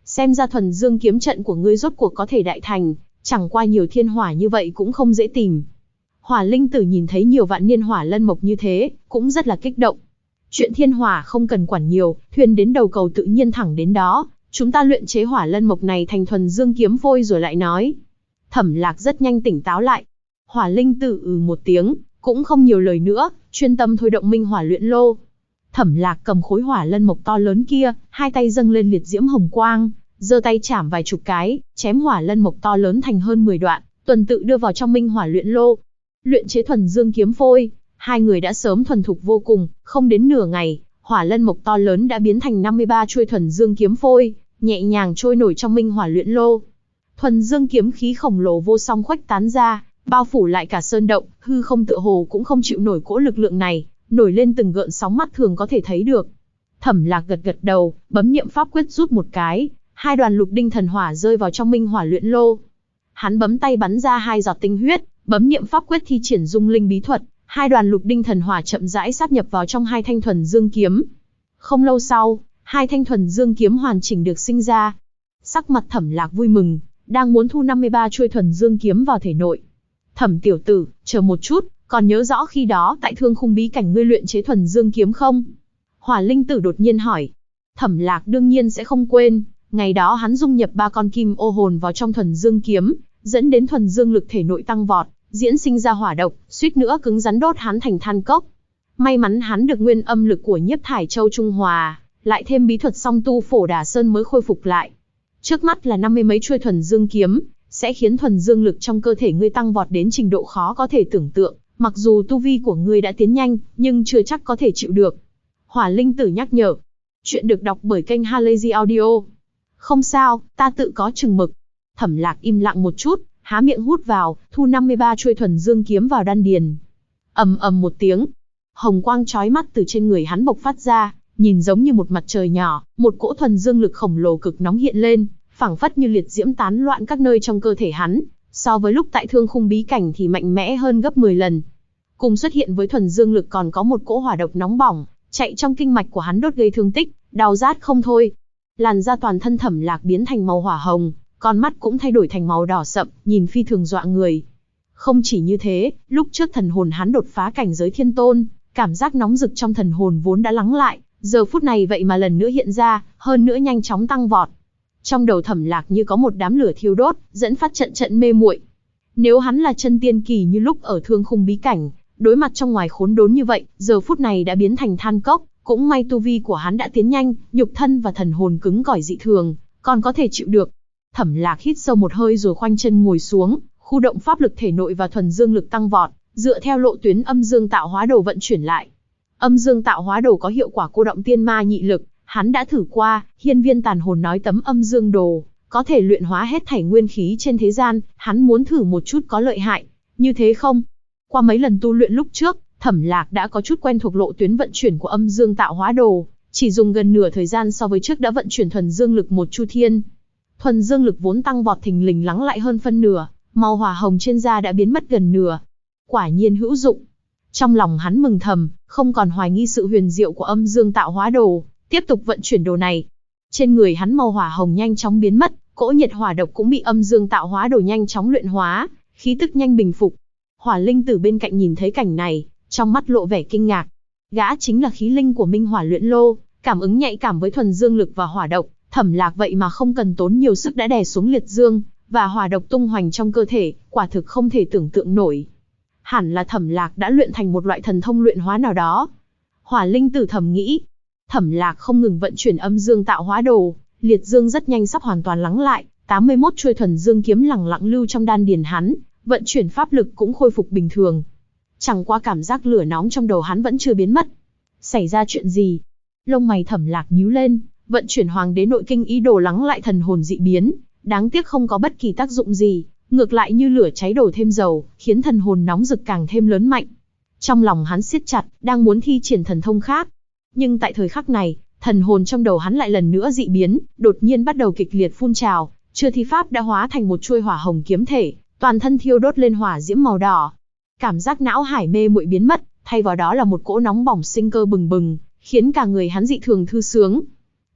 Xem ra thuần dương kiếm trận của ngươi rốt cuộc có thể đại thành, chẳng qua nhiều thiên hỏa như vậy cũng không dễ tìm. Hỏa linh tử nhìn thấy nhiều vạn niên hỏa lân mộc như thế, cũng rất là kích động. Chuyện thiên hỏa không cần quản nhiều, thuyền đến đầu cầu tự nhiên thẳng đến đó, chúng ta luyện chế hỏa lân mộc này thành thuần dương kiếm phôi rồi lại nói. Thẩm Lạc rất nhanh tỉnh táo lại. Hỏa linh tử một tiếng, cũng không nhiều lời nữa, chuyên tâm thôi động minh hỏa luyện lô. Thẩm Lạc cầm khối hỏa lân mộc to lớn kia, hai tay dâng lên liệt diễm hồng quang, giơ tay chảm vài chục cái, chém hỏa lân mộc to lớn thành hơn 10 đoạn, tuần tự đưa vào trong minh hỏa luyện lô. Luyện chế thuần dương kiếm phôi, hai người đã sớm thuần thục vô cùng, không đến nửa ngày, hỏa lân mộc to lớn đã biến thành 53 chuôi thuần dương kiếm phôi, nhẹ nhàng trôi nổi trong minh hỏa luyện lô. Thuần dương kiếm khí khổng lồ vô song khuếch tán ra, bao phủ lại cả sơn động, hư không tựa hồ cũng không chịu nổi cỗ lực lượng này, nổi lên từng gợn sóng mắt thường có thể thấy được. Thẩm Lạc gật gật đầu, bấm niệm pháp quyết rút một cái, hai đoàn lục đinh thần hỏa rơi vào trong minh hỏa luyện lô. Hắn bấm tay bắn ra hai giọt tinh huyết, bấm niệm pháp quyết thi triển dung linh bí thuật, hai đoàn lục đinh thần hỏa chậm rãi sáp nhập vào trong hai thanh thuần dương kiếm. Không lâu sau, hai thanh thuần dương kiếm hoàn chỉnh được sinh ra. Sắc mặt Thẩm Lạc vui mừng, đang muốn thu 53 chuôi thuần dương kiếm vào thể nội. Thẩm tiểu tử, chờ một chút, còn nhớ rõ khi đó tại Thương Khung bí cảnh ngươi luyện chế thuần dương kiếm không? Hỏa linh tử đột nhiên hỏi. Thẩm Lạc đương nhiên sẽ không quên, ngày đó hắn dung nhập 3 con kim ô hồn vào trong thuần dương kiếm, dẫn đến thuần dương lực thể nội tăng vọt, diễn sinh ra hỏa độc, suýt nữa cứng rắn đốt hắn thành than cốc. May mắn hắn được nguyên âm lực của Nhiếp Thải Châu trung hòa, lại thêm bí thuật song tu Phổ Đà Sơn mới khôi phục lại. Trước mắt là 50 mấy chuôi thuần dương kiếm, sẽ khiến thuần dương lực trong cơ thể ngươi tăng vọt đến trình độ khó có thể tưởng tượng, mặc dù tu vi của ngươi đã tiến nhanh, nhưng chưa chắc có thể chịu được. Hỏa linh tử nhắc nhở. Chuyện được đọc bởi kênh Halazy Audio. Không sao, ta tự có chừng mực. Thẩm Lạc im lặng một chút, há miệng hút vào, thu 53 chuôi thuần dương kiếm vào đan điền. Ầm ầm một tiếng, hồng quang chói mắt từ trên người hắn bộc phát ra, nhìn giống như một mặt trời nhỏ, một cỗ thuần dương lực khổng lồ cực nóng hiện lên, phảng phất như liệt diễm tán loạn các nơi trong cơ thể hắn, so với lúc tại Thương Khung bí cảnh thì mạnh mẽ hơn gấp 10 lần. Cùng xuất hiện với thuần dương lực còn có một cỗ hỏa độc nóng bỏng, chạy trong kinh mạch của hắn đốt gây thương tích, đau rát không thôi. Làn da toàn thân Thẩm Lạc biến thành màu hỏa hồng, con mắt cũng thay đổi thành màu đỏ sậm, nhìn phi thường dọa người. Không chỉ như thế, lúc trước thần hồn hắn đột phá cảnh giới thiên tôn, cảm giác nóng rực trong thần hồn vốn đã lắng lại, giờ phút này vậy mà lần nữa hiện ra, hơn nữa nhanh chóng tăng vọt. Trong đầu Thẩm Lạc như có một đám lửa thiêu đốt, dẫn phát trận trận mê muội. Nếu hắn là chân tiên kỳ như lúc ở Thương Khung bí cảnh, đối mặt trong ngoài khốn đốn như vậy, giờ phút này đã biến thành than cốc, cũng may tu vi của hắn đã tiến nhanh, nhục thân và thần hồn cứng cỏi dị thường, còn có thể chịu được. Thẩm Lạc hít sâu một hơi rồi khoanh chân ngồi xuống, khu động pháp lực thể nội và thuần dương lực tăng vọt, dựa theo lộ tuyến âm dương tạo hóa đồ vận chuyển lại. Âm dương tạo hóa đồ có hiệu quả cô động tiên ma nhị lực, hắn đã thử qua, hiên viên tàn hồn nói tấm âm dương đồ, có thể luyện hóa hết thảy nguyên khí trên thế gian, hắn muốn thử một chút có lợi hại, như thế không? Qua mấy lần tu luyện lúc trước, Thẩm Lạc đã có chút quen thuộc lộ tuyến vận chuyển của âm dương tạo hóa đồ, chỉ dùng gần nửa thời gian so với trước đã vận chuyển thuần dương lực một chu thiên. Thuần dương lực vốn tăng vọt thình lình lắng lại hơn phân nửa, màu hỏa hồng trên da đã biến mất gần nửa. Quả nhiên hữu dụng. Trong lòng hắn mừng thầm, không còn hoài nghi sự huyền diệu của âm dương tạo hóa đồ, tiếp tục vận chuyển đồ này. Trên người hắn màu hỏa hồng nhanh chóng biến mất, cỗ nhiệt hỏa độc cũng bị âm dương tạo hóa đồ nhanh chóng luyện hóa, khí tức nhanh bình phục. Hỏa linh tử bên cạnh nhìn thấy cảnh này, trong mắt lộ vẻ kinh ngạc. Gã chính là khí linh của minh hỏa luyện lô, cảm ứng nhạy cảm với thuần dương lực và hỏa độc. Thẩm Lạc vậy mà không cần tốn nhiều sức đã đè xuống liệt dương và hỏa độc tung hoành trong cơ thể, quả thực không thể tưởng tượng nổi. Hẳn là Thẩm Lạc đã luyện thành một loại thần thông luyện hóa nào đó. Hỏa linh tử thầm nghĩ. Thẩm Lạc không ngừng vận chuyển âm dương tạo hóa đồ, liệt dương rất nhanh sắp hoàn toàn lắng lại, 81 chuôi thuần dương kiếm lẳng lặng lưu trong đan điền hắn, vận chuyển pháp lực cũng khôi phục bình thường. Chẳng qua cảm giác lửa nóng trong đầu hắn vẫn chưa biến mất. Xảy ra chuyện gì? Lông mày Thẩm Lạc nhíu lên, vận chuyển Hoàng Đế Nội Kinh ý đồ lắng lại thần hồn dị biến, đáng tiếc không có bất kỳ tác dụng gì, ngược lại như lửa cháy đổ thêm dầu, khiến thần hồn nóng rực càng thêm lớn mạnh. Trong lòng hắn siết chặt, đang muốn thi triển thần thông khác. Nhưng tại thời khắc này, thần hồn trong đầu hắn lại lần nữa dị biến, đột nhiên bắt đầu kịch liệt phun trào, chưa thi pháp đã hóa thành một chuôi hỏa hồng kiếm thể, toàn thân thiêu đốt lên hỏa diễm màu đỏ. Cảm giác não hải mê muội biến mất, thay vào đó là một cỗ nóng bỏng sinh cơ bừng bừng, khiến cả người hắn dị thường thư sướng.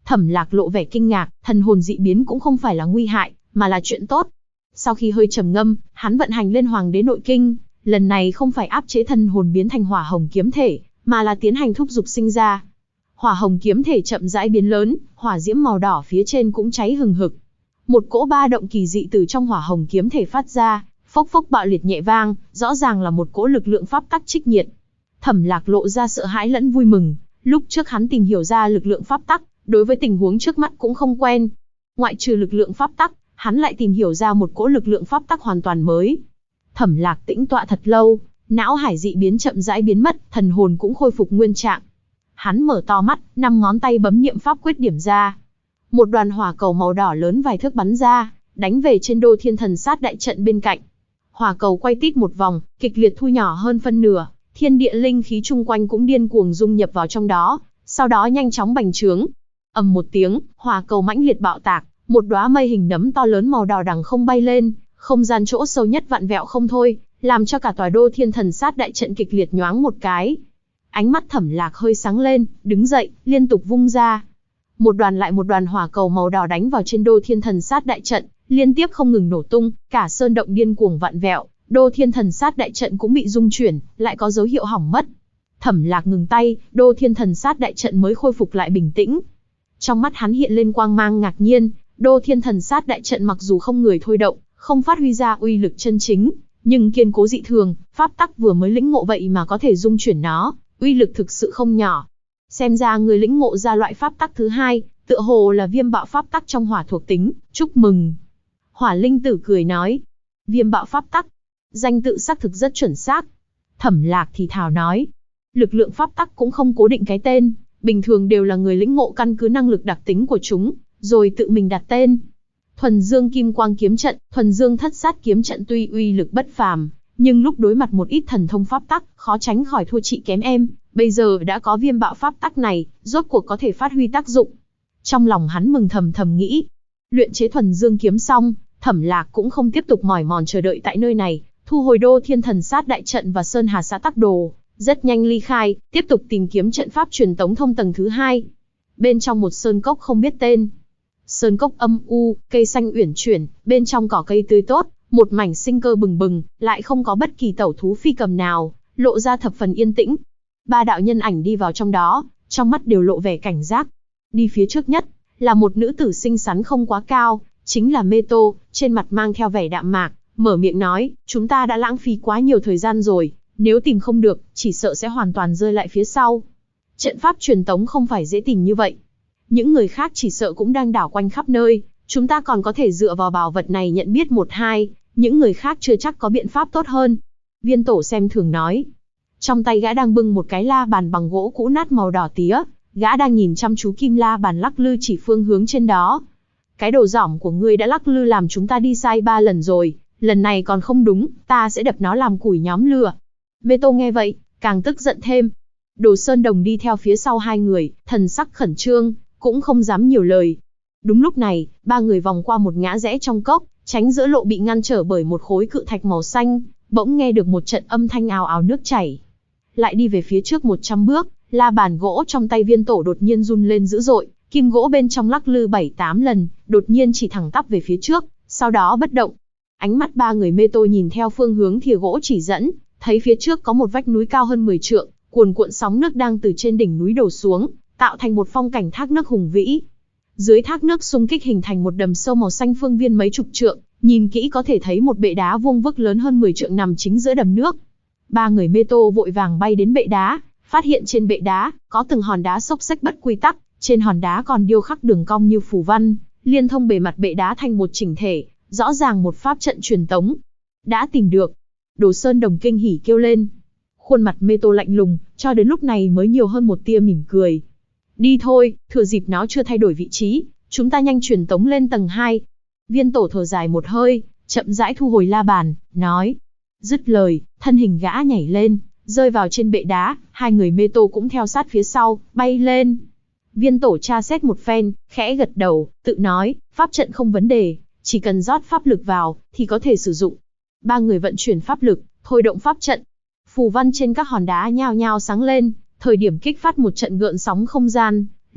Thẩm Lạc lộ vẻ kinh ngạc, thần hồn dị biến cũng không phải là nguy hại, mà là chuyện tốt. Sau khi hơi trầm ngâm, hắn vận hành lên Hoàng đế nội kinh, lần này không phải áp chế thần hồn biến thành hỏa hồng kiếm thể, mà là tiến hành thúc dục sinh ra. Hỏa hồng kiếm thể chậm rãi biến lớn, hỏa diễm màu đỏ phía trên cũng cháy hừng hực. Một cỗ ba động kỳ dị từ trong hỏa hồng kiếm thể phát ra, phốc phốc bạo liệt nhẹ vang, rõ ràng là một cỗ lực lượng pháp tắc trích nhiệt. Thẩm Lạc lộ ra sợ hãi lẫn vui mừng, lúc trước hắn tìm hiểu ra lực lượng pháp tắc, đối với tình huống trước mắt cũng không quen. Ngoại trừ lực lượng pháp tắc, hắn lại tìm hiểu ra một cỗ lực lượng pháp tắc hoàn toàn mới. Thẩm Lạc tĩnh tọa thật lâu, não hải dị biến chậm rãi biến mất, thần hồn cũng khôi phục nguyên trạng. Hắn mở to mắt, 5 ngón tay bấm niệm pháp quyết điểm ra. Một đoàn hỏa cầu màu đỏ lớn vài thước bắn ra, đánh về trên Đô Thiên Thần Sát đại trận bên cạnh. Hỏa cầu quay tít một vòng, kịch liệt thu nhỏ hơn phân nửa, thiên địa linh khí chung quanh cũng điên cuồng dung nhập vào trong đó, sau đó nhanh chóng bành trướng. Ầm một tiếng, hỏa cầu mãnh liệt bạo tạc, một đóa mây hình nấm to lớn màu đỏ đằng không bay lên, không gian chỗ sâu nhất vặn vẹo không thôi, làm cho cả tòa Đô Thiên Thần Sát đại trận kịch liệt nhoáng một cái. Ánh mắt Thẩm Lạc hơi sáng lên, đứng dậy, liên tục vung ra. Một đoàn lại một đoàn hỏa cầu màu đỏ đánh vào trên Đô Thiên Thần Sát đại trận, liên tiếp không ngừng nổ tung, cả sơn động điên cuồng vặn vẹo, Đô Thiên Thần Sát đại trận cũng bị rung chuyển, lại có dấu hiệu hỏng mất. Thẩm Lạc ngừng tay, Đô Thiên Thần Sát đại trận mới khôi phục lại bình tĩnh. Trong mắt hắn hiện lên quang mang ngạc nhiên, Đô Thiên Thần Sát đại trận mặc dù không người thôi động, không phát huy ra uy lực chân chính, nhưng kiên cố dị thường, pháp tắc vừa mới lĩnh ngộ vậy mà có thể dung chuyển nó, uy lực thực sự không nhỏ. Xem ra người lĩnh ngộ ra loại pháp tắc thứ hai, tựa hồ là viêm bạo pháp tắc trong hỏa thuộc tính, chúc mừng. Hỏa Linh Tử cười nói, viêm bạo pháp tắc, danh tự xác thực rất chuẩn xác. Thẩm Lạc thì thào nói, lực lượng pháp tắc cũng không cố định cái tên, bình thường đều là người lĩnh ngộ căn cứ năng lực đặc tính của chúng, rồi tự mình đặt tên. Thuần Dương Kim Quang kiếm trận, Thuần Dương Thất Sát kiếm trận tuy uy lực bất phàm, nhưng lúc đối mặt một ít thần thông pháp tắc, khó tránh khỏi thua chị kém em. Bây giờ đã có viêm bạo pháp tắc này, rốt cuộc có thể phát huy tác dụng. Trong lòng hắn mừng thầm nghĩ. Luyện chế Thuần Dương kiếm xong, Thẩm Lạc cũng không tiếp tục mỏi mòn chờ đợi tại nơi này, thu hồi Đô Thiên Thần Sát đại trận và Sơn Hà xã tắc đồ, rất nhanh ly khai, tiếp tục tìm kiếm trận pháp truyền tống thông tầng thứ hai. Bên trong một sơn cốc không biết tên. Sơn cốc âm u, cây xanh uyển chuyển, bên trong cỏ cây tươi tốt, một mảnh sinh cơ bừng bừng, lại không có bất kỳ tẩu thú phi cầm nào, lộ ra thập phần yên tĩnh. 3 đạo nhân ảnh đi vào trong đó, trong mắt đều lộ vẻ cảnh giác. Đi phía trước nhất, là một nữ tử xinh xắn không quá cao, chính là Mê Tô, trên mặt mang theo vẻ đạm mạc, mở miệng nói, chúng ta đã lãng phí quá nhiều thời gian rồi, nếu tìm không được, chỉ sợ sẽ hoàn toàn rơi lại phía sau. Trận pháp truyền tống không phải dễ tìm như vậy. Những người khác chỉ sợ cũng đang đảo quanh khắp nơi, chúng ta còn có thể dựa vào bảo vật này nhận biết một hai, những người khác chưa chắc có biện pháp tốt hơn. Viên Tổ xem thường nói. Trong tay gã đang bưng một cái la bàn bằng gỗ cũ nát màu đỏ tía, gã đang nhìn chăm chú kim la bàn lắc lư chỉ phương hướng trên đó. Cái đồ dỏm của ngươi đã lắc lư làm chúng ta đi sai 3 lần rồi, lần này còn không đúng, ta sẽ đập nó làm củi nhóm lửa. Mê Tô nghe vậy, càng tức giận thêm. Đồ Sơn Đồng đi theo phía sau hai người, thần sắc khẩn trương, cũng không dám nhiều lời. Đúng lúc này, 3 người vòng qua một ngã rẽ trong cốc, tránh giữa lộ bị ngăn trở bởi một khối cự thạch màu xanh, bỗng nghe được một trận âm thanh ào ào nước chảy. Lại đi về phía trước 100 bước, la bàn gỗ trong tay Viên Tổ đột nhiên run lên dữ dội, kim gỗ bên trong lắc lư 7-8 lần, đột nhiên chỉ thẳng tắp về phía trước, sau đó bất động. Ánh mắt 3 người Mê Tô nhìn theo phương hướng thìa gỗ chỉ dẫn, thấy phía trước có một vách núi cao hơn 10 trượng, cuồn cuộn sóng nước đang từ trên đỉnh núi đổ xuống, tạo thành một phong cảnh thác nước hùng vĩ. Dưới thác nước xung kích hình thành một đầm sâu màu xanh phương viên mấy chục trượng, nhìn kỹ có thể thấy một bệ đá vuông vức lớn hơn 10 trượng nằm chính giữa đầm nước. 3 người Mê Tô vội vàng bay đến bệ đá, phát hiện trên bệ đá có từng hòn đá xốc xếch bất quy tắc, trên hòn đá còn điêu khắc đường cong như phù văn, liên thông bề mặt bệ đá thành một chỉnh thể, rõ ràng một pháp trận truyền tống. Đã tìm được. Đồ Sơn Đồng kinh hỉ kêu lên. Khuôn mặt Mê Tô lạnh lùng, cho đến lúc này mới nhiều hơn một tia mỉm cười. Đi thôi, thừa dịp nó chưa thay đổi vị trí, chúng ta nhanh truyền tống lên tầng 2. Viên Tổ thở dài một hơi, chậm rãi thu hồi la bàn, nói. Dứt lời, thân hình gã nhảy lên, rơi vào trên bệ đá, 2 người Mê Tô cũng theo sát phía sau, bay lên. Viên Tổ tra xét một phen, khẽ gật đầu, tự nói, pháp trận không vấn đề, chỉ cần rót pháp lực vào, thì có thể sử dụng. 3 người vận chuyển pháp lực, thôi động pháp trận. Phù văn trên các hòn đá nhao nhao sáng lên, thời điểm kích phát một trận gợn sóng không gian,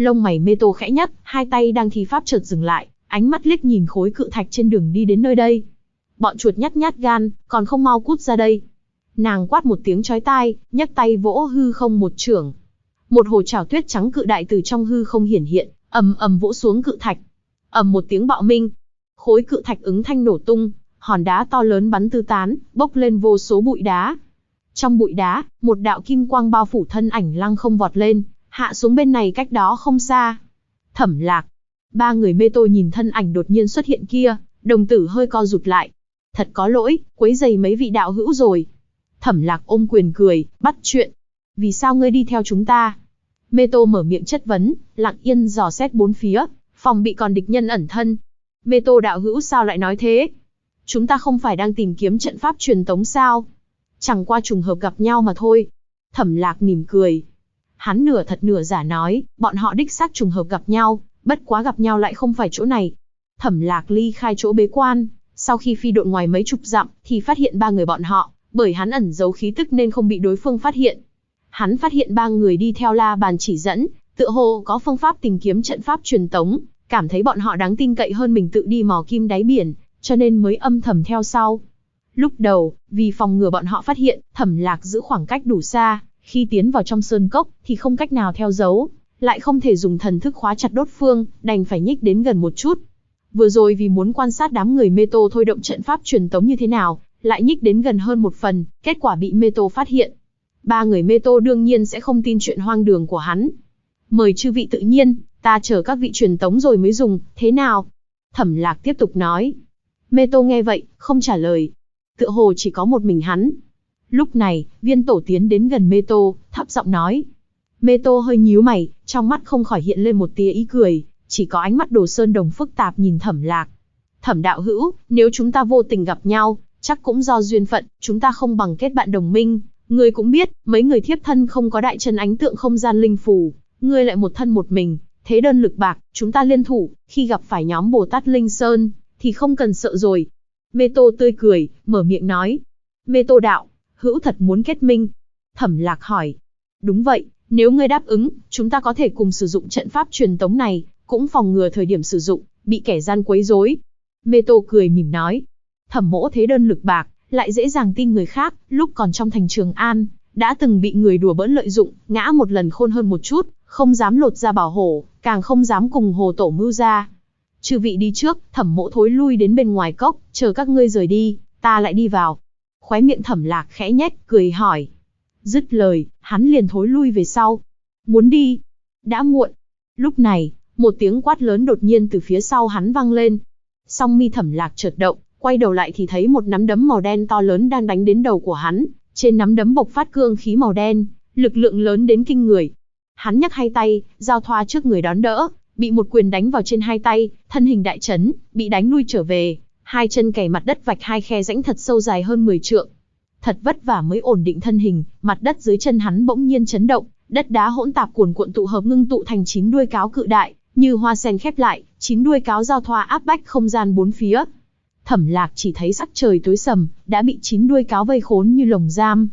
Lông mày Mê Tô khẽ nhấc, hai tay đang thi pháp chợt dừng lại, ánh mắt liếc nhìn khối cự thạch trên đường đi đến nơi đây. Bọn chuột nhát nhát gan, còn không mau cút ra đây. Nàng quát một tiếng chói tai, nhấc tay vỗ hư không một chưởng. Một hồ trảo tuyết trắng cự đại từ trong hư không hiển hiện, ầm ầm vỗ xuống cự thạch. Ầm một tiếng bạo minh, khối cự thạch ứng thanh nổ tung, hòn đá to lớn bắn tứ tán, bốc lên vô số bụi đá. Trong bụi đá, một đạo kim quang bao phủ thân ảnh Lăng Không vọt lên, hạ xuống bên này cách đó không xa. Thẩm Lạc. Ba người Mê Tô nhìn thân ảnh đột nhiên xuất hiện kia, đồng tử hơi co rụt lại. Thật có lỗi, quấy rầy mấy vị đạo hữu rồi. Thẩm Lạc ôm quyền cười, bắt chuyện. Vì sao ngươi đi theo chúng ta? Mê Tô mở miệng chất vấn, lặng yên dò xét bốn phía, phòng bị còn địch nhân ẩn thân. Mê Tô đạo hữu sao lại nói thế? Chúng ta không phải đang tìm kiếm trận pháp truyền tống sao? Chẳng qua trùng hợp gặp nhau mà thôi. Thẩm Lạc mỉm cười. Hắn nửa thật nửa giả nói, bọn họ đích xác trùng hợp gặp nhau, bất quá gặp nhau lại không phải chỗ này. Thẩm Lạc ly khai chỗ bế quan, sau khi phi độn ngoài mấy chục dặm, thì phát hiện ba người bọn họ, bởi hắn ẩn giấu khí tức nên không bị đối phương phát hiện. Hắn phát hiện ba người đi theo la bàn chỉ dẫn, tựa hồ có phương pháp tìm kiếm trận pháp truyền tống, cảm thấy bọn họ đáng tin cậy hơn mình tự đi mò kim đáy biển, cho nên mới âm thầm theo sau. Lúc đầu, vì phòng ngừa bọn họ phát hiện, Thẩm Lạc giữ khoảng cách đủ xa, khi tiến vào trong sơn cốc thì không cách nào theo dấu, lại không thể dùng thần thức khóa chặt đối phương, đành phải nhích đến gần một chút. Vừa rồi vì muốn quan sát đám người Mê Tô thôi động trận pháp truyền tống như thế nào, lại nhích đến gần hơn một phần, kết quả bị Mê Tô phát hiện. Ba người Mê Tô đương nhiên sẽ không tin chuyện hoang đường của hắn. Mời chư vị tự nhiên, ta chờ các vị truyền tống rồi mới dùng, thế nào? Thẩm Lạc tiếp tục nói. Mê Tô nghe vậy, không trả lời. Tựa hồ chỉ có một mình hắn. Lúc này, Viên Tổ tiến đến gần Mê Tô, thấp giọng nói. Mê Tô hơi nhíu mày, trong mắt không khỏi hiện lên một tia ý cười, chỉ có ánh mắt Đồ Sơn Đồng phức tạp nhìn Thẩm Lạc. Thẩm đạo hữu, nếu chúng ta vô tình gặp nhau, chắc cũng do duyên phận, chúng ta không bằng kết bạn đồng minh. Ngươi cũng biết, mấy người thiếp thân không có đại chân ánh tượng không gian linh phù, ngươi lại một thân một mình, thế đơn lực bạc, chúng ta liên thủ, khi gặp phải nhóm Bồ Tát Linh Sơn, thì không cần sợ rồi. Mê Tô tươi cười, mở miệng nói. Mê Tô đạo, hữu thật muốn kết minh? Thẩm Lạc hỏi. Đúng vậy, nếu ngươi đáp ứng, chúng ta có thể cùng sử dụng trận pháp truyền tống này, cũng phòng ngừa thời điểm sử dụng, bị kẻ gian quấy rối. Mê Tô cười mỉm nói. Thẩm mỗ thế đơn lực bạc, lại dễ dàng tin người khác, lúc còn trong thành Trường An, đã từng bị người đùa bỡn lợi dụng, ngã một lần khôn hơn một chút, không dám lột ra bảo hổ, càng không dám cùng hồ tổ mưu ra. Chư vị đi trước, Thẩm mỗ thối lui đến bên ngoài cốc, chờ các ngươi rời đi, ta lại đi vào. Khóe miệng Thẩm Lạc khẽ nhếch, cười hỏi. Dứt lời, hắn liền thối lui về sau. Muốn đi? Đã muộn. Lúc này, một tiếng quát lớn đột nhiên từ phía sau hắn vang lên. Song mi Thẩm Lạc chợt động, quay đầu lại thì thấy một nắm đấm màu đen to lớn đang đánh đến đầu của hắn, trên nắm đấm bộc phát cương khí màu đen, lực lượng lớn đến kinh người. Hắn nhấc hai tay, giao thoa trước người đón đỡ, bị một quyền đánh vào trên hai tay, thân hình đại chấn, bị đánh lui trở về, hai chân cày mặt đất vạch hai khe rãnh thật sâu dài hơn 10 trượng. Thật vất vả mới ổn định thân hình, mặt đất dưới chân hắn bỗng nhiên chấn động, đất đá hỗn tạp cuồn cuộn tụ hợp ngưng tụ thành 9 đuôi cáo cự đại, như hoa sen khép lại, 9 đuôi cáo giao thoa áp bách không gian bốn phía. Thẩm Lạc chỉ thấy sắc trời tối sầm, đã bị 9 đuôi cáo vây khốn như lồng giam.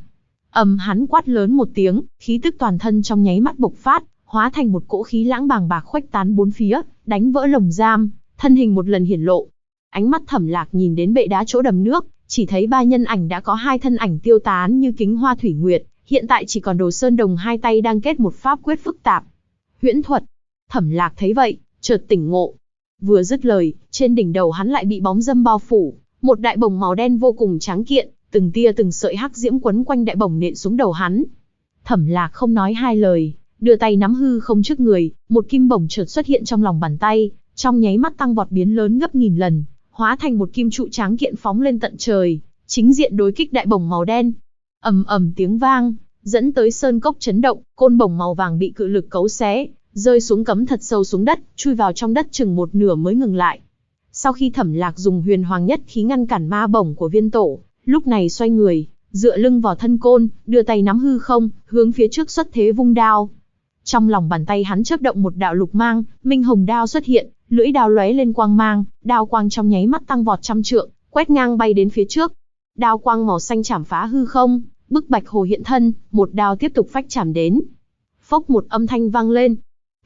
Hắn quát lớn một tiếng, khí tức toàn thân trong nháy mắt bộc phát, hóa thành một cỗ khí lãng bàng bạc khuếch tán bốn phía, đánh vỡ lồng giam, thân hình một lần hiển lộ. Ánh mắt Thẩm Lạc nhìn đến bệ đá chỗ đầm nước, chỉ thấy ba nhân ảnh đã có hai thân ảnh tiêu tán như kính hoa thủy nguyệt, hiện tại chỉ còn Đồ Sơn Đồng hai tay đang kết một pháp quyết phức tạp. Huyễn thuật. Thẩm Lạc thấy vậy, chợt tỉnh ngộ. Vừa dứt lời, trên đỉnh đầu hắn lại bị bóng dâm bao phủ, một đại bổng màu đen vô cùng tráng kiện, từng tia từng sợi hắc diễm quấn quanh đại bổng nện xuống đầu hắn. Thẩm Lạc không nói hai lời, đưa tay nắm hư không trước người, một kim bổng chợt xuất hiện trong lòng bàn tay, trong nháy mắt tăng vọt biến lớn gấp nghìn lần, hóa thành một kim trụ tráng kiện phóng lên tận trời, chính diện đối kích đại bổng màu đen. Ầm ầm tiếng vang, dẫn tới sơn cốc chấn động, côn bổng màu vàng bị cự lực cấu xé, rơi xuống cấm thật sâu xuống đất, chui vào trong đất chừng một nửa mới ngừng lại. Sau khi Thẩm Lạc dùng huyền hoàng nhất khí ngăn cản ma bổng của Viên Tổ, lúc này xoay người, dựa lưng vào thân côn, đưa tay nắm hư không, hướng phía trước xuất thế vung đao. Trong lòng bàn tay hắn chớp động một đạo lục mang, minh hồng đao xuất hiện, lưỡi đao lóe lên quang mang, đao quang trong nháy mắt tăng vọt trăm trượng, quét ngang bay đến phía trước. Đao quang màu xanh chảm phá hư không, bức bạch hồ hiện thân, một đao tiếp tục phách chảm đến. Phốc một âm thanh vang lên.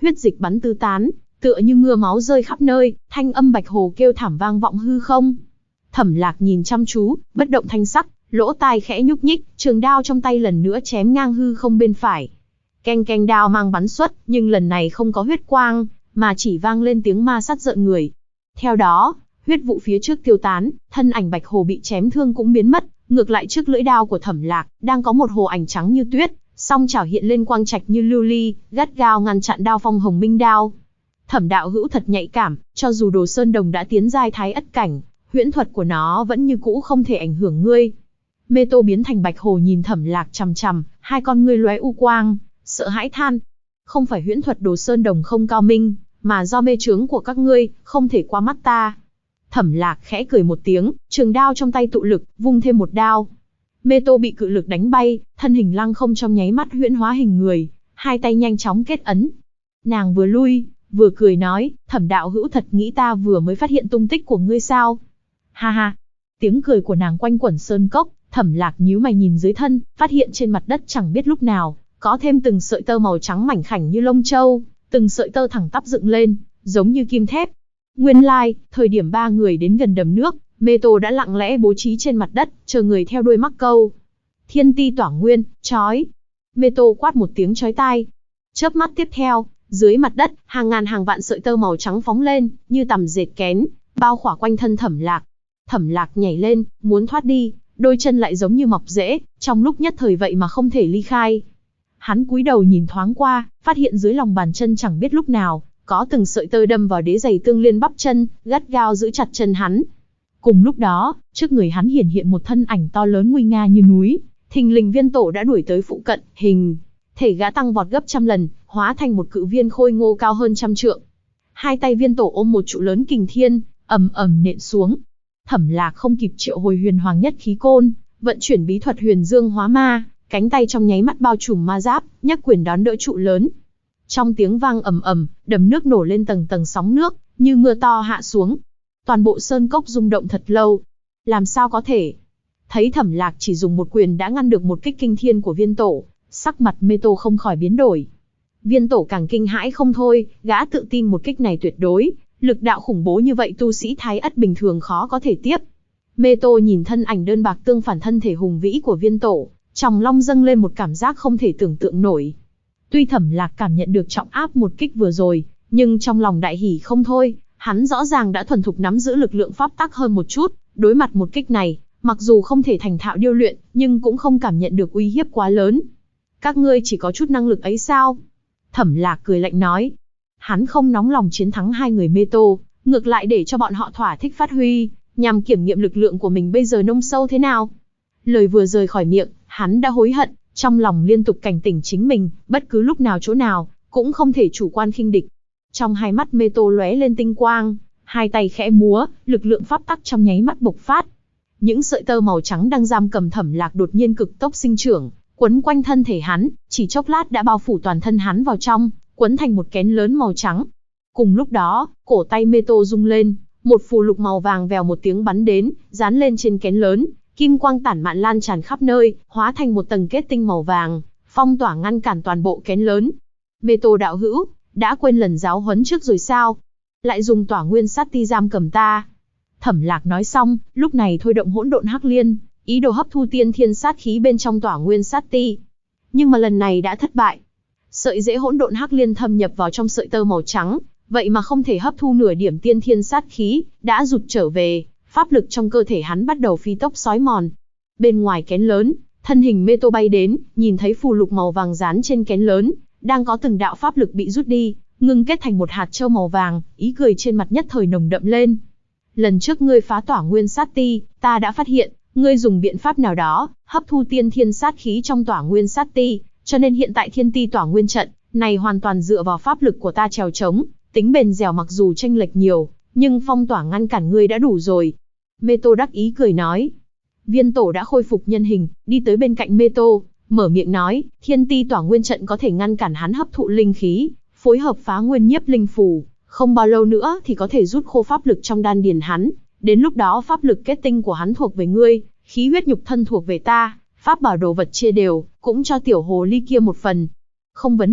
huyết dịch bắn tứ tán, tựa như mưa máu rơi khắp nơi, thanh âm bạch hồ kêu thảm vang vọng hư không. Thẩm Lạc nhìn chăm chú, bất động thanh sắc, lỗ tai khẽ nhúc nhích, trường đao trong tay lần nữa chém ngang hư không bên phải. Keng keng đao mang bắn xuất, nhưng lần này không có huyết quang, mà chỉ vang lên tiếng ma sát rợn người. Theo đó, huyết vụ phía trước tiêu tán, thân ảnh bạch hồ bị chém thương cũng biến mất, ngược lại trước lưỡi đao của Thẩm Lạc, đang có một hồ ảnh trắng như tuyết, song chảo hiện lên quang trạch như lưu ly, gắt gao ngăn chặn đao phong hồng minh đao. Thẩm đạo hữu thật nhạy cảm, cho dù Đồ Sơn Đồng đã tiến giai thái ất cảnh, huyễn thuật của nó vẫn như cũ không thể ảnh hưởng ngươi. Mê Tô biến thành bạch hồ nhìn Thẩm Lạc chằm chằm, hai con ngươi lóe u quang, sợ hãi than. Không phải huyễn thuật Đồ Sơn Đồng không cao minh, mà do mê chướng của các ngươi, không thể qua mắt ta. Thẩm Lạc khẽ cười một tiếng, trường đao trong tay tụ lực, vung thêm một đao. Mê Tô bị cự lực đánh bay, thân hình lăng không trong nháy mắt huyễn hóa hình người, hai tay nhanh chóng kết ấn. Nàng vừa lui, vừa cười nói, Thẩm đạo hữu thật nghĩ ta vừa mới phát hiện tung tích của ngươi sao? Ha ha. Tiếng cười của nàng quanh quẩn sơn cốc, Thẩm Lạc nhíu mày nhìn dưới thân, phát hiện trên mặt đất chẳng biết lúc nào, có thêm từng sợi tơ màu trắng mảnh khảnh như lông châu, từng sợi tơ thẳng tắp dựng lên, giống như kim thép. Nguyên lai, thời điểm ba người đến gần đầm nước, Mê Tô đã lặng lẽ bố trí trên mặt đất, chờ người theo đuôi mắc câu. Thiên ti tỏa nguyên, chói. Mê Tô quát một tiếng chói tai. Chớp mắt tiếp theo, dưới mặt đất, hàng ngàn hàng vạn sợi tơ màu trắng phóng lên, như tằm dệt kén, bao khỏa quanh thân Thẩm Lạc. Thẩm Lạc nhảy lên, muốn thoát đi, đôi chân lại giống như mọc rễ, trong lúc nhất thời vậy mà không thể ly khai. Hắn cúi đầu nhìn thoáng qua, phát hiện dưới lòng bàn chân chẳng biết lúc nào, có từng sợi tơ đâm vào đế giày tương liên bắp chân, gắt gao giữ chặt chân hắn. Cùng lúc đó, trước người hắn hiển hiện một thân ảnh to lớn nguy nga như núi, thình lình Viên Tổ đã đuổi tới phụ cận, hình thể gã tăng vọt gấp trăm lần, hóa thành một cự viên khôi ngô cao hơn 100 trượng. Hai tay Viên Tổ ôm một trụ lớn kình thiên, ầm ầm nện xuống. Thẩm Lạc không kịp triệu hồi huyền hoàng nhất khí côn, vận chuyển bí thuật huyền dương hóa ma, cánh tay trong nháy mắt bao trùm ma giáp, nhấc quyền đón đỡ trụ lớn. Trong tiếng vang ầm ầm, đầm nước nổ lên tầng tầng sóng nước, như mưa to hạ xuống. Toàn bộ sơn cốc rung động thật lâu. Làm sao có thể? Thấy Thẩm Lạc chỉ dùng một quyền đã ngăn được một kích kinh thiên của Viên Tổ, sắc mặt Mê Tô không khỏi biến đổi. Viên Tổ càng kinh hãi không thôi, gã tự tin một kích này tuyệt đối, lực đạo khủng bố như vậy tu sĩ thái ất bình thường khó có thể tiếp. Mê Tô nhìn thân ảnh đơn bạc tương phản thân thể hùng vĩ của Viên Tổ, trong lòng dâng lên một cảm giác không thể tưởng tượng nổi. Tuy Thẩm Lạc cảm nhận được trọng áp một kích vừa rồi, nhưng trong lòng đại hỉ không thôi, hắn rõ ràng đã thuần thục nắm giữ lực lượng pháp tắc hơn một chút, đối mặt một kích này, mặc dù không thể thành thạo điêu luyện, nhưng cũng không cảm nhận được uy hiếp quá lớn. Các ngươi chỉ có chút năng lực ấy sao? Thẩm Lạc cười lạnh nói. Hắn không nóng lòng chiến thắng hai người Mê Tô, ngược lại để cho bọn họ thỏa thích phát huy, nhằm kiểm nghiệm lực lượng của mình bây giờ nông sâu thế nào. Lời vừa rời khỏi miệng, hắn đã hối hận, trong lòng liên tục cảnh tỉnh chính mình, bất cứ lúc nào chỗ nào, cũng không thể chủ quan khinh địch. Trong hai mắt Mê Tô lóe lên tinh quang, hai tay khẽ múa, lực lượng pháp tắc trong nháy mắt bộc phát. Những sợi tơ màu trắng đang giam cầm Thẩm Lạc đột nhiên cực tốc sinh trưởng, quấn quanh thân thể hắn, chỉ chốc lát đã bao phủ toàn thân hắn vào trong, quấn thành một kén lớn màu trắng. Cùng lúc đó, cổ tay Mê Tô rung lên, một phù lục màu vàng vèo một tiếng bắn đến, dán lên trên kén lớn, kim quang tản mạn lan tràn khắp nơi, hóa thành một tầng kết tinh màu vàng, phong tỏa ngăn cản toàn bộ kén lớn. Mê Tô đạo hữu, đã quên lần giáo huấn trước rồi sao? Lại dùng tỏa nguyên sát ti giam cầm ta. Thẩm Lạc nói xong, lúc này thôi động hỗn độn hắc liên, ý đồ hấp thu tiên thiên sát khí bên trong tỏa nguyên sát ti. Nhưng mà lần này đã thất bại. Sợi rễ hỗn độn hắc liên thâm nhập vào trong sợi tơ màu trắng, vậy mà không thể hấp thu nửa điểm tiên thiên sát khí, đã rụt trở về, pháp lực trong cơ thể hắn bắt đầu phi tốc xói mòn. Bên ngoài kén lớn, thân hình Mê Tô bay đến, nhìn thấy phù lục màu vàng dán trên kén lớn, đang có từng đạo pháp lực bị rút đi, ngưng kết thành một hạt châu màu vàng, ý cười trên mặt nhất thời nồng đậm lên. Lần trước ngươi phá tỏa nguyên sát ti, ta đã phát hiện, ngươi dùng biện pháp nào đó, hấp thu tiên thiên sát khí trong tỏa nguyên sát ti, cho nên hiện tại thiên ti tỏa nguyên trận, này hoàn toàn dựa vào pháp lực của ta trèo trống, tính bền dẻo mặc dù chênh lệch nhiều, nhưng phong tỏa ngăn cản ngươi đã đủ rồi. Mê Tô đắc ý cười nói. Viên Tổ đã khôi phục nhân hình, đi tới bên cạnh Mê Tô, mở miệng nói, thiên ti tỏa nguyên trận có thể ngăn cản hắn hấp thụ linh khí, phối hợp phá nguyên nhiếp linh phù, không bao lâu nữa thì có thể rút khô pháp lực trong đan điền hắn, đến lúc đó pháp lực kết tinh của hắn thuộc về ngươi, khí huyết nhục thân thuộc về ta, pháp bảo đồ vật chia đều, cũng cho tiểu hồ ly kia một phần. Không vấn đề,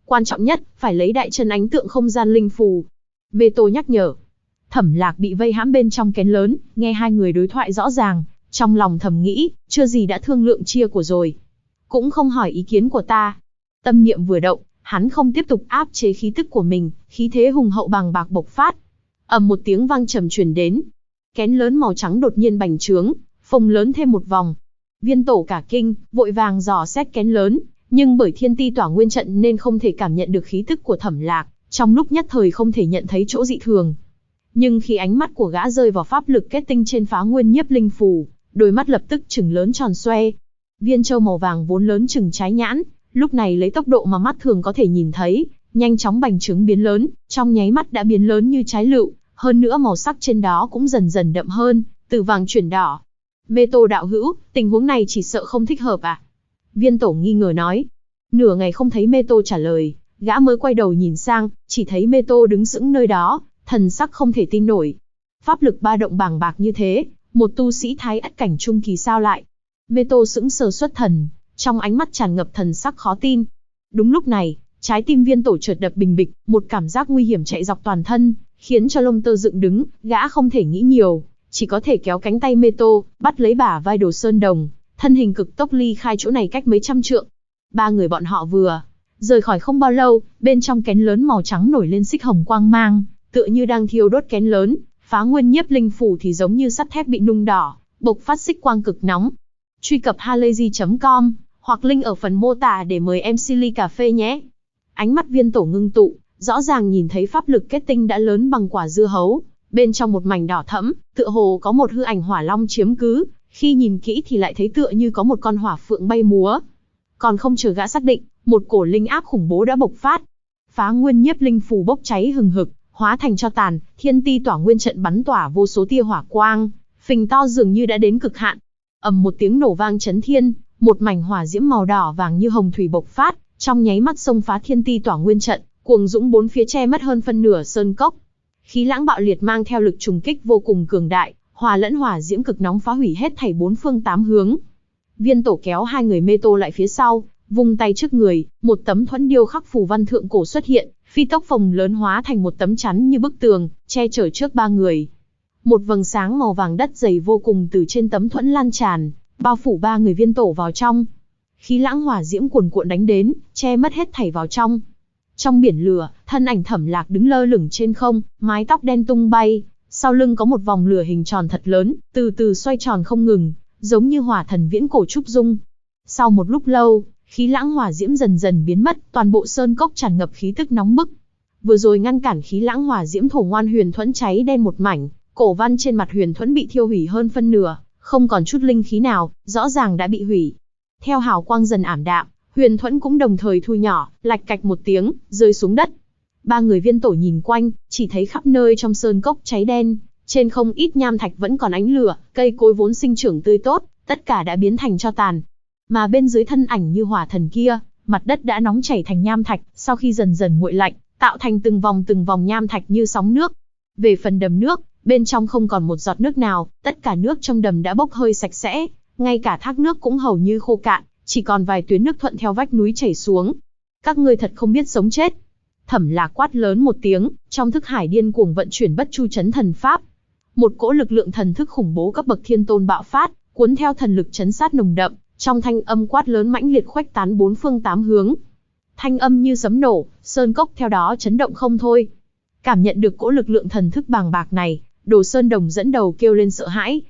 Quan trọng nhất, phải lấy đại chân ánh tượng không gian linh phù. Mê Tô nhắc nhở. Thẩm Lạc bị vây hãm bên trong kén lớn, nghe hai người đối thoại rõ ràng, trong lòng thầm nghĩ, chưa gì đã thương lượng chia của rồi. Cũng không hỏi ý kiến của ta. Tâm niệm vừa động, hắn không tiếp tục áp chế khí tức của mình, khí thế hùng hậu bàng bạc bộc phát. Ầm một tiếng vang trầm truyền đến. Kén lớn màu trắng đột nhiên bành trướng, phồng lớn thêm một vòng. Viên Tổ cả kinh, vội vàng dò xét kén lớn, nhưng bởi Thiên Ti Tỏa Nguyên Trận nên không thể cảm nhận được khí tức của Thẩm Lạc, trong lúc nhất thời không thể nhận thấy chỗ dị thường. Nhưng khi ánh mắt của gã rơi vào pháp lực kết tinh trên Phá Nguyên Nhiếp Linh Phù, đôi mắt lập tức trừng lớn tròn xoe. Viên châu màu vàng vốn lớn chừng trái nhãn, lúc này lấy tốc độ mà mắt thường có thể nhìn thấy, nhanh chóng bành trướng biến lớn, trong nháy mắt đã biến lớn như trái lựu, hơn nữa màu sắc trên đó cũng dần dần đậm hơn, từ vàng chuyển đỏ. Mê Tô đạo hữu, tình huống này chỉ sợ không thích hợp à? Viên Tổ nghi ngờ nói. Nửa ngày không thấy Mê Tô trả lời, gã mới quay đầu nhìn sang, chỉ thấy Mê Tô đứng sững nơi đó, thần sắc không thể tin nổi. Pháp lực ba động bàng bạc như thế, một tu sĩ thái ất cảnh trung kỳ sao lại? Mê Tô sững sờ xuất thần, trong ánh mắt tràn ngập thần sắc khó tin. Đúng lúc này, trái tim Viên Tổ chợt đập bình bịch, một cảm giác nguy hiểm chạy dọc toàn thân, khiến cho lông tơ dựng đứng, gã không thể nghĩ nhiều, chỉ có thể kéo cánh tay Mê Tô, bắt lấy bả vai Đồ Sơn Đồng, thân hình cực tốc ly khai chỗ này cách mấy trăm trượng. Ba người bọn họ vừa rời khỏi không bao lâu, bên trong kén lớn màu trắng nổi lên xích hồng quang mang, tựa như đang thiêu đốt kén lớn. Phá Nguyên Nhiếp Linh Phù thì giống như sắt thép bị nung đỏ, bộc phát xích quang cực nóng. Truy cập halayzi.com hoặc link ở phần mô tả để mời em Silly Cà Phê nhé. Ánh mắt Viên Tổ ngưng tụ, rõ ràng nhìn thấy pháp lực kết tinh đã lớn bằng quả dưa hấu, bên trong một mảnh đỏ thẫm, tựa hồ có một hư ảnh hỏa long chiếm cứ, khi nhìn kỹ thì lại thấy tựa như có một con hỏa phượng bay múa. Còn không chờ gã xác định, một cổ linh áp khủng bố đã bộc phát. Phá Nguyên Nhiếp Linh Phù bốc cháy hừng hực, hóa thành tro tàn, Thiên Ti Tỏa Nguyên Trận bắn tỏa vô số tia hỏa quang, phình to dường như đã đến cực hạn. Ầm một tiếng nổ vang chấn thiên, một mảnh hỏa diễm màu đỏ vàng như hồng thủy bộc phát, trong nháy mắt xông phá Thiên Ti Tỏa Nguyên Trận, cuồng dũng bốn phía che mất hơn phân nửa sơn cốc. Khí lãng bạo liệt mang theo lực trùng kích vô cùng cường đại, hòa lẫn hỏa diễm cực nóng phá hủy hết thảy bốn phương tám hướng. Viên Tổ kéo hai người Mê Tô lại phía sau, vung tay trước người, một tấm thuẫn điêu khắc phù văn thượng cổ xuất hiện, phi tốc phồng lớn hóa thành một tấm chắn như bức tường, che chở trước ba người. Một vầng sáng màu vàng đất dày vô cùng từ trên tấm thuẫn lan tràn, bao phủ ba người Viên Tổ vào trong. Khí lãng hỏa diễm cuồn cuộn đánh đến, che mất hết thảy vào trong. Trong biển lửa, thân ảnh Thẩm Lạc đứng lơ lửng trên không, mái tóc đen tung bay, sau lưng có một vòng lửa hình tròn thật lớn, từ từ xoay tròn không ngừng, giống như hỏa thần viễn cổ trúc dung. Sau một lúc lâu, khí lãng hỏa diễm dần dần biến mất, toàn bộ sơn cốc tràn ngập khí tức nóng bức. Vừa rồi ngăn cản khí lãng hỏa diễm thổ ngoan huyền thuẫn cháy đen một mảnh, cổ văn trên mặt huyền thuẫn bị thiêu hủy hơn phân nửa, không còn chút linh khí nào, rõ ràng đã bị hủy. Theo hào quang dần ảm đạm, huyền thuẫn cũng đồng thời thu nhỏ, lạch cạch một tiếng, rơi xuống đất. Ba người Viên Tổ nhìn quanh, chỉ thấy khắp nơi trong sơn cốc cháy đen, trên không ít nham thạch vẫn còn ánh lửa, cây cối vốn sinh trưởng tươi tốt, tất cả đã biến thành tro tàn. Mà bên dưới thân ảnh như hỏa thần kia, mặt đất đã nóng chảy thành nham thạch, sau khi dần dần nguội lạnh, tạo thành từng vòng nham thạch như sóng nước. Về phần đầm nước, bên trong không còn một giọt nước nào, tất cả nước trong đầm đã bốc hơi sạch sẽ, ngay cả thác nước cũng hầu như khô cạn, chỉ còn vài tuyến nước thuận theo vách núi chảy xuống. Các ngươi thật không biết sống chết. Thẩm Lạc quát lớn một tiếng, trong thức hải điên cuồng vận chuyển Bất Chu Chấn Thần Pháp. Một cỗ lực lượng thần thức khủng bố cấp bậc thiên tôn bạo phát, cuốn theo thần lực chấn sát nồng đậm, trong thanh âm quát lớn mãnh liệt khuếch tán bốn phương tám hướng. Thanh âm như sấm nổ, sơn cốc theo đó chấn động không thôi. Cảm nhận được cỗ lực lượng thần thức bàng bạc này, Đồ Sơn Đồng dẫn đầu kêu lên sợ hãi,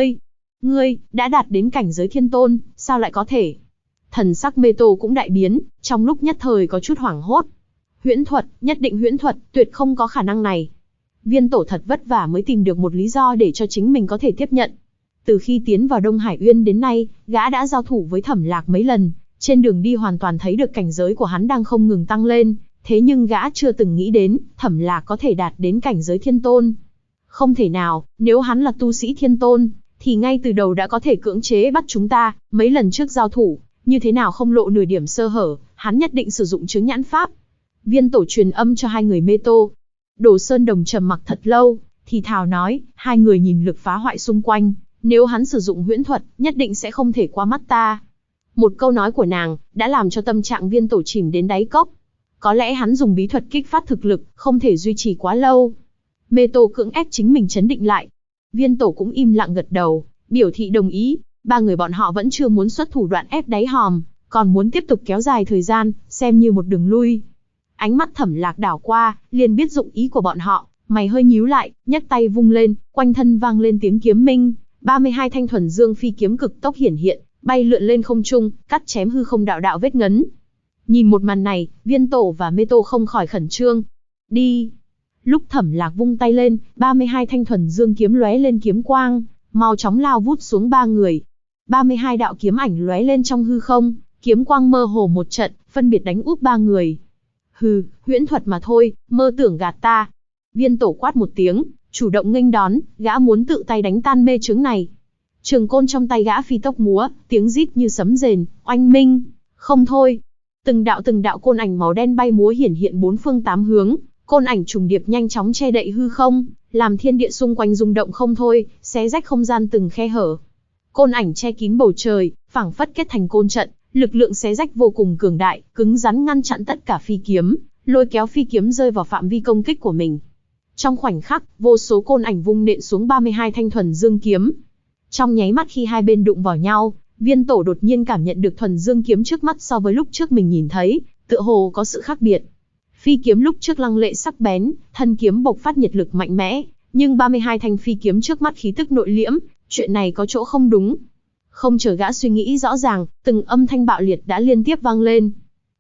ngươi, đã đạt đến cảnh giới thiên tôn, sao lại có thể? Thần sắc Mê Tô cũng đại biến, trong lúc nhất thời có chút hoảng hốt. Huyễn thuật, nhất định huyễn thuật, tuyệt không có khả năng này. Viên Tổ thật vất vả mới tìm được một lý do để cho chính mình có thể tiếp nhận. Từ khi tiến vào Đông Hải Uyên đến nay, gã đã giao thủ với Thẩm Lạc mấy lần, trên đường đi hoàn toàn thấy được cảnh giới của hắn đang không ngừng tăng lên, thế nhưng gã chưa từng nghĩ đến, Thẩm Lạc có thể đạt đến cảnh giới thiên tôn. Không thể nào, nếu hắn là tu sĩ thiên tôn, thì ngay từ đầu đã có thể cưỡng chế bắt chúng ta, mấy lần trước giao thủ, như thế nào không lộ nửa điểm sơ hở, hắn nhất định sử dụng chướng nhãn pháp. Viên Tổ truyền âm cho hai người Mê Tô. Đồ Sơn Đồng trầm mặc thật lâu, thì thào nói, hai người nhìn lực phá hoại xung quanh, nếu hắn sử dụng huyễn thuật, nhất định sẽ không thể qua mắt ta. Một câu nói của nàng, đã làm cho tâm trạng Viên Tổ chìm đến đáy cốc. Có lẽ hắn dùng bí thuật kích phát thực lực, không thể duy trì quá lâu. Mê Tô cưỡng ép chính mình trấn định lại. Viên Tổ cũng im lặng gật đầu, biểu thị đồng ý. Ba người bọn họ vẫn chưa muốn xuất thủ đoạn ép đáy hòm, còn muốn tiếp tục kéo dài thời gian, xem như một đường lui. Ánh mắt Thẩm Lạc đảo qua, liền biết dụng ý của bọn họ, mày hơi nhíu lại, nhấc tay vung lên, quanh thân vang lên tiếng kiếm minh, 32 thanh thuần dương phi kiếm cực tốc hiển hiện, bay lượn lên không trung, cắt chém hư không đạo đạo vết ngấn. Nhìn một màn này, Viên Tổ và Mê Tô không khỏi khẩn trương. Đi! Lúc Thẩm Lạc vung tay lên, 32 thanh thuần dương kiếm lóe lên kiếm quang, mau chóng lao vút xuống ba người. 32 đạo kiếm ảnh lóe lên trong hư không, kiếm quang mơ hồ một trận, phân biệt đánh úp ba người. Hừ, huyễn thuật mà thôi, mơ tưởng gạt ta. Viên Tổ quát một tiếng, chủ động nghênh đón, gã muốn tự tay đánh tan mê chướng này. Trường côn trong tay gã phi tốc múa, tiếng rít như sấm rền, oanh minh. Không thôi. Từng đạo côn ảnh màu đen bay múa hiển hiện bốn phương tám hướng, côn ảnh trùng điệp nhanh chóng che đậy hư không, làm thiên địa xung quanh rung động không thôi, xé rách không gian từng khe hở. Côn ảnh che kín bầu trời, phảng phất kết thành côn trận, lực lượng xé rách vô cùng cường đại, cứng rắn ngăn chặn tất cả phi kiếm, lôi kéo phi kiếm rơi vào phạm vi công kích của mình. Trong khoảnh khắc, vô số côn ảnh vung nện xuống 32 thanh thuần dương kiếm. Trong nháy mắt khi hai bên đụng vào nhau, Viên Tổ đột nhiên cảm nhận được thuần dương kiếm trước mắt so với lúc trước mình nhìn thấy, tựa hồ có sự khác biệt. Phi kiếm lúc trước lăng lệ sắc bén, thân kiếm bộc phát nhiệt lực mạnh mẽ, nhưng 32 thanh phi kiếm trước mắt khí tức nội liễm, chuyện này có chỗ không đúng. Không chờ gã suy nghĩ rõ ràng, từng âm thanh bạo liệt đã liên tiếp vang lên.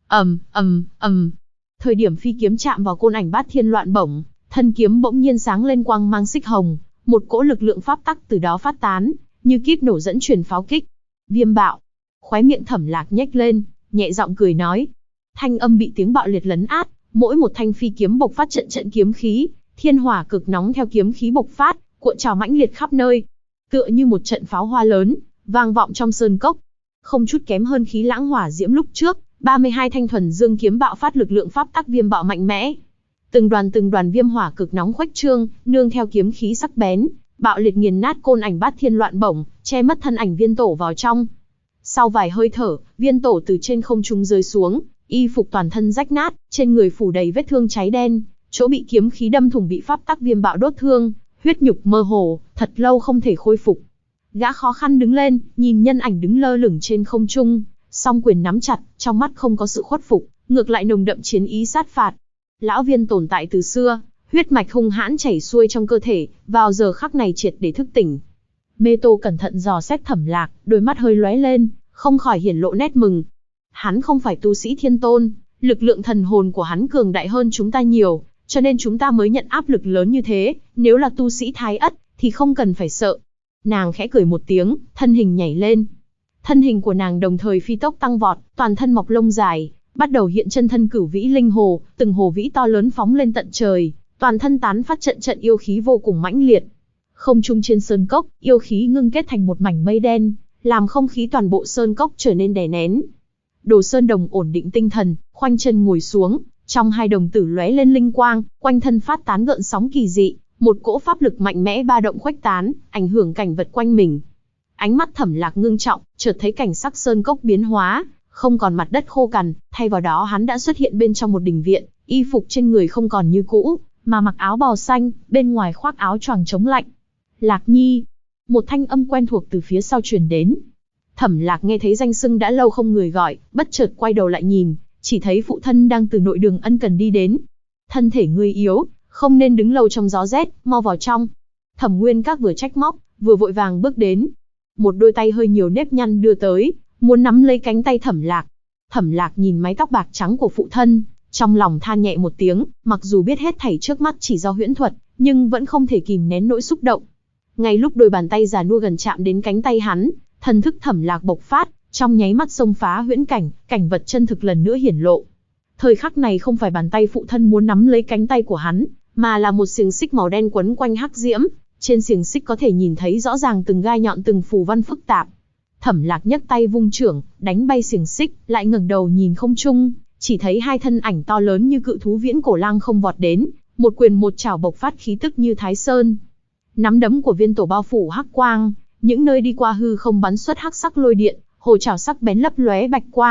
ầm. Thời điểm phi kiếm chạm vào côn ảnh bát thiên loạn bổng, thân kiếm bỗng nhiên sáng lên quang mang xích hồng, một cỗ lực lượng pháp tắc từ đó phát tán, như kíp nổ dẫn truyền pháo kích. Viêm bạo. Khóe miệng Thẩm Lạc nhếch lên, nhẹ giọng cười nói. Thanh âm bị tiếng bạo liệt lấn át, mỗi một thanh phi kiếm bộc phát trận kiếm khí, thiên hỏa cực nóng theo kiếm khí bộc phát, cuộn trào mãnh liệt khắp nơi, tựa như một trận pháo hoa lớn, vang vọng trong sơn cốc. Không chút kém hơn khí lãng hỏa diễm lúc trước, 32 thanh thuần dương kiếm bạo phát lực lượng pháp tắc viêm bạo mạnh mẽ. Từng đoàn viêm hỏa cực nóng khuếch trương, nương theo kiếm khí sắc bén, bạo liệt nghiền nát côn ảnh bát thiên loạn bổng, che mất thân ảnh Viên Tổ vào trong. Sau vài hơi thở, Viên Tổ từ trên không trung rơi xuống, y phục toàn thân rách nát, trên người phủ đầy vết thương cháy đen, chỗ bị kiếm khí đâm thủng bị pháp tắc viêm bạo đốt thương, huyết nhục mơ hồ, thật lâu không thể khôi phục. Gã khó khăn đứng lên, nhìn nhân ảnh đứng lơ lửng trên không trung, song quyền nắm chặt, trong mắt không có sự khuất phục, ngược lại nồng đậm chiến ý sát phạt. Lão Viên tồn tại từ xưa, huyết mạch hung hãn chảy xuôi trong cơ thể, vào giờ khắc này triệt để thức tỉnh. Mê Tô cẩn thận dò xét Thẩm Lạc, đôi mắt hơi lóe lên, không khỏi hiển lộ nét mừng. Hắn không phải tu sĩ thiên tôn, lực lượng thần hồn của hắn cường đại hơn chúng ta nhiều, cho nên chúng ta mới nhận áp lực lớn như thế, nếu là tu sĩ Thái Ất, thì không cần phải sợ. Nàng khẽ cười một tiếng, thân hình nhảy lên. Thân hình của nàng đồng thời phi tốc tăng vọt, toàn thân mọc lông dài, bắt đầu hiện chân thân cửu vĩ linh hồ, từng hồ vĩ to lớn phóng lên tận trời, toàn thân tán phát trận yêu khí vô cùng mãnh liệt. Không trung trên sơn cốc, yêu khí ngưng kết thành một mảnh mây đen, làm không khí toàn bộ sơn cốc trở nên đè nén. Đồ Sơn Đồng ổn định tinh thần, khoanh chân ngồi xuống, trong hai đồng tử lóe lên linh quang, quanh thân phát tán gợn sóng kỳ dị, một cỗ pháp lực mạnh mẽ ba động khuếch tán, ảnh hưởng cảnh vật quanh mình. Ánh mắt Thẩm Lạc ngưng trọng, chợt thấy cảnh sắc sơn cốc biến hóa, không còn mặt đất khô cằn, thay vào đó hắn đã xuất hiện bên trong một đình viện, y phục trên người không còn như cũ, mà mặc áo bào xanh, bên ngoài khoác áo choàng chống lạnh. Lạc Nhi, một thanh âm quen thuộc từ phía sau truyền đến. Thẩm Lạc nghe thấy danh xưng đã lâu không người gọi, bất chợt quay đầu lại nhìn, chỉ thấy phụ thân đang từ nội đường ân cần đi đến. Thân thể ngươi yếu, không nên đứng lâu trong gió rét, mau vào trong. Thẩm Nguyên Các vừa trách móc, vừa vội vàng bước đến. Một đôi tay hơi nhiều nếp nhăn đưa tới, muốn nắm lấy cánh tay Thẩm Lạc. Thẩm Lạc nhìn mái tóc bạc trắng của phụ thân, trong lòng than nhẹ một tiếng, mặc dù biết hết thảy trước mắt chỉ do huyễn thuật, nhưng vẫn không thể kìm nén nỗi xúc động. Ngay lúc đôi bàn tay già nua gần chạm đến cánh tay hắn, thần thức Thẩm Lạc bộc phát, trong nháy mắt xông phá huyễn cảnh, cảnh vật chân thực lần nữa hiển lộ. Thời khắc này không phải bàn tay phụ thân muốn nắm lấy cánh tay của hắn, mà là một xiềng xích màu đen quấn quanh hắc diễm, trên xiềng xích có thể nhìn thấy rõ ràng từng gai nhọn từng phù văn phức tạp. Thẩm Lạc nhấc tay vung chưởng, đánh bay xiềng xích, lại ngẩng đầu nhìn không trung, chỉ thấy hai thân ảnh to lớn như cự thú viễn cổ lăng không vọt đến, một quyền một chảo bộc phát khí tức như Thái Sơn. Nắm đấm của Viên Tổ bao phủ hắc quang, những nơi đi qua hư không bắn xuất hắc sắc lôi điện, hồ chảo sắc bén lấp lóe bạch quang,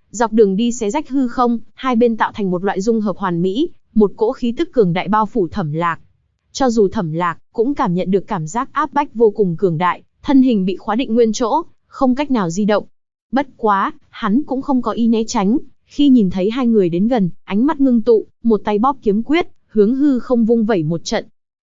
Dọc đường đi xé rách hư không, hai bên tạo thành một loại dung hợp hoàn mỹ, một cỗ khí tức cường đại bao phủ Thẩm Lạc. Cho dù Thẩm Lạc cũng cảm nhận được cảm giác áp bách vô cùng cường đại, thân hình bị khóa định nguyên chỗ, không cách nào di động. Bất quá, hắn cũng không có ý né tránh, khi nhìn thấy hai người đến gần, ánh mắt ngưng tụ, một tay bóp kiếm quyết, hướng hư không vung vẩy một trận.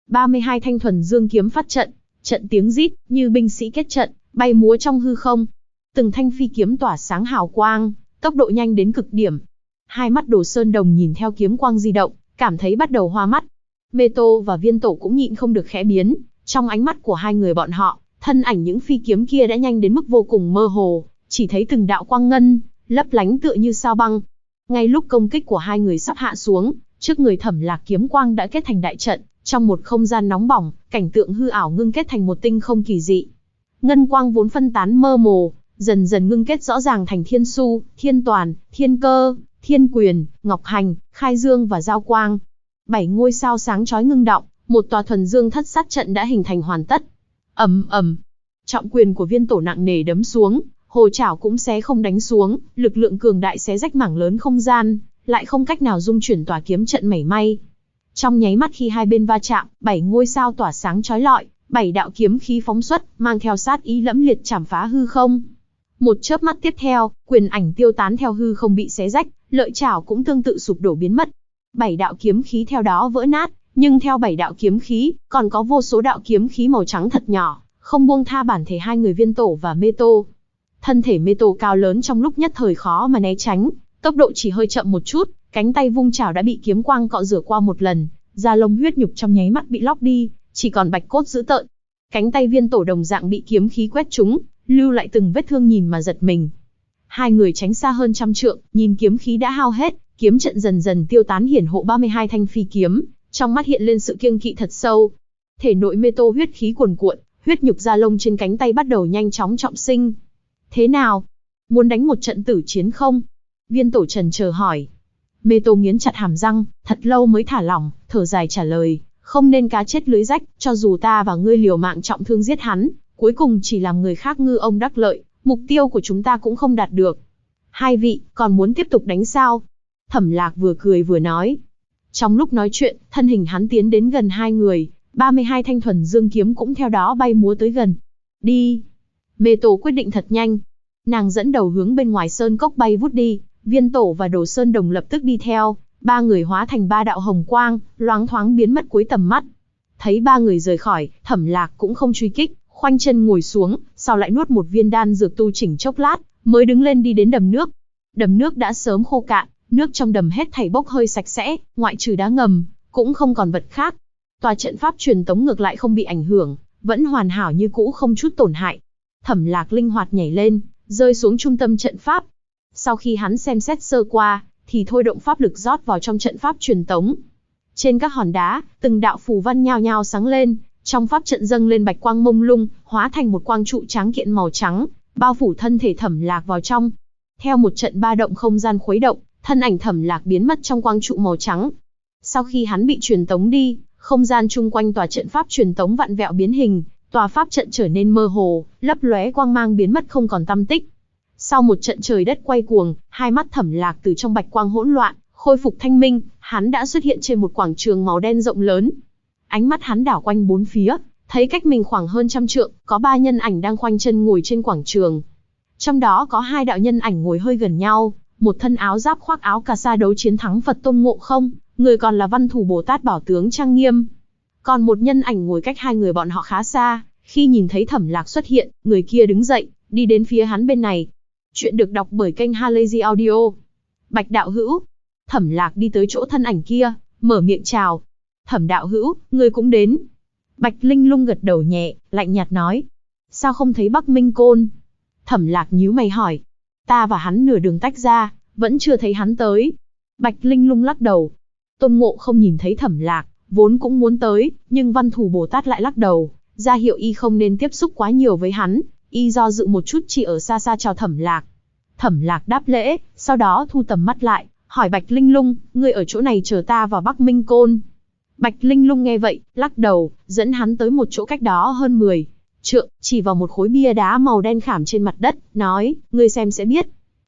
32 thanh thuần dương kiếm phát trận, trận tiếng rít như binh sĩ kết trận, bay múa trong hư không. Từng thanh phi kiếm tỏa sáng hào quang, tốc độ nhanh đến cực điểm. Hai mắt Đồ Sơn Đồng nhìn theo kiếm quang di động, cảm thấy bắt đầu hoa mắt. Mê Tô và Viên Tổ cũng nhịn không được khẽ biến, trong ánh mắt của hai người bọn họ, thân ảnh những phi kiếm kia đã nhanh đến mức vô cùng mơ hồ, chỉ thấy từng đạo quang ngân, lấp lánh tựa như sao băng. Ngay lúc công kích của hai người sắp hạ xuống, trước người Thẩm Lạc kiếm quang đã kết thành đại trận, trong một không gian nóng bỏng, cảnh tượng hư ảo ngưng kết thành một tinh không kỳ dị. Ngân quang vốn phân tán mơ hồ, dần dần ngưng kết rõ ràng thành Thiên Su, Thiên Toàn, Thiên Cơ, Thiên Quyền, Ngọc Hành, Khai Dương và Giao Quang. 7 ngôi sao sáng chói ngưng động, một tòa thuần dương thất sát trận đã hình thành hoàn tất. Ầm ầm, trọng quyền của Viên Tổ nặng nề đấm xuống, hồ chảo cũng xé không đánh xuống, lực lượng cường đại xé rách mảng lớn không gian, lại không cách nào dung chuyển tòa kiếm trận mảy may. Trong nháy mắt khi hai bên va chạm, 7 ngôi sao tỏa sáng chói lọi, 7 đạo kiếm khí phóng xuất, mang theo sát ý lẫm liệt chảm phá hư không. Một chớp mắt tiếp theo, quyền ảnh tiêu tán theo hư không bị xé rách, lợi chảo cũng tương tự sụp đổ biến mất. 7 đạo kiếm khí theo đó vỡ nát, nhưng theo 7 đạo kiếm khí, còn có vô số đạo kiếm khí màu trắng thật nhỏ, không buông tha bản thể hai người Viên Tổ và Mê Tô. Thân thể Mê Tô cao lớn trong lúc nhất thời khó mà né tránh, tốc độ chỉ hơi chậm một chút, cánh tay vung chảo đã bị kiếm quang cọ rửa qua một lần, da lông huyết nhục trong nháy mắt bị lóc đi, chỉ còn bạch cốt dữ tợn. Cánh tay Viên Tổ đồng dạng bị kiếm khí quét trúng, lưu lại từng vết thương nhìn mà giật mình. Hai người tránh xa hơn trăm trượng, nhìn kiếm khí đã hao hết, kiếm trận dần dần tiêu tán hiển hộ 32 thanh phi kiếm, trong mắt hiện lên sự kiêng kỵ thật sâu. Thể nội Mê Tô huyết khí cuồn cuộn, huyết nhục da lông trên cánh tay bắt đầu nhanh chóng trọng sinh. Thế nào? Muốn đánh một trận tử chiến không? Viên Tổ trần chờ hỏi. Mê Tô nghiến chặt hàm răng, thật lâu mới thả lỏng, thở dài trả lời, không nên cá chết lưới rách, cho dù ta và ngươi liều mạng trọng thương giết hắn, cuối cùng chỉ làm người khác ngư ông đắc lợi, mục tiêu của chúng ta cũng không đạt được. Hai vị, còn muốn tiếp tục đánh sao? Thẩm Lạc vừa cười vừa nói. Trong lúc nói chuyện, thân hình hắn tiến đến gần hai người, 32 thanh thuần dương kiếm cũng theo đó bay múa tới gần. Đi! Mê Tô quyết định thật nhanh. Nàng dẫn đầu hướng bên ngoài sơn cốc bay vút đi, Viên Tổ và Đồ Sơn Đồng lập tức đi theo, ba người hóa thành ba đạo hồng quang, loáng thoáng biến mất cuối tầm mắt. Thấy ba người rời khỏi, Thẩm Lạc cũng không truy kích, khoanh chân ngồi xuống, sau lại nuốt một viên đan dược tu chỉnh chốc lát, mới đứng lên đi đến đầm nước. Đầm nước đã sớm khô cạn, nước trong đầm hết thảy bốc hơi sạch sẽ, ngoại trừ đá ngầm, cũng không còn vật khác. Tòa trận pháp truyền tống ngược lại không bị ảnh hưởng, vẫn hoàn hảo như cũ không chút tổn hại. Thẩm Lạc linh hoạt nhảy lên, rơi xuống trung tâm trận pháp. Sau khi hắn xem xét sơ qua, thì thôi động pháp lực rót vào trong trận pháp truyền tống. Trên các hòn đá, từng đạo phù văn nhao nhao sáng lên, trong pháp trận dâng lên bạch quang mông lung, hóa thành một quang trụ tráng kiện màu trắng, bao phủ thân thể Thẩm Lạc vào trong. Theo một trận ba động không gian khuấy động, thân ảnh Thẩm Lạc biến mất trong quang trụ màu trắng. Sau khi hắn bị truyền tống đi, không gian chung quanh tòa trận pháp truyền tống vặn vẹo biến hình, tòa pháp trận trở nên mơ hồ, lấp lóe quang mang biến mất không còn tăm tích. Sau một trận trời đất quay cuồng, hai mắt Thẩm Lạc từ trong bạch quang hỗn loạn, khôi phục thanh minh, hắn đã xuất hiện trên một quảng trường màu đen rộng lớn. Ánh mắt hắn đảo quanh bốn phía, thấy cách mình khoảng hơn trăm trượng, có ba nhân ảnh đang khoanh chân ngồi trên quảng trường. Trong đó có hai đạo nhân ảnh ngồi hơi gần nhau, một thân áo giáp khoác áo cà sa đấu chiến thắng Phật Tôn Ngộ Không, người còn là Văn Thù Bồ Tát bảo tướng trang nghiêm. Còn một nhân ảnh ngồi cách hai người bọn họ khá xa, khi nhìn thấy Thẩm Lạc xuất hiện, người kia đứng dậy, đi đến phía hắn bên này. Chuyện được đọc bởi kênh Halazy Audio. Bạch đạo hữu. Thẩm Lạc đi tới chỗ thân ảnh kia, mở miệng chào. Thẩm đạo hữu, ngươi cũng đến. Bạch Linh Lung gật đầu nhẹ, lạnh nhạt nói. Sao không thấy Bắc Minh Côn? Thẩm Lạc nhíu mày hỏi. Ta và hắn nửa đường tách ra, vẫn chưa thấy hắn tới. Bạch Linh Lung lắc đầu. Tôn Ngộ không nhìn thấy Thẩm Lạc, vốn cũng muốn tới, nhưng Văn Thù Bồ Tát lại lắc đầu, ra hiệu y không nên tiếp xúc quá nhiều với hắn. Y do dự một chút chỉ ở xa xa chào Thẩm Lạc. Thẩm Lạc đáp lễ, sau đó thu tầm mắt lại, hỏi Bạch Linh Lung, ngươi ở chỗ này chờ ta vào Bắc Minh Côn. Bạch Linh Lung nghe vậy, lắc đầu, dẫn hắn tới một chỗ cách đó hơn 10 trượng, chỉ vào một khối bia đá màu đen khảm trên mặt đất, nói, ngươi xem sẽ biết.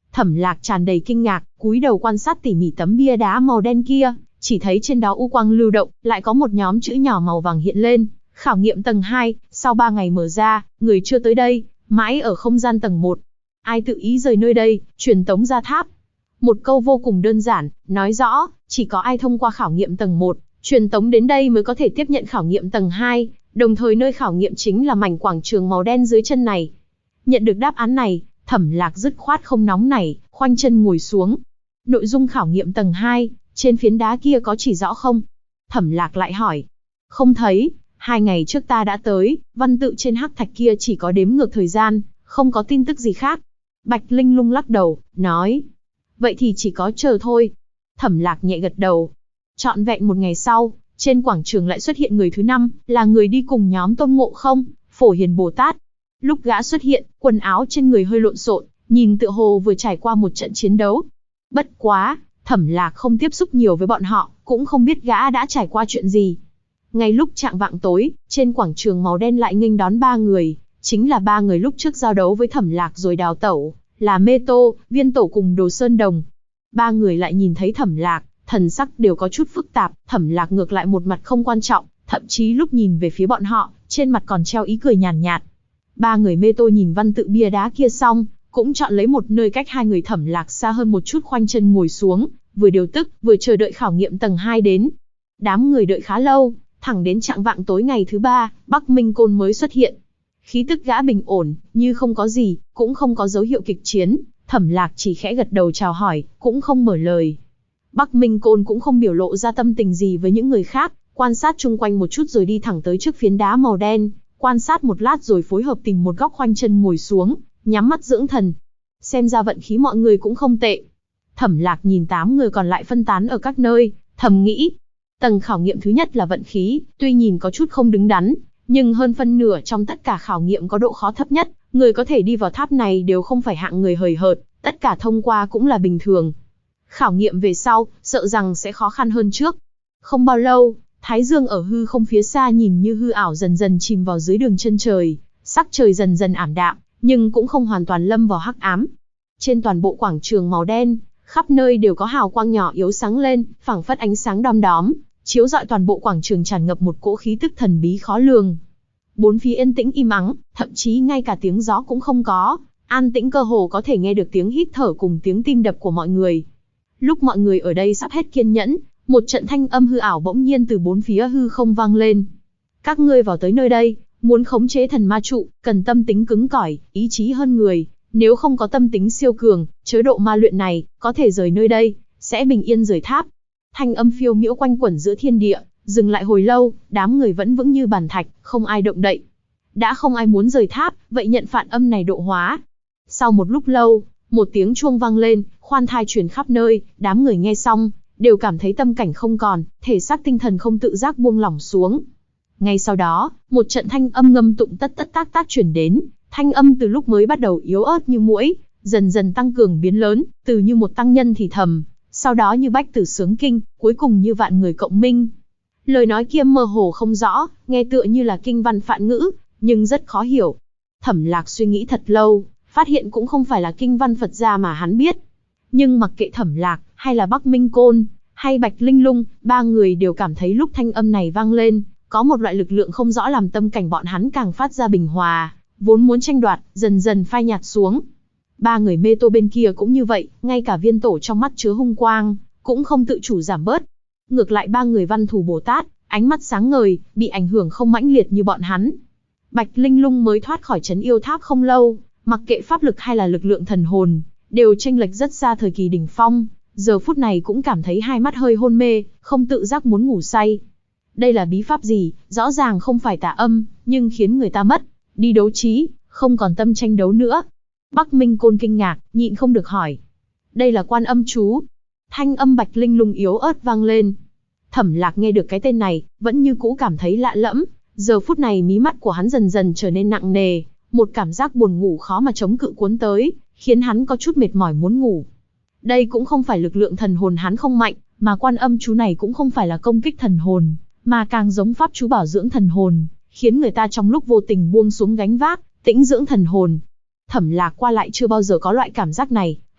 Thẩm Lạc tràn đầy kinh ngạc, cúi đầu quan sát tỉ mỉ tấm bia đá màu đen kia, chỉ thấy trên đó u quang lưu động, lại có một nhóm chữ nhỏ màu vàng hiện lên, khảo nghiệm tầng 2, sau 3 ngày mở ra, người chưa tới đây, mãi ở không gian tầng 1. Ai tự ý rời nơi đây, truyền tống ra tháp. Một câu vô cùng đơn giản, nói rõ, chỉ có ai thông qua khảo nghiệm tầng 1, truyền tống đến đây mới có thể tiếp nhận khảo nghiệm tầng 2, đồng thời nơi khảo nghiệm chính là mảnh quảng trường màu đen dưới chân này. Nhận được đáp án này, Thẩm Lạc dứt khoát không nóng nảy, khoanh chân ngồi xuống. Nội dung khảo nghiệm tầng 2, trên phiến đá kia có chỉ rõ không? Thẩm Lạc lại hỏi. Không thấy, 2 ngày trước ta đã tới, văn tự trên hắc thạch kia chỉ có đếm ngược thời gian, không có tin tức gì khác. Bạch Linh Lung lắc đầu, nói. Vậy thì chỉ có chờ thôi. Thẩm Lạc nhẹ gật đầu. Trọn vẹn một ngày sau, trên quảng trường lại xuất hiện người thứ 5, là người đi cùng nhóm Tôn Ngộ Không, Phổ Hiền Bồ Tát. Lúc gã xuất hiện, quần áo trên người hơi lộn xộn, nhìn tựa hồ vừa trải qua một trận chiến đấu. Bất quá, Thẩm Lạc không tiếp xúc nhiều với bọn họ, cũng không biết gã đã trải qua chuyện gì. Ngay lúc chạng vạng tối, trên quảng trường màu đen lại nghênh đón 3 người, chính là 3 người lúc trước giao đấu với Thẩm Lạc rồi đào tẩu, là Mê Tô, Viên Tổ cùng Đồ Sơn Đồng. 3 người lại nhìn thấy Thẩm Lạc, thần sắc đều có chút phức tạp, Thẩm Lạc ngược lại một mặt không quan trọng, thậm chí lúc nhìn về phía bọn họ, trên mặt còn treo ý cười nhàn nhạt. 3 người Mê Tô nhìn văn tự bia đá kia xong, cũng chọn lấy một nơi cách 2 người Thẩm Lạc xa hơn một chút khoanh chân ngồi xuống, vừa điều tức, vừa chờ đợi khảo nghiệm tầng 2 đến. Đám người đợi khá lâu, thẳng đến chạng vạng tối ngày thứ 3, Bắc Minh Côn mới xuất hiện. Khí tức gã bình ổn, như không có gì, cũng không có dấu hiệu kịch chiến, Thẩm Lạc chỉ khẽ gật đầu chào hỏi, cũng không mở lời. Bắc Minh Côn cũng không biểu lộ ra tâm tình gì với những người khác, quan sát chung quanh một chút rồi đi thẳng tới trước phiến đá màu đen, quan sát một lát rồi phối hợp tìm một góc khoanh chân ngồi xuống, nhắm mắt dưỡng thần. Xem ra vận khí mọi người cũng không tệ. Thẩm Lạc nhìn 8 người còn lại phân tán ở các nơi, thầm nghĩ. Tầng khảo nghiệm thứ nhất là vận khí, tuy nhìn có chút không đứng đắn, nhưng hơn phân nửa trong tất cả khảo nghiệm có độ khó thấp nhất, người có thể đi vào tháp này đều không phải hạng người hời hợt, tất cả thông qua cũng là bình thường. Khảo nghiệm về sau, sợ rằng sẽ khó khăn hơn trước. Không bao lâu, Thái Dương ở hư không phía xa nhìn như hư ảo dần dần chìm vào dưới đường chân trời, sắc trời dần dần ảm đạm, nhưng cũng không hoàn toàn lâm vào hắc ám. Trên toàn bộ quảng trường màu đen, khắp nơi đều có hào quang nhỏ yếu sáng lên, phảng phất ánh sáng đom đóm, chiếu rọi toàn bộ quảng trường tràn ngập một cỗ khí tức thần bí khó lường. Bốn phía yên tĩnh im ắng, thậm chí ngay cả tiếng gió cũng không có, an tĩnh cơ hồ có thể nghe được tiếng hít thở cùng tiếng tim đập của mọi người. Lúc mọi người ở đây sắp hết kiên nhẫn, một trận thanh âm hư ảo bỗng nhiên từ bốn phía hư không vang lên. Các ngươi vào tới nơi đây, muốn khống chế thần ma trụ, cần tâm tính cứng cỏi, ý chí hơn người. Nếu không có tâm tính siêu cường, chế độ ma luyện này, có thể rời nơi đây, sẽ bình yên rời tháp. Thanh âm phiêu miễu quanh quẩn giữa thiên địa, dừng lại hồi lâu, đám người vẫn vững như bàn thạch, không ai động đậy. Đã không ai muốn rời tháp, vậy nhận phản âm này độ hóa. Sau một lúc lâu, một tiếng chuông vang lên, khoan thai truyền khắp nơi, đám người nghe xong, đều cảm thấy tâm cảnh không còn, thể xác tinh thần không tự giác buông lỏng xuống. Ngay sau đó, một trận thanh âm ngâm tụng tất tất tác tác truyền đến, thanh âm từ lúc mới bắt đầu yếu ớt như muỗi, dần dần tăng cường biến lớn, từ như một tăng nhân thì thầm, sau đó như bách tử sướng kinh, cuối cùng như vạn người cộng minh. Lời nói kia mơ hồ không rõ, nghe tựa như là kinh văn phạn ngữ, nhưng rất khó hiểu. Thẩm Lạc suy nghĩ thật lâu, phát hiện cũng không phải là kinh văn Phật gia mà hắn biết. Nhưng mặc kệ Thẩm Lạc, hay là Bắc Minh Côn, hay Bạch Linh Lung, 3 người đều cảm thấy lúc thanh âm này vang lên, có một loại lực lượng không rõ làm tâm cảnh bọn hắn càng phát ra bình hòa, vốn muốn tranh đoạt, dần dần phai nhạt xuống. 3 người Mê Tô bên kia cũng như vậy, ngay cả Viên Tổ trong mắt chứa hung quang, cũng không tự chủ giảm bớt. Ngược lại 3 người Văn Thù Bồ Tát, ánh mắt sáng ngời, bị ảnh hưởng không mãnh liệt như bọn hắn. Bạch Linh Lung mới thoát khỏi trấn yêu tháp không lâu, mặc kệ pháp lực hay là lực lượng thần hồn, đều chênh lệch rất xa thời kỳ đỉnh phong, giờ phút này cũng cảm thấy hai mắt hơi hôn mê, không tự giác muốn ngủ say. Đây là bí pháp gì, rõ ràng không phải tà âm, nhưng khiến người ta mất đi đấu trí, không còn tâm tranh đấu nữa. Bắc Minh Côn kinh ngạc, nhịn không được hỏi. Đây là Quan Âm chú. Thanh âm Bạch Linh Lung yếu ớt vang lên. Thẩm Lạc nghe được cái tên này, vẫn như cũ cảm thấy lạ lẫm. Giờ phút này mí mắt của hắn dần dần trở nên nặng nề, một cảm giác buồn ngủ khó mà chống cự cuốn tới, khiến hắn có chút mệt mỏi muốn ngủ. Đây cũng không phải lực lượng thần hồn hắn không mạnh, mà Quan Âm chú này cũng không phải là công kích thần hồn, mà càng giống pháp chú bảo dưỡng thần hồn, khiến người ta trong lúc vô tình buông xuống gánh vác, tĩnh dưỡng thần hồn. Thẩm Lạc qua lại chưa bao giờ có loại cảm giác này,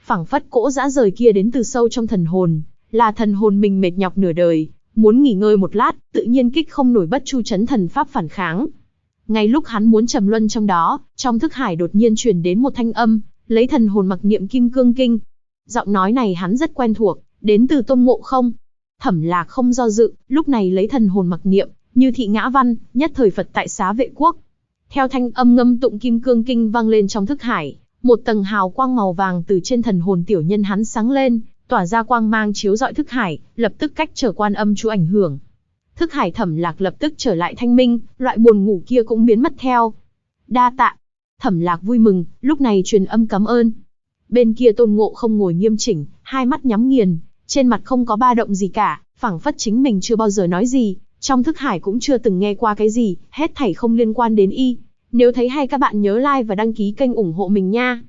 phảng phất cỗ dã rời kia đến từ sâu trong thần hồn, là thần hồn mình mệt nhọc nửa đời, muốn nghỉ ngơi một lát, tự nhiên kích không nổi bất chu chấn thần pháp phản kháng. Ngay lúc hắn muốn trầm luân trong đó, trong thức hải đột nhiên truyền đến một thanh âm, lấy thần hồn mặc niệm Kim Cương Kinh. Giọng nói này hắn rất quen thuộc, đến từ Tôn Ngộ Không. Thẩm Lạc không do dự, lúc này lấy thần hồn mặc niệm, như thị ngã văn, nhất thời Phật tại Xá Vệ Quốc. Theo thanh âm ngâm tụng Kim Cương Kinh vang lên trong thức hải, một tầng hào quang màu vàng từ trên thần hồn tiểu nhân hắn sáng lên, tỏa ra quang mang chiếu rọi thức hải, lập tức cách trở Quan Âm chú ảnh hưởng. Thức hải Thẩm Lạc lập tức trở lại thanh minh, loại buồn ngủ kia cũng biến mất theo. Đa tạ. Thẩm Lạc vui mừng, lúc này truyền âm cảm ơn. Bên kia Tôn Ngộ Không ngồi nghiêm chỉnh, hai mắt nhắm nghiền, trên mặt không có ba động gì cả, phảng phất chính mình chưa bao giờ nói gì, trong thức hải cũng chưa từng nghe qua cái gì, hết thảy không liên quan đến y. Nếu thấy hay các bạn nhớ like và đăng ký kênh ủng hộ mình nha.